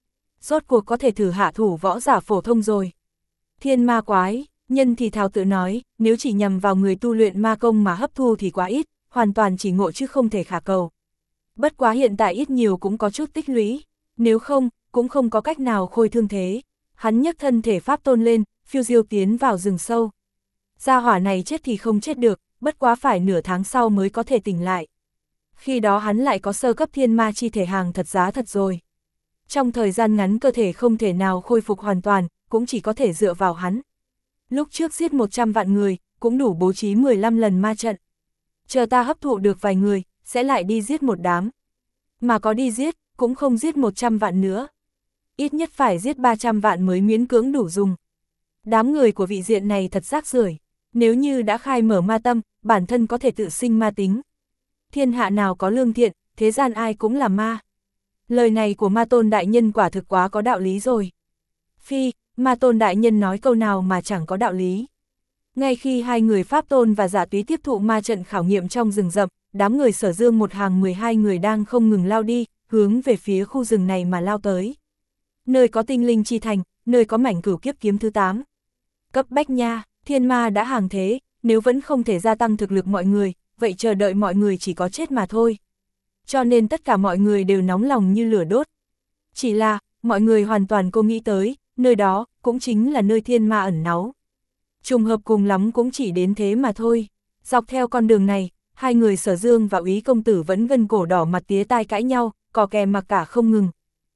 rốt cuộc có thể thử hạ thủ võ giả phổ thông rồi. Thiên ma quái, nhân thì thào tự nói, nếu chỉ nhằm vào người tu luyện ma công mà hấp thu thì quá ít, hoàn toàn chỉ ngộ chứ không thể khả cầu. Bất quá hiện tại ít nhiều cũng có chút tích lũy, nếu không, cũng không có cách nào khôi thương thế. Hắn nhấc thân thể pháp tôn lên, phiêu diêu tiến vào rừng sâu. Gia hỏa này chết thì không chết được, bất quá phải nửa tháng sau mới có thể tỉnh lại. Khi đó hắn lại có sơ cấp thiên ma chi thể hàng thật giá thật rồi. Trong thời gian ngắn cơ thể không thể nào khôi phục hoàn toàn, cũng chỉ có thể dựa vào hắn. Lúc trước giết một trăm vạn người, cũng đủ bố trí mười lăm lần ma trận. Chờ ta hấp thụ được vài người, sẽ lại đi giết một đám. Mà có đi giết, cũng không giết một trăm vạn nữa. Ít nhất phải giết ba trăm vạn mới miễn cưỡng đủ dùng. Đám người của vị diện này thật rác rưởi. Nếu như đã khai mở ma tâm, bản thân có thể tự sinh ma tính. Thiên hạ nào có lương thiện, thế gian ai cũng là ma. Lời này của Ma Tôn Đại Nhân quả thực quá có đạo lý rồi. Phi, Ma Tôn Đại Nhân nói câu nào mà chẳng có đạo lý. Ngay khi hai người Pháp Tôn và Giả Túy tiếp thụ ma trận khảo nghiệm trong rừng rậm, đám người Sở Dương một hàng mười hai người đang không ngừng lao đi, hướng về phía khu rừng này mà lao tới. Nơi có tinh linh chi thành, nơi có mảnh cửu kiếp kiếm thứ tám. Cấp bách nha, thiên ma đã hàng thế, nếu vẫn không thể gia tăng thực lực mọi người, vậy chờ đợi mọi người chỉ có chết mà thôi. Cho nên tất cả mọi người đều nóng lòng như lửa đốt. Chỉ là, mọi người hoàn toàn không nghĩ tới, nơi đó cũng chính là nơi thiên ma ẩn náu. Trùng hợp cùng lắm cũng chỉ đến thế mà thôi. Dọc theo con đường này, hai người Sở Dương và Úy công tử vẫn gân cổ đỏ mặt tía tai cãi nhau, cò kè mặc cả không ngừng.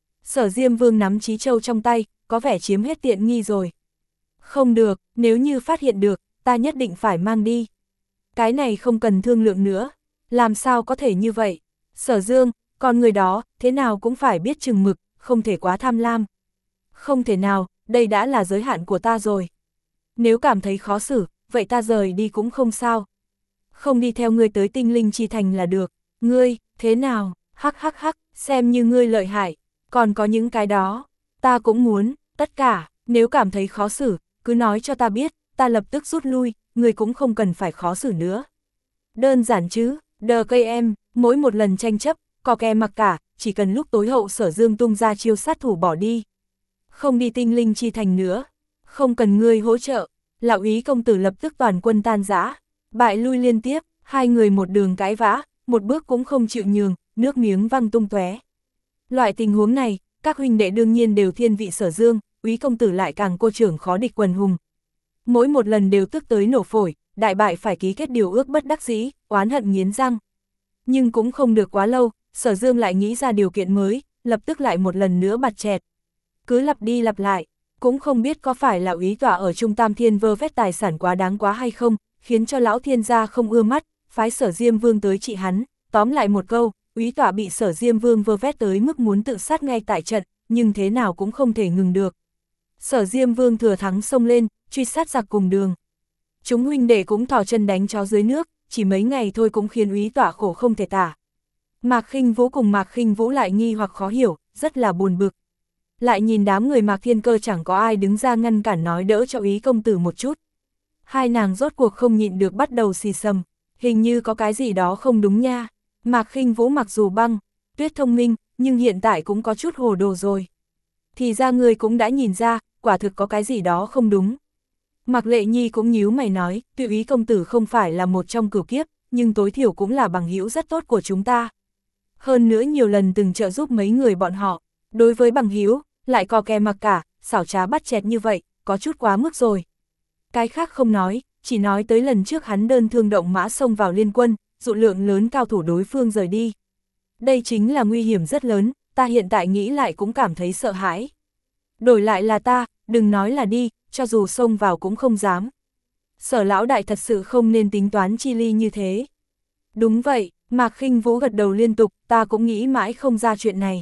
Sở Diêm Vương nắm Chí Châu trong tay, có vẻ chiếm hết tiện nghi rồi. Không được, nếu như phát hiện được, ta nhất định phải mang đi. Cái này không cần thương lượng nữa, làm sao có thể như vậy? Sở Dương, con người đó, thế nào cũng phải biết chừng mực, không thể quá tham lam. Không thể nào, đây đã là giới hạn của ta rồi. Nếu cảm thấy khó xử, vậy ta rời đi cũng không sao. Không đi theo ngươi tới tinh linh chi thành là được. Ngươi, thế nào, hắc hắc hắc, xem như ngươi lợi hại. Còn có những cái đó, ta cũng muốn, tất cả, nếu cảm thấy khó xử, cứ nói cho ta biết, ta lập tức rút lui, ngươi cũng không cần phải khó xử nữa. Đơn giản chứ, đờ cây em, mỗi một lần tranh chấp, có kè mặc cả, chỉ cần lúc tối hậu Sở Dương tung ra chiêu sát thủ bỏ đi. Không đi tinh linh chi thành nữa, không cần ngươi hỗ trợ, lão Úy công tử lập tức toàn quân tan rã, bại lui liên tiếp, hai người một đường cãi vã, một bước cũng không chịu nhường, nước miếng văng tung tóe. Loại tình huống này, các huynh đệ đương nhiên đều thiên vị Sở Dương, Úy công tử lại càng cô trưởng khó địch quần hùng. Mỗi một lần đều tức tới nổ phổi, đại bại phải ký kết điều ước bất đắc dĩ, oán hận nghiến răng. Nhưng cũng không được quá lâu, Sở Dương lại nghĩ ra điều kiện mới, lập tức lại một lần nữa bặt chẹt. Cứ lặp đi lặp lại, cũng không biết có phải là Úy tọa ở Trung Tam Thiên vơ vét tài sản quá đáng quá hay không, khiến cho lão thiên gia không ưa mắt, phái Sở Diêm Vương tới trị hắn. Tóm lại một câu, Úy tọa bị Sở Diêm Vương vơ vét tới mức muốn tự sát ngay tại trận, nhưng thế nào cũng không thể ngừng được. Sở Diêm Vương thừa thắng xông lên, truy sát giặc cùng đường. Chúng huynh đệ cũng thò chân đánh chó dưới nước, chỉ mấy ngày thôi cũng khiến Úy tọa khổ không thể tả. Mạc Khinh Vũ cùng Mạc Khinh Vũ lại nghi hoặc khó hiểu, rất là buồn bực. Lại nhìn đám người Mạc Thiên Cơ chẳng có ai đứng ra ngăn cản nói đỡ cho Úy công tử một chút. Hai nàng rốt cuộc không nhịn được bắt đầu xì xầm, hình như có cái gì đó không đúng nha. Mạc Khinh Vũ mặc dù băng, tuyết thông minh, nhưng hiện tại cũng có chút hồ đồ rồi. Thì ra người cũng đã nhìn ra, quả thực có cái gì đó không đúng. Mạc Lệ Nhi cũng nhíu mày nói, tuy Úy công tử không phải là một trong cửu kiếp, nhưng tối thiểu cũng là bằng hữu rất tốt của chúng ta. Hơn nữa nhiều lần từng trợ giúp mấy người bọn họ, đối với bằng hữu lại có kè mặc cả, xảo trá bắt chẹt như vậy, có chút quá mức rồi. Cái khác không nói, chỉ nói tới lần trước hắn đơn thương động mã xông vào liên quân, dụ lượng lớn cao thủ đối phương rời đi. Đây chính là nguy hiểm rất lớn, ta hiện tại nghĩ lại cũng cảm thấy sợ hãi. Đổi lại là ta, đừng nói là đi, cho dù xông vào cũng không dám. Sở lão đại thật sự không nên tính toán chi ly như thế. Đúng vậy, Mạc Khinh Vũ gật đầu liên tục, ta cũng nghĩ mãi không ra chuyện này.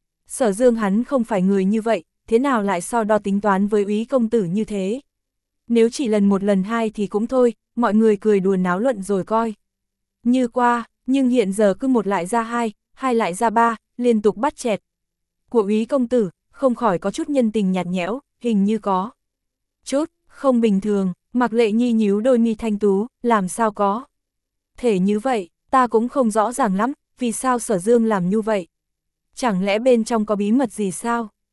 Sở Dương hắn không phải người như vậy, thế nào lại so đo tính toán với Úy công tử như thế. Nếu chỉ lần một lần hai thì cũng thôi, mọi người cười đùa náo luận rồi coi. Như qua, nhưng hiện giờ cứ một lại ra hai, hai lại ra ba, liên tục bắt chẹt. Của Úy công tử, không khỏi có chút nhân tình nhạt nhẽo, hình như có chút không bình thường. Mạc Lệ Nhi nhíu đôi mi thanh tú, làm sao có thể như vậy, ta cũng không rõ ràng lắm, vì sao Sở Dương làm như vậy. Chẳng lẽ bên trong có bí mật gì sao?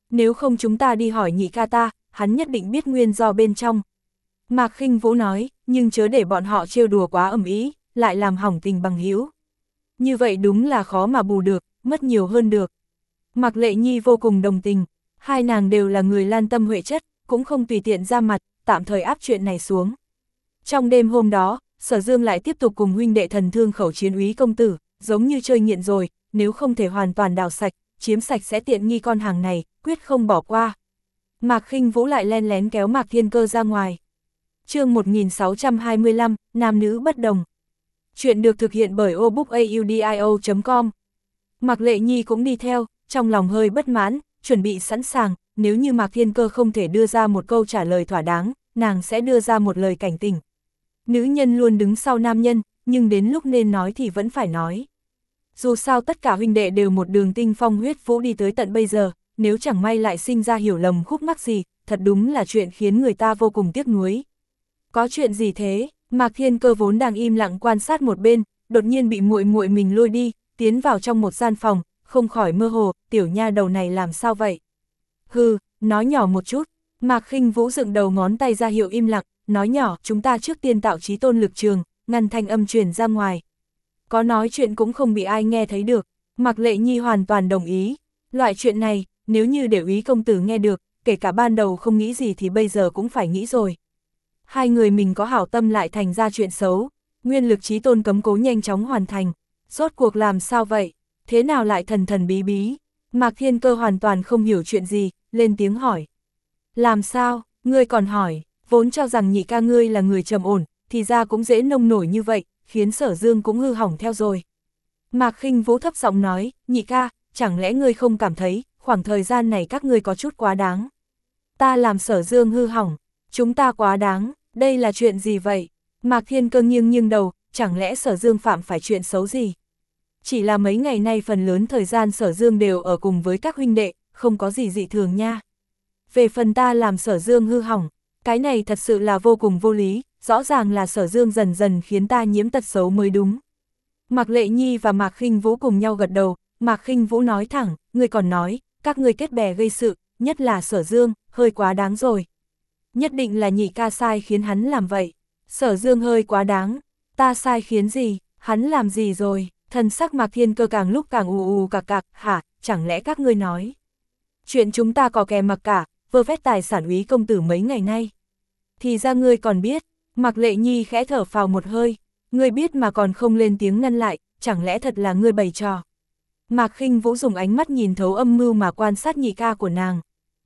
Nếu không chúng ta đi hỏi nhị ca ta, hắn nhất định biết nguyên do bên trong. Mạc Khinh Vũ nói, nhưng chớ để bọn họ trêu đùa quá ầm ĩ, lại làm hỏng tình bằng hữu. Như vậy đúng là khó mà bù được, mất nhiều hơn được. Mạc Lệ Nhi vô cùng đồng tình, hai nàng đều là người lan tâm huệ chất, cũng không tùy tiện ra mặt, tạm thời áp chuyện này xuống. Trong đêm hôm đó, Sở Dương lại tiếp tục cùng huynh đệ Thần Thương Khẩu chiến úy công tử, giống như chơi nghiện rồi, nếu không thể hoàn toàn đào sạch, chiếm sạch sẽ tiện nghi con hàng này, quyết không bỏ qua. Mạc Khinh Vũ lại len lén kéo Mạc Thiên Cơ ra ngoài. Chương một nghìn sáu trăm hai mươi lăm, nam nữ bất đồng. Chuyện được thực hiện bởi obookaudio chấm com. Mạc Lệ Nhi cũng đi theo, trong lòng hơi bất mãn, chuẩn bị sẵn sàng, nếu như Mạc Thiên Cơ không thể đưa ra một câu trả lời thỏa đáng, nàng sẽ đưa ra một lời cảnh tỉnh. Nữ nhân luôn đứng sau nam nhân, nhưng đến lúc nên nói thì vẫn phải nói. Dù sao tất cả huynh đệ đều một đường tinh phong huyết vũ đi tới tận bây giờ, nếu chẳng may lại sinh ra hiểu lầm khúc mắc gì, thật đúng là chuyện khiến người ta vô cùng tiếc nuối. Có chuyện gì thế? Mạc Thiên Cơ vốn đang im lặng quan sát một bên, đột nhiên bị muội muội mình lôi đi, tiến vào trong một gian phòng, không khỏi mơ hồ, tiểu nha đầu này làm sao vậy? Hừ, nói nhỏ một chút. Mạc Khinh Vũ dựng đầu ngón tay ra hiệu im lặng, nói nhỏ, chúng ta trước tiên tạo trí tôn lực trường, ngăn thanh âm truyền ra ngoài. Có nói chuyện cũng không bị ai nghe thấy được. Mạc Lệ Nhi hoàn toàn đồng ý. Loại chuyện này, nếu như để úy công tử nghe được, kể cả ban đầu không nghĩ gì thì bây giờ cũng phải nghĩ rồi. Hai người mình có hảo tâm lại thành ra chuyện xấu, nguyên lực trí tôn cấm cố nhanh chóng hoàn thành. Rốt cuộc làm sao vậy? Thế nào lại thần thần bí bí? Mạc Thiên Cơ hoàn toàn không hiểu chuyện gì, lên tiếng hỏi. Làm sao? Ngươi còn hỏi, vốn cho rằng nhị ca ngươi là người trầm ổn, thì ra cũng dễ nông nổi như vậy, khiến Sở Dương cũng hư hỏng theo rồi. Mạc Khinh Vũ thấp giọng nói, nhị ca, chẳng lẽ ngươi không cảm thấy, khoảng thời gian này các ngươi có chút quá đáng. Ta làm Sở Dương hư hỏng, chúng ta quá đáng, đây là chuyện gì vậy? Mạc Thiên Cơ nghiêng nghiêng đầu, chẳng lẽ Sở Dương phạm phải chuyện xấu gì? Chỉ là mấy ngày nay phần lớn thời gian Sở Dương đều ở cùng với các huynh đệ, không có gì dị thường nha. Về phần ta làm Sở Dương hư hỏng, cái này thật sự là vô cùng vô lý, rõ ràng là Sở Dương dần dần khiến ta nhiễm tật xấu mới đúng. Mạc Lệ Nhi và Mạc Khinh Vũ cùng nhau gật đầu, Mạc Khinh Vũ nói thẳng, ngươi còn nói, các ngươi kết bè gây sự, nhất là Sở Dương, hơi quá đáng rồi. Nhất định là nhị ca sai khiến hắn làm vậy. Sở Dương hơi quá đáng, ta sai khiến gì, hắn làm gì rồi? Thần sắc Mạc Thiên Cơ càng lúc càng ù ù cạc cạc, hả, chẳng lẽ các ngươi nói. Chuyện chúng ta có kè mặc cả, vơ vét tài sản úy công tử mấy ngày nay. Thì ra ngươi còn biết. Mạc Lệ Nhi khẽ thở phào một hơi, ngươi biết mà còn không lên tiếng ngăn lại, chẳng lẽ thật là ngươi bày trò. Mạc Khinh Vũ dùng ánh mắt nhìn thấu âm mưu mà quan sát nhị ca của nàng.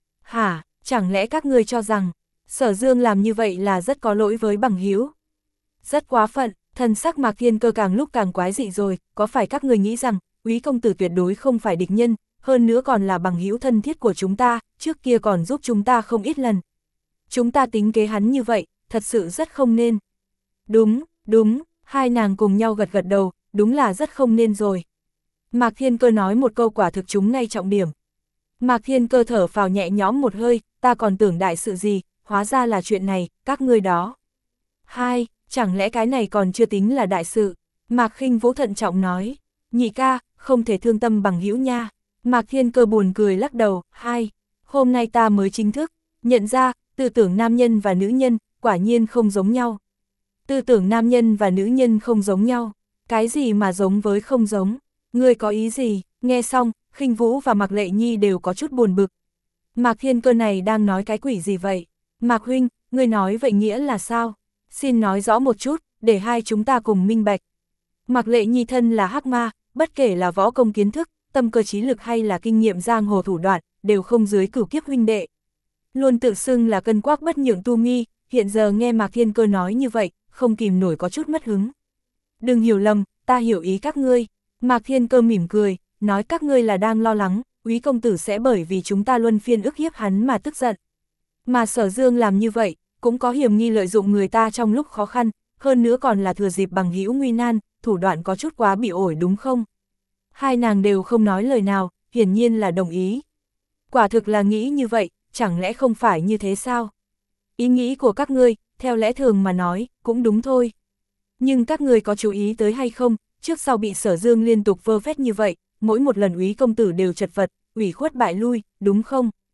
Hả, chẳng lẽ các ngươi cho rằng, Sở Dương làm như vậy là rất có lỗi với bằng hữu? Rất quá phận, thần sắc Mạc Thiên Cơ càng lúc càng quái dị rồi, có phải các ngươi nghĩ rằng, úy công tử tuyệt đối không phải địch nhân, hơn nữa còn là bằng hữu thân thiết của chúng ta, trước kia còn giúp chúng ta không ít lần. Chúng ta tính kế hắn như vậy, thật sự rất không nên. Đúng, đúng, hai nàng cùng nhau gật gật đầu, đúng là rất không nên rồi. Mạc Thiên Cơ nói một câu quả thực trúng ngay trọng điểm. Mạc Thiên Cơ thở phào nhẹ nhõm một hơi, ta còn tưởng đại sự gì, hóa ra là chuyện này, các ngươi đó. Hai, chẳng lẽ cái này còn chưa tính là đại sự? Mạc Khinh Vũ thận trọng nói, nhị ca, không thể thương tâm bằng hữu nha. Mạc Thiên Cơ buồn cười lắc đầu, hai, hôm nay ta mới chính thức nhận ra, tư tưởng nam nhân và nữ nhân, quả nhiên không giống nhau. Tư tưởng nam nhân và nữ nhân không giống nhau, cái gì mà giống với không giống, ngươi có ý gì? Nghe xong, Khinh Vũ và Mạc Lệ Nhi đều có chút buồn bực. Mạc Thiên Cơ này đang nói cái quỷ gì vậy? Mạc huynh, ngươi nói vậy nghĩa là sao? Xin nói rõ một chút, để hai chúng ta cùng minh bạch. Mạc Lệ Nhi thân là hắc ma, bất kể là võ công kiến thức, tâm cơ trí lực hay là kinh nghiệm giang hồ thủ đoạn, đều không dưới cửu kiếp huynh đệ. Luôn tự xưng là cân quắc bất nhượng tu mi, hiện giờ nghe Mạc Thiên Cơ nói như vậy, không kìm nổi có chút mất hứng. Đừng hiểu lầm, ta hiểu ý các ngươi. Mạc Thiên Cơ mỉm cười, nói các ngươi là đang lo lắng, úy công tử sẽ bởi vì chúng ta luân phiên ức hiếp hắn mà tức giận. Mà Sở Dương làm như vậy, cũng có hiểm nghi lợi dụng người ta trong lúc khó khăn, hơn nữa còn là thừa dịp bằng hữu nguy nan, thủ đoạn có chút quá bị ổi đúng không? Hai nàng đều không nói lời nào, hiển nhiên là đồng ý. Quả thực là nghĩ như vậy, chẳng lẽ không phải như thế sao? Ý nghĩ của các ngươi, theo lẽ thường mà nói, cũng đúng thôi. Nhưng các ngươi có chú ý tới hay không, trước sau bị Sở Dương liên tục vơ vét như vậy, mỗi một lần úy công tử đều chật vật, ủy khuất bại lui, đúng không?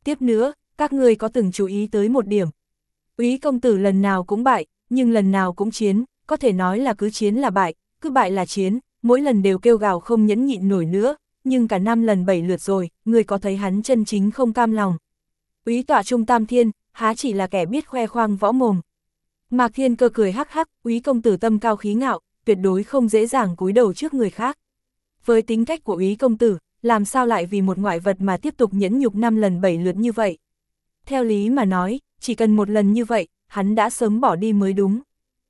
Tiếp nữa, các ngươi có từng chú ý tới một điểm. Úy công tử lần nào cũng bại, nhưng lần nào cũng chiến, có thể nói là cứ chiến là bại, cứ bại là chiến, mỗi lần đều kêu gào không nhẫn nhịn nổi nữa, nhưng cả năm lần bảy lượt rồi, người có thấy hắn chân chính không cam lòng. Úy tọa trung tam thiên, há chỉ là kẻ biết khoe khoang võ mồm. Mạc Thiên Cơ cười hắc hắc, Úy công tử tâm cao khí ngạo, tuyệt đối không dễ dàng cúi đầu trước người khác. Với tính cách của Úy công tử, làm sao lại vì một ngoại vật mà tiếp tục nhẫn nhục năm lần bảy lượt như vậy? Theo lý mà nói, chỉ cần một lần như vậy, hắn đã sớm bỏ đi mới đúng.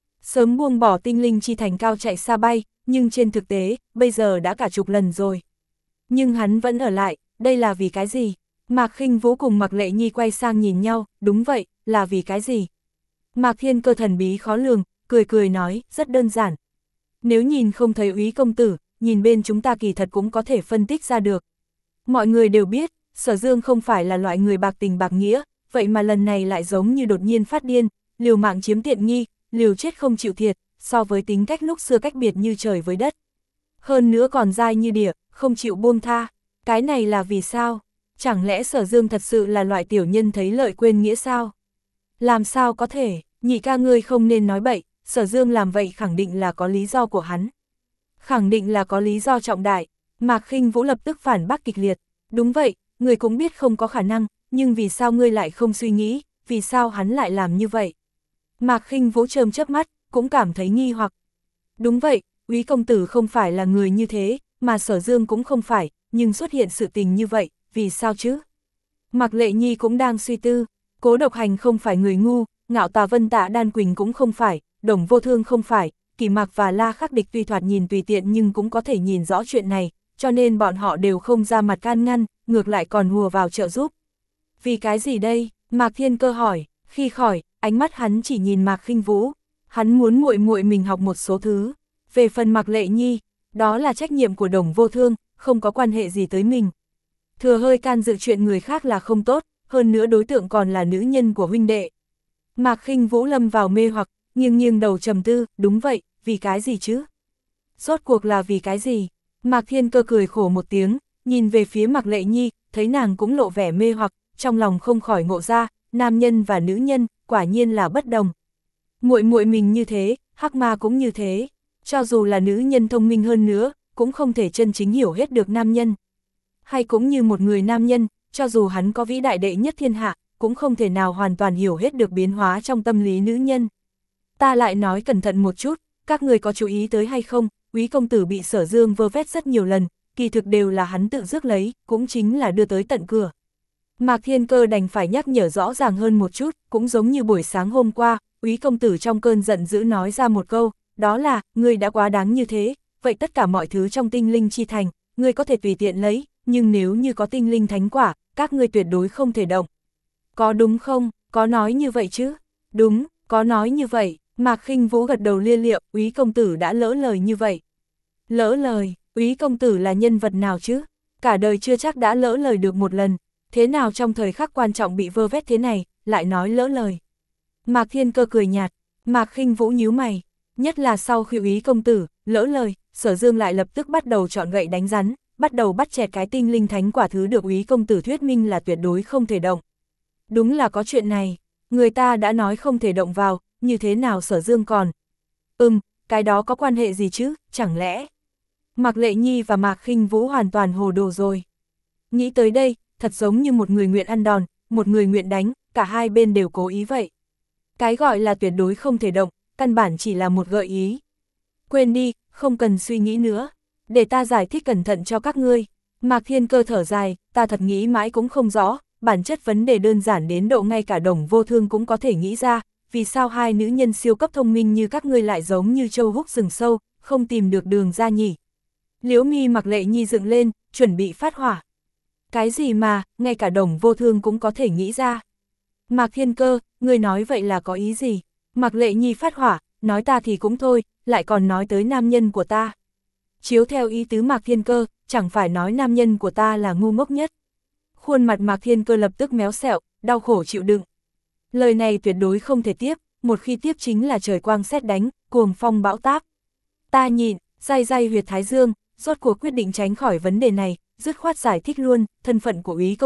Sớm buông bỏ tinh linh chi thành cao chạy xa bay, nhưng trên thực tế, bây giờ đã cả chục lần rồi. Nhưng hắn vẫn ở lại, đây là vì cái gì? Mạc Khinh Vũ cùng Mạc Lệ Nhi quay sang nhìn nhau, đúng vậy, là vì cái gì? Mạc Thiên Cơ thần bí khó lường, cười cười nói, rất đơn giản. Nếu nhìn không thấy Úy công tử, nhìn bên chúng ta kỳ thật cũng có thể phân tích ra được. Mọi người đều biết, Sở Dương không phải là loại người bạc tình bạc nghĩa, vậy mà lần này lại giống như đột nhiên phát điên, liều mạng chiếm tiện nghi, liều chết không chịu thiệt, so với tính cách lúc xưa cách biệt như trời với đất. Hơn nữa còn dai như đỉa, không chịu buông tha. Cái này là vì sao? Chẳng lẽ Sở Dương thật sự là loại tiểu nhân thấy lợi quên nghĩa sao? Làm sao có thể, nhị ca ngươi không nên nói bậy, Sở Dương làm vậy khẳng định là có lý do của hắn. Khẳng định là có lý do trọng đại. Mạc Khinh Vũ lập tức phản bác kịch liệt. Đúng vậy, ngươi cũng biết không có khả năng, nhưng vì sao ngươi lại không suy nghĩ, vì sao hắn lại làm như vậy? Mạc Khinh Vũ chớm chớp mắt, cũng cảm thấy nghi hoặc. Đúng vậy, Úy công tử không phải là người như thế, mà Sở Dương cũng không phải, nhưng xuất hiện sự tình như vậy, vì sao chứ? Mạc Lệ Nhi cũng đang suy tư, Cố Độc Hành không phải người ngu, Ngạo Tà Vân Tạ Đan Quỳnh cũng không phải, Đồng Vô Thương không phải, Kỳ Mạc và La Khắc Địch tuy thoạt nhìn tùy tiện nhưng cũng có thể nhìn rõ chuyện này, cho nên bọn họ đều không ra mặt can ngăn, ngược lại còn hùa vào trợ giúp. Vì cái gì đây? Mạc Thiên Cơ hỏi, khi khỏi, ánh mắt hắn chỉ nhìn Mạc Khinh Vũ, hắn muốn muội muội mình học một số thứ. Về phần Mạc Lệ Nhi, đó là trách nhiệm của Đồng Vô Thương, không có quan hệ gì tới mình. Thừa hơi can dự chuyện người khác là không tốt, hơn nữa đối tượng còn là nữ nhân của huynh đệ. Mạc Khinh Vũ lâm vào mê hoặc, nghiêng nghiêng đầu trầm tư, đúng vậy, vì cái gì chứ? Rốt cuộc là vì cái gì? Mạc Thiên Cơ cười khổ một tiếng, nhìn về phía Mạc Lệ Nhi, thấy nàng cũng lộ vẻ mê hoặc, trong lòng không khỏi ngộ ra, nam nhân và nữ nhân, quả nhiên là bất đồng. Muội muội mình như thế, Hắc Ma cũng như thế, cho dù là nữ nhân thông minh hơn nữa, cũng không thể chân chính hiểu hết được nam nhân. Hay cũng như một người nam nhân, cho dù hắn có vĩ đại đệ nhất thiên hạ, cũng không thể nào hoàn toàn hiểu hết được biến hóa trong tâm lý nữ nhân. Ta lại nói cẩn thận một chút, các người có chú ý tới hay không, Úy công tử bị Sở Dương vơ vét rất nhiều lần, kỳ thực đều là hắn tự rước lấy, cũng chính là đưa tới tận cửa. Mạc Thiên Cơ đành phải nhắc nhở rõ ràng hơn một chút, cũng giống như buổi sáng hôm qua, Úy công tử trong cơn giận dữ nói ra một câu, đó là, ngươi đã quá đáng như thế, vậy tất cả mọi thứ trong tinh linh chi thành, ngươi có thể tùy tiện lấy, nhưng nếu như có tinh linh thánh quả, các ngươi tuyệt đối không thể động. Có đúng không? Có nói như vậy chứ? Đúng, có nói như vậy. Mạc Khinh Vũ gật đầu lia lịa, Úy công tử đã lỡ lời như vậy. Lỡ lời, Úy công tử là nhân vật nào chứ? Cả đời chưa chắc đã lỡ lời được một lần, thế nào trong thời khắc quan trọng bị vơ vét thế này, lại nói lỡ lời. Mạc Thiên Cơ cười nhạt, Mạc Khinh Vũ nhíu mày, nhất là sau khi Úy công tử lỡ lời, Sở Dương lại lập tức bắt đầu chọn gậy đánh rắn, bắt đầu bắt chẹt cái tinh linh thánh quả thứ được Úy công tử thuyết minh là tuyệt đối không thể động. Đúng là có chuyện này, người ta đã nói không thể động vào, như thế nào Sở Dương còn? Ừm, cái đó có quan hệ gì chứ, chẳng lẽ? Mạc Lệ Nhi và Mạc Khinh Vũ hoàn toàn hồ đồ rồi. Nghĩ tới đây, thật giống như một người nguyện ăn đòn, một người nguyện đánh, cả hai bên đều cố ý vậy. Cái gọi là tuyệt đối không thể động, căn bản chỉ là một gợi ý. Quên đi, không cần suy nghĩ nữa, để ta giải thích cẩn thận cho các ngươi. Mạc Thiên Cơ thở dài, ta thật nghĩ mãi cũng không rõ, bản chất vấn đề đơn giản đến độ ngay cả Đồng Vô Thương cũng có thể nghĩ ra, vì sao hai nữ nhân siêu cấp thông minh như các ngươi lại giống như trâu húc rừng sâu, không tìm được đường ra nhỉ. Liễu mi Mạc Lệ Nhi dựng lên, chuẩn bị phát hỏa. Cái gì mà, ngay cả Đồng Vô Thương cũng có thể nghĩ ra. Mạc Thiên Cơ, ngươi nói vậy là có ý gì? Mạc Lệ Nhi phát hỏa, nói ta thì cũng thôi, lại còn nói tới nam nhân của ta. Chiếu theo ý tứ Mạc Thiên Cơ, chẳng phải nói nam nhân của ta là ngu ngốc nhất. Khuôn mặt Mạc Thiên Cơ lập tức méo xẹo, đau khổ chịu đựng. Lời này tuyệt đối không thể tiếp, một khi tiếp chính là trời quang sét đánh, cuồng phong bão táp. Ta nhịn, day day huyệt thái dương, rốt cuộc quyết định tránh khỏi vấn đề này, dứt khoát giải thích luôn, thân phận của Úy công tử,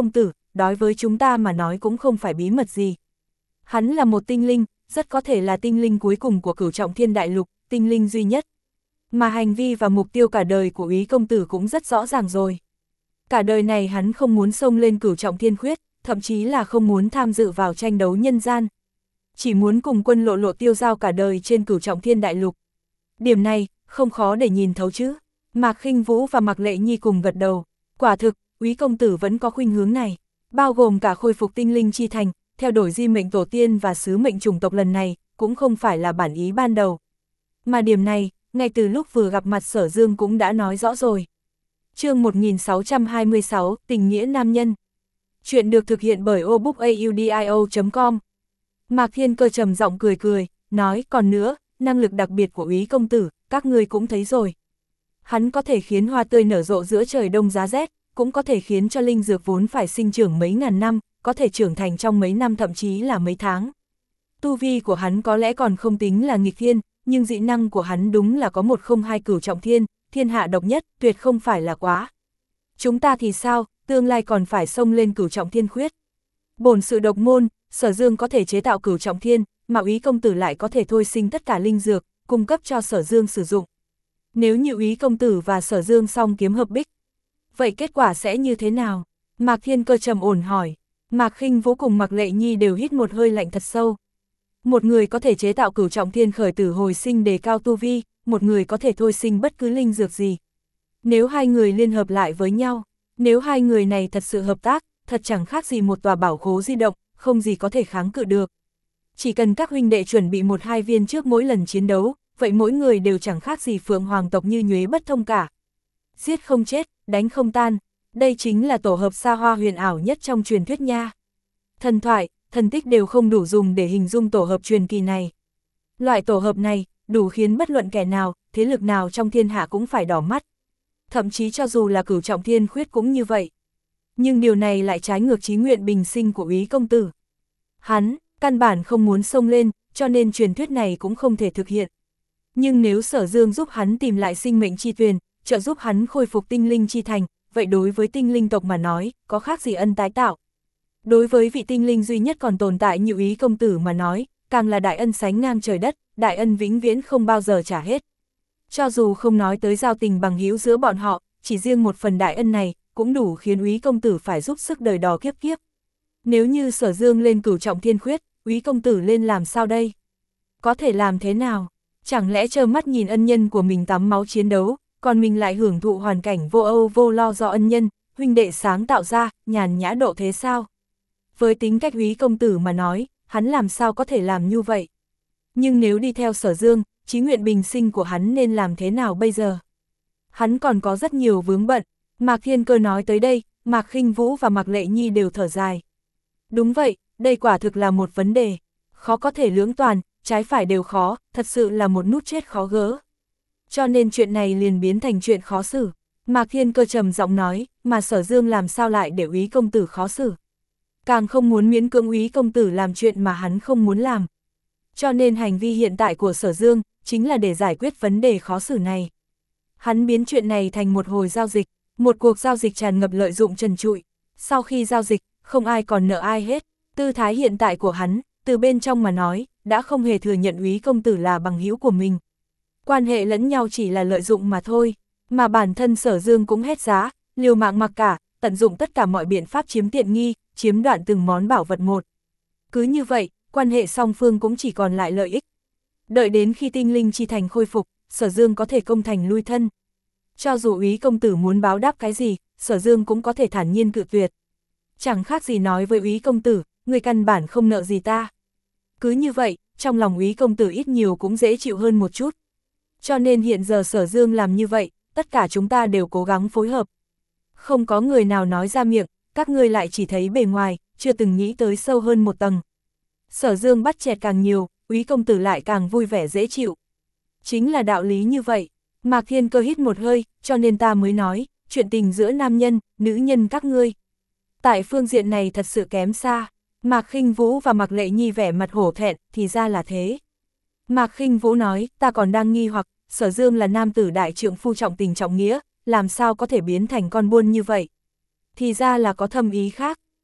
đối với chúng ta mà nói cũng không phải bí mật gì. Hắn là một tinh linh, rất có thể là tinh linh cuối cùng của Cửu Trọng Thiên Đại Lục, tinh linh duy nhất. Mà hành vi và mục tiêu cả đời của Úy công tử cũng rất rõ ràng rồi. Cả đời này hắn không muốn xông lên Cửu Trọng Thiên Khuyết, thậm chí là không muốn tham dự vào tranh đấu nhân gian. Chỉ muốn cùng Quân Lộ Lộ tiêu giao cả đời trên Cửu Trọng Thiên Đại Lục. Điểm này, không khó để nhìn thấu chứ. Mạc Khinh Vũ và Mạc Lệ Nhi cùng gật đầu. Quả thực, Úy công tử vẫn có khuynh hướng này, bao gồm cả khôi phục tinh linh chi thành, theo đuổi di mệnh tổ tiên và sứ mệnh chủng tộc lần này, cũng không phải là bản ý ban đầu. Mà điểm này, ngay từ lúc vừa gặp mặt Sở Dương cũng đã nói rõ rồi. Chương một nghìn sáu trăm hai mươi sáu, Tình nghĩa nam nhân. Chuyện được thực hiện bởi obookaudio chấm com. Mạc Thiên Cơ trầm giọng cười cười, nói còn nữa, năng lực đặc biệt của Úy công tử, các ngươi cũng thấy rồi. Hắn có thể khiến hoa tươi nở rộ giữa trời đông giá rét, cũng có thể khiến cho linh dược vốn phải sinh trưởng mấy ngàn năm, có thể trưởng thành trong mấy năm thậm chí là mấy tháng. Tu vi của hắn có lẽ còn không tính là nghịch thiên, nhưng dị năng của hắn đúng là có một không hai Cửu Trọng Thiên, thiên hạ độc nhất, tuyệt không phải là quá. Chúng ta thì sao, tương lai còn phải xông lên Cửu Trọng Thiên Khuyết. Bổn sự độc môn, Sở Dương có thể chế tạo Cửu Trọng Thiên, mà Úy công tử lại có thể thôi sinh tất cả linh dược, cung cấp cho Sở Dương sử dụng. Nếu như Úy công tử và Sở Dương song kiếm hợp bích, vậy kết quả sẽ như thế nào? Mạc Thiên Cơ trầm ổn hỏi. Mạc Khinh Vũ cùng Mạc Lệ Nhi đều hít một hơi lạnh thật sâu. Một người có thể chế tạo Cửu Trọng Thiên khởi tử hồi sinh đề cao tu vi, một người có thể thôi sinh bất cứ linh dược gì. Nếu hai người liên hợp lại với nhau, nếu hai người này thật sự hợp tác, thật chẳng khác gì một tòa bảo khố di động, không gì có thể kháng cự được. Chỉ cần các huynh đệ chuẩn bị một hai viên trước mỗi lần chiến đấu, vậy mỗi người đều chẳng khác gì Phượng Hoàng tộc như nhuế bất thông cả. Giết không chết, đánh không tan, đây chính là tổ hợp xa hoa huyền ảo nhất trong truyền thuyết nha. Thần thoại, thần tích đều không đủ dùng để hình dung tổ hợp truyền kỳ này. Loại tổ hợp này, đủ khiến bất luận kẻ nào, thế lực nào trong thiên hạ cũng phải đỏ mắt. Thậm chí cho dù là Cửu Trọng Thiên Khuyết cũng như vậy. Nhưng điều này lại trái ngược chí nguyện bình sinh của Úy công tử. Hắn, căn bản không muốn xông lên, cho nên truyền thuyết này cũng không thể thực hiện. Nhưng nếu Sở Dương giúp hắn tìm lại sinh mệnh chi tuyền, trợ giúp hắn khôi phục tinh linh chi thành, vậy đối với tinh linh tộc mà nói, có khác gì ân tái tạo. Đối với vị tinh linh duy nhất còn tồn tại như Úy công tử mà nói, càng là đại ân sánh ngang trời đất, đại ân vĩnh viễn không bao giờ trả hết. Cho dù không nói tới giao tình bằng hữu giữa bọn họ, chỉ riêng một phần đại ân này, cũng đủ khiến Úy công tử phải giúp sức đời đò kiếp kiếp. Nếu như Sở Dương lên Cửu Trọng Thiên Khuyết, Úy công tử lên làm sao đây? Có thể làm thế nào? Chẳng lẽ trơ mắt nhìn ân nhân của mình tắm máu chiến đấu, còn mình lại hưởng thụ hoàn cảnh vô âu vô lo do ân nhân, huynh đệ sáng tạo ra, nhàn nhã độ thế sao? Với tính cách Úy công tử mà nói, hắn làm sao có thể làm như vậy? Nhưng nếu đi theo Sở Dương, chí nguyện bình sinh của hắn nên làm thế nào bây giờ? Hắn còn có rất nhiều vướng bận. Mạc Thiên Cơ nói tới đây, Mạc Khinh Vũ và Mạc Lệ Nhi đều thở dài. Đúng vậy, đây quả thực là một vấn đề. Khó có thể lưỡng toàn, trái phải đều khó, thật sự là một nút chết khó gỡ. Cho nên chuyện này liền biến thành chuyện khó xử. Mạc Thiên Cơ trầm giọng nói, mà Sở Dương làm sao lại để Úy công tử khó xử. Càng không muốn miễn cưỡng Úy công tử làm chuyện mà hắn không muốn làm. Cho nên hành vi hiện tại của Sở Dương, chính là để giải quyết vấn đề khó xử này. Hắn biến chuyện này thành một hồi giao dịch, một cuộc giao dịch tràn ngập lợi dụng trần trụi. Sau khi giao dịch, không ai còn nợ ai hết. Tư thái hiện tại của hắn, từ bên trong mà nói, đã không hề thừa nhận Úy công tử là bằng hữu của mình. Quan hệ lẫn nhau chỉ là lợi dụng mà thôi, mà bản thân Sở Dương cũng hết giá, liều mạng mặc cả, tận dụng tất cả mọi biện pháp chiếm tiện nghi, chiếm đoạt từng món bảo vật một. Cứ như vậy, quan hệ song phương cũng chỉ còn lại lợi ích. Đợi đến khi tinh linh chi thành khôi phục, Sở Dương có thể công thành lui thân. Cho dù Úy công tử muốn báo đáp cái gì, Sở Dương cũng có thể thản nhiên cự tuyệt. Chẳng khác gì nói với Úy công tử, người căn bản không nợ gì ta. Cứ như vậy, trong lòng Úy công tử ít nhiều cũng dễ chịu hơn một chút. Cho nên hiện giờ Sở Dương làm như vậy, tất cả chúng ta đều cố gắng phối hợp. Không có người nào nói ra miệng, các ngươi lại chỉ thấy bề ngoài, chưa từng nghĩ tới sâu hơn một tầng. Sở Dương bắt chẹt càng nhiều, Úy công tử lại càng vui vẻ dễ chịu. Chính là đạo lý như vậy. Mạc Thiên Cơ hít một hơi, cho nên ta mới nói, chuyện tình giữa nam nhân, nữ nhân các ngươi. Tại phương diện này thật sự kém xa. Mạc Khinh Vũ và Mạc Lệ Nhi vẻ mặt hổ thẹn, thì ra là thế. Mạc Khinh Vũ nói, ta còn đang nghi hoặc, Sở Dương là nam tử đại trượng phu trọng tình trọng nghĩa, làm sao có thể biến thành con buôn như vậy. Thì ra là có thâm ý khác.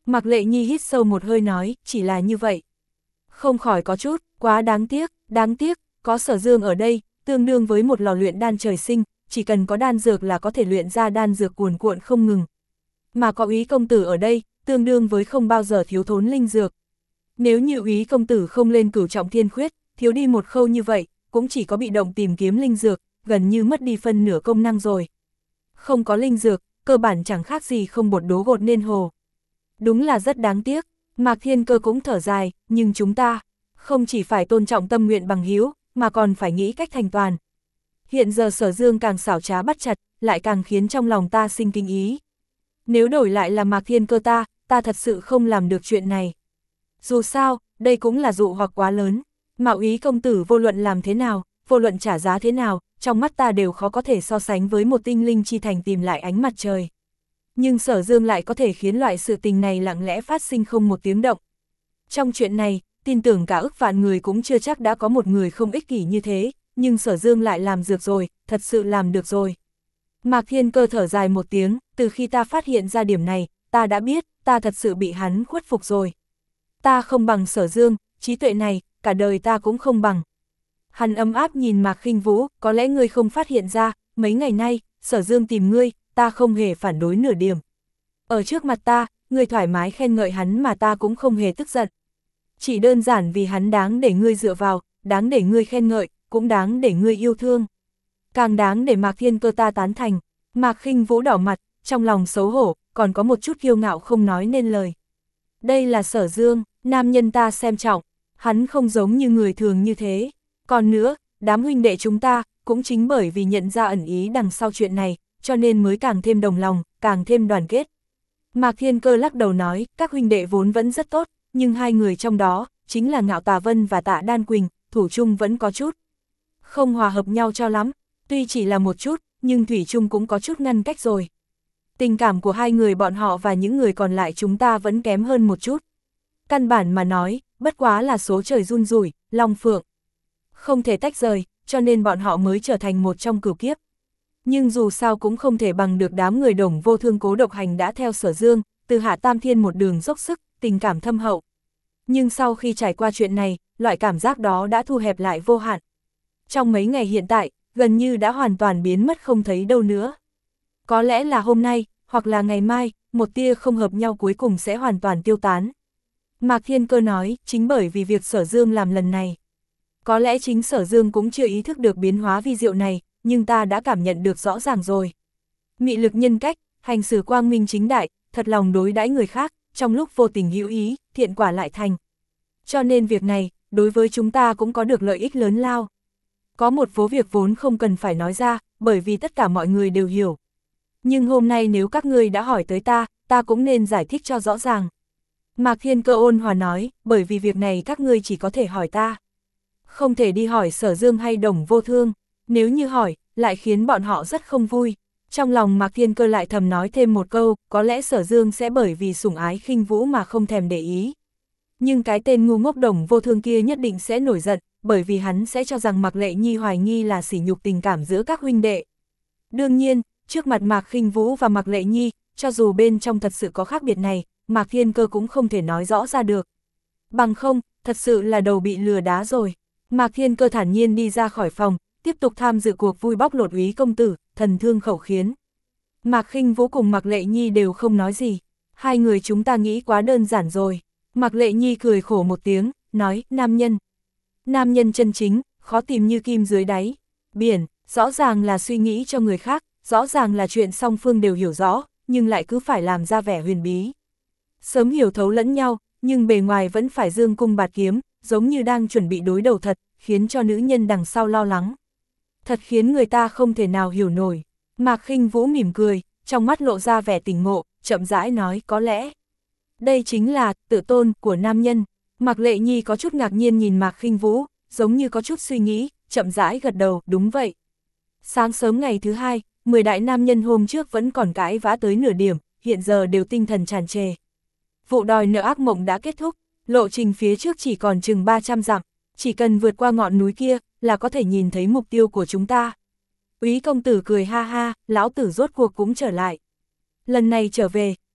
Mạc Lệ Nhi hít sâu một hơi nói, chỉ là như vậy. Không khỏi có chút, quá đáng tiếc, đáng tiếc, có Sở Dương ở đây, tương đương với một lò luyện đan trời sinh, chỉ cần có đan dược là có thể luyện ra đan dược cuồn cuộn không ngừng. Mà có Úy công tử ở đây, tương đương với không bao giờ thiếu thốn linh dược. Nếu như Úy công tử không lên cửu trọng thiên khuyết, thiếu đi một khâu như vậy, cũng chỉ có bị động tìm kiếm linh dược, gần như mất đi phân nửa công năng rồi. Không có linh dược, cơ bản chẳng khác gì không bột đố gột nên hồ. Đúng là rất đáng tiếc, Mạc Thiên Cơ cũng thở dài, nhưng chúng ta không chỉ phải tôn trọng tâm nguyện bằng hữu, mà còn phải nghĩ cách thành toàn. Hiện giờ Sở Dương càng xảo trá bắt chặt, lại càng khiến trong lòng ta sinh kinh ý. Nếu đổi lại là Mạc Thiên Cơ ta, ta thật sự không làm được chuyện này. Dù sao, đây cũng là dụ hoặc quá lớn, mà Úy công tử vô luận làm thế nào, vô luận trả giá thế nào, trong mắt ta đều khó có thể so sánh với một tinh linh chi thành tìm lại ánh mặt trời. Nhưng Sở Dương lại có thể khiến loại sự tình này lặng lẽ phát sinh không một tiếng động. Trong chuyện này, tin tưởng cả ức vạn người cũng chưa chắc đã có một người không ích kỷ như thế, nhưng Sở Dương lại làm được rồi, thật sự làm được rồi. Mạc Thiên Cơ thở dài một tiếng, từ khi ta phát hiện ra điểm này, ta đã biết, ta thật sự bị hắn khuất phục rồi. Ta không bằng Sở Dương, trí tuệ này, cả đời ta cũng không bằng. Hắn ấm áp nhìn Mạc Khinh Vũ, có lẽ ngươi không phát hiện ra, mấy ngày nay, Sở Dương tìm ngươi, ta không hề phản đối nửa điểm. Ở trước mặt ta, ngươi thoải mái khen ngợi hắn mà ta cũng không hề tức giận. Chỉ đơn giản vì hắn đáng để ngươi dựa vào, đáng để ngươi khen ngợi, cũng đáng để ngươi yêu thương. Càng đáng để Mạc Thiên Cơ ta tán thành. Mạc Khinh Vũ đỏ mặt, trong lòng xấu hổ, còn có một chút kiêu ngạo không nói nên lời. Đây là Sở Dương, nam nhân ta xem trọng, hắn không giống như người thường như thế. Còn nữa, đám huynh đệ chúng ta, cũng chính bởi vì nhận ra ẩn ý đằng sau chuyện này, cho nên mới càng thêm đồng lòng, càng thêm đoàn kết. Mạc Thiên Cơ lắc đầu nói, các huynh đệ vốn vẫn rất tốt, nhưng hai người trong đó, chính là Ngạo Tà Vân và Tạ Đan Quỳnh, thủ chung vẫn có chút không hòa hợp nhau cho lắm, tuy chỉ là một chút, nhưng thủy chung cũng có chút ngăn cách rồi. Tình cảm của hai người bọn họ và những người còn lại chúng ta vẫn kém hơn một chút. Căn bản mà nói, bất quá là số trời run rủi, long phượng. Không thể tách rời, cho nên bọn họ mới trở thành một trong cửu kiếp. Nhưng dù sao cũng không thể bằng được đám người Đồng Vô Thương Cố Độc Hành đã theo Sở Dương, từ Hạ Tam Thiên một đường dốc sức, tình cảm thâm hậu. Nhưng sau khi trải qua chuyện này, loại cảm giác đó đã thu hẹp lại vô hạn. Trong mấy ngày hiện tại, gần như đã hoàn toàn biến mất không thấy đâu nữa. Có lẽ là hôm nay, hoặc là ngày mai, một tia không hợp nhau cuối cùng sẽ hoàn toàn tiêu tán. Mạc Thiên Cơ nói, chính bởi vì việc Sở Dương làm lần này. Có lẽ chính Sở Dương cũng chưa ý thức được biến hóa vi diệu này, nhưng ta đã cảm nhận được rõ ràng rồi. Mị lực nhân cách, hành xử quang minh chính đại, thật lòng đối đãi người khác, trong lúc vô tình hữu ý, thiện quả lại thành. Cho nên việc này, đối với chúng ta cũng có được lợi ích lớn lao. Có một số việc vốn không cần phải nói ra, bởi vì tất cả mọi người đều hiểu. Nhưng hôm nay nếu các ngươi đã hỏi tới ta, ta cũng nên giải thích cho rõ ràng. Mạc Thiên Cơ ôn hòa nói, bởi vì việc này các ngươi chỉ có thể hỏi ta. Không thể đi hỏi Sở Dương hay Đồng Vô Thương, nếu như hỏi, lại khiến bọn họ rất không vui. Trong lòng Mạc Thiên Cơ lại thầm nói thêm một câu, có lẽ Sở Dương sẽ bởi vì sủng ái Khinh Vũ mà không thèm để ý. Nhưng cái tên ngu ngốc Đồng Vô Thương kia nhất định sẽ nổi giận, bởi vì hắn sẽ cho rằng Mạc Lệ Nhi hoài nghi là sỉ nhục tình cảm giữa các huynh đệ. Đương nhiên, trước mặt Mạc Khinh Vũ và Mạc Lệ Nhi, cho dù bên trong thật sự có khác biệt này, Mạc Thiên Cơ cũng không thể nói rõ ra được. Bằng không, thật sự là đầu bị lừa đá rồi. Mạc Thiên Cơ thản nhiên đi ra khỏi phòng, tiếp tục tham dự cuộc vui bóc lột Úy công tử, thần thương khẩu khiến. Mạc Khinh Vũ cùng Mạc Lệ Nhi đều không nói gì. Hai người chúng ta nghĩ quá đơn giản rồi. Mạc Lệ Nhi cười khổ một tiếng, nói, nam nhân. Nam nhân chân chính, khó tìm như kim dưới đáy biển, rõ ràng là suy nghĩ cho người khác, rõ ràng là chuyện song phương đều hiểu rõ, nhưng lại cứ phải làm ra vẻ huyền bí. Sớm hiểu thấu lẫn nhau, nhưng bề ngoài vẫn phải dương cung bạt kiếm, giống như đang chuẩn bị đối đầu thật, khiến cho nữ nhân đằng sau lo lắng. Thật khiến người ta không thể nào hiểu nổi. Mạc Khinh Vũ mỉm cười, trong mắt lộ ra vẻ tỉnh ngộ, chậm rãi nói có lẽ. Đây chính là tự tôn của nam nhân. Mạc Lệ Nhi có chút ngạc nhiên nhìn Mạc Khinh Vũ, giống như có chút suy nghĩ, chậm rãi gật đầu, đúng vậy. Sáng sớm ngày thứ hai, mười đại nam nhân hôm trước vẫn còn cãi vã tới nửa điểm, hiện giờ đều tinh thần tràn trề. Vụ đòi nợ ác mộng đã kết thúc, lộ trình phía trước chỉ còn chừng ba trăm dặm, chỉ cần vượt qua ngọn núi kia là có thể nhìn thấy mục tiêu của chúng ta. Úy công tử cười ha ha, lão tử rốt cuộc cũng trở lại. Lần này trở về,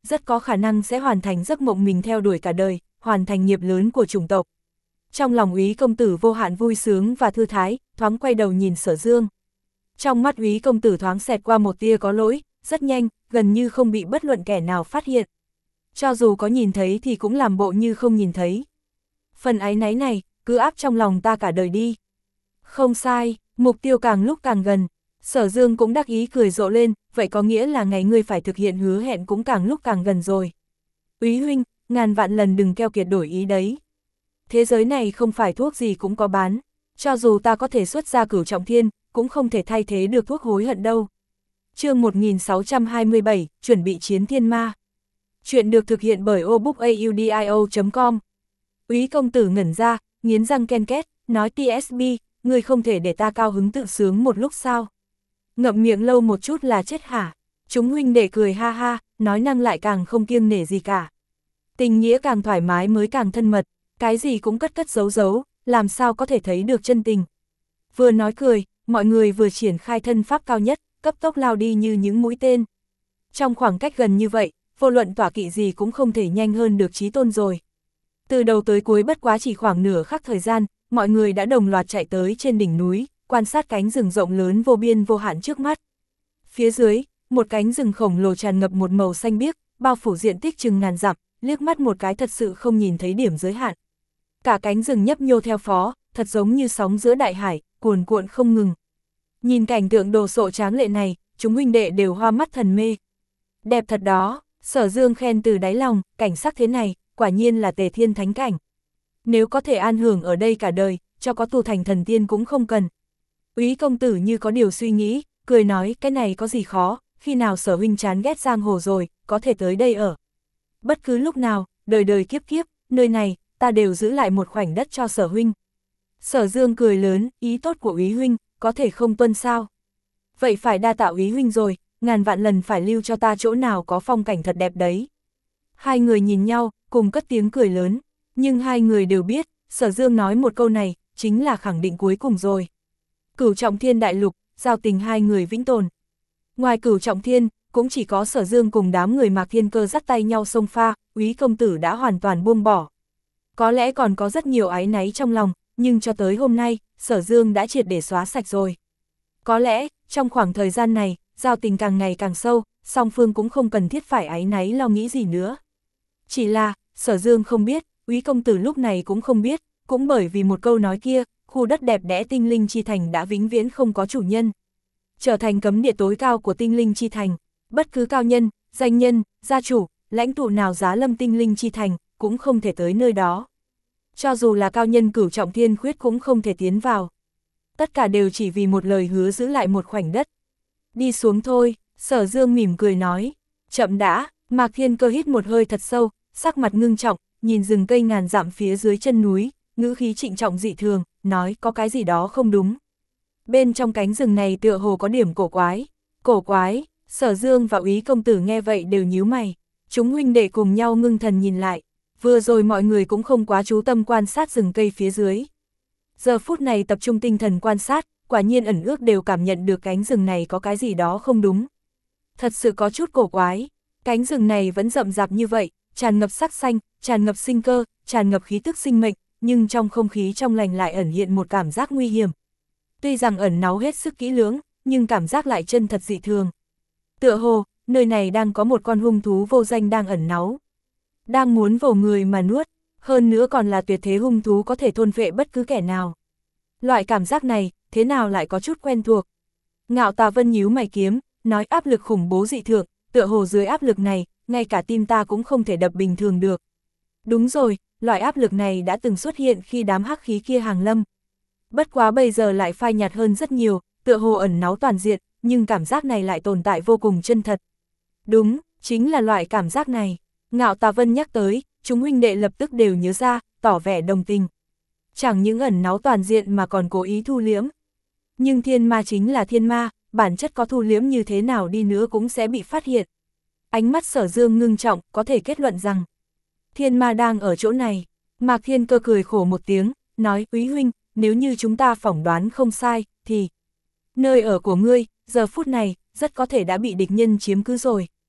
rất có khả năng sẽ hoàn thành giấc mộng mình theo đuổi cả đời, hoàn thành nghiệp lớn của chủng tộc. Trong lòng Úy công tử vô hạn vui sướng và thư thái, thoáng quay đầu nhìn Sở Dương. Trong mắt Úy công tử thoáng xẹt qua một tia có lỗi, rất nhanh, gần như không bị bất luận kẻ nào phát hiện. Cho dù có nhìn thấy thì cũng làm bộ như không nhìn thấy. Phần áy náy này, cứ áp trong lòng ta cả đời đi. Không sai, mục tiêu càng lúc càng gần. Sở Dương cũng đắc ý cười rộ lên, vậy có nghĩa là ngày ngươi phải thực hiện hứa hẹn cũng càng lúc càng gần rồi. Úy huynh, ngàn vạn lần đừng keo kiệt đổi ý đấy. Thế giới này không phải thuốc gì cũng có bán, cho dù ta có thể xuất ra Cửu Trọng Thiên, cũng không thể thay thế được thuốc hối hận đâu. Chương một nghìn sáu trăm hai mươi bảy, chuẩn bị chiến thiên ma. Chuyện được thực hiện bởi obookaudio chấm com. Úy công tử ngẩn ra, nghiến răng ken két, nói tê ét bê, ngươi không thể để ta cao hứng tự sướng một lúc sao? Ngậm miệng lâu một chút là chết hả? Chúng huynh đệ cười ha ha, nói năng lại càng không kiêng nể gì cả. Tình nghĩa càng thoải mái mới càng thân mật, cái gì cũng cất cất giấu giấu, làm sao có thể thấy được chân tình. Vừa nói cười, mọi người vừa triển khai thân pháp cao nhất, cấp tốc lao đi như những mũi tên. Trong khoảng cách gần như vậy, vô luận tỏa kỵ gì cũng không thể nhanh hơn được Chí Tôn rồi. Từ đầu tới cuối bất quá chỉ khoảng nửa khắc thời gian, mọi người đã đồng loạt chạy tới trên đỉnh núi, quan sát cánh rừng rộng lớn vô biên vô hạn trước mắt. Phía dưới, một cánh rừng khổng lồ tràn ngập một màu xanh biếc, bao phủ diện tích chừng ngàn dặm, liếc mắt một cái thật sự không nhìn thấy điểm giới hạn. Cả cánh rừng nhấp nhô theo phó, thật giống như sóng giữa đại hải, cuồn cuộn không ngừng. Nhìn cảnh tượng đồ sộ tráng lệ này, chúng huynh đệ đều hoa mắt thần mê. Đẹp thật đó, Sở Dương khen từ đáy lòng, cảnh sắc thế này, quả nhiên là tề thiên thánh cảnh. Nếu có thể an hưởng ở đây cả đời, cho có tu thành thần tiên cũng không cần. Úy công tử như có điều suy nghĩ, cười nói cái này có gì khó, khi nào Sở huynh chán ghét giang hồ rồi, có thể tới đây ở. Bất cứ lúc nào, đời đời kiếp kiếp, nơi này, ta đều giữ lại một khoảnh đất cho Sở huynh. Sở Dương cười lớn, ý tốt của Úy huynh, có thể không tuân sao. Vậy phải đa tạ Úy huynh rồi, ngàn vạn lần phải lưu cho ta chỗ nào có phong cảnh thật đẹp đấy. Hai người nhìn nhau, cùng cất tiếng cười lớn, nhưng hai người đều biết, Sở Dương nói một câu này, chính là khẳng định cuối cùng rồi. Cửu Trọng Thiên đại lục, giao tình hai người vĩnh tồn. Ngoài Cửu Trọng Thiên, cũng chỉ có Sở Dương cùng đám người Mạc Thiên Cơ dắt tay nhau xông pha, Úy công tử đã hoàn toàn buông bỏ. Có lẽ còn có rất nhiều áy náy trong lòng, nhưng cho tới hôm nay, Sở Dương đã triệt để xóa sạch rồi. Có lẽ, trong khoảng thời gian này, giao tình càng ngày càng sâu, song phương cũng không cần thiết phải áy náy lo nghĩ gì nữa. Chỉ là, Sở Dương không biết, Úy công tử lúc này cũng không biết, cũng bởi vì một câu nói kia, khu đất đẹp đẽ Tinh Linh Chi Thành đã vĩnh viễn không có chủ nhân. Trở thành cấm địa tối cao của Tinh Linh Chi Thành, bất cứ cao nhân, danh nhân, gia chủ, lãnh tụ nào giá lâm Tinh Linh Chi Thành, cũng không thể tới nơi đó. Cho dù là cao nhân Cửu Trọng Thiên khuyết cũng không thể tiến vào. Tất cả đều chỉ vì một lời hứa giữ lại một khoảnh đất. Đi xuống thôi, Sở Dương mỉm cười nói. Chậm đã, Mạc Thiên Cơ hít một hơi thật sâu, sắc mặt ngưng trọng, nhìn rừng cây ngàn dặm phía dưới chân núi, ngữ khí trịnh trọng dị thường, nói có cái gì đó không đúng. Bên trong cánh rừng này tựa hồ có điểm cổ quái. Cổ quái, Sở Dương và Úy công tử nghe vậy đều nhíu mày. Chúng huynh đệ cùng nhau ngưng thần nhìn lại. Vừa rồi mọi người cũng không quá chú tâm quan sát rừng cây phía dưới. Giờ phút này tập trung tinh thần quan sát, quả nhiên ẩn ước đều cảm nhận được cánh rừng này có cái gì đó không đúng. Thật sự có chút cổ quái, cánh rừng này vẫn rậm rạp như vậy, tràn ngập sắc xanh, tràn ngập sinh cơ, tràn ngập khí tức sinh mệnh, nhưng trong không khí trong lành lại ẩn hiện một cảm giác nguy hiểm. Tuy rằng ẩn náu hết sức kỹ lưỡng, nhưng cảm giác lại chân thật dị thường. Tựa hồ, nơi này đang có một con hung thú vô danh đang ẩn náu. Đang muốn vồ người mà nuốt, hơn nữa còn là tuyệt thế hung thú có thể thôn phệ bất cứ kẻ nào. Loại cảm giác này, thế nào lại có chút quen thuộc. Ngạo Tà Vân nhíu mày kiếm, nói áp lực khủng bố dị thường, tựa hồ dưới áp lực này, ngay cả tim ta cũng không thể đập bình thường được. Đúng rồi, loại áp lực này đã từng xuất hiện khi đám hắc khí kia hàng lâm. Bất quá bây giờ lại phai nhạt hơn rất nhiều, tựa hồ ẩn náu toàn diện, nhưng cảm giác này lại tồn tại vô cùng chân thật. Đúng, chính là loại cảm giác này. Ngạo Tà Vân nhắc tới, chúng huynh đệ lập tức đều nhớ ra, tỏ vẻ đồng tình. Chẳng những ẩn náu toàn diện mà còn cố ý thu liếm. Nhưng thiên ma chính là thiên ma, bản chất có thu liếm như thế nào đi nữa cũng sẽ bị phát hiện. Ánh mắt Sở Dương ngưng trọng, có thể kết luận rằng thiên ma đang ở chỗ này. Mạc Thiên Cơ cười khổ một tiếng, nói Úy huynh, nếu như chúng ta phỏng đoán không sai, thì nơi ở của ngươi, giờ phút này, rất có thể đã bị địch nhân chiếm cứ rồi.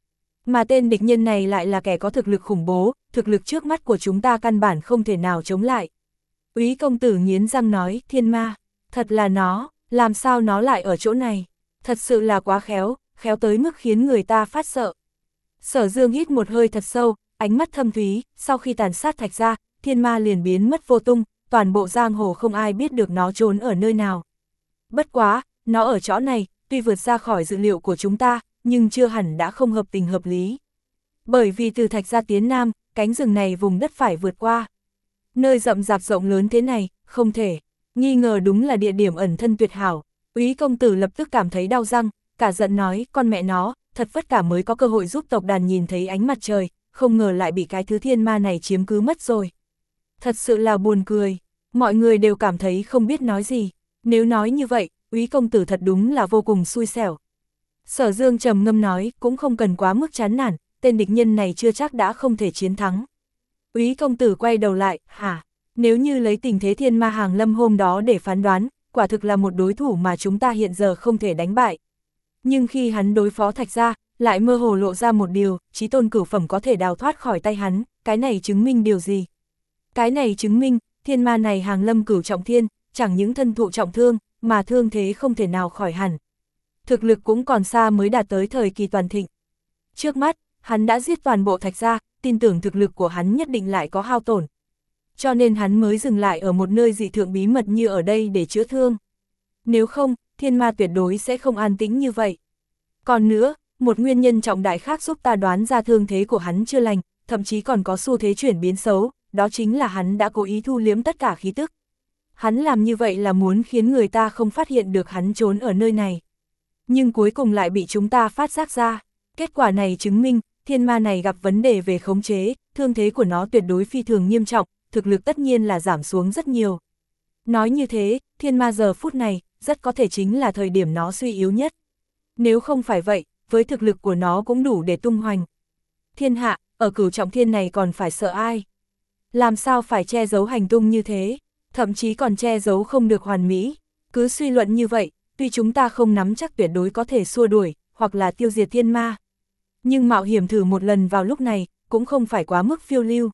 Mà tên địch nhân này lại là kẻ có thực lực khủng bố, thực lực trước mắt của chúng ta căn bản không thể nào chống lại. Úy công tử nghiến răng nói, thiên ma, thật là nó, làm sao nó lại ở chỗ này, thật sự là quá khéo, khéo tới mức khiến người ta phát sợ. Sở Dương hít một hơi thật sâu, ánh mắt thâm thúy, sau khi tàn sát Thạch Gia, thiên ma liền biến mất vô tung, toàn bộ giang hồ không ai biết được nó trốn ở nơi nào. Bất quá, nó ở chỗ này, tuy vượt ra khỏi dự liệu của chúng ta, nhưng chưa hẳn đã không hợp tình hợp lý. Bởi vì từ Thạch Gia tiến Nam, cánh rừng này vùng đất phải vượt qua. Nơi rậm rạp rộng lớn thế này, không thể, nghi ngờ đúng là địa điểm ẩn thân tuyệt hảo. Úy công tử lập tức cảm thấy đau răng, cả giận nói, con mẹ nó, thật vất cả mới có cơ hội giúp tộc đàn nhìn thấy ánh mặt trời, không ngờ lại bị cái thứ thiên ma này chiếm cứ mất rồi. Thật sự là buồn cười, mọi người đều cảm thấy không biết nói gì, nếu nói như vậy, Úy công tử thật đúng là vô cùng xui xẻo. Sở Dương trầm ngâm nói, cũng không cần quá mức chán nản, tên địch nhân này chưa chắc đã không thể chiến thắng. Úy công tử quay đầu lại, hả, nếu như lấy tình thế thiên ma hàng lâm hôm đó để phán đoán, quả thực là một đối thủ mà chúng ta hiện giờ không thể đánh bại. Nhưng khi hắn đối phó Thạch Gia, lại mơ hồ lộ ra một điều, chí tôn cửu phẩm có thể đào thoát khỏi tay hắn, cái này chứng minh điều gì? Cái này chứng minh, thiên ma này hàng lâm cửu trọng thiên, chẳng những thân thụ trọng thương, mà thương thế không thể nào khỏi hẳn. Thực lực cũng còn xa mới đạt tới thời kỳ toàn thịnh. Trước mắt, hắn đã giết toàn bộ Thạch Gia, tin tưởng thực lực của hắn nhất định lại có hao tổn. Cho nên hắn mới dừng lại ở một nơi dị thượng bí mật như ở đây để chữa thương. Nếu không, thiên ma tuyệt đối sẽ không an tĩnh như vậy. Còn nữa, một nguyên nhân trọng đại khác giúp ta đoán ra thương thế của hắn chưa lành, thậm chí còn có xu thế chuyển biến xấu, đó chính là hắn đã cố ý thu liếm tất cả khí tức. Hắn làm như vậy là muốn khiến người ta không phát hiện được hắn trốn ở nơi này. Nhưng cuối cùng lại bị chúng ta phát giác ra. Kết quả này chứng minh, thiên ma này gặp vấn đề về khống chế, thương thế của nó tuyệt đối phi thường nghiêm trọng, thực lực tất nhiên là giảm xuống rất nhiều. Nói như thế, thiên ma giờ phút này, rất có thể chính là thời điểm nó suy yếu nhất. Nếu không phải vậy, với thực lực của nó cũng đủ để tung hoành. Thiên hạ, ở cửu trọng thiên này còn phải sợ ai? Làm sao phải che giấu hành tung như thế, thậm chí còn che giấu không được hoàn mỹ. Cứ suy luận như vậy, tuy chúng ta không nắm chắc tuyệt đối có thể xua đuổi, hoặc là tiêu diệt thiên ma. Nhưng mạo hiểm thử một lần vào lúc này, cũng không phải quá mức phiêu lưu.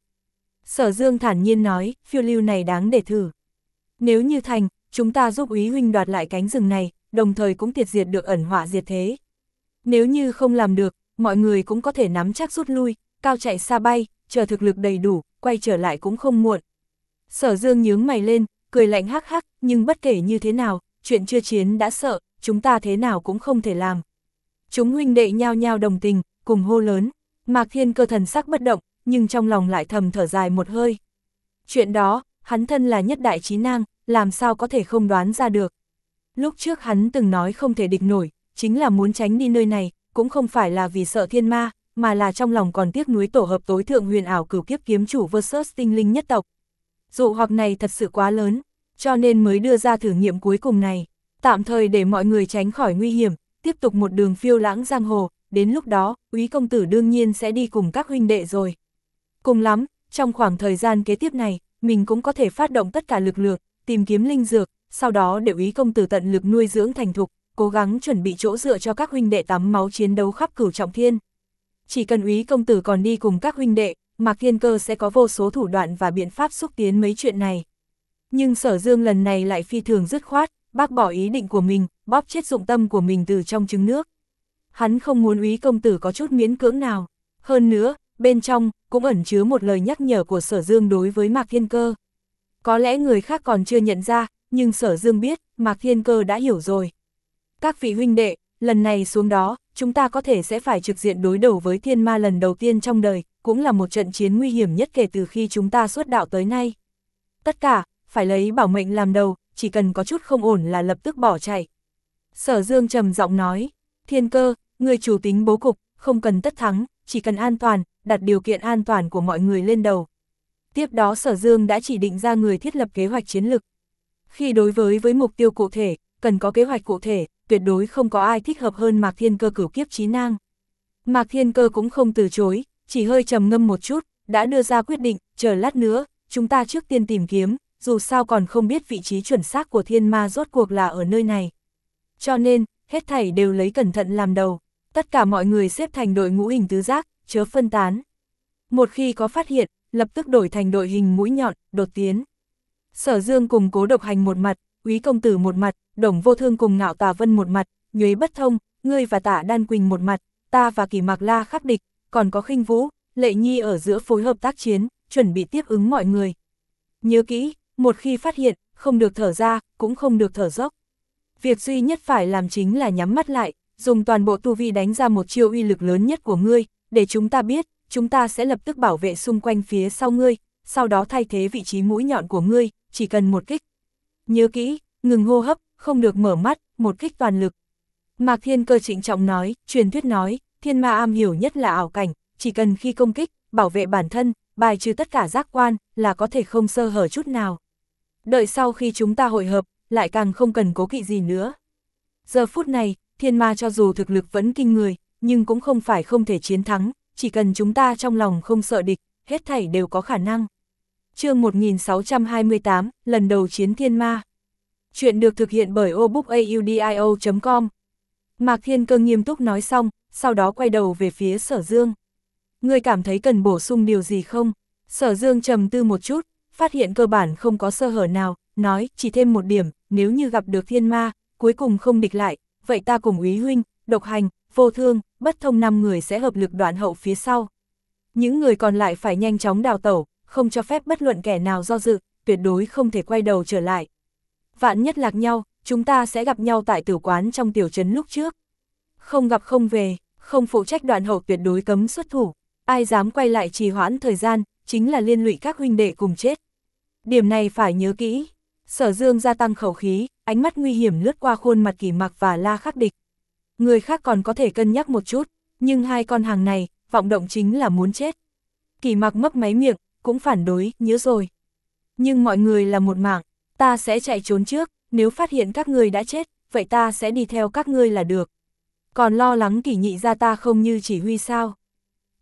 Sở Dương thản nhiên nói, phiêu lưu này đáng để thử. Nếu như thành, chúng ta giúp Úy huynh đoạt lại cánh rừng này, đồng thời cũng tiệt diệt được ẩn họa diệt thế. Nếu như không làm được, mọi người cũng có thể nắm chắc rút lui, cao chạy xa bay, chờ thực lực đầy đủ, quay trở lại cũng không muộn. Sở Dương nhướng mày lên, cười lạnh hắc hắc, nhưng bất kể như thế nào, chuyện chưa chiến đã sợ, chúng ta thế nào cũng không thể làm. Chúng huynh đệ nhao nhao đồng tình, cùng hô lớn. Mạc Thiên Cơ thần sắc bất động, nhưng trong lòng lại thầm thở dài một hơi. Chuyện đó, hắn thân là nhất đại trí năng, làm sao có thể không đoán ra được. Lúc trước hắn từng nói không thể địch nổi, chính là muốn tránh đi nơi này, cũng không phải là vì sợ thiên ma, mà là trong lòng còn tiếc nuối tổ hợp tối thượng huyền ảo cửu kiếp kiếm chủ versus tinh linh nhất tộc. Dụ hoặc này thật sự quá lớn, cho nên mới đưa ra thử nghiệm cuối cùng này, tạm thời để mọi người tránh khỏi nguy hiểm, tiếp tục một đường phiêu lãng giang hồ, đến lúc đó, Úy công tử đương nhiên sẽ đi cùng các huynh đệ rồi. Cùng lắm, trong khoảng thời gian kế tiếp này, mình cũng có thể phát động tất cả lực lượng, tìm kiếm linh dược, sau đó để Úy công tử tận lực nuôi dưỡng thành thục, cố gắng chuẩn bị chỗ dựa cho các huynh đệ tắm máu chiến đấu khắp cửu trọng thiên. Chỉ cần Úy công tử còn đi cùng các huynh đệ, Mạc Thiên Cơ sẽ có vô số thủ đoạn và biện pháp xúc tiến mấy chuyện này. Nhưng Sở Dương lần này lại phi thường dứt khoát, bác bỏ ý định của mình, bóp chết dụng tâm của mình từ trong trứng nước. Hắn không muốn Úy công tử có chút miễn cưỡng nào. Hơn nữa, bên trong, cũng ẩn chứa một lời nhắc nhở của Sở Dương đối với Mạc Thiên Cơ. Có lẽ người khác còn chưa nhận ra, nhưng Sở Dương biết, Mạc Thiên Cơ đã hiểu rồi. Các vị huynh đệ, lần này xuống đó, chúng ta có thể sẽ phải trực diện đối đầu với thiên ma lần đầu tiên trong đời, cũng là một trận chiến nguy hiểm nhất kể từ khi chúng ta xuất đạo tới nay. Tất cả, phải lấy bảo mệnh làm đầu, chỉ cần có chút không ổn là lập tức bỏ chạy. Sở Dương trầm giọng nói, Thiên Cơ, người chủ tính bố cục, không cần tất thắng, chỉ cần an toàn, đặt điều kiện an toàn của mọi người lên đầu. Tiếp đó Sở Dương đã chỉ định ra người thiết lập kế hoạch chiến lược. Khi đối với với mục tiêu cụ thể, cần có kế hoạch cụ thể, tuyệt đối không có ai thích hợp hơn Mạc Thiên Cơ cửu kiếp chí nang. Mạc Thiên Cơ cũng không từ chối, chỉ hơi trầm ngâm một chút, đã đưa ra quyết định, chờ lát nữa, chúng ta trước tiên tìm kiếm, dù sao còn không biết vị trí chuẩn xác của thiên ma rốt cuộc là ở nơi này. Cho nên, hết thảy đều lấy cẩn thận làm đầu. Tất Tất cả mọi người xếp thành đội ngũ hình tứ giác, chớ phân tán. Một khi có phát hiện, lập tức đổi thành đội hình mũi nhọn, đột tiến. Sở Dương cùng Cố Độc Hành một mặt, Úy công tử một mặt, Đồng Vô Thương cùng Ngạo Tà Vân một mặt, Nhuế Bất Thông, ngươi và Tả Đan Quỳnh một mặt, ta và Kỷ Mạc La khắc địch, còn có Khinh Vũ, Lệ Nhi ở giữa phối hợp tác chiến, chuẩn bị tiếp ứng mọi người. Nhớ kỹ, một khi phát hiện, không được thở ra, cũng không được thở dốc. Việc duy nhất phải làm chính là nhắm mắt lại, dùng toàn bộ tu vi đánh ra một chiêu uy lực lớn nhất của ngươi, để chúng ta biết, chúng ta sẽ lập tức bảo vệ xung quanh phía sau ngươi, sau đó thay thế vị trí mũi nhọn của ngươi, chỉ cần một kích. Nhớ kỹ, ngừng hô hấp, không được mở mắt, một kích toàn lực. Mạc Thiên Cơ trịnh trọng nói, truyền thuyết nói, thiên ma am hiểu nhất là ảo cảnh, chỉ cần khi công kích, bảo vệ bản thân, bài trừ tất cả giác quan, là có thể không sơ hở chút nào. Đợi sau khi chúng ta hội hợp, lại càng không cần cố kỵ gì nữa. Giờ phút này, thiên ma cho dù thực lực vẫn kinh người, nhưng cũng không phải không thể chiến thắng, chỉ cần chúng ta trong lòng không sợ địch, hết thảy đều có khả năng. Chương một nghìn sáu trăm hai mươi tám, lần đầu chiến thiên ma. Chuyện được thực hiện bởi obookaudio chấm com. Mạc Thiên Cơ nghiêm túc nói xong, sau đó quay đầu về phía Sở Dương. Ngươi cảm thấy cần bổ sung điều gì không? Sở Dương trầm tư một chút, phát hiện cơ bản không có sơ hở nào, nói chỉ thêm một điểm, nếu như gặp được thiên ma, cuối cùng không địch lại, vậy ta cùng Úy huynh, Độc Hành, Vô Thương, Bất Thông năm người sẽ hợp lực đoạn hậu phía sau. Những người còn lại phải nhanh chóng đào tẩu, không cho phép bất luận kẻ nào do dự, tuyệt đối không thể quay đầu trở lại. Vạn nhất lạc nhau, chúng ta sẽ gặp nhau tại tử quán trong tiểu trấn lúc trước. Không gặp không về, không phụ trách đoạn hậu tuyệt đối cấm xuất thủ, ai dám quay lại trì hoãn thời gian, chính là liên lụy các huynh đệ cùng chết. Điểm này phải nhớ kỹ. Sở Dương gia tăng khẩu khí, ánh mắt nguy hiểm lướt qua khuôn mặt Kỷ Mạc và La khắc địch. Người khác còn có thể cân nhắc một chút, nhưng hai con hàng này, vọng động chính là muốn chết. Kỷ Mạc mấp máy miệng, cũng phản đối, nhớ rồi. Nhưng mọi người là một mạng, ta sẽ chạy trốn trước, nếu phát hiện các ngươi đã chết, vậy ta sẽ đi theo các ngươi là được. Còn lo lắng Kỷ nhị gia ta không như chỉ huy sao?